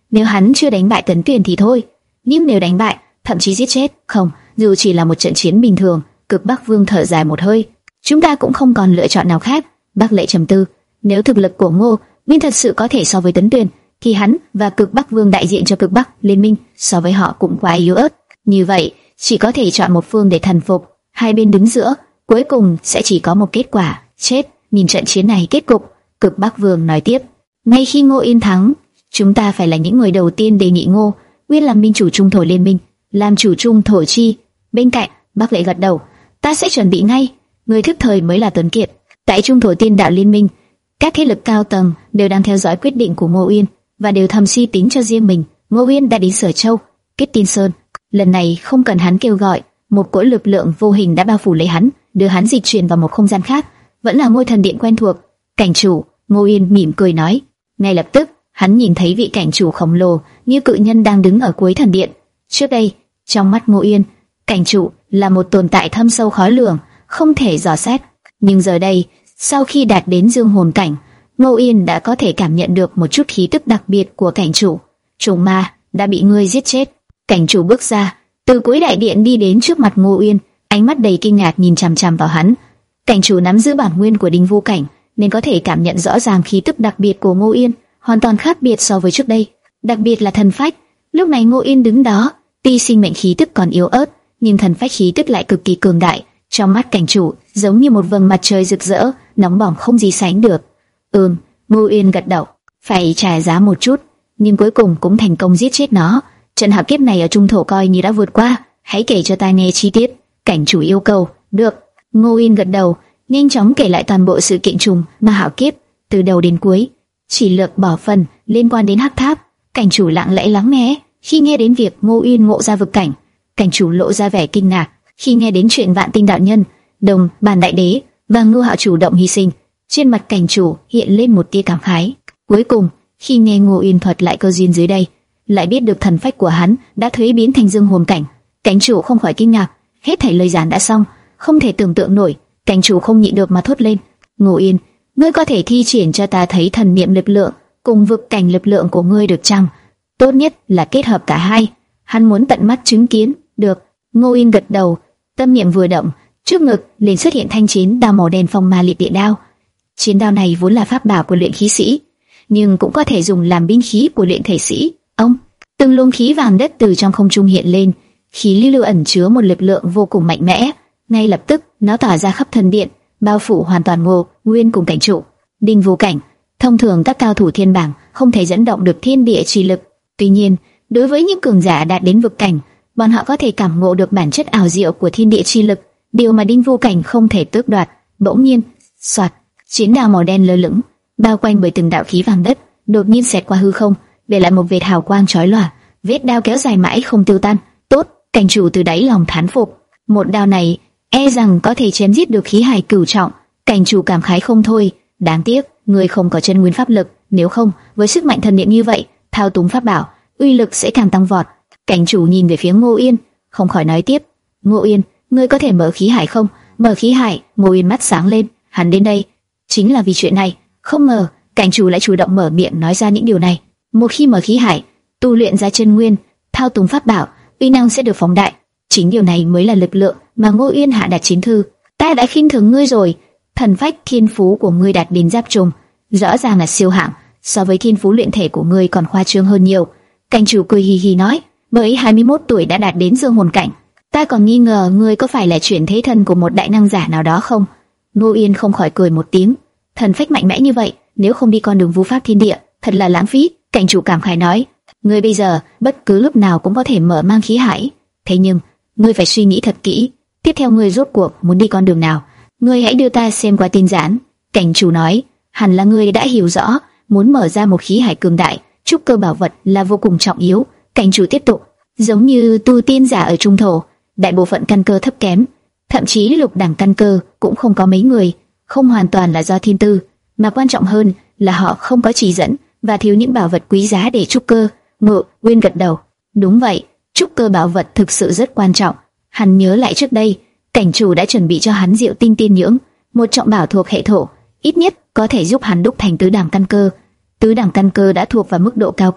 Speaker 1: Nếu hắn chưa đánh bại Tấn Tuyền thì thôi, nhưng nếu đánh bại, thậm chí giết chết, không, dù chỉ là một trận chiến bình thường. Cực Bắc Vương thở dài một hơi. Chúng ta cũng không còn lựa chọn nào khác. Bắc Lệ trầm tư. Nếu thực lực của Ngô Nguyên thật sự có thể so với Tấn Tuyền, thì hắn và Cực Bắc Vương đại diện cho Cực Bắc Liên minh so với họ cũng quá yếu ớt. Như vậy, chỉ có thể chọn một phương để thần phục. Hai bên đứng giữa, cuối cùng sẽ chỉ có một kết quả, chết. Nhìn trận chiến này kết cục, Cực Bắc Vương nói tiếp. Ngay khi Ngô Yên thắng, chúng ta phải là những người đầu tiên đề nghị Ngô Nguyên làm minh chủ trung thổ liên minh, làm chủ trung thổ chi. Bên cạnh, Bắc Lệ gật đầu. Ta sẽ chuẩn bị ngay. Người thức thời mới là tuấn kiệt. Tại trung thổ tiên đạo liên minh, các thế lực cao tầng đều đang theo dõi quyết định của Ngô Uyên và đều thầm suy tính cho riêng mình. Ngô Uyên đã đến Sở Châu, Kết Tin Sơn. Lần này không cần hắn kêu gọi, một cỗ lực lượng vô hình đã bao phủ lấy hắn, đưa hắn dịch chuyển vào một không gian khác. Vẫn là ngôi thần điện quen thuộc. Cảnh chủ, Ngô Uyên mỉm cười nói. Ngay lập tức, hắn nhìn thấy vị cảnh chủ khổng lồ như cự nhân đang đứng ở cuối thần điện. Trước đây, trong mắt Ngô Uyên, cảnh chủ là một tồn tại thâm sâu khó lường, không thể dò xét. Nhưng giờ đây, sau khi đạt đến dương hồn cảnh, Ngô Uyên đã có thể cảm nhận được một chút khí tức đặc biệt của cảnh chủ. Trùng ma đã bị ngươi giết chết. Cảnh chủ bước ra, từ cuối đại điện đi đến trước mặt Ngô Uyên, ánh mắt đầy kinh ngạc nhìn chằm chằm vào hắn. Cảnh chủ nắm giữ bản nguyên của Đinh Vu cảnh, nên có thể cảm nhận rõ ràng khí tức đặc biệt của Ngô Uyên, hoàn toàn khác biệt so với trước đây. Đặc biệt là thần phách. Lúc này Ngô Uyên đứng đó, tuy sinh mệnh khí tức còn yếu ớt, nhưng thần phách khí tức lại cực kỳ cường đại. Trong mắt cảnh chủ, giống như một vầng mặt trời rực rỡ, nóng bỏng không gì sánh được. Ừm, Ngô Uyên gật đầu. Phải trả giá một chút, nhưng cuối cùng cũng thành công giết chết nó. Trận hạo kiếp này ở trung thổ coi như đã vượt qua. Hãy kể cho ta nghe chi tiết. Cảnh chủ yêu cầu. Được. Ngô Uyên gật đầu, nhanh chóng kể lại toàn bộ sự kiện trùng ma hạo kiếp từ đầu đến cuối, chỉ lược bỏ phần liên quan đến Hắc Tháp. Cảnh chủ lặng lẽ lắng nghe. Khi nghe đến việc Ngô Uyên ngộ ra vực cảnh, cảnh chủ lộ ra vẻ kinh ngạc. Khi nghe đến chuyện Vạn Tinh đạo nhân, Đồng Bàn đại đế và Ngô Hạo chủ động hy sinh, trên mặt cảnh chủ hiện lên một tia cảm khái. Cuối cùng, khi nghe Ngô Uyên thuật lại cơ duyên dưới đây, lại biết được thần phách của hắn đã thuế biến thành dương hồn cảnh, cảnh chủ không khỏi kinh ngạc. Hết thảy lời giảng đã xong, không thể tưởng tượng nổi. Cảnh chủ không nhịn được mà thốt lên. Ngô Uyên, ngươi có thể thi triển cho ta thấy thần niệm lực lượng cùng vực cảnh lực lượng của ngươi được chăng? Tốt nhất là kết hợp cả hai. Hắn muốn tận mắt chứng kiến. Được. Ngô Uyên gật đầu. Tâm niệm vừa động, trước ngực liền xuất hiện thanh chiến đao màu đen phong ma liệt địa đao. Chiến đao này vốn là pháp bảo của luyện khí sĩ, nhưng cũng có thể dùng làm binh khí của luyện thể sĩ. Ông, từng luồng khí vàng đất từ trong không trung hiện lên, khí lưu lưu ẩn chứa một lực lượng vô cùng mạnh mẽ. Ngay lập tức, nó tỏa ra khắp thần điện, bao phủ hoàn toàn Ngô Nguyên cùng cảnh chủ. Đinh Vu cảnh, thông thường các cao thủ thiên bảng không thể dẫn động được thiên địa chi lực. Tuy nhiên, đối với những cường giả đạt đến vực cảnh, bọn họ có thể cảm ngộ được bản chất ảo diệu của thiên địa chi lực, điều mà Đinh Vu cảnh không thể tước đoạt. Bỗng nhiên, xoạt, chiến đao màu đen lơ lửng, bao quanh bởi từng đạo khí vàng đất, đột nhiên xẹt qua hư không, để lại một vệt hào quang chói lòa. Vết đao kéo dài mãi không tiêu tan. Tốt, cảnh chủ từ đáy lòng thán phục. Một đao này e rằng có thể chém giết được khí hải cửu trọng. Cảnh chủ cảm khái không thôi. Đáng tiếc, người không có chân nguyên pháp lực, nếu không, với sức mạnh thần niệm như vậy, thao túng pháp bảo, uy lực sẽ càng tăng vọt. Cảnh chủ nhìn về phía Ngô Uyên, không khỏi nói tiếp. Ngô Uyên, ngươi có thể mở khí hải không? Mở khí hải. Ngô Uyên mắt sáng lên. Hắn đến đây chính là vì chuyện này. Không ngờ, cảnh chủ lại chủ động mở miệng nói ra những điều này. Một khi mở khí hải, tu luyện ra chân nguyên, thao túng pháp bảo, uy năng sẽ được phóng đại. Chính điều này mới là lực lượng mà Ngô Uyên hạ đặt chiến thư. Ta đã khinh thường ngươi rồi. Thần phách thiên phú của ngươi đạt đến giáp trùng, rõ ràng là siêu hạng, so với thiên phú luyện thể của ngươi còn khoa trương hơn nhiều. Cảnh chủ cười hì hì nói, mới hai mươi mốt tuổi đã đạt đến dương hồn cảnh, ta còn nghi ngờ ngươi có phải là chuyển thế thân của một đại năng giả nào đó không? Ngô Uyên không khỏi cười một tiếng. Thần phách mạnh mẽ như vậy, nếu không đi con đường vu pháp thiên địa, thật là lãng phí. Cảnh chủ cảm khái nói, ngươi bây giờ bất cứ lúc nào cũng có thể mở mang khí hải, thế nhưng ngươi phải suy nghĩ thật kỹ. Tiếp theo ngươi rốt cuộc muốn đi con đường nào? Ngươi hãy đưa ta xem qua tin giản. Cảnh chủ nói, hẳn là ngươi đã hiểu rõ, muốn mở ra một khí hải cường đại, trúc cơ bảo vật là vô cùng trọng yếu. Cảnh chủ tiếp tục, giống như tu tiên giả ở trung thổ, đại bộ phận căn cơ thấp kém, thậm chí lục đẳng căn cơ cũng không có mấy người, không hoàn toàn là do thiên tư, mà quan trọng hơn là họ không có chỉ dẫn và thiếu những bảo vật quý giá để trúc cơ. Ngự Nguyên gật đầu, đúng vậy, trúc cơ bảo vật thực sự rất quan trọng. Hắn nhớ lại trước đây, cảnh chủ đã chuẩn bị cho hắn Diệu Tinh Tiên Nhưỡng, một trọng bảo thuộc hệ thổ, ít nhất có thể giúp hắn đúc thành tứ đẳng căn cơ. Tứ đẳng căn cơ đã thuộc vào mức độ cao cấp,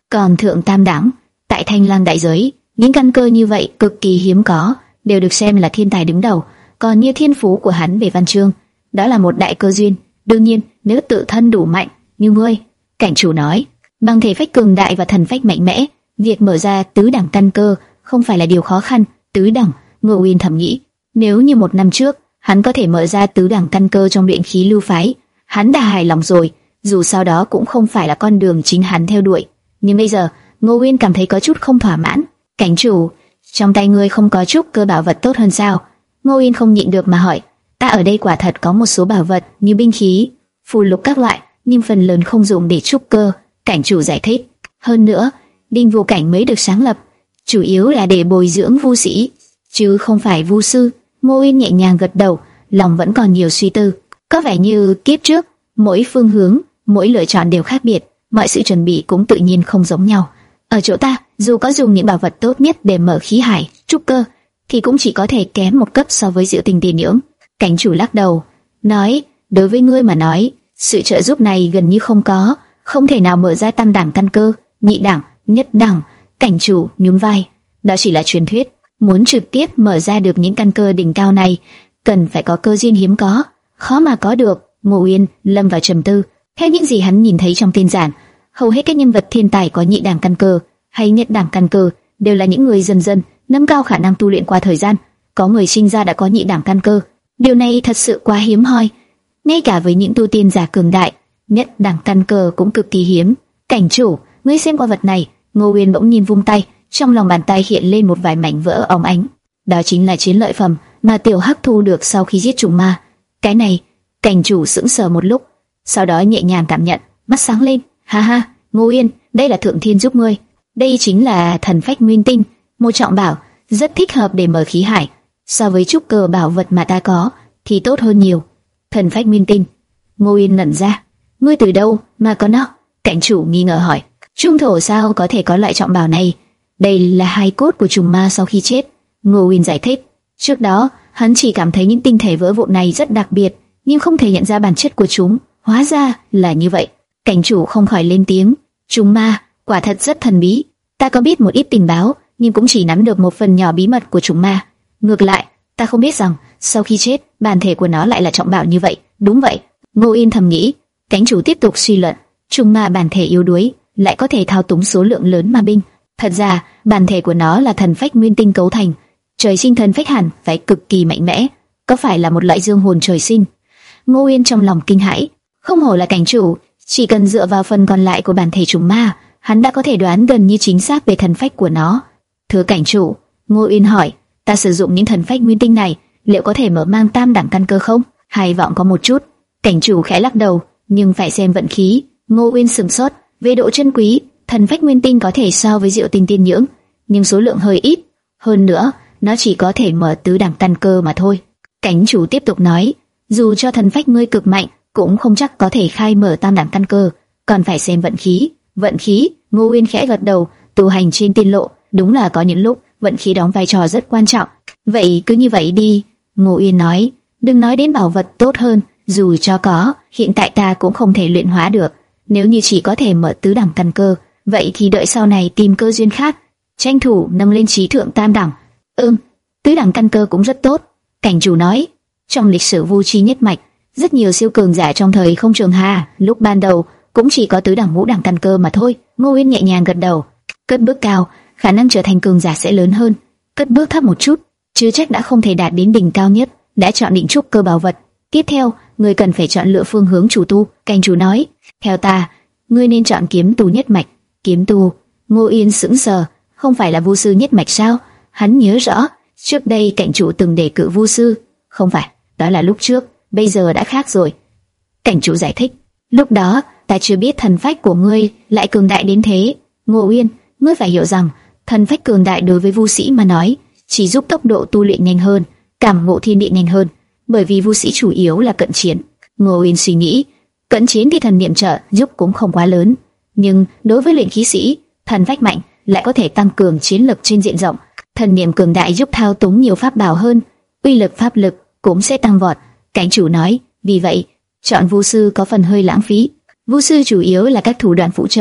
Speaker 1: Còn thượng tam đẳng, tại Thanh Lang đại giới, những căn cơ như vậy cực kỳ hiếm có, đều được xem là thiên tài đứng đầu. Còn như thiên phú của hắn về văn chương, đó là một đại cơ duyên. Đương nhiên, nếu tự thân đủ mạnh như ngươi, cảnh chủ nói, bằng thể phách cường đại và thần phách mạnh mẽ, việc mở ra tứ đẳng căn cơ không phải là điều khó khăn. Tứ đẳng, Ngô Uyên thầm nghĩ, nếu như một năm trước hắn có thể mở ra tứ đẳng căn cơ trong luyện khí lưu phái, hắn đã hài lòng rồi. Dù sao đó cũng không phải là con đường chính hắn theo đuổi. Nhưng bây giờ, Ngô Uyên cảm thấy có chút không thỏa mãn. Cảnh chủ, trong tay ngươi không có chút cơ bảo vật tốt hơn sao? Ngô Uyên không nhịn được mà hỏi. Ta ở đây quả thật có một số bảo vật như binh khí, phù lục các loại, nhưng phần lớn không dùng để trúc cơ. Cảnh chủ giải thích. Hơn nữa, Đinh Vô Cảnh mới được sáng lập, chủ yếu là để bồi dưỡng vu sĩ, chứ không phải vu sư. Ngô Uyên nhẹ nhàng gật đầu, lòng vẫn còn nhiều suy tư. Có vẻ như kiếp trước, mỗi phương hướng, mỗi lựa chọn đều khác biệt, mọi sự chuẩn bị cũng tự nhiên không giống nhau. Ở chỗ ta, dù có dùng những bảo vật tốt nhất để mở khí hải, trúc cơ, thì cũng chỉ có thể kém một cấp so với Diệu Tình Tiền Nhưỡng. Cảnh chủ lắc đầu, nói, đối với ngươi mà nói, sự trợ giúp này gần như không có, không thể nào mở ra tam đẳng căn cơ, nhị đẳng, nhất đẳng. Cảnh chủ nhún vai, đó chỉ là truyền thuyết. Muốn trực tiếp mở ra được những căn cơ đỉnh cao này, cần phải có cơ duyên hiếm có, khó mà có được. Ngô Uyên lâm vào trầm tư. Theo những gì hắn nhìn thấy trong tin giản, hầu hết các nhân vật thiên tài có nhị đẳng căn cơ hay nhất đẳng căn cơ đều là những người dần dần nâng cao khả năng tu luyện qua thời gian. Có người sinh ra đã có nhị đẳng căn cơ, điều này thật sự quá hiếm hoi. Ngay cả với những tu tiên giả cường đại, nhất đẳng căn cơ cũng cực kỳ hiếm. Cảnh chủ, ngươi xem qua vật này. Ngô Uyên bỗng nhìn vung tay, trong lòng bàn tay hiện lên một vài mảnh vỡ óng ánh. Đó chính là chiến lợi phẩm mà Tiểu Hắc thu được sau khi giết trùng ma. Cái này, cảnh chủ sững sờ một lúc, sau đó nhẹ nhàng cảm nhận, mắt sáng lên. Ha ha, Ngô Uyên, đây là thượng thiên giúp ngươi. Đây chính là thần phách nguyên tinh, một trọng bảo, rất thích hợp để mở khí hải. So với trúc cơ bảo vật mà ta có, thì tốt hơn nhiều. Thần phách nguyên tinh. Ngô Uyên ngẩn ra, ngươi từ đâu mà có nó? Cảnh chủ nghi ngờ hỏi. Trung thổ sao có thể có loại trọng bảo này? Đây là hài cốt của trùng ma sau khi chết. Ngô Uyên giải thích. Trước đó, hắn chỉ cảm thấy những tinh thể vỡ vụn này rất đặc biệt, nhưng không thể nhận ra bản chất của chúng. Hóa ra là như vậy. Cảnh chủ không khỏi lên tiếng. Trùng ma, quả thật rất thần bí. Ta có biết một ít tình báo, nhưng cũng chỉ nắm được một phần nhỏ bí mật của trùng ma. Ngược lại, ta không biết rằng sau khi chết, bản thể của nó lại là trọng bảo như vậy. Đúng vậy. Ngô Uyên thầm nghĩ. Cảnh chủ tiếp tục suy luận. Trùng ma bản thể yếu đuối, lại có thể thao túng số lượng lớn ma binh. Thật ra, bản thể của nó là thần phách nguyên tinh cấu thành. Trời sinh thần phách hẳn phải cực kỳ mạnh mẽ, có phải là một loại dương hồn trời sinh? Ngô Uyên trong lòng kinh hãi, không hổ là cảnh chủ, chỉ cần dựa vào phần còn lại của bản thể trùng ma, hắn đã có thể đoán gần như chính xác về thần phách của nó. Thưa cảnh chủ, Ngô Uyên hỏi, ta sử dụng những thần phách nguyên tinh này, liệu có thể mở mang tam đẳng căn cơ không? Hy vọng có một chút. Cảnh chủ khẽ lắc đầu, nhưng phải xem vận khí. Ngô Uyên sửng sốt, về độ chân quý, thần phách nguyên tinh có thể so với Diệu Tình Tiên Nhưỡng, nhưng số lượng hơi ít. Hơn nữa, nó chỉ có thể mở tứ đẳng căn cơ mà thôi. Cảnh chủ tiếp tục nói, dù cho thần phách ngươi cực mạnh, cũng không chắc có thể khai mở tam đẳng căn cơ, còn phải xem vận khí. Vận khí? Ngô Uyên khẽ gật đầu, tu hành trên tiên lộ, đúng là có những lúc vận khí đóng vai trò rất quan trọng. Vậy cứ như vậy đi, Ngô Uyên nói, đừng nói đến bảo vật tốt hơn, dù cho có, hiện tại ta cũng không thể luyện hóa được. Nếu như chỉ có thể mở tứ đẳng căn cơ, vậy thì đợi sau này tìm cơ duyên khác, tranh thủ nâng lên trí thượng tam đẳng. Ừm, tứ đẳng căn cơ cũng rất tốt. Cảnh chủ nói, trong lịch sử Vu Chi nhất mạch, rất nhiều siêu cường giả trong thời không trường hà, lúc ban đầu cũng chỉ có tứ đẳng ngũ đẳng căn cơ mà thôi. Ngô Uyên nhẹ nhàng gật đầu. Cất bước cao, khả năng trở thành cường giả sẽ lớn hơn. Cất bước thấp một chút, chưa chắc đã không thể đạt đến đỉnh cao nhất. Đã chọn định trúc cơ bảo vật, tiếp theo, ngươi cần phải chọn lựa phương hướng chủ tu. Cảnh chủ nói, theo ta, ngươi nên chọn kiếm tu nhất mạch. Kiếm tu? Ngô Uyên sững sờ, không phải là vu sư nhất mạch sao? Hắn nhớ rõ, trước đây cảnh chủ từng đề cử vu sư. Không phải, đó là lúc trước, bây giờ đã khác rồi. Cảnh chủ giải thích, lúc đó ta chưa biết thần phách của ngươi lại cường đại đến thế. Ngô Uyên, ngươi phải hiểu rằng, thần phách cường đại đối với vu sĩ mà nói, chỉ giúp tốc độ tu luyện nhanh hơn, cảm ngộ thiên địa nhanh hơn, bởi vì vu sĩ chủ yếu là cận chiến. Ngô Uyên suy nghĩ, cận chiến thì thần niệm trợ giúp cũng không quá lớn, nhưng đối với luyện khí sĩ, thần phách mạnh lại có thể tăng cường chiến lực trên diện rộng. Thần niệm cường đại giúp thao túng nhiều pháp bảo hơn, uy lực pháp lực cũng sẽ tăng vọt. Cảnh chủ nói, vì vậy chọn vu sư có phần hơi lãng phí. Vu sư chủ yếu là các thủ đoạn phụ trợ,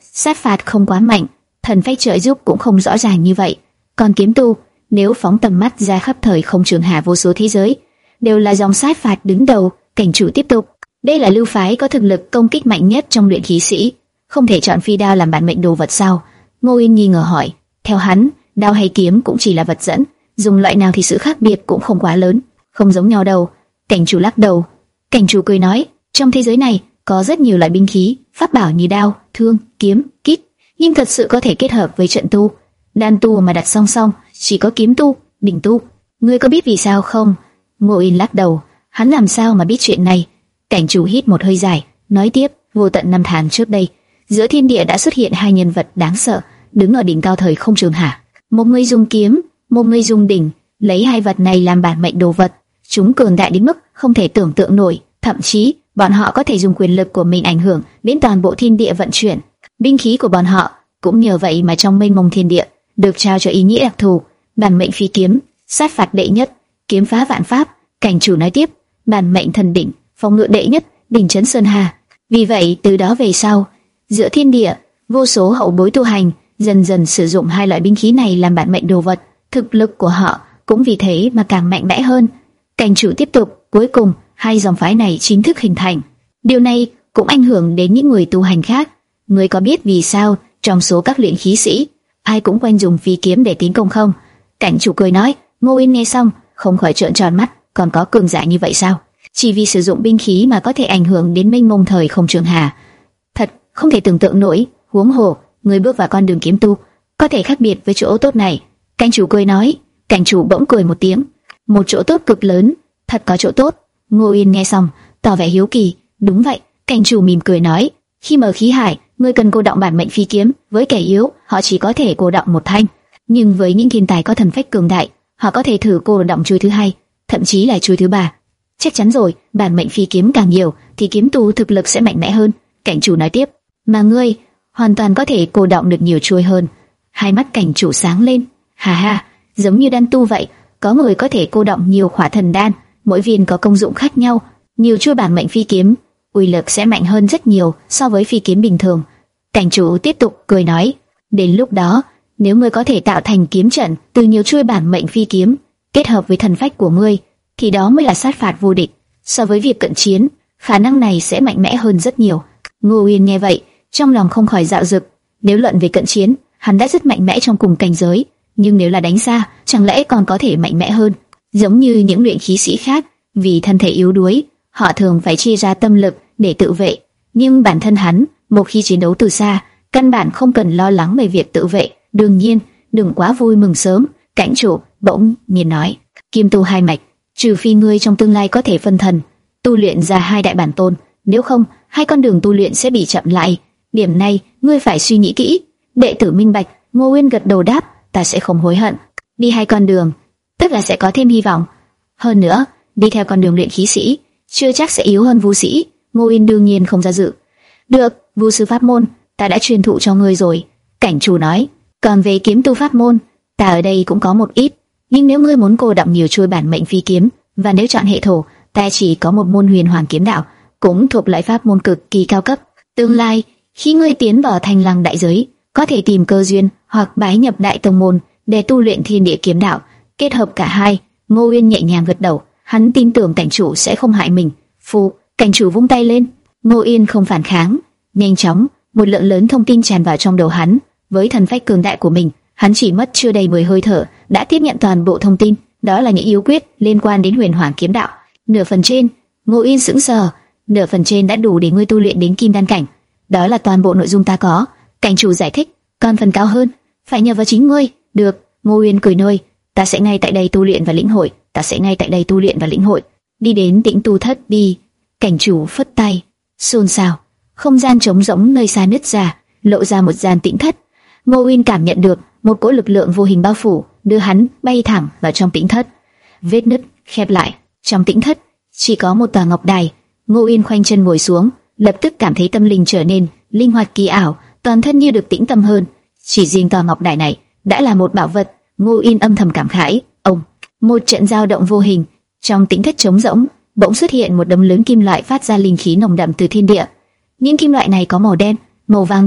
Speaker 1: sát phạt không quá mạnh, thần phách trợ giúp cũng không rõ ràng như vậy. Còn kiếm tu, nếu phóng tầm mắt ra khắp thời không trường hạ vô số thế giới, đều là dòng sát phạt đứng đầu. Cảnh chủ tiếp tục, đây là lưu phái có thực lực công kích mạnh nhất trong luyện khí sĩ, không thể chọn phi đao làm bản mệnh đồ vật sao? Ngô Yên nghi ngờ hỏi. Theo hắn, đao hay kiếm cũng chỉ là vật dẫn, dùng loại nào thì sự khác biệt cũng không quá lớn, không giống nhau đâu. Cảnh chủ lắc đầu. Cảnh chủ cười nói, trong thế giới này có rất nhiều loại binh khí, pháp bảo như đao, thương, kiếm, kích, nhưng thật sự có thể kết hợp với trận tu, đan tu mà đặt song song chỉ có kiếm tu, đỉnh tu. Ngươi có biết vì sao không? Ngô Yên lắc đầu. Hắn làm sao mà biết chuyện này? Cảnh chủ hít một hơi dài, nói tiếp, vô tận năm tháng trước đây, giữa thiên địa đã xuất hiện hai nhân vật đáng sợ, đứng ở đỉnh cao thời không trường hạ. Một người dùng kiếm, một người dùng đỉnh, lấy hai vật này làm bản mệnh đồ vật. Chúng cường đại đến mức không thể tưởng tượng nổi, thậm chí bọn họ có thể dùng quyền lực của mình ảnh hưởng đến toàn bộ thiên địa vận chuyển. Binh khí của bọn họ cũng nhờ vậy mà trong mênh mông thiên địa được trao cho ý nghĩa đặc thù. Bản mệnh phi kiếm, sát phạt đệ nhất, kiếm phá vạn pháp. Cảnh chủ nói tiếp, bản mệnh thần đỉnh, phòng ngự đệ nhất, đỉnh trấn sơn hà. Vì vậy từ đó về sau, giữa thiên địa, vô số hậu bối tu hành dần dần sử dụng hai loại binh khí này làm bản mệnh đồ vật, thực lực của họ cũng vì thế mà càng mạnh mẽ hơn. Cảnh chủ tiếp tục, cuối cùng hai dòng phái này chính thức hình thành. Điều này cũng ảnh hưởng đến những người tu hành khác. Ngươi có biết vì sao trong số các luyện khí sĩ ai cũng quen dùng phi kiếm để tiến công không? Cảnh chủ cười nói. Ngô Yên nghe xong không khỏi trợn tròn mắt, còn có cường giả như vậy sao? Chỉ vì sử dụng binh khí mà có thể ảnh hưởng đến mênh mông thời không trường hà, thật không thể tưởng tượng nổi. Huống hồ người bước vào con đường kiếm tu có thể khác biệt với chỗ tốt này. Cảnh chủ cười nói. Cảnh chủ bỗng cười một tiếng. Một chỗ tốt cực lớn, thật có chỗ tốt. Ngô Yên nghe xong tỏ vẻ hiếu kỳ. Đúng vậy. Cảnh chủ mỉm cười nói. Khi mở khí hải, ngươi cần cô động bản mệnh phi kiếm. Với kẻ yếu, họ chỉ có thể cô động một thanh, nhưng với những thiên tài có thần phách cường đại, họ có thể thử cô động chuôi thứ hai, thậm chí là chuôi thứ ba. Chắc chắn rồi, bản mệnh phi kiếm càng nhiều thì kiếm tu thực lực sẽ mạnh mẽ hơn. Cảnh chủ nói tiếp. Mà ngươi hoàn toàn có thể cô động được nhiều chuôi hơn. Hai mắt cảnh chủ sáng lên. Hà ha, giống như đan tu vậy, có người có thể cô động nhiều khỏa thần đan, mỗi viên có công dụng khác nhau. Nhiều chuôi bản mệnh phi kiếm, uy lực sẽ mạnh hơn rất nhiều so với phi kiếm bình thường. Cảnh chủ tiếp tục cười nói. Đến lúc đó, nếu ngươi có thể tạo thành kiếm trận từ nhiều chuôi bản mệnh phi kiếm, kết hợp với thần phách của ngươi, thì đó mới là sát phạt vô địch. So với việc cận chiến, khả năng này sẽ mạnh mẽ hơn rất nhiều. Ngô Uyên nghe vậy, trong lòng không khỏi dạo dực. Nếu luận về cận chiến, hắn đã rất mạnh mẽ trong cùng cảnh giới, nhưng nếu là đánh xa, chẳng lẽ còn có thể mạnh mẽ hơn? Giống như những luyện khí sĩ khác, vì thân thể yếu đuối, họ thường phải chia ra tâm lực để tự vệ. Nhưng bản thân hắn, một khi chiến đấu từ xa, căn bản không cần lo lắng về việc tự vệ. Đương nhiên, đừng quá vui mừng sớm. Cảnh chủ bỗng nhiên nói, kim tu hai mạch, trừ phi ngươi trong tương lai có thể phân thần, tu luyện ra hai đại bản tôn, nếu không, hai con đường tu luyện sẽ bị chậm lại. Điểm này, ngươi phải suy nghĩ kỹ. Đệ tử minh bạch. Ngô Uyên gật đầu đáp, ta sẽ không hối hận. Đi hai con đường, tức là sẽ có thêm hy vọng. Hơn nữa, đi theo con đường luyện khí sĩ, chưa chắc sẽ yếu hơn vũ sĩ. Ngô Uyên đương nhiên không do dự. Được, vũ sư pháp môn, ta đã truyền thụ cho ngươi rồi. Cảnh chủ nói. Còn về kiếm tu pháp môn, ta ở đây cũng có một ít. Nhưng nếu ngươi muốn cô đọng nhiều chuôi bản mệnh phi kiếm, và nếu chọn hệ thổ, ta chỉ có một môn huyền hoàng kiếm đạo, cũng thuộc loại pháp môn cực kỳ cao cấp. Tương lai, khi ngươi tiến vào thanh lăng đại giới, có thể tìm cơ duyên hoặc bái nhập đại tông môn để tu luyện thiên địa kiếm đạo, kết hợp cả hai. Ngô Uyên nhẹ nhàng gật đầu, hắn tin tưởng cảnh chủ sẽ không hại mình. Phù, cảnh chủ vung tay lên. Ngô Uyên không phản kháng, nhanh chóng một lượng lớn thông tin tràn vào trong đầu hắn. Với thần phách cường đại của mình, hắn chỉ mất chưa đầy mười hơi thở đã tiếp nhận toàn bộ thông tin. Đó là những yếu quyết liên quan đến huyền hoàng kiếm đạo. Nửa phần trên, Ngô Uyên sững sờ. Nửa phần trên đã đủ để ngươi tu luyện đến kim đan cảnh. Đó là toàn bộ nội dung ta có. Cảnh chủ giải thích. Còn phần cao hơn, phải nhờ vào chính ngươi. Được. Ngô Uyên cười nôi. Ta sẽ ngay tại đây tu luyện và lĩnh hội. Ta sẽ ngay tại đây tu luyện và lĩnh hội. Đi đến tĩnh tu thất đi. Cảnh chủ phất tay. Xôn xao. Không gian trống rỗng nơi xa nứt ra, lộ ra một gian tĩnh thất. Ngô Uyên cảm nhận được một cỗ lực lượng vô hình bao phủ, đưa hắn bay thẳng vào trong tĩnh thất. Vết nứt khép lại. Trong tĩnh thất chỉ có một tòa ngọc đài. Ngô Uyên khoanh chân ngồi xuống, lập tức cảm thấy tâm linh trở nên linh hoạt kỳ ảo, toàn thân như được tĩnh tâm hơn. Chỉ riêng tòa ngọc đài này đã là một bảo vật. Ngô Uyên âm thầm cảm khái. Ông, một trận dao động vô hình trong tĩnh thất trống rỗng, bỗng xuất hiện một đống lớn kim loại phát ra linh khí nồng đậm từ thiên địa. Những kim loại này có màu đen, màu vàng đất,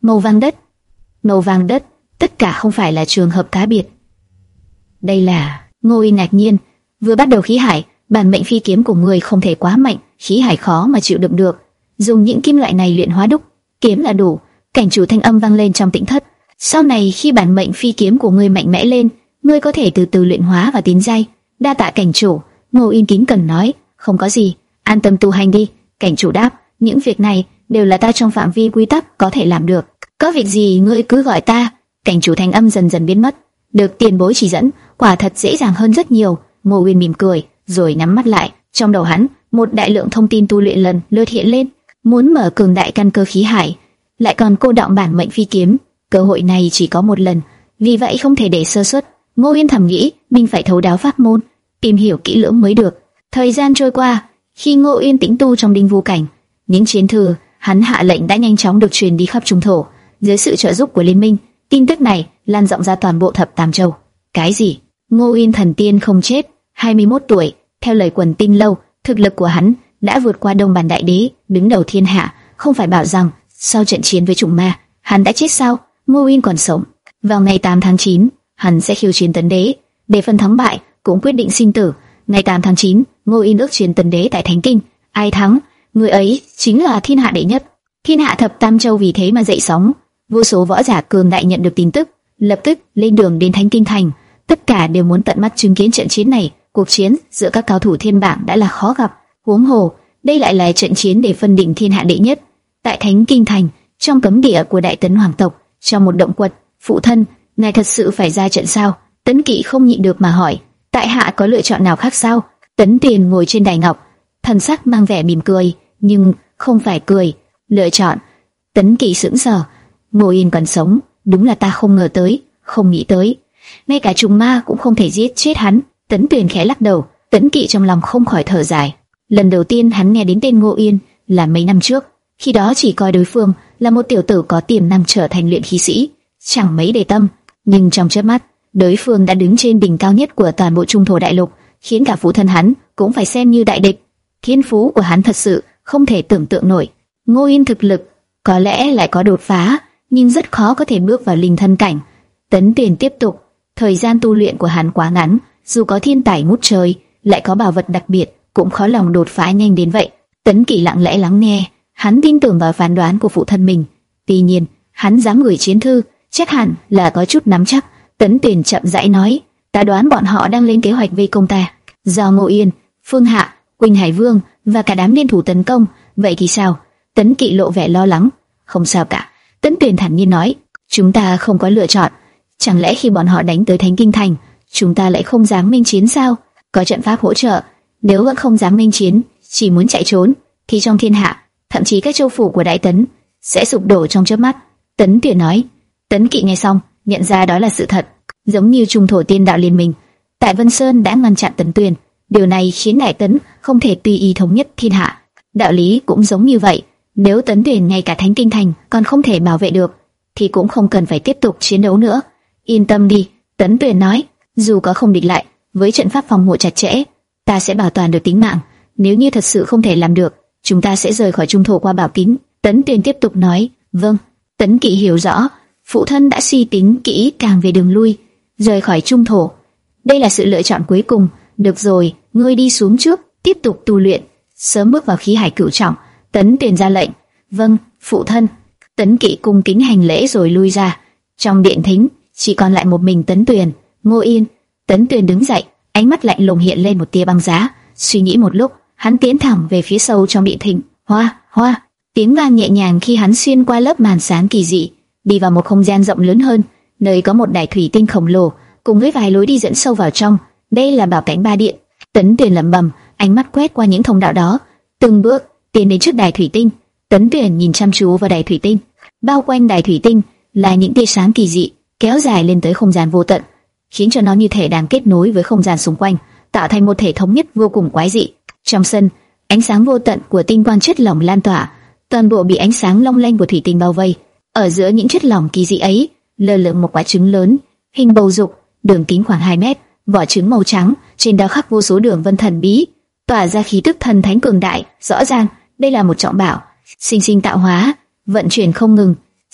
Speaker 1: màu vàng đất. Màu vàng đất, tất cả không phải là trường hợp cá biệt. Đây là... Ngô Yên ngạc nhiên, vừa bắt đầu khí hải, bản mệnh phi kiếm của người không thể quá mạnh, khí hải khó mà chịu đựng được. Dùng những kim loại này luyện hóa đúc kiếm là đủ. Cảnh chủ thanh âm vang lên trong tĩnh thất. Sau này khi bản mệnh phi kiếm của ngươi mạnh mẽ lên, ngươi có thể từ từ luyện hóa và tiến giai. Đa tạ cảnh chủ. Ngô Yên kính cẩn nói. Không có gì, an tâm tu hành đi. Cảnh chủ đáp. Những việc này đều là ta trong phạm vi quy tắc có thể làm được. Có việc gì ngươi cứ gọi ta. Cảnh chủ thanh âm dần dần biến mất. Được tiền bối chỉ dẫn, quả thật dễ dàng hơn rất nhiều. Ngô Uyên mỉm cười, rồi nhắm mắt lại. Trong đầu hắn, một đại lượng thông tin tu luyện lần lượt hiện lên. Muốn mở cường đại căn cơ khí hải, lại còn cô đọng bản mệnh phi kiếm. Cơ hội này chỉ có một lần, vì vậy không thể để sơ suất. Ngô Uyên thầm nghĩ, mình phải thấu đáo pháp môn, tìm hiểu kỹ lưỡng mới được. Thời gian trôi qua, khi Ngô Uyên tĩnh tu trong đinh vu cảnh, những chiến thư hắn hạ lệnh đã nhanh chóng được truyền đi khắp trung thổ. Dưới sự trợ giúp của liên minh, tin tức này lan rộng ra toàn bộ thập tam châu. Cái gì? Ngô Uyên thần tiên không chết, hai mươi mốt tuổi, theo lời quần tinh lâu, thực lực của hắn đã vượt qua Đông Bản Đại Đế, đứng đầu thiên hạ. Không phải bảo rằng sau trận chiến với chủng ma, hắn đã chết sao? Ngô Uyên còn sống. Vào ngày tám tháng chín, hắn sẽ khiêu chiến Tấn Đế, để phân thắng bại cũng quyết định sinh tử. Ngày tám tháng chín, Ngô Uyên ước chiến Tấn Đế tại Thánh Kinh. Ai thắng, người ấy chính là thiên hạ đệ nhất. Thiên hạ thập tam châu vì thế mà dậy sóng. Vô số võ giả cường đại nhận được tin tức, lập tức lên đường đến Thánh Kinh thành. Tất cả đều muốn tận mắt chứng kiến trận chiến này. Cuộc chiến giữa các cao thủ thiên bảng đã là khó gặp, huống hồ đây lại là trận chiến để phân định thiên hạ đệ nhất. Tại Thánh Kinh thành, trong cấm địa của Đại Tấn hoàng tộc, trong một động quật, phụ thân, ngài thật sự phải ra trận sao? Tấn Kỵ không nhịn được mà hỏi. Tại hạ có lựa chọn nào khác sao? Tấn Tuyền ngồi trên đài ngọc, thần sắc mang vẻ mỉm cười, nhưng không phải cười. Lựa chọn? Tấn Kỵ sững sờ. Ngô Yên còn sống, đúng là ta không ngờ tới, không nghĩ tới. Ngay cả trùng ma cũng không thể giết chết hắn. Tấn Tuyền khẽ lắc đầu. Tấn Kỵ trong lòng không khỏi thở dài. Lần đầu tiên hắn nghe đến tên Ngô Yên là mấy năm trước, khi đó chỉ coi đối phương là một tiểu tử có tiềm năng trở thành luyện khí sĩ, chẳng mấy để tâm. Nhưng trong chớp mắt, đối phương đã đứng trên đỉnh cao nhất của toàn bộ trung thổ đại lục, khiến cả phụ thân hắn cũng phải xem như đại địch. Thiên phú của hắn thật sự không thể tưởng tượng nổi. Ngô Yên thực lực có lẽ lại có đột phá, nhưng rất khó có thể bước vào linh thân cảnh. Tấn Tuyền tiếp tục. Thời gian tu luyện của hắn quá ngắn, dù có thiên tài ngút trời, lại có bảo vật đặc biệt, cũng khó lòng đột phá nhanh đến vậy. Tấn Kỵ lặng lẽ lắng nghe, hắn tin tưởng vào phán đoán của phụ thân mình. Tuy nhiên, hắn dám gửi chiến thư, chắc hẳn là có chút nắm chắc. Tấn Tuyền chậm rãi nói, ta đoán bọn họ đang lên kế hoạch vây công ta. Do Ngô Yên, Phương Hạ, Quỳnh Hải Vương và cả đám liên thủ tấn công, vậy thì sao? Tấn Kỵ lộ vẻ lo lắng. Không sao cả. Tấn Tuyền thản nhiên nói, chúng ta không có lựa chọn. Chẳng lẽ khi bọn họ đánh tới Thánh Kinh thành, chúng ta lại không dám nghênh chiến sao? Có trận pháp hỗ trợ, nếu vẫn không dám nghênh chiến, chỉ muốn chạy trốn, thì trong thiên hạ, thậm chí các châu phủ của Đại Tấn sẽ sụp đổ trong chớp mắt. Tấn Tuyền nói. Tấn Kỵ nghe xong, nhận ra đó là sự thật. Giống như trung thổ tiên đạo liên minh, tại Vân Sơn đã ngăn chặn Tấn Tuyền, điều này khiến Đại Tấn không thể tùy ý thống nhất thiên hạ. Đạo lý cũng giống như vậy, nếu Tấn Tuyền ngay cả Thánh Kinh thành còn không thể bảo vệ được, thì cũng không cần phải tiếp tục chiến đấu nữa. Yên tâm đi, Tấn Tuyền nói, dù có không địch lại, với trận pháp phòng hộ chặt chẽ, ta sẽ bảo toàn được tính mạng. Nếu như thật sự không thể làm được, chúng ta sẽ rời khỏi trung thổ qua Bảo Kính. Tấn Tuyền tiếp tục nói. Vâng. Tấn Kỵ hiểu rõ, phụ thân đã suy tính kỹ càng về đường lui, rời khỏi trung thổ. Đây là sự lựa chọn cuối cùng. Được rồi, ngươi đi xuống trước, tiếp tục tu luyện, sớm bước vào khí hải cửu trọng. Tấn Tuyền ra lệnh. Vâng, phụ thân. Tấn Kỵ cung kính hành lễ rồi lui ra. Trong điện thính chỉ còn lại một mình Tấn Tuyền, Ngô Yên. Tấn Tuyền đứng dậy, ánh mắt lạnh lùng hiện lên một tia băng giá. Suy nghĩ một lúc, hắn tiến thẳng về phía sâu trong điện thính. Hoa, hoa, tiếng vang nhẹ nhàng khi hắn xuyên qua lớp màn sáng kỳ dị, đi vào một không gian rộng lớn hơn, nơi có một đài thủy tinh khổng lồ cùng với vài lối đi dẫn sâu vào trong. Đây là bảo cảnh ba điện. Tấn Tuyền lẩm bẩm, ánh mắt quét qua những thông đạo đó, từng bước tiến đến trước đài thủy tinh. Tấn Tuyền nhìn chăm chú vào đài thủy tinh. Bao quanh đài thủy tinh là những tia sáng kỳ dị kéo dài lên tới không gian vô tận, khiến cho nó như thể đang kết nối với không gian xung quanh, tạo thành một thể thống nhất vô cùng quái dị. Trong sân, ánh sáng vô tận của tinh quang chất lỏng lan tỏa, toàn bộ bị ánh sáng long lanh của thủy tinh bao vây. Ở giữa những chất lỏng kỳ dị ấy, lơ lửng một quả trứng lớn, hình bầu dục, đường kính khoảng hai mét, vỏ trứng màu trắng, trên đó khắc vô số đường vân thần bí, tỏa ra khí tức thần thánh cường đại. Rõ ràng, đây là một trọng bảo, sinh sinh tạo hóa, vận chuyển không ngừng,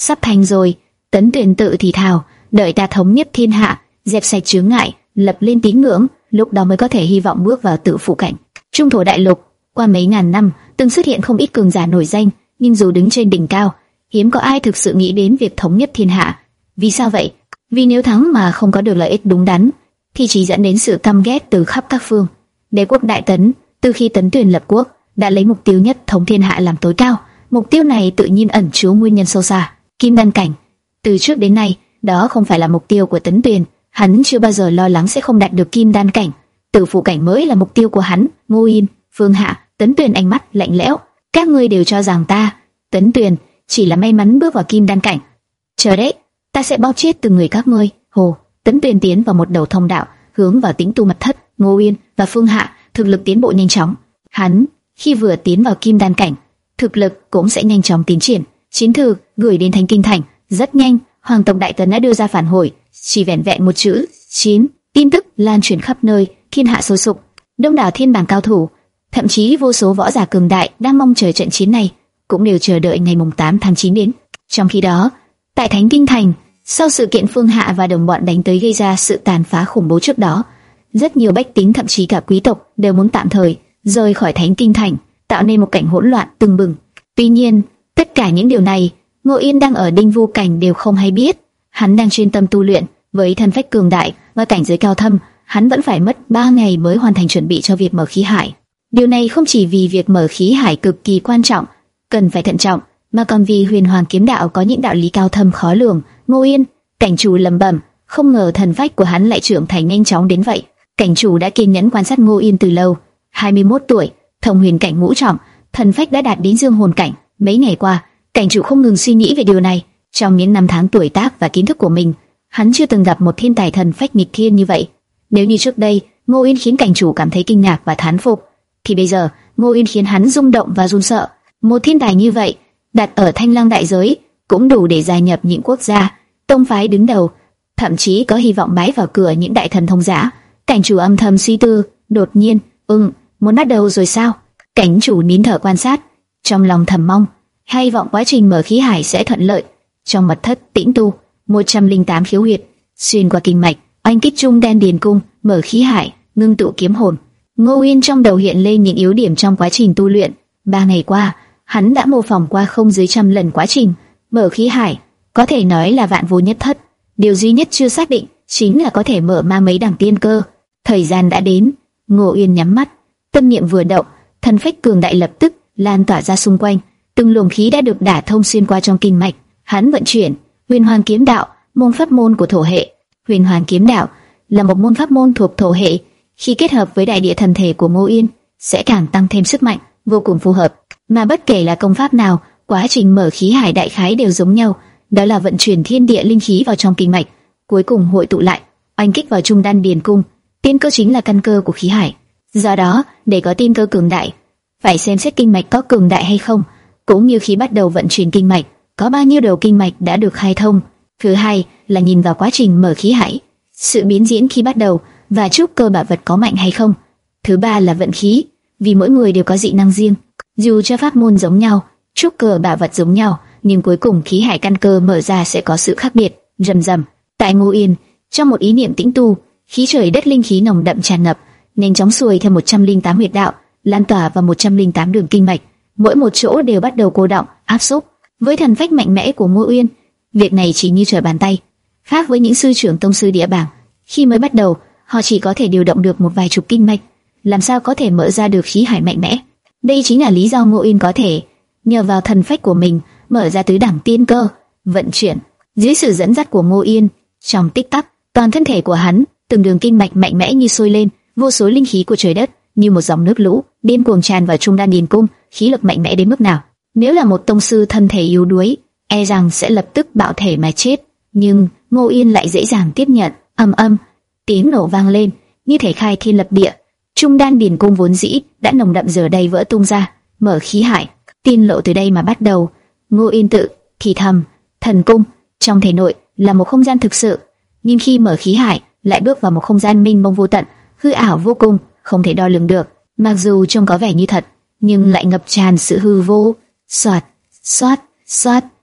Speaker 1: Sắp thành rồi. Tấn Tuyền tự thì thào, đợi ta thống nhất thiên hạ, dẹp sạch chướng ngại, lập lên tín ngưỡng, lúc đó mới có thể hy vọng bước vào tự phụ cảnh. Trung thổ đại lục, qua mấy ngàn năm, từng xuất hiện không ít cường giả nổi danh, nhưng dù đứng trên đỉnh cao, hiếm có ai thực sự nghĩ đến việc thống nhất thiên hạ. Vì sao vậy? Vì nếu thắng mà không có được lợi ích đúng đắn, thì chỉ dẫn đến sự căm ghét từ khắp các phương. Đế quốc Đại Tấn, từ khi Tấn Tuyền lập quốc, đã lấy mục tiêu nhất thống thiên hạ làm tối cao. Mục tiêu này tự nhiên ẩn chứa nguyên nhân sâu xa, kim đan cảnh. Từ trước đến nay, đó không phải là mục tiêu của Tấn Tuyền, hắn chưa bao giờ lo lắng sẽ không đạt được kim đan cảnh. Tự phụ cảnh mới là mục tiêu của hắn. Ngô Yên, Phương Hạ, Tấn Tuyền ánh mắt lạnh lẽo. Các ngươi đều cho rằng ta, Tấn Tuyền, chỉ là may mắn bước vào kim đan cảnh. Chờ đấy, ta sẽ bóp chết từng người các ngươi. Hồ, Tấn Tuyền tiến vào một đầu thông đạo, hướng vào Tĩnh Tu mật thất. Ngô Yên và Phương Hạ thực lực tiến bộ nhanh chóng. Hắn khi vừa tiến vào kim đan cảnh, thực lực cũng sẽ nhanh chóng tiến triển. Chiến thư gửi đến Thánh Kinh Thành, rất nhanh, Hoàng tộc Đại Tấn đã đưa ra phản hồi, chỉ vẻn vẹn một chữ chín, tin tức lan truyền khắp nơi, thiên hạ sôi sục. Đông đảo thiên bảng cao thủ, thậm chí vô số võ giả cường đại đang mong chờ trận chiến này, cũng đều chờ đợi ngày mùng tám tháng chín đến. Trong khi đó, tại Thánh Kinh Thành, sau sự kiện Phương Hạ và đồng bọn đánh tới gây ra sự tàn phá khủng bố trước đó, rất nhiều bách tính thậm chí cả quý tộc đều muốn tạm thời rời khỏi Thánh Kinh Thành, tạo nên một cảnh hỗn loạn tưng bừng. Tuy nhiên, tất cả những điều này, Ngô Yên đang ở Đinh Vu Cảnh đều không hay biết. Hắn đang chuyên tâm tu luyện, với thân phách cường đại và cảnh giới cao thâm, hắn vẫn phải mất ba ngày mới hoàn thành chuẩn bị cho việc mở khí hải. Điều này không chỉ vì việc mở khí hải cực kỳ quan trọng, cần phải thận trọng, mà còn vì Huyền Hoàng kiếm đạo có những đạo lý cao thâm khó lường. Ngô Yên, cảnh chủ lẩm bẩm, không ngờ thần phách của hắn lại trưởng thành nhanh chóng đến vậy. Cảnh chủ đã kiên nhẫn quan sát Ngô Yên từ lâu. hai mươi mốt tuổi, thông huyền cảnh ngũ trọng, thần phách đã đạt đến dương hồn cảnh. Mấy ngày qua, cảnh chủ không ngừng suy nghĩ về điều này. Trong những năm tháng tuổi tác và kiến thức của mình, hắn chưa từng gặp một thiên tài thần phách nghịch thiên như vậy. Nếu như trước đây, Ngô Yên khiến cảnh chủ cảm thấy kinh ngạc và thán phục, thì bây giờ, Ngô Yên khiến hắn rung động và run sợ. Một thiên tài như vậy, đặt ở Thanh Lăng đại giới, cũng đủ để gia nhập những quốc gia, tông phái đứng đầu, thậm chí có hy vọng bái vào cửa những đại thần thông giả. Cảnh chủ âm thầm suy tư, đột nhiên, ừm, muốn bắt đầu rồi sao? Cảnh chủ nín thở quan sát, trong lòng thầm mong, hy vọng quá trình mở khí hải sẽ thuận lợi. Trong mật thất Tĩnh Tu, một trăm lẻ tám khiếu huyệt, xuyên qua kinh mạch, oanh kích trung đan điền cung, mở khí hải, ngưng tụ kiếm hồn. Ngô Yên trong đầu hiện lên những yếu điểm trong quá trình tu luyện. Ba ngày qua, hắn đã mô phỏng qua không dưới trăm lần quá trình mở khí hải, có thể nói là vạn vô nhất thất. Điều duy nhất chưa xác định chính là có thể mở ma mấy đẳng tiên cơ. Thời gian đã đến, Ngô Yên nhắm mắt, tâm niệm vừa động, thần phách cường đại lập tức lan tỏa ra xung quanh, từng luồng khí đã được đả thông xuyên qua trong kinh mạch. Hắn vận chuyển Huyền Hoàng kiếm đạo, môn pháp môn của thổ hệ. Huyền Hoàng kiếm đạo là một môn pháp môn thuộc thổ hệ, khi kết hợp với đại địa thần thể của Ngô Yên, sẽ càng tăng thêm sức mạnh, vô cùng phù hợp. Mà bất kể là công pháp nào, quá trình mở khí hải đại khái đều giống nhau, đó là vận chuyển thiên địa linh khí vào trong kinh mạch, cuối cùng hội tụ lại, oanh kích vào trung đan điền cung. Tiên cơ chính là căn cơ của khí hải. Do đó, để có tiên cơ cường đại, phải xem xét kinh mạch có cường đại hay không, cũng như khi bắt đầu vận chuyển kinh mạch, có bao nhiêu đầu kinh mạch đã được khai thông. Thứ hai là nhìn vào quá trình mở khí hải, sự biến diễn khi bắt đầu và trúc cơ bảo vật có mạnh hay không. Thứ ba là vận khí, vì mỗi người đều có dị năng riêng, dù cho pháp môn giống nhau, trúc cơ bảo vật giống nhau, nhưng cuối cùng khí hải căn cơ mở ra sẽ có sự khác biệt. Rầm rầm, tại Ngô Yên, trong một ý niệm tĩnh tu, khí trời đất linh khí nồng đậm tràn ngập, nhanh chóng xuôi theo một trăm lẻ tám huyệt đạo, lan tỏa vào một trăm lẻ tám đường kinh mạch, mỗi một chỗ đều bắt đầu cô động, áp xúc. Với thần phách mạnh mẽ của Ngô Yên, việc này chỉ như trở bàn tay. Khác với những sư trưởng tông sư địa bảng, khi mới bắt đầu, họ chỉ có thể điều động được một vài chục kinh mạch, làm sao có thể mở ra được khí hải mạnh mẽ. Đây chính là lý do Ngô Yên có thể nhờ vào thần phách của mình mở ra tứ đẳng tiên cơ, vận chuyển. Dưới sự dẫn dắt của Ngô Yên, trong tích tắc, toàn thân thể của hắn, từng đường kinh mạch mạnh mẽ như sôi lên, vô số linh khí của trời đất như một dòng nước lũ điên cuồng tràn vào trung đan điền cung, khí lực mạnh mẽ đến mức nào? Nếu là một tông sư thân thể yếu đuối, e rằng sẽ lập tức bạo thể mà chết. Nhưng Ngô Yên lại dễ dàng tiếp nhận. Ầm ầm, tiếng nổ vang lên, như thể khai thiên lập địa. Trung đan điền cung vốn dĩ đã nồng đậm giờ đây vỡ tung ra, mở khí hải, tiên lộ từ đây mà bắt đầu. Ngô Yên tự thì thầm, thần cung trong thể nội là một không gian thực sự, nhưng khi mở khí hải lại bước vào một không gian mênh mông vô tận, hư ảo vô cùng, không thể đo lường được. Mặc dù trông có vẻ như thật, nhưng lại ngập tràn sự hư vô. Xoạt, xoát, xoát,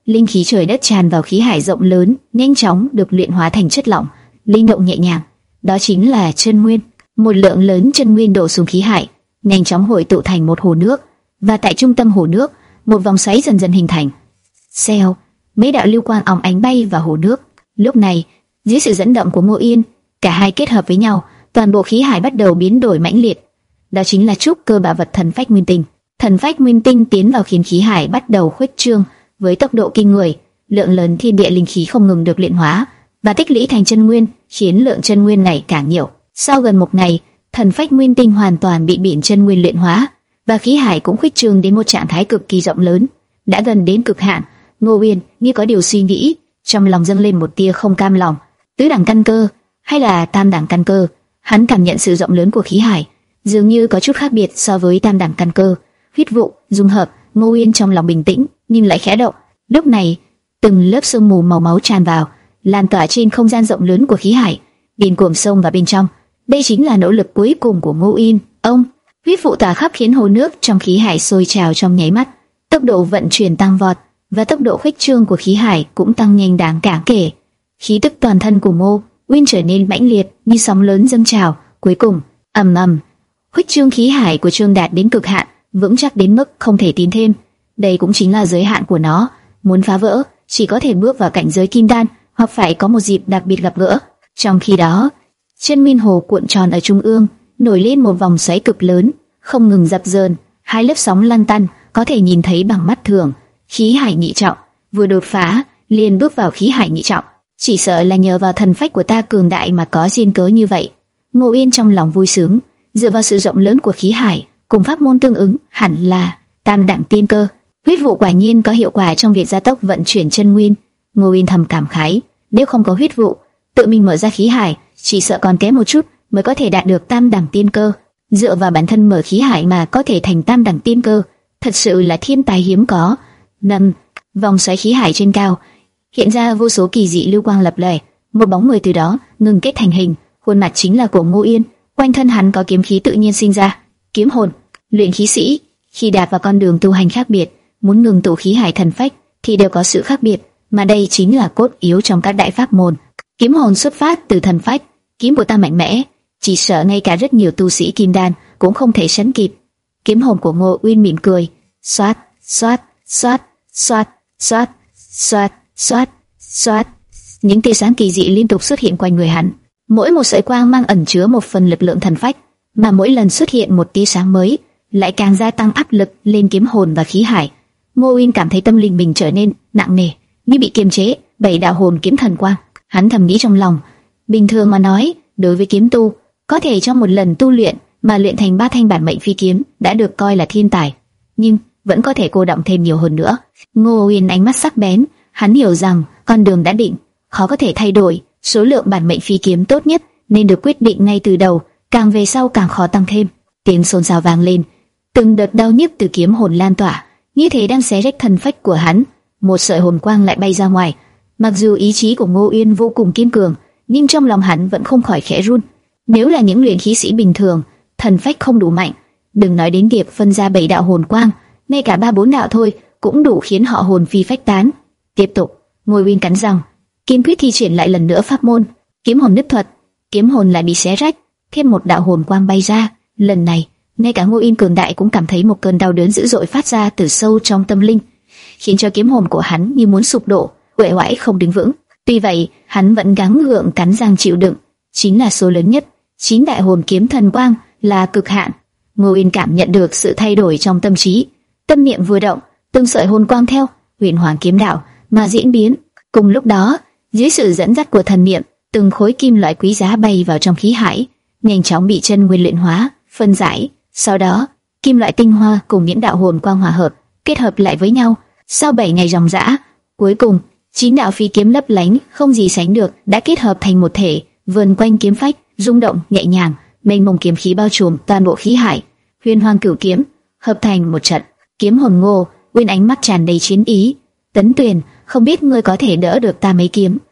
Speaker 1: linh khí trời đất tràn vào khí hải rộng lớn, nhanh chóng được luyện hóa thành chất lỏng, linh động nhẹ nhàng. Đó chính là chân nguyên. Một lượng lớn chân nguyên đổ xuống khí hải, nhanh chóng hội tụ thành một hồ nước, và tại trung tâm hồ nước, một vòng xoáy dần dần hình thành. Xèo, mấy đạo lưu quang óng ánh bay vào hồ nước. Lúc này, dưới sự dẫn động của Ngô Yên, cả hai kết hợp với nhau, toàn bộ khí hải bắt đầu biến đổi mãnh liệt. Đó chính là trúc cơ bảo vật thần phách nguyên tinh. Thần phách nguyên tinh tiến vào khiến khí hải bắt đầu khuếch trương với tốc độ kinh người, lượng lớn thiên địa linh khí không ngừng được luyện hóa và tích lũy thành chân nguyên, khiến lượng chân nguyên này càng nhiều. Sau gần một ngày, thần phách nguyên tinh hoàn toàn bị biển chân nguyên luyện hóa, và khí hải cũng khuếch trương đến một trạng thái cực kỳ rộng lớn, đã gần đến cực hạn. Ngô Uyên như có điều suy nghĩ, trong lòng dâng lên một tia không cam lòng. Tứ đẳng căn cơ hay là tam đẳng căn cơ? Hắn cảm nhận sự rộng lớn của khí hải, dường như có chút khác biệt so với tam đẳng căn cơ. Huyết vụ dung hợp, Ngô Uyên trong lòng bình tĩnh nhưng lại khẽ động. Lúc này, từng lớp sương mù màu máu tràn vào, lan tỏa trên không gian rộng lớn của khí hải, điên cuồng xông vào bên trong. Đây chính là nỗ lực cuối cùng của Ngô Uyên. Ông, huyết vụ tỏa khắp khiến hồ nước trong khí hải sôi trào trong nháy mắt, tốc độ vận chuyển tăng vọt và tốc độ khuếch trương của khí hải cũng tăng nhanh đáng cả kể. Khí tức toàn thân của Ngô Uyên trở nên mãnh liệt như sóng lớn dâng trào. Cuối cùng, ầm ầm, khuếch trương khí hải của Trương đạt đến cực hạn, vững chắc đến mức không thể tiến thêm. Đây cũng chính là giới hạn của nó. Muốn phá vỡ, chỉ có thể bước vào cảnh giới kim đan, hoặc phải có một dịp đặc biệt gặp gỡ. Trong khi đó, chân nguyên hồ cuộn tròn ở trung ương, nổi lên một vòng xoáy cực lớn, không ngừng dập dờn, hai lớp sóng lăn tăn, có thể nhìn thấy bằng mắt thường. Khí hải nhị trọng, vừa đột phá, liền bước vào khí hải nhị trọng. Chỉ sợ là nhờ vào thần phách của ta cường đại mà có duyên cớ như vậy. Ngô Uyên trong lòng vui sướng, dựa vào sự rộng lớn của khí hải, cùng pháp môn tương ứng, hẳn là tam đẳng tiên cơ. Huyết vụ quả nhiên có hiệu quả trong việc gia tốc vận chuyển chân nguyên. Ngô Uyên thầm cảm khái, nếu không có huyết vụ, tự mình mở ra khí hải, chỉ sợ còn kém một chút mới có thể đạt được tam đẳng tiên cơ. Dựa vào bản thân mở khí hải mà có thể thành tam đẳng tiên cơ, thật sự là thiên tài hiếm có. Năm, vòng xoáy khí hải trên cao hiện ra vô số kỳ dị lưu quang lập lòe, một bóng người từ đó ngừng kết thành hình, khuôn mặt chính là của Ngô Uyên. Quanh thân hắn có kiếm khí tự nhiên sinh ra, kiếm hồn. Luyện khí sĩ khi đạp vào con đường tu hành khác biệt, muốn ngừng tụ khí hải thần phách thì đều có sự khác biệt, mà đây chính là cốt yếu trong các đại pháp môn. Kiếm hồn xuất phát từ thần phách, kiếm của ta mạnh mẽ, chỉ sợ ngay cả rất nhiều tu sĩ kim đan cũng không thể sánh kịp. Kiếm hồn của Ngô Uyên mỉm cười, xoát, xoát, xoát, xoát, xoát, xoát, xoát, xoát. Những tia sáng kỳ dị liên tục xuất hiện quanh người hắn. Mỗi một sợi quang mang ẩn chứa một phần lực lượng thần phách, mà mỗi lần xuất hiện một tia sáng mới, lại càng gia tăng áp lực lên kiếm hồn và khí hải. Ngô Uyên cảm thấy tâm linh mình trở nên nặng nề, như bị kiềm chế bảy đạo hồn kiếm thần quang. Hắn thầm nghĩ trong lòng, bình thường mà nói, đối với kiếm tu, có thể trong một lần tu luyện mà luyện thành ba thanh bản mệnh phi kiếm đã được coi là thiên tài, nhưng vẫn có thể cô động thêm nhiều hơn nữa. Ngô Uyên ánh mắt sắc bén, hắn hiểu rằng con đường đã định, khó có thể thay đổi. Số lượng bản mệnh phi kiếm tốt nhất nên được quyết định ngay từ đầu, càng về sau càng khó tăng thêm. Tiếng xôn xao vang lên, từng đợt đau nhức từ kiếm hồn lan tỏa, như thể đang xé rách thần phách của hắn. Một sợi hồn quang lại bay ra ngoài. Mặc dù ý chí của Ngô Uyên vô cùng kiên cường, nhưng trong lòng hắn vẫn không khỏi khẽ run. Nếu là những luyện khí sĩ bình thường, thần phách không đủ mạnh, đừng nói đến việc phân ra bảy đạo hồn quang, ngay cả ba bốn đạo thôi cũng đủ khiến họ hồn phi phách tán. Tiếp tục, Ngô Uyên cắn răng, kiên quyết thi triển lại lần nữa pháp môn kiếm hồn nứt thuật. Kiếm hồn lại bị xé rách, thêm một đạo hồn quang bay ra. Lần này, ngay cả Ngô Uyên cường đại cũng cảm thấy một cơn đau đớn dữ dội phát ra từ sâu trong tâm linh, khiến cho kiếm hồn của hắn như muốn sụp đổ, uể oải không đứng vững. Tuy vậy, hắn vẫn gắng gượng cắn răng chịu đựng. Chính là số lớn nhất, chín đại hồn kiếm thần quang là cực hạn. Ngô Uyên cảm nhận được sự thay đổi trong tâm trí, tâm niệm vừa động, từng sợi hồn quang theo Huyền Hoàng kiếm đạo mà diễn biến. Cùng lúc đó, dưới sự dẫn dắt của thần niệm, từng khối kim loại quý giá bay vào trong khí hải, nhanh chóng bị chân nguyên luyện hóa, phân giải. Sau đó, kim loại tinh hoa cùng những đạo hồn quang hòa hợp, kết hợp lại với nhau. Sau bảy ngày ròng rã, cuối cùng, chín đạo phi kiếm lấp lánh không gì sánh được đã kết hợp thành một thể, vờn quanh kiếm phách, rung động nhẹ nhàng, mênh mông kiếm khí bao trùm toàn bộ khí hải. Huyền Hoàng cửu kiếm hợp thành một trận. Kiếm hồn Ngô Uyên ánh mắt tràn đầy chiến ý. Tấn Tuyền, không biết ngươi có thể đỡ được ta mấy kiếm?